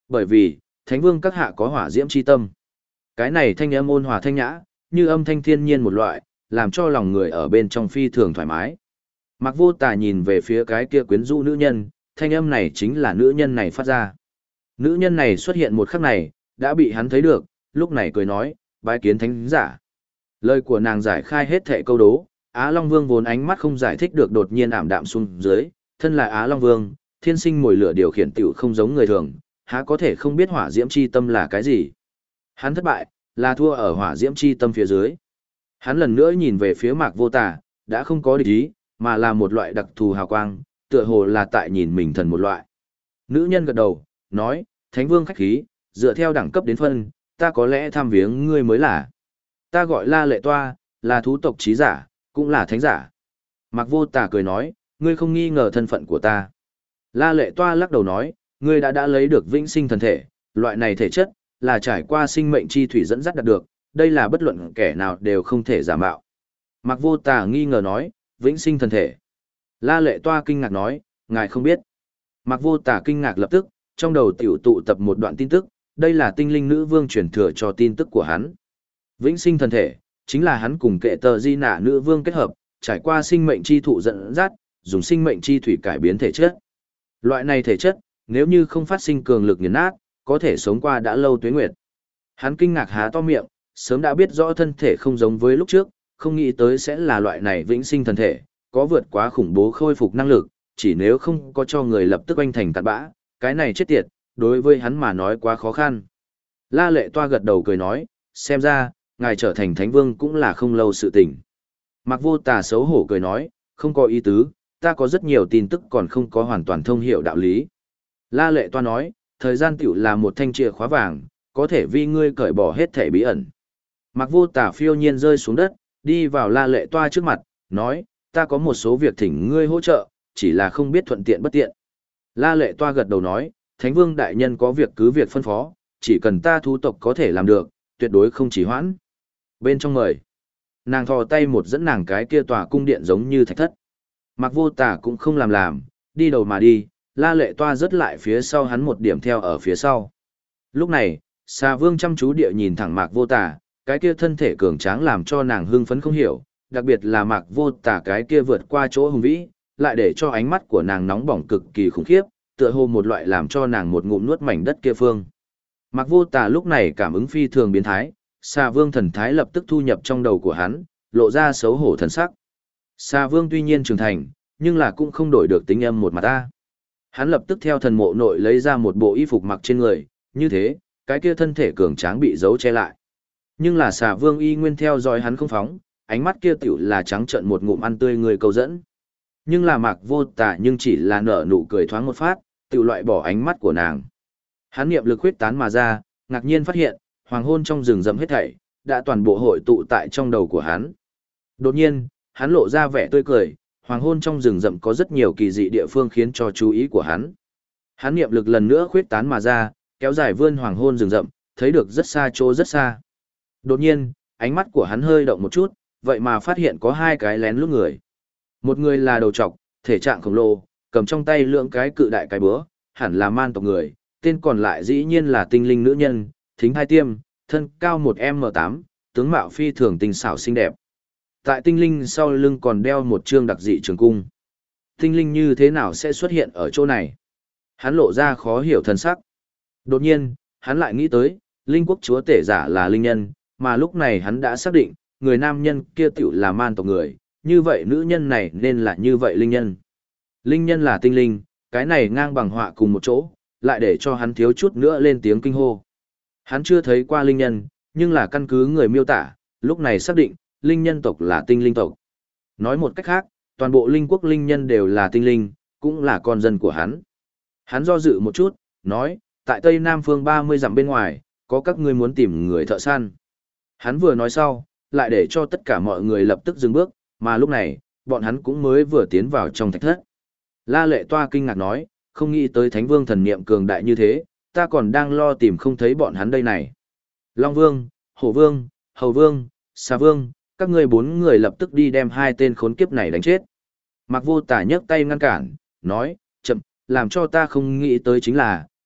Bởi vì, Thánh Vương các hạ có hỏa diễm chi tâm. Cái này thanh âm ôn hòa thanh nhã, như âm thanh thiên nhiên một loại, làm cho lòng người ở bên trong phi thường thoải mái. Mạc Vô Tà nhìn về phía cái kia quyến rũ nữ nhân, thanh âm này chính là nữ nhân này phát ra. Nữ nhân này xuất hiện một khắc này, đã bị hắn thấy được, lúc này cười nói, bái kiến thánh giả. Lời của nàng giải khai hết thệ câu đố, Á Long Vương vốn ánh mắt không giải thích được đột nhiên ảm đạm xuống dưới, thân là Á Long Vương, thiên sinh mồi lửa điều khiển tiểu không giống người thường, há có thể không biết hỏa diễm chi tâm là cái gì. Hắn thất bại, là thua ở hỏa diễm chi tâm phía dưới. Hắn lần nữa nhìn về phía Mạc Vô Tà, đã không có địch ý, mà là một loại đặc thù hào quang, tựa hồ là tại nhìn mình thần một loại. Nữ nhân gật đầu, nói, Thánh Vương khách khí, dựa theo đẳng cấp đến phân, ta có lẽ tham viếng ngươi mới là. Ta gọi La Lệ Toa, là thú tộc trí giả, cũng là thánh giả. Mạc Vô Tà cười nói, ngươi không nghi ngờ thân phận của ta. La Lệ Toa lắc đầu nói, ngươi đã lấy được vĩnh sinh thần thể, loại này thể chất, là trải qua sinh mệnh chi thủy dẫn dắt đạt được, đây là bất luận kẻ nào đều không thể giả mạo. Mạc Vô Tà nghi ngờ nói, vĩnh sinh thần thể. La Lệ Toa kinh ngạc nói, ngài không biết. Mạc Vô Tà kinh ngạc lập tức, trong đầu tiểu tụ tập một đoạn tin tức, đây là tinh linh nữ vương truyền thừa cho tin tức của hắn. Vĩnh sinh thần thể, chính là hắn cùng kệ tờ di nạ nữ vương kết hợp, trải qua sinh mệnh chi thụ dẫn dắt, dùng sinh mệnh chi thủy cải biến thể chất. Loại này thể chất, nếu như không phát sinh cường lực nghiền nát, có thể sống qua đã lâu tuế nguyệt. Hắn kinh ngạc há to miệng, sớm đã biết rõ thân thể không giống với lúc trước, không nghĩ tới sẽ là loại này vĩnh sinh thần thể, có vượt quá khủng bố khôi phục năng lực, chỉ nếu không có cho người lập tức oanh thành tạt bã, cái này chết tiệt, đối với hắn mà nói quá khó khăn. La Lệ Toa gật đầu cười nói, xem ra, ngài trở thành thánh vương cũng là không lâu sự tình. Mạc Vô Tà xấu hổ cười nói, không có ý tứ, ta có rất nhiều tin tức còn không có hoàn toàn thông hiểu đạo lý. La Lệ Toa nói, thời gian tiểu là một thanh chìa khóa vàng, có thể vì ngươi cởi bỏ hết thể bí ẩn. Mạc Vô Tà phiêu nhiên rơi xuống đất, đi vào La Lệ Toa trước mặt, nói, ta có một số việc thỉnh ngươi hỗ trợ, chỉ là không biết thuận tiện bất tiện. La Lệ Toa gật đầu nói, Thánh Vương đại nhân có việc cứ việc phân phó, chỉ cần ta thú tộc có thể làm được, tuyệt đối không chỉ hoãn. Bên trong mời, nàng thò tay một dẫn nàng cái kia tòa cung điện giống như thạch thất. Mạc Vô Tà cũng không làm, đi đầu mà đi, La Lệ Toa rớt lại phía sau hắn một điểm theo ở phía sau. Lúc này, Xà Vương chăm chú địa nhìn thẳng Mạc Vô Tà, cái kia thân thể cường tráng làm cho nàng hưng phấn không hiểu, đặc biệt là Mạc Vô Tà cái kia vượt qua chỗ hùng vĩ, lại để cho ánh mắt của nàng nóng bỏng cực kỳ khủng khiếp, tựa hồ một loại làm cho nàng một ngụm nuốt mảnh đất kia phương. Mạc Vô Tà lúc này cảm ứng phi thường biến thái, Xà Vương thần thái lập tức thu nhập trong đầu của hắn, lộ ra xấu hổ thần sắc. Xà Vương tuy nhiên trưởng thành, nhưng là cũng không đổi được tính âm một mặt ta. Hắn lập tức theo thần mộ nội lấy ra một bộ y phục mặc trên người, như thế, cái kia thân thể cường tráng bị giấu che lại. Nhưng là Xà Vương y nguyên theo dõi hắn không phóng, ánh mắt kia tiểu là trắng trợn một ngụm ăn tươi người cầu dẫn. Nhưng là Mạc Vô Tà nhưng chỉ là nở nụ cười thoáng một phát, tiểu loại bỏ ánh mắt của nàng. Hắn niệm lực huyết tán mà ra, ngạc nhiên phát hiện, hoàng hôn trong rừng rậm hết thảy, đã toàn bộ hội tụ tại trong đầu của hắn. Đột nhiên, hắn lộ ra vẻ tươi cười, hoàng hôn trong rừng rậm có rất nhiều kỳ dị địa phương khiến cho chú ý của hắn. Hắn niệm lực lần nữa khuyết tán mà ra, kéo dài vươn hoàng hôn rừng rậm, thấy được rất xa chỗ rất xa. Đột nhiên, ánh mắt của hắn hơi động một chút, vậy mà phát hiện có hai cái lén lút người. Một người là đầu trọc, thể trạng khổng lồ, cầm trong tay lượng cái cự đại cái búa, hẳn là man tộc người, tên còn lại dĩ nhiên là tinh linh nữ nhân, thính hai tiêm, thân cao 1m8, tướng mạo phi thường tinh xảo xinh đẹp. Tại tinh linh sau lưng còn đeo một trương đặc dị trường cung. Tinh linh như thế nào sẽ xuất hiện ở chỗ này? Hắn lộ ra khó hiểu thân sắc. Đột nhiên, hắn lại nghĩ tới, linh quốc chúa tể giả là linh nhân, mà lúc này hắn đã xác định, người nam nhân kia tiểu là man tộc người, như vậy nữ nhân này nên là như vậy linh nhân. Linh nhân là tinh linh, cái này ngang bằng họa cùng một chỗ, lại để cho hắn thiếu chút nữa lên tiếng kinh hô. Hắn chưa thấy qua linh nhân, nhưng là căn cứ người miêu tả, lúc này xác định, linh nhân tộc là tinh linh tộc. Nói một cách khác, toàn bộ linh quốc linh nhân đều là tinh linh, cũng là con dân của hắn. Hắn do dự một chút, nói, tại Tây Nam phương 30 dặm bên ngoài, có các ngươi muốn tìm người thợ săn. Hắn vừa nói sau, lại để cho tất cả mọi người lập tức dừng bước, mà lúc này, bọn hắn cũng mới vừa tiến vào trong thạch thất. La Lệ Toa kinh ngạc nói, không nghĩ tới Thánh Vương thần niệm cường đại như thế, ta còn đang lo tìm không thấy bọn hắn đây này. Long Vương, Hổ Vương, Hầu Vương, Xà Vương, các ngươi 4 người lập tức đi đem hai tên khốn kiếp này đánh chết. Mạc Vô Tà nhấc tay ngăn cản, nói, chậm, làm cho ta không nghĩ tới chính là,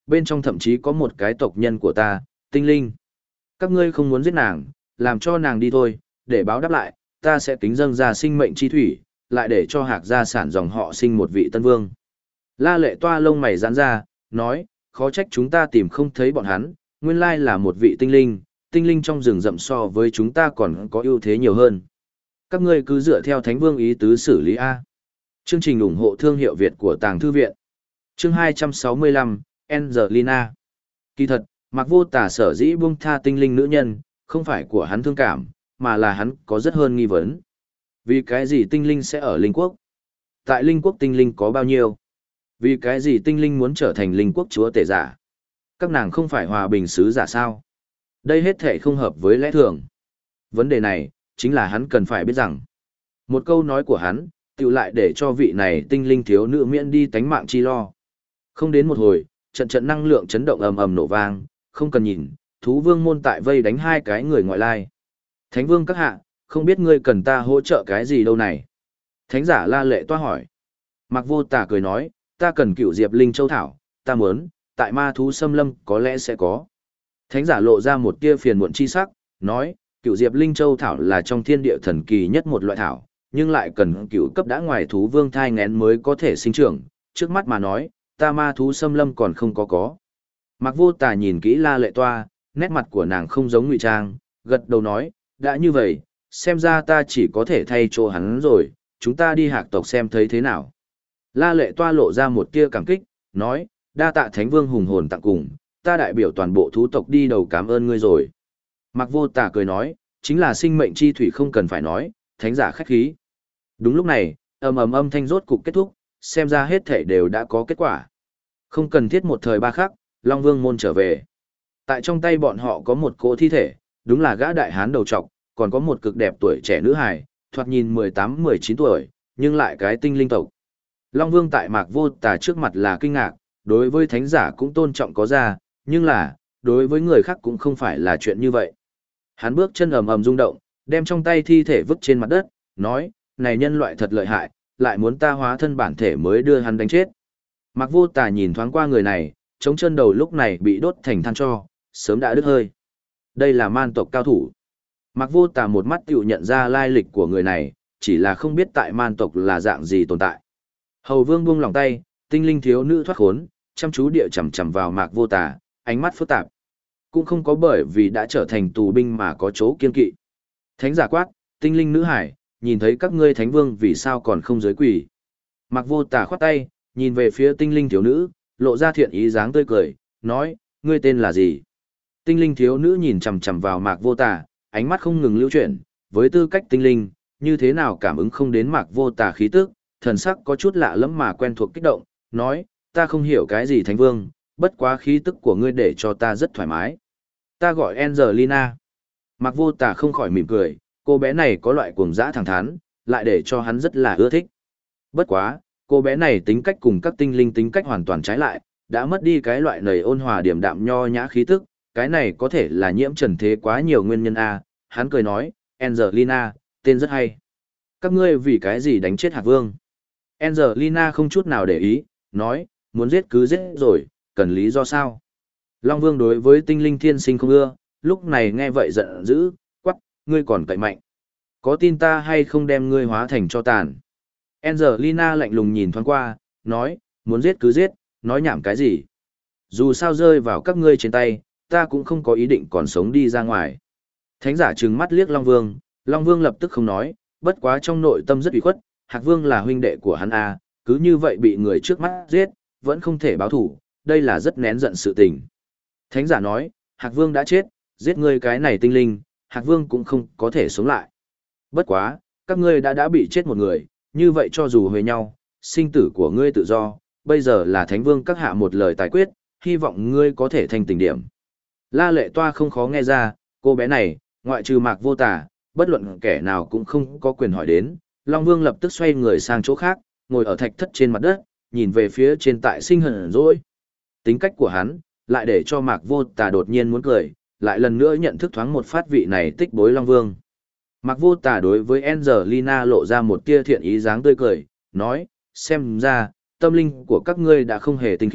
bên trong thậm chí có một cái tộc nhân của ta, tinh linh. Các ngươi không muốn giết nàng, làm cho nàng đi thôi, để báo đáp lại, ta sẽ kính dâng ra sinh mệnh chi thủy, lại để cho Hạc gia sản dòng họ sinh một vị tân vương. La Lệ Toa lông mày giãn ra, nói, khó trách chúng ta tìm không thấy bọn hắn, nguyên lai là một vị tinh linh trong rừng rậm so với chúng ta còn có ưu thế nhiều hơn. Các ngươi cứ dựa theo Thánh Vương ý tứ xử lý A. Chương trình ủng hộ thương hiệu Việt của Tàng Thư Viện. Chương 265, Angelina. Kỳ thật, Mạc Vô Tà sở dĩ buông tha tinh linh nữ nhân, không phải của hắn thương cảm, mà là hắn có rất hơn nghi vấn. Vì cái gì tinh linh sẽ ở linh quốc? Tại linh quốc tinh linh có bao nhiêu? Vì cái gì tinh linh muốn trở thành linh quốc chúa tể giả? Các nàng không phải hòa bình sứ giả sao? Đây hết thể không hợp với lẽ thường. Vấn đề này, chính là hắn cần phải biết rằng. Một câu nói của hắn, tự lại để cho vị này tinh linh thiếu nữ miễn đi tánh mạng chi lo. Không đến một hồi, trận trận năng lượng chấn động ầm ầm nổ vang, không cần nhìn, thú vương môn tại vây đánh hai cái người ngoại lai. Thánh vương các hạ, không biết ngươi cần ta hỗ trợ cái gì đâu này? Thánh giả La Lệ Toa hỏi. Mạc Vô Tà cười nói, ta cần cựu diệp linh châu thảo, ta muốn, tại ma thú xâm lâm có lẽ sẽ có. Thánh giả lộ ra một tia phiền muộn chi sắc, nói, cựu diệp linh châu thảo là trong thiên địa thần kỳ nhất một loại thảo, nhưng lại cần cựu cấp đã ngoài thú vương thai ngén mới có thể sinh trưởng, trước mắt mà nói, ta ma thú xâm lâm còn không có. Mạc Vô Tà nhìn kỹ La Lệ Toa, nét mặt của nàng không giống ngụy trang, gật đầu nói, đã như vậy, xem ra ta chỉ có thể thay chỗ hắn rồi, chúng ta đi Hạc tộc xem thấy thế nào. La Lệ Toa lộ ra một tia cảm kích, nói, đa tạ Thánh Vương hùng hồn tặng cùng, ta đại biểu toàn bộ thú tộc đi đầu cảm ơn ngươi rồi. Mạc Vô Tà cười nói, chính là sinh mệnh chi thủy không cần phải nói, thánh giả khách khí. Đúng lúc này, âm thanh rốt cục kết thúc, xem ra hết thể đều đã có kết quả. Không cần thiết một thời ba khắc, Long Vương môn trở về. Tại trong tay bọn họ có một cỗ thi thể, đúng là gã đại hán đầu trọc, còn có một cực đẹp tuổi trẻ nữ hài, thoạt nhìn 18-19 tuổi, nhưng lại cái tinh linh tộc. Long Vương tại Mạc Vô Tà trước mặt là kinh ngạc, đối với thánh giả cũng tôn trọng có ra, nhưng là, đối với người khác cũng không phải là chuyện như vậy. Hắn bước chân ầm rung động, đem trong tay thi thể vứt trên mặt đất, nói, này nhân loại thật lợi hại, lại muốn ta hóa thân bản thể mới đưa hắn đánh chết. Mạc Vô Tà nhìn thoáng qua người này, chống chân đầu lúc này bị đốt thành than tro, sớm đã đứt hơi. Đây là man tộc cao thủ. Mạc Vô Tà một mắt tiểu nhận ra lai lịch của người này, chỉ là không biết tại man tộc là dạng gì tồn tại. Hầu Vương buông lòng tay, tinh linh thiếu nữ thoát khốn, chăm chú địa chằm chằm vào Mạc Vô Tà, ánh mắt phức tạp. Cũng không có bởi vì đã trở thành tù binh mà có chỗ kiên kỵ. Thánh giả quát, tinh linh nữ hải, nhìn thấy các ngươi thánh vương vì sao còn không giới quỳ. Mạc Vô Tà khoát tay, nhìn về phía tinh linh thiếu nữ, lộ ra thiện ý dáng tươi cười, nói, ngươi tên là gì? Tinh linh thiếu nữ nhìn chằm chằm vào Mạc Vô Tà, ánh mắt không ngừng lưu chuyển, với tư cách tinh linh, như thế nào cảm ứng không đến Mạc Vô Tà khí tức, thần sắc có chút lạ lẫm mà quen thuộc kích động, nói, ta không hiểu cái gì thánh vương, bất quá khí tức của ngươi để cho ta rất thoải mái. Ta gọi Angelina. Mạc Vô Tà không khỏi mỉm cười, cô bé này có loại cuồng dã thẳng thắn, lại để cho hắn rất là ưa thích. Bất quá, cô bé này tính cách cùng các tinh linh tính cách hoàn toàn trái lại, đã mất đi cái loại nầy ôn hòa điềm đạm nho nhã khí tức, cái này có thể là nhiễm trần thế quá nhiều nguyên nhân a. Hắn cười nói, Angelina, tên rất hay. Các ngươi vì cái gì đánh chết Hạc Vương? Angelina không chút nào để ý, nói, muốn giết cứ giết rồi, cần lý do sao? Long Vương đối với tinh linh thiên sinh không ưa, lúc này nghe vậy giận dữ, quắc, ngươi còn cậy mạnh. Có tin ta hay không đem ngươi hóa thành cho tàn? Angelina lạnh lùng nhìn thoáng qua, nói, muốn giết cứ giết, nói nhảm cái gì? Dù sao rơi vào các ngươi trên tay, ta cũng không có ý định còn sống đi ra ngoài. Thánh giả trừng mắt liếc Long Vương lập tức không nói, bất quá trong nội tâm rất ủy khuất, Hạc Vương là huynh đệ của hắn a, cứ như vậy bị người trước mắt giết, vẫn không thể báo thủ, đây là rất nén giận sự tình. Thánh giả nói, Hạc Vương đã chết, giết ngươi cái này tinh linh, Hạc Vương cũng không có thể sống lại. Bất quá, các ngươi đã bị chết một người, như vậy cho dù huề nhau, sinh tử của ngươi tự do, bây giờ là Thánh Vương các hạ một lời tài quyết, hy vọng ngươi có thể thành tình điểm. La Lệ Toa không khó nghe ra, cô bé này, ngoại trừ Mạc Vô Tà, bất luận kẻ nào cũng không có quyền hỏi đến. Long Vương lập tức xoay người sang chỗ khác, ngồi ở thạch thất trên mặt đất, nhìn về phía trên tại sinh hận rồi. Tính cách của hắn, lại để cho Mạc Vô Tà đột nhiên muốn cười, lại lần nữa nhận thức thoáng một phát vị này tích bối Long Vương. Mạc Vô Tà đối với Angelina lộ ra một tia thiện ý dáng tươi cười, nói, xem ra, tâm linh của các ngươi đã không hề tinh khiết,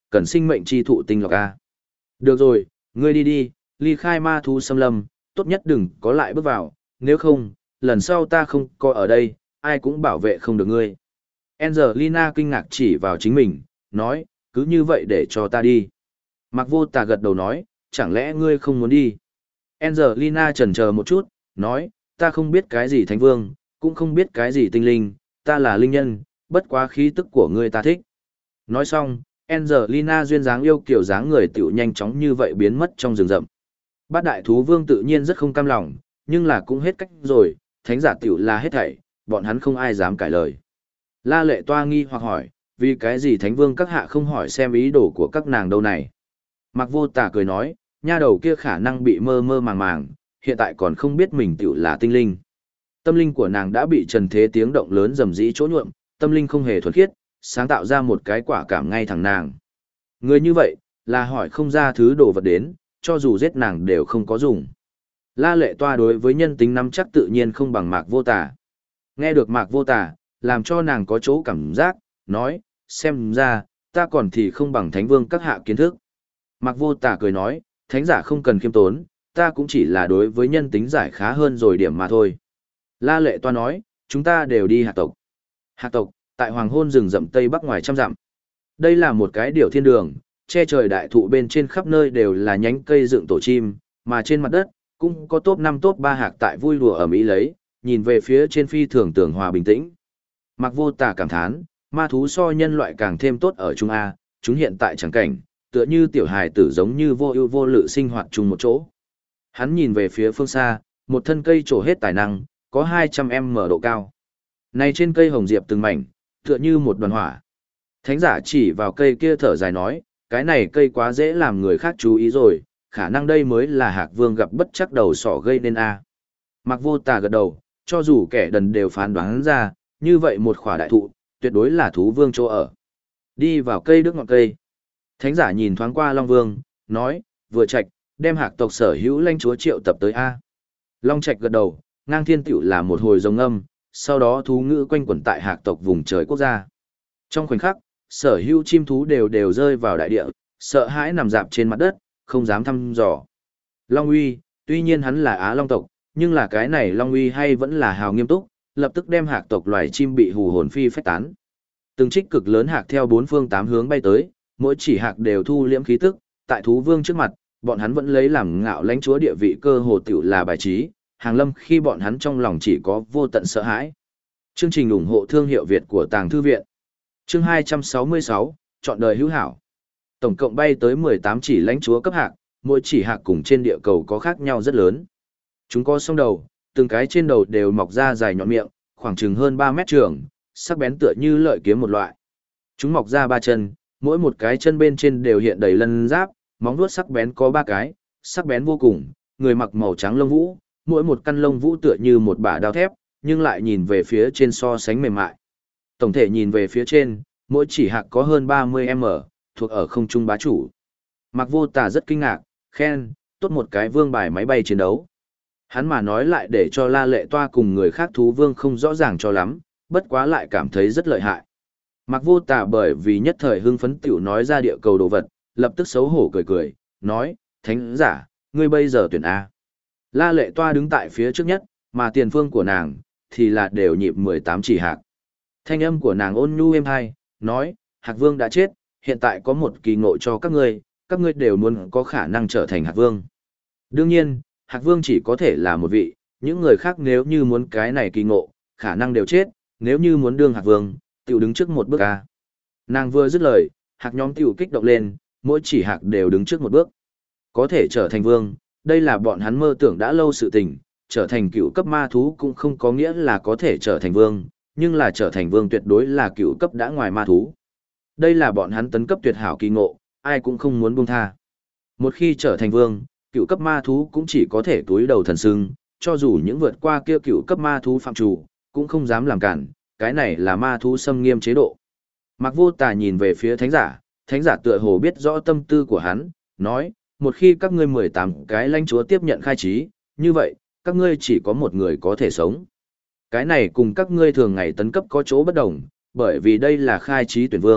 cần sinh mệnh chi thụ tinh lọc a. Được rồi, ngươi đi đi, ly khai ma thú xâm lâm, tốt nhất đừng có lại bước vào, nếu không, lần sau ta không có ở đây, ai cũng bảo vệ không được ngươi. Angelina kinh ngạc chỉ vào chính mình, nói, cứ như vậy để cho ta đi. Mạc Vô Tà gật đầu nói, chẳng lẽ ngươi không muốn đi? Angelina chần chờ một chút, nói, ta không biết cái gì thánh vương, cũng không biết cái gì tinh linh, ta là linh nhân, bất quá khí tức của ngươi ta thích. Nói xong, Angelina duyên dáng yêu kiểu dáng người tiểu nhanh chóng như vậy biến mất trong rừng rậm. Bát đại thú vương tự nhiên rất không cam lòng, nhưng là cũng hết cách rồi, thánh giả tiểu là hết thảy, bọn hắn không ai dám cãi lời. La Lệ Toa nghi hoặc hỏi, vì cái gì thánh vương các hạ không hỏi xem ý đồ của các nàng đâu này? Mạc Vô Tà cười nói, nha đầu kia khả năng bị mơ mơ màng màng, hiện tại còn không biết mình tiểu là tinh linh. Tâm linh của nàng đã bị trần thế tiếng động lớn rầm rĩ chỗ nhuộm, tâm linh không hề thuần khiết, sáng tạo ra một cái quả cảm ngay thẳng nàng. Người như vậy, là hỏi không ra thứ đồ vật đến, cho dù giết nàng đều không có dùng. La Lệ Toa đối với nhân tính nắm chắc tự nhiên không bằng Mạc Vô Tà. Nghe được Mạc Vô Tà, làm cho nàng có chỗ cảm giác, nói, xem ra, ta còn thì không bằng thánh vương các hạ kiến thức. Mạc Vô Tà cười nói, thánh giả không cần khiêm tốn, ta cũng chỉ là đối với nhân tính giải khá hơn rồi điểm mà thôi. La Lệ Toa nói, chúng ta đều đi hạc tộc. Hạc tộc, tại hoàng hôn rừng rậm tây bắc ngoài trăm dặm. Đây là một cái điểu thiên đường, che trời đại thụ bên trên khắp nơi đều là nhánh cây dựng tổ chim, mà trên mặt đất, cũng có top 5 top 3 hạc tại vui đùa ở Mỹ lấy, nhìn về phía trên phi thường tường hòa bình tĩnh. Mạc Vô Tà cảm thán, ma thú so nhân loại càng thêm tốt ở Trung A, chúng hiện tại chẳng cảnh, tựa như tiểu hài tử giống như vô ưu vô lự sinh hoạt chung một chỗ. Hắn nhìn về phía phương xa, một thân cây trổ hết tài năng, có 200m độ cao. Này trên cây hồng diệp từng mảnh, tựa như một đoàn hỏa. Thánh giả chỉ vào cây kia thở dài nói, cái này cây quá dễ làm người khác chú ý rồi, khả năng đây mới là Hạc Vương gặp bất chắc đầu sỏ gây nên a. Mạc Vô Tà gật đầu, cho dù kẻ đần đều phán đoán ra, như vậy một khỏa đại thụ, tuyệt đối là thú vương chỗ ở. Đi vào cây đức ngọn cây. Thánh giả nhìn thoáng qua Long Vương, nói, vừa Trạch, đem Hạc tộc sở hữu lãnh chúa triệu tập tới a. Long Trạch gật đầu, ngang thiên tiểu là một hồi rồng âm, sau đó thú ngữ quanh quẩn tại Hạc tộc vùng trời quốc gia. Trong khoảnh khắc, sở hữu chim thú đều rơi vào đại địa, sợ hãi nằm dạp trên mặt đất, không dám thăm dò. Long Uy, tuy nhiên hắn là Á Long tộc, nhưng là cái này Long Uy hay vẫn là hào nghiêm túc, lập tức đem Hạc tộc loài chim bị hù hồn phi phách tán. Từng trích cực lớn hạc theo bốn phương tám hướng bay tới, mỗi chỉ hạc đều thu liễm khí tức, tại thú vương trước mặt, bọn hắn vẫn lấy làm ngạo lãnh chúa địa vị cơ hồ tiểu là bài trí, hàng lâm khi bọn hắn trong lòng chỉ có vô tận sợ hãi. Chương trình ủng hộ thương hiệu Việt của Tàng Thư Viện. Chương 266, chọn đời hữu hảo. Tổng cộng bay tới 18 chỉ lãnh chúa cấp hạc, mỗi chỉ hạc cùng trên địa cầu có khác nhau rất lớn. Chúng có song đầu, từng cái trên đầu đều mọc ra dài nhọn miệng, khoảng chừng hơn 3 mét trường, sắc bén tựa như lợi kiếm một loại. Chúng mọc ra 3 chân, mỗi một cái chân bên trên đều hiện đầy lân giáp, móng vuốt sắc bén có 3 cái, sắc bén vô cùng, người mặc màu trắng lông vũ, mỗi một căn lông vũ tựa như một bả đao thép, nhưng lại nhìn về phía trên so sánh mềm mại. Tổng thể nhìn về phía trên, mỗi chỉ hạc có hơn 30m, thuộc ở không trung bá chủ. Mạc Vô Tà rất kinh ngạc, khen, tốt một cái vương bài máy bay chiến đấu. Hắn mà nói lại để cho La Lệ Toa cùng người khác thú vương không rõ ràng cho lắm, bất quá lại cảm thấy rất lợi hại. Mạc Vô Tà bởi vì nhất thời hưng phấn tiểu nói ra địa cầu đồ vật, lập tức xấu hổ cười cười, nói, thánh giả, ngươi bây giờ tuyển A. La Lệ Toa đứng tại phía trước nhất, mà tiền phương của nàng, thì là đều nhịp 18 chỉ hạc. Thanh âm của nàng ôn nhu êm hai, nói, Hạc Vương đã chết, hiện tại có một kỳ ngộ cho các ngươi đều muốn có khả năng trở thành Hạc Vương. Đương nhiên, Hạc Vương chỉ có thể là một vị, những người khác nếu như muốn cái này kỳ ngộ, khả năng đều chết, nếu như muốn đương Hạc Vương, tiểu đứng trước một bước a. Nàng vừa dứt lời, hạc nhóm tiểu kích động lên, mỗi chỉ hạc đều đứng trước một bước. Có thể trở thành vương, đây là bọn hắn mơ tưởng đã lâu sự tình, trở thành cựu cấp ma thú cũng không có nghĩa là có thể trở thành vương, nhưng là trở thành vương tuyệt đối là cựu cấp đã ngoài ma thú. Đây là bọn hắn tấn cấp tuyệt hảo kỳ ngộ, ai cũng không muốn buông tha. Một khi trở thành vương, cựu cấp ma thú cũng chỉ có thể túi đầu thần sưng, cho dù những vượt qua kia cựu cấp ma thú phạm chủ, cũng không dám làm cản, cái này là ma thú xâm nghiêm chế độ. Mạc Vô Tà nhìn về phía thánh giả tựa hồ biết rõ tâm tư của hắn, nói, một khi các ngươi 18 cái lãnh chúa tiếp nhận khai trí, như vậy, các ngươi chỉ có một người có thể sống. Cái này cùng các ngươi thường ngày tấn cấp có chỗ bất đồng, bởi vì đây là khai trí tuyển vương,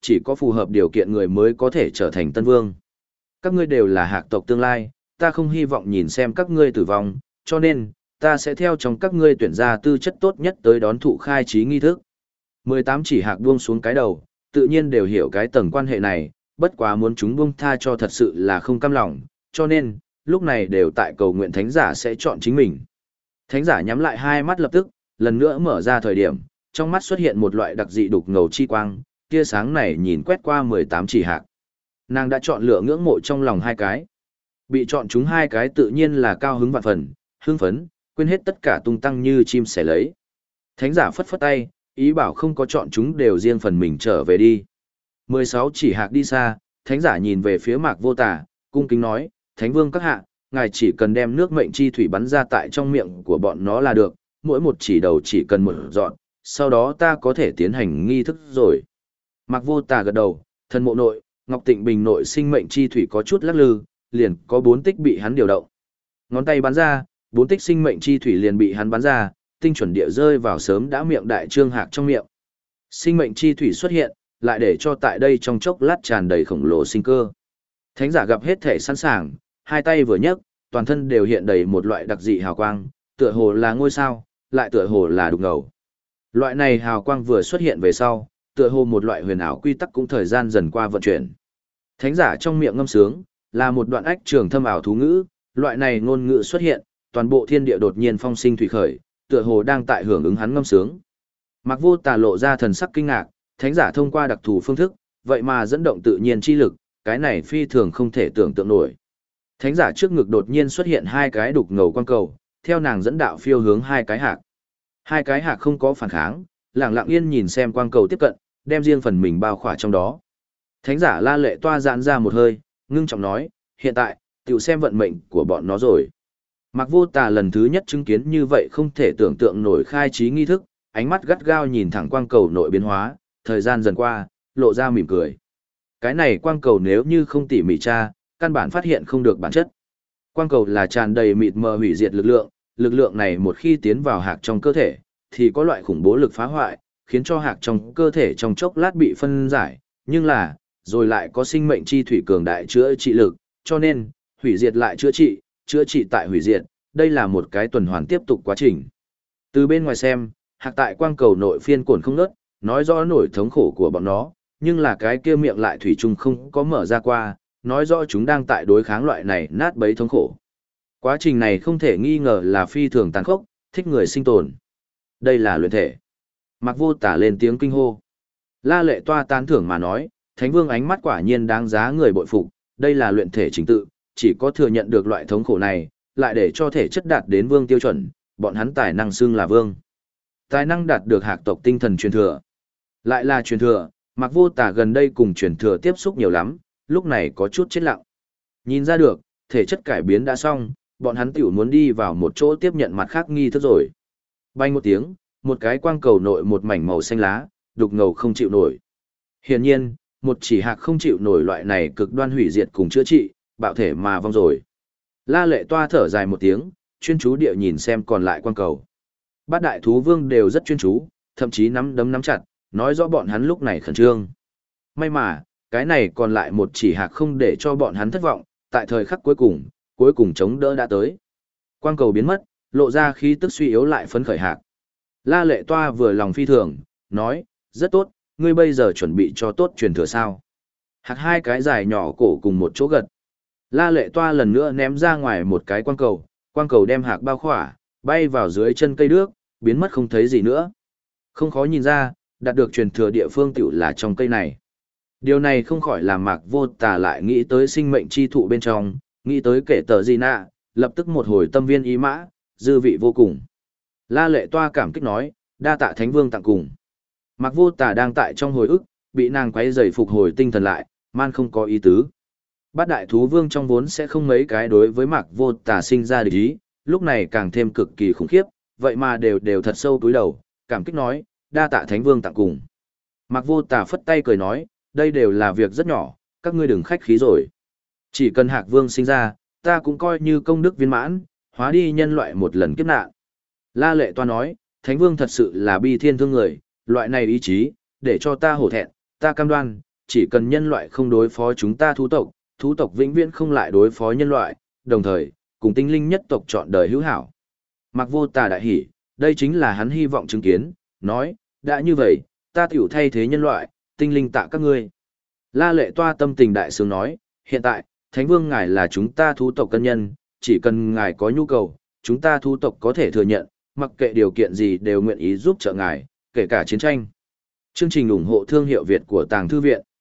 chỉ có phù hợp điều kiện người mới có thể trở thành tân vương. Các ngươi đều là hạc tộc tương lai, ta không hy vọng nhìn xem các ngươi tử vong, cho nên, ta sẽ theo trong các ngươi tuyển ra tư chất tốt nhất tới đón thụ khai trí nghi thức. 18 chỉ hạc buông xuống cái đầu, tự nhiên đều hiểu cái tầng quan hệ này, bất quá muốn chúng buông tha cho thật sự là không cam lòng, cho nên, lúc này đều tại cầu nguyện thánh giả sẽ chọn chính mình. Thánh giả nhắm lại hai mắt lập tức, lần nữa mở ra thời điểm, trong mắt xuất hiện một loại đặc dị đục ngầu chi quang, tia sáng này nhìn quét qua 18 chỉ hạc. Nàng đã chọn lựa ngưỡng mộ trong lòng hai cái. Bị chọn chúng hai cái tự nhiên là cao hứng vạn phần, hưng phấn, quên hết tất cả tung tăng như chim sẻ lấy. Thánh giả phất phất tay, ý bảo không có chọn chúng đều riêng phần mình trở về đi. 16 chỉ hạc đi xa, thánh giả nhìn về phía Mạc Vô Tà, cung kính nói, Thánh Vương các hạ, ngài chỉ cần đem nước mệnh chi thủy bắn ra tại trong miệng của bọn nó là được, mỗi một chỉ đầu chỉ cần một dọn, sau đó ta có thể tiến hành nghi thức rồi. Mạc Vô Tà gật đầu, thần mộ nội, Ngọc Tịnh Bình nội sinh mệnh chi thủy có chút lắc lư, liền có 4 tích bị hắn điều động. Ngón tay bắn ra, 4 tích sinh mệnh chi thủy liền bị hắn bắn ra, tinh chuẩn địa rơi vào sớm đã miệng đại trương hạc trong miệng. Sinh mệnh chi thủy xuất hiện, lại để cho tại đây trong chốc lát tràn đầy khổng lồ sinh cơ. Thánh giả gặp hết thể sẵn sàng, hai tay vừa nhấc, toàn thân đều hiện đầy một loại đặc dị hào quang, tựa hồ là ngôi sao, lại tựa hồ là đục ngầu. Loại này hào quang vừa xuất hiện về sau, tựa hồ một loại huyền ảo quy tắc cũng thời gian dần qua vận chuyển. Thánh giả trong miệng ngâm sướng, là một đoạn ách trường thâm ảo thú ngữ, loại này ngôn ngữ xuất hiện, toàn bộ thiên địa đột nhiên phong sinh thủy khởi, tựa hồ đang tại hưởng ứng hắn ngâm sướng. Mạc Vô Tà lộ ra thần sắc kinh ngạc, thánh giả thông qua đặc thù phương thức, vậy mà dẫn động tự nhiên chi lực, cái này phi thường không thể tưởng tượng nổi. Thánh giả trước ngực đột nhiên xuất hiện hai cái đục ngầu quang cầu, theo nàng dẫn đạo phiêu hướng hai cái hạc. Hai cái hạc không có phản kháng, lặng lặng yên nhìn xem quang cầu tiếp cận, đem riêng phần mình bao khỏa trong đó. Thánh giả La Lệ toa giãn ra một hơi, ngưng trọng nói, hiện tại, tiểu xem vận mệnh của bọn nó rồi. Mạc Vô Tà lần thứ nhất chứng kiến như vậy không thể tưởng tượng nổi khai trí nghi thức, ánh mắt gắt gao nhìn thẳng quang cầu nội biến hóa, thời gian dần qua, lộ ra mỉm cười. Cái này quang cầu nếu như không tỉ mỉ tra, căn bản phát hiện không được bản chất. Quang cầu là tràn đầy mịt mờ hủy diệt lực lượng này một khi tiến vào hạc trong cơ thể, thì có loại khủng bố lực phá hoại, khiến cho hạc trong cơ thể trong chốc lát bị phân giải, nhưng là, rồi lại có sinh mệnh chi thủy cường đại chữa trị lực, cho nên, hủy diệt lại chữa trị tại hủy diệt, đây là một cái tuần hoàn tiếp tục quá trình. Từ bên ngoài xem, hạc tại quang cầu nội phiên cuộn không ngớt, nói rõ nổi thống khổ của bọn nó, nhưng là cái kia miệng lại thủy chung không có mở ra qua, nói rõ chúng đang tại đối kháng loại này nát bấy thống khổ. Quá trình này không thể nghi ngờ là phi thường tàn khốc, thích người sinh tồn. Đây là luyện thể. Mạc Vô Tà lên tiếng kinh hô. La Lệ toa tán thưởng mà nói, Thánh Vương ánh mắt quả nhiên đáng giá người bội phục, đây là luyện thể chính tự, chỉ có thừa nhận được loại thống khổ này, lại để cho thể chất đạt đến vương tiêu chuẩn, bọn hắn tài năng xưng là vương. Tài năng đạt được hạc tộc tinh thần truyền thừa. Lại là truyền thừa, Mạc Vô Tà gần đây cùng truyền thừa tiếp xúc nhiều lắm, lúc này có chút chết lặng. Nhìn ra được, thể chất cải biến đã xong, bọn hắn tiểu muốn đi vào một chỗ tiếp nhận mặt khác nghi thức rồi. Bay một tiếng, một cái quang cầu nội một mảnh màu xanh lá, đục ngầu không chịu nổi. Hiển nhiên, một chỉ hạc không chịu nổi loại này cực đoan hủy diệt cùng chữa trị, bạo thể mà vong rồi. La Lệ toa thở dài một tiếng, chuyên chú địa nhìn xem còn lại quang cầu. Bát đại thú vương đều rất chuyên chú, thậm chí nắm đấm nắm chặt, nói rõ bọn hắn lúc này khẩn trương. May mà, cái này còn lại một chỉ hạc không để cho bọn hắn thất vọng, tại thời khắc cuối cùng chống đỡ đã tới. Quang cầu biến mất, lộ ra khí tức suy yếu lại phấn khởi hạc. La Lệ toa vừa lòng phi thường, nói, rất tốt, ngươi bây giờ chuẩn bị cho tốt truyền thừa sao. Hạc hai cái dài nhỏ cổ cùng một chỗ gật. La Lệ toa lần nữa ném ra ngoài một cái quang cầu đem hạc bao khỏa, bay vào dưới chân cây đước, biến mất không thấy gì nữa. Không khó nhìn ra, đạt được truyền thừa địa phương tiểu là trong cây này. Điều này không khỏi làm Mạc Vô Tà lại nghĩ tới sinh mệnh chi thụ bên trong, nghĩ tới kể tờ gì nạ, lập tức một hồi tâm viên ý mã, dư vị vô cùng. La Lệ toa cảm kích nói, đa tạ Thánh Vương tặng cùng. Mạc Vô Tà đang tại trong hồi ức, bị nàng quấy rầy phục hồi tinh thần lại, man không có ý tứ. Bát đại thú vương trong vốn sẽ không mấy cái đối với Mạc Vô Tà sinh ra địch ý, lúc này càng thêm cực kỳ khủng khiếp, vậy mà đều thật sâu túi đầu, cảm kích nói, đa tạ Thánh Vương tặng cùng. Mạc Vô Tà phất tay cười nói, đây đều là việc rất nhỏ, các ngươi đừng khách khí rồi. Chỉ cần Hạc Vương sinh ra, ta cũng coi như công đức viên mãn, hóa đi nhân loại một lần kiếp nạn. La Lệ toa nói, Thánh Vương thật sự là bi thiên thương người, loại này ý chí, để cho ta hổ thẹn, ta cam đoan, chỉ cần nhân loại không đối phó chúng ta thú tộc vĩnh viễn không lại đối phó nhân loại, đồng thời, cùng tinh linh nhất tộc chọn đời hữu hảo. Mạc Vô Tà đại hỉ, đây chính là hắn hy vọng chứng kiến, nói, đã như vậy, ta tiểu thay thế nhân loại, tinh linh tạ các ngươi. La Lệ Toa tâm tình đại sướng nói, hiện tại, Thánh Vương ngài là chúng ta thú tộc cân nhân, chỉ cần ngài có nhu cầu, chúng ta thú tộc có thể thừa nhận, mặc kệ điều kiện gì đều nguyện ý giúp trợ ngài, kể cả chiến tranh. Chương trình ủng hộ thương hiệu Việt của Tàng Thư Viện.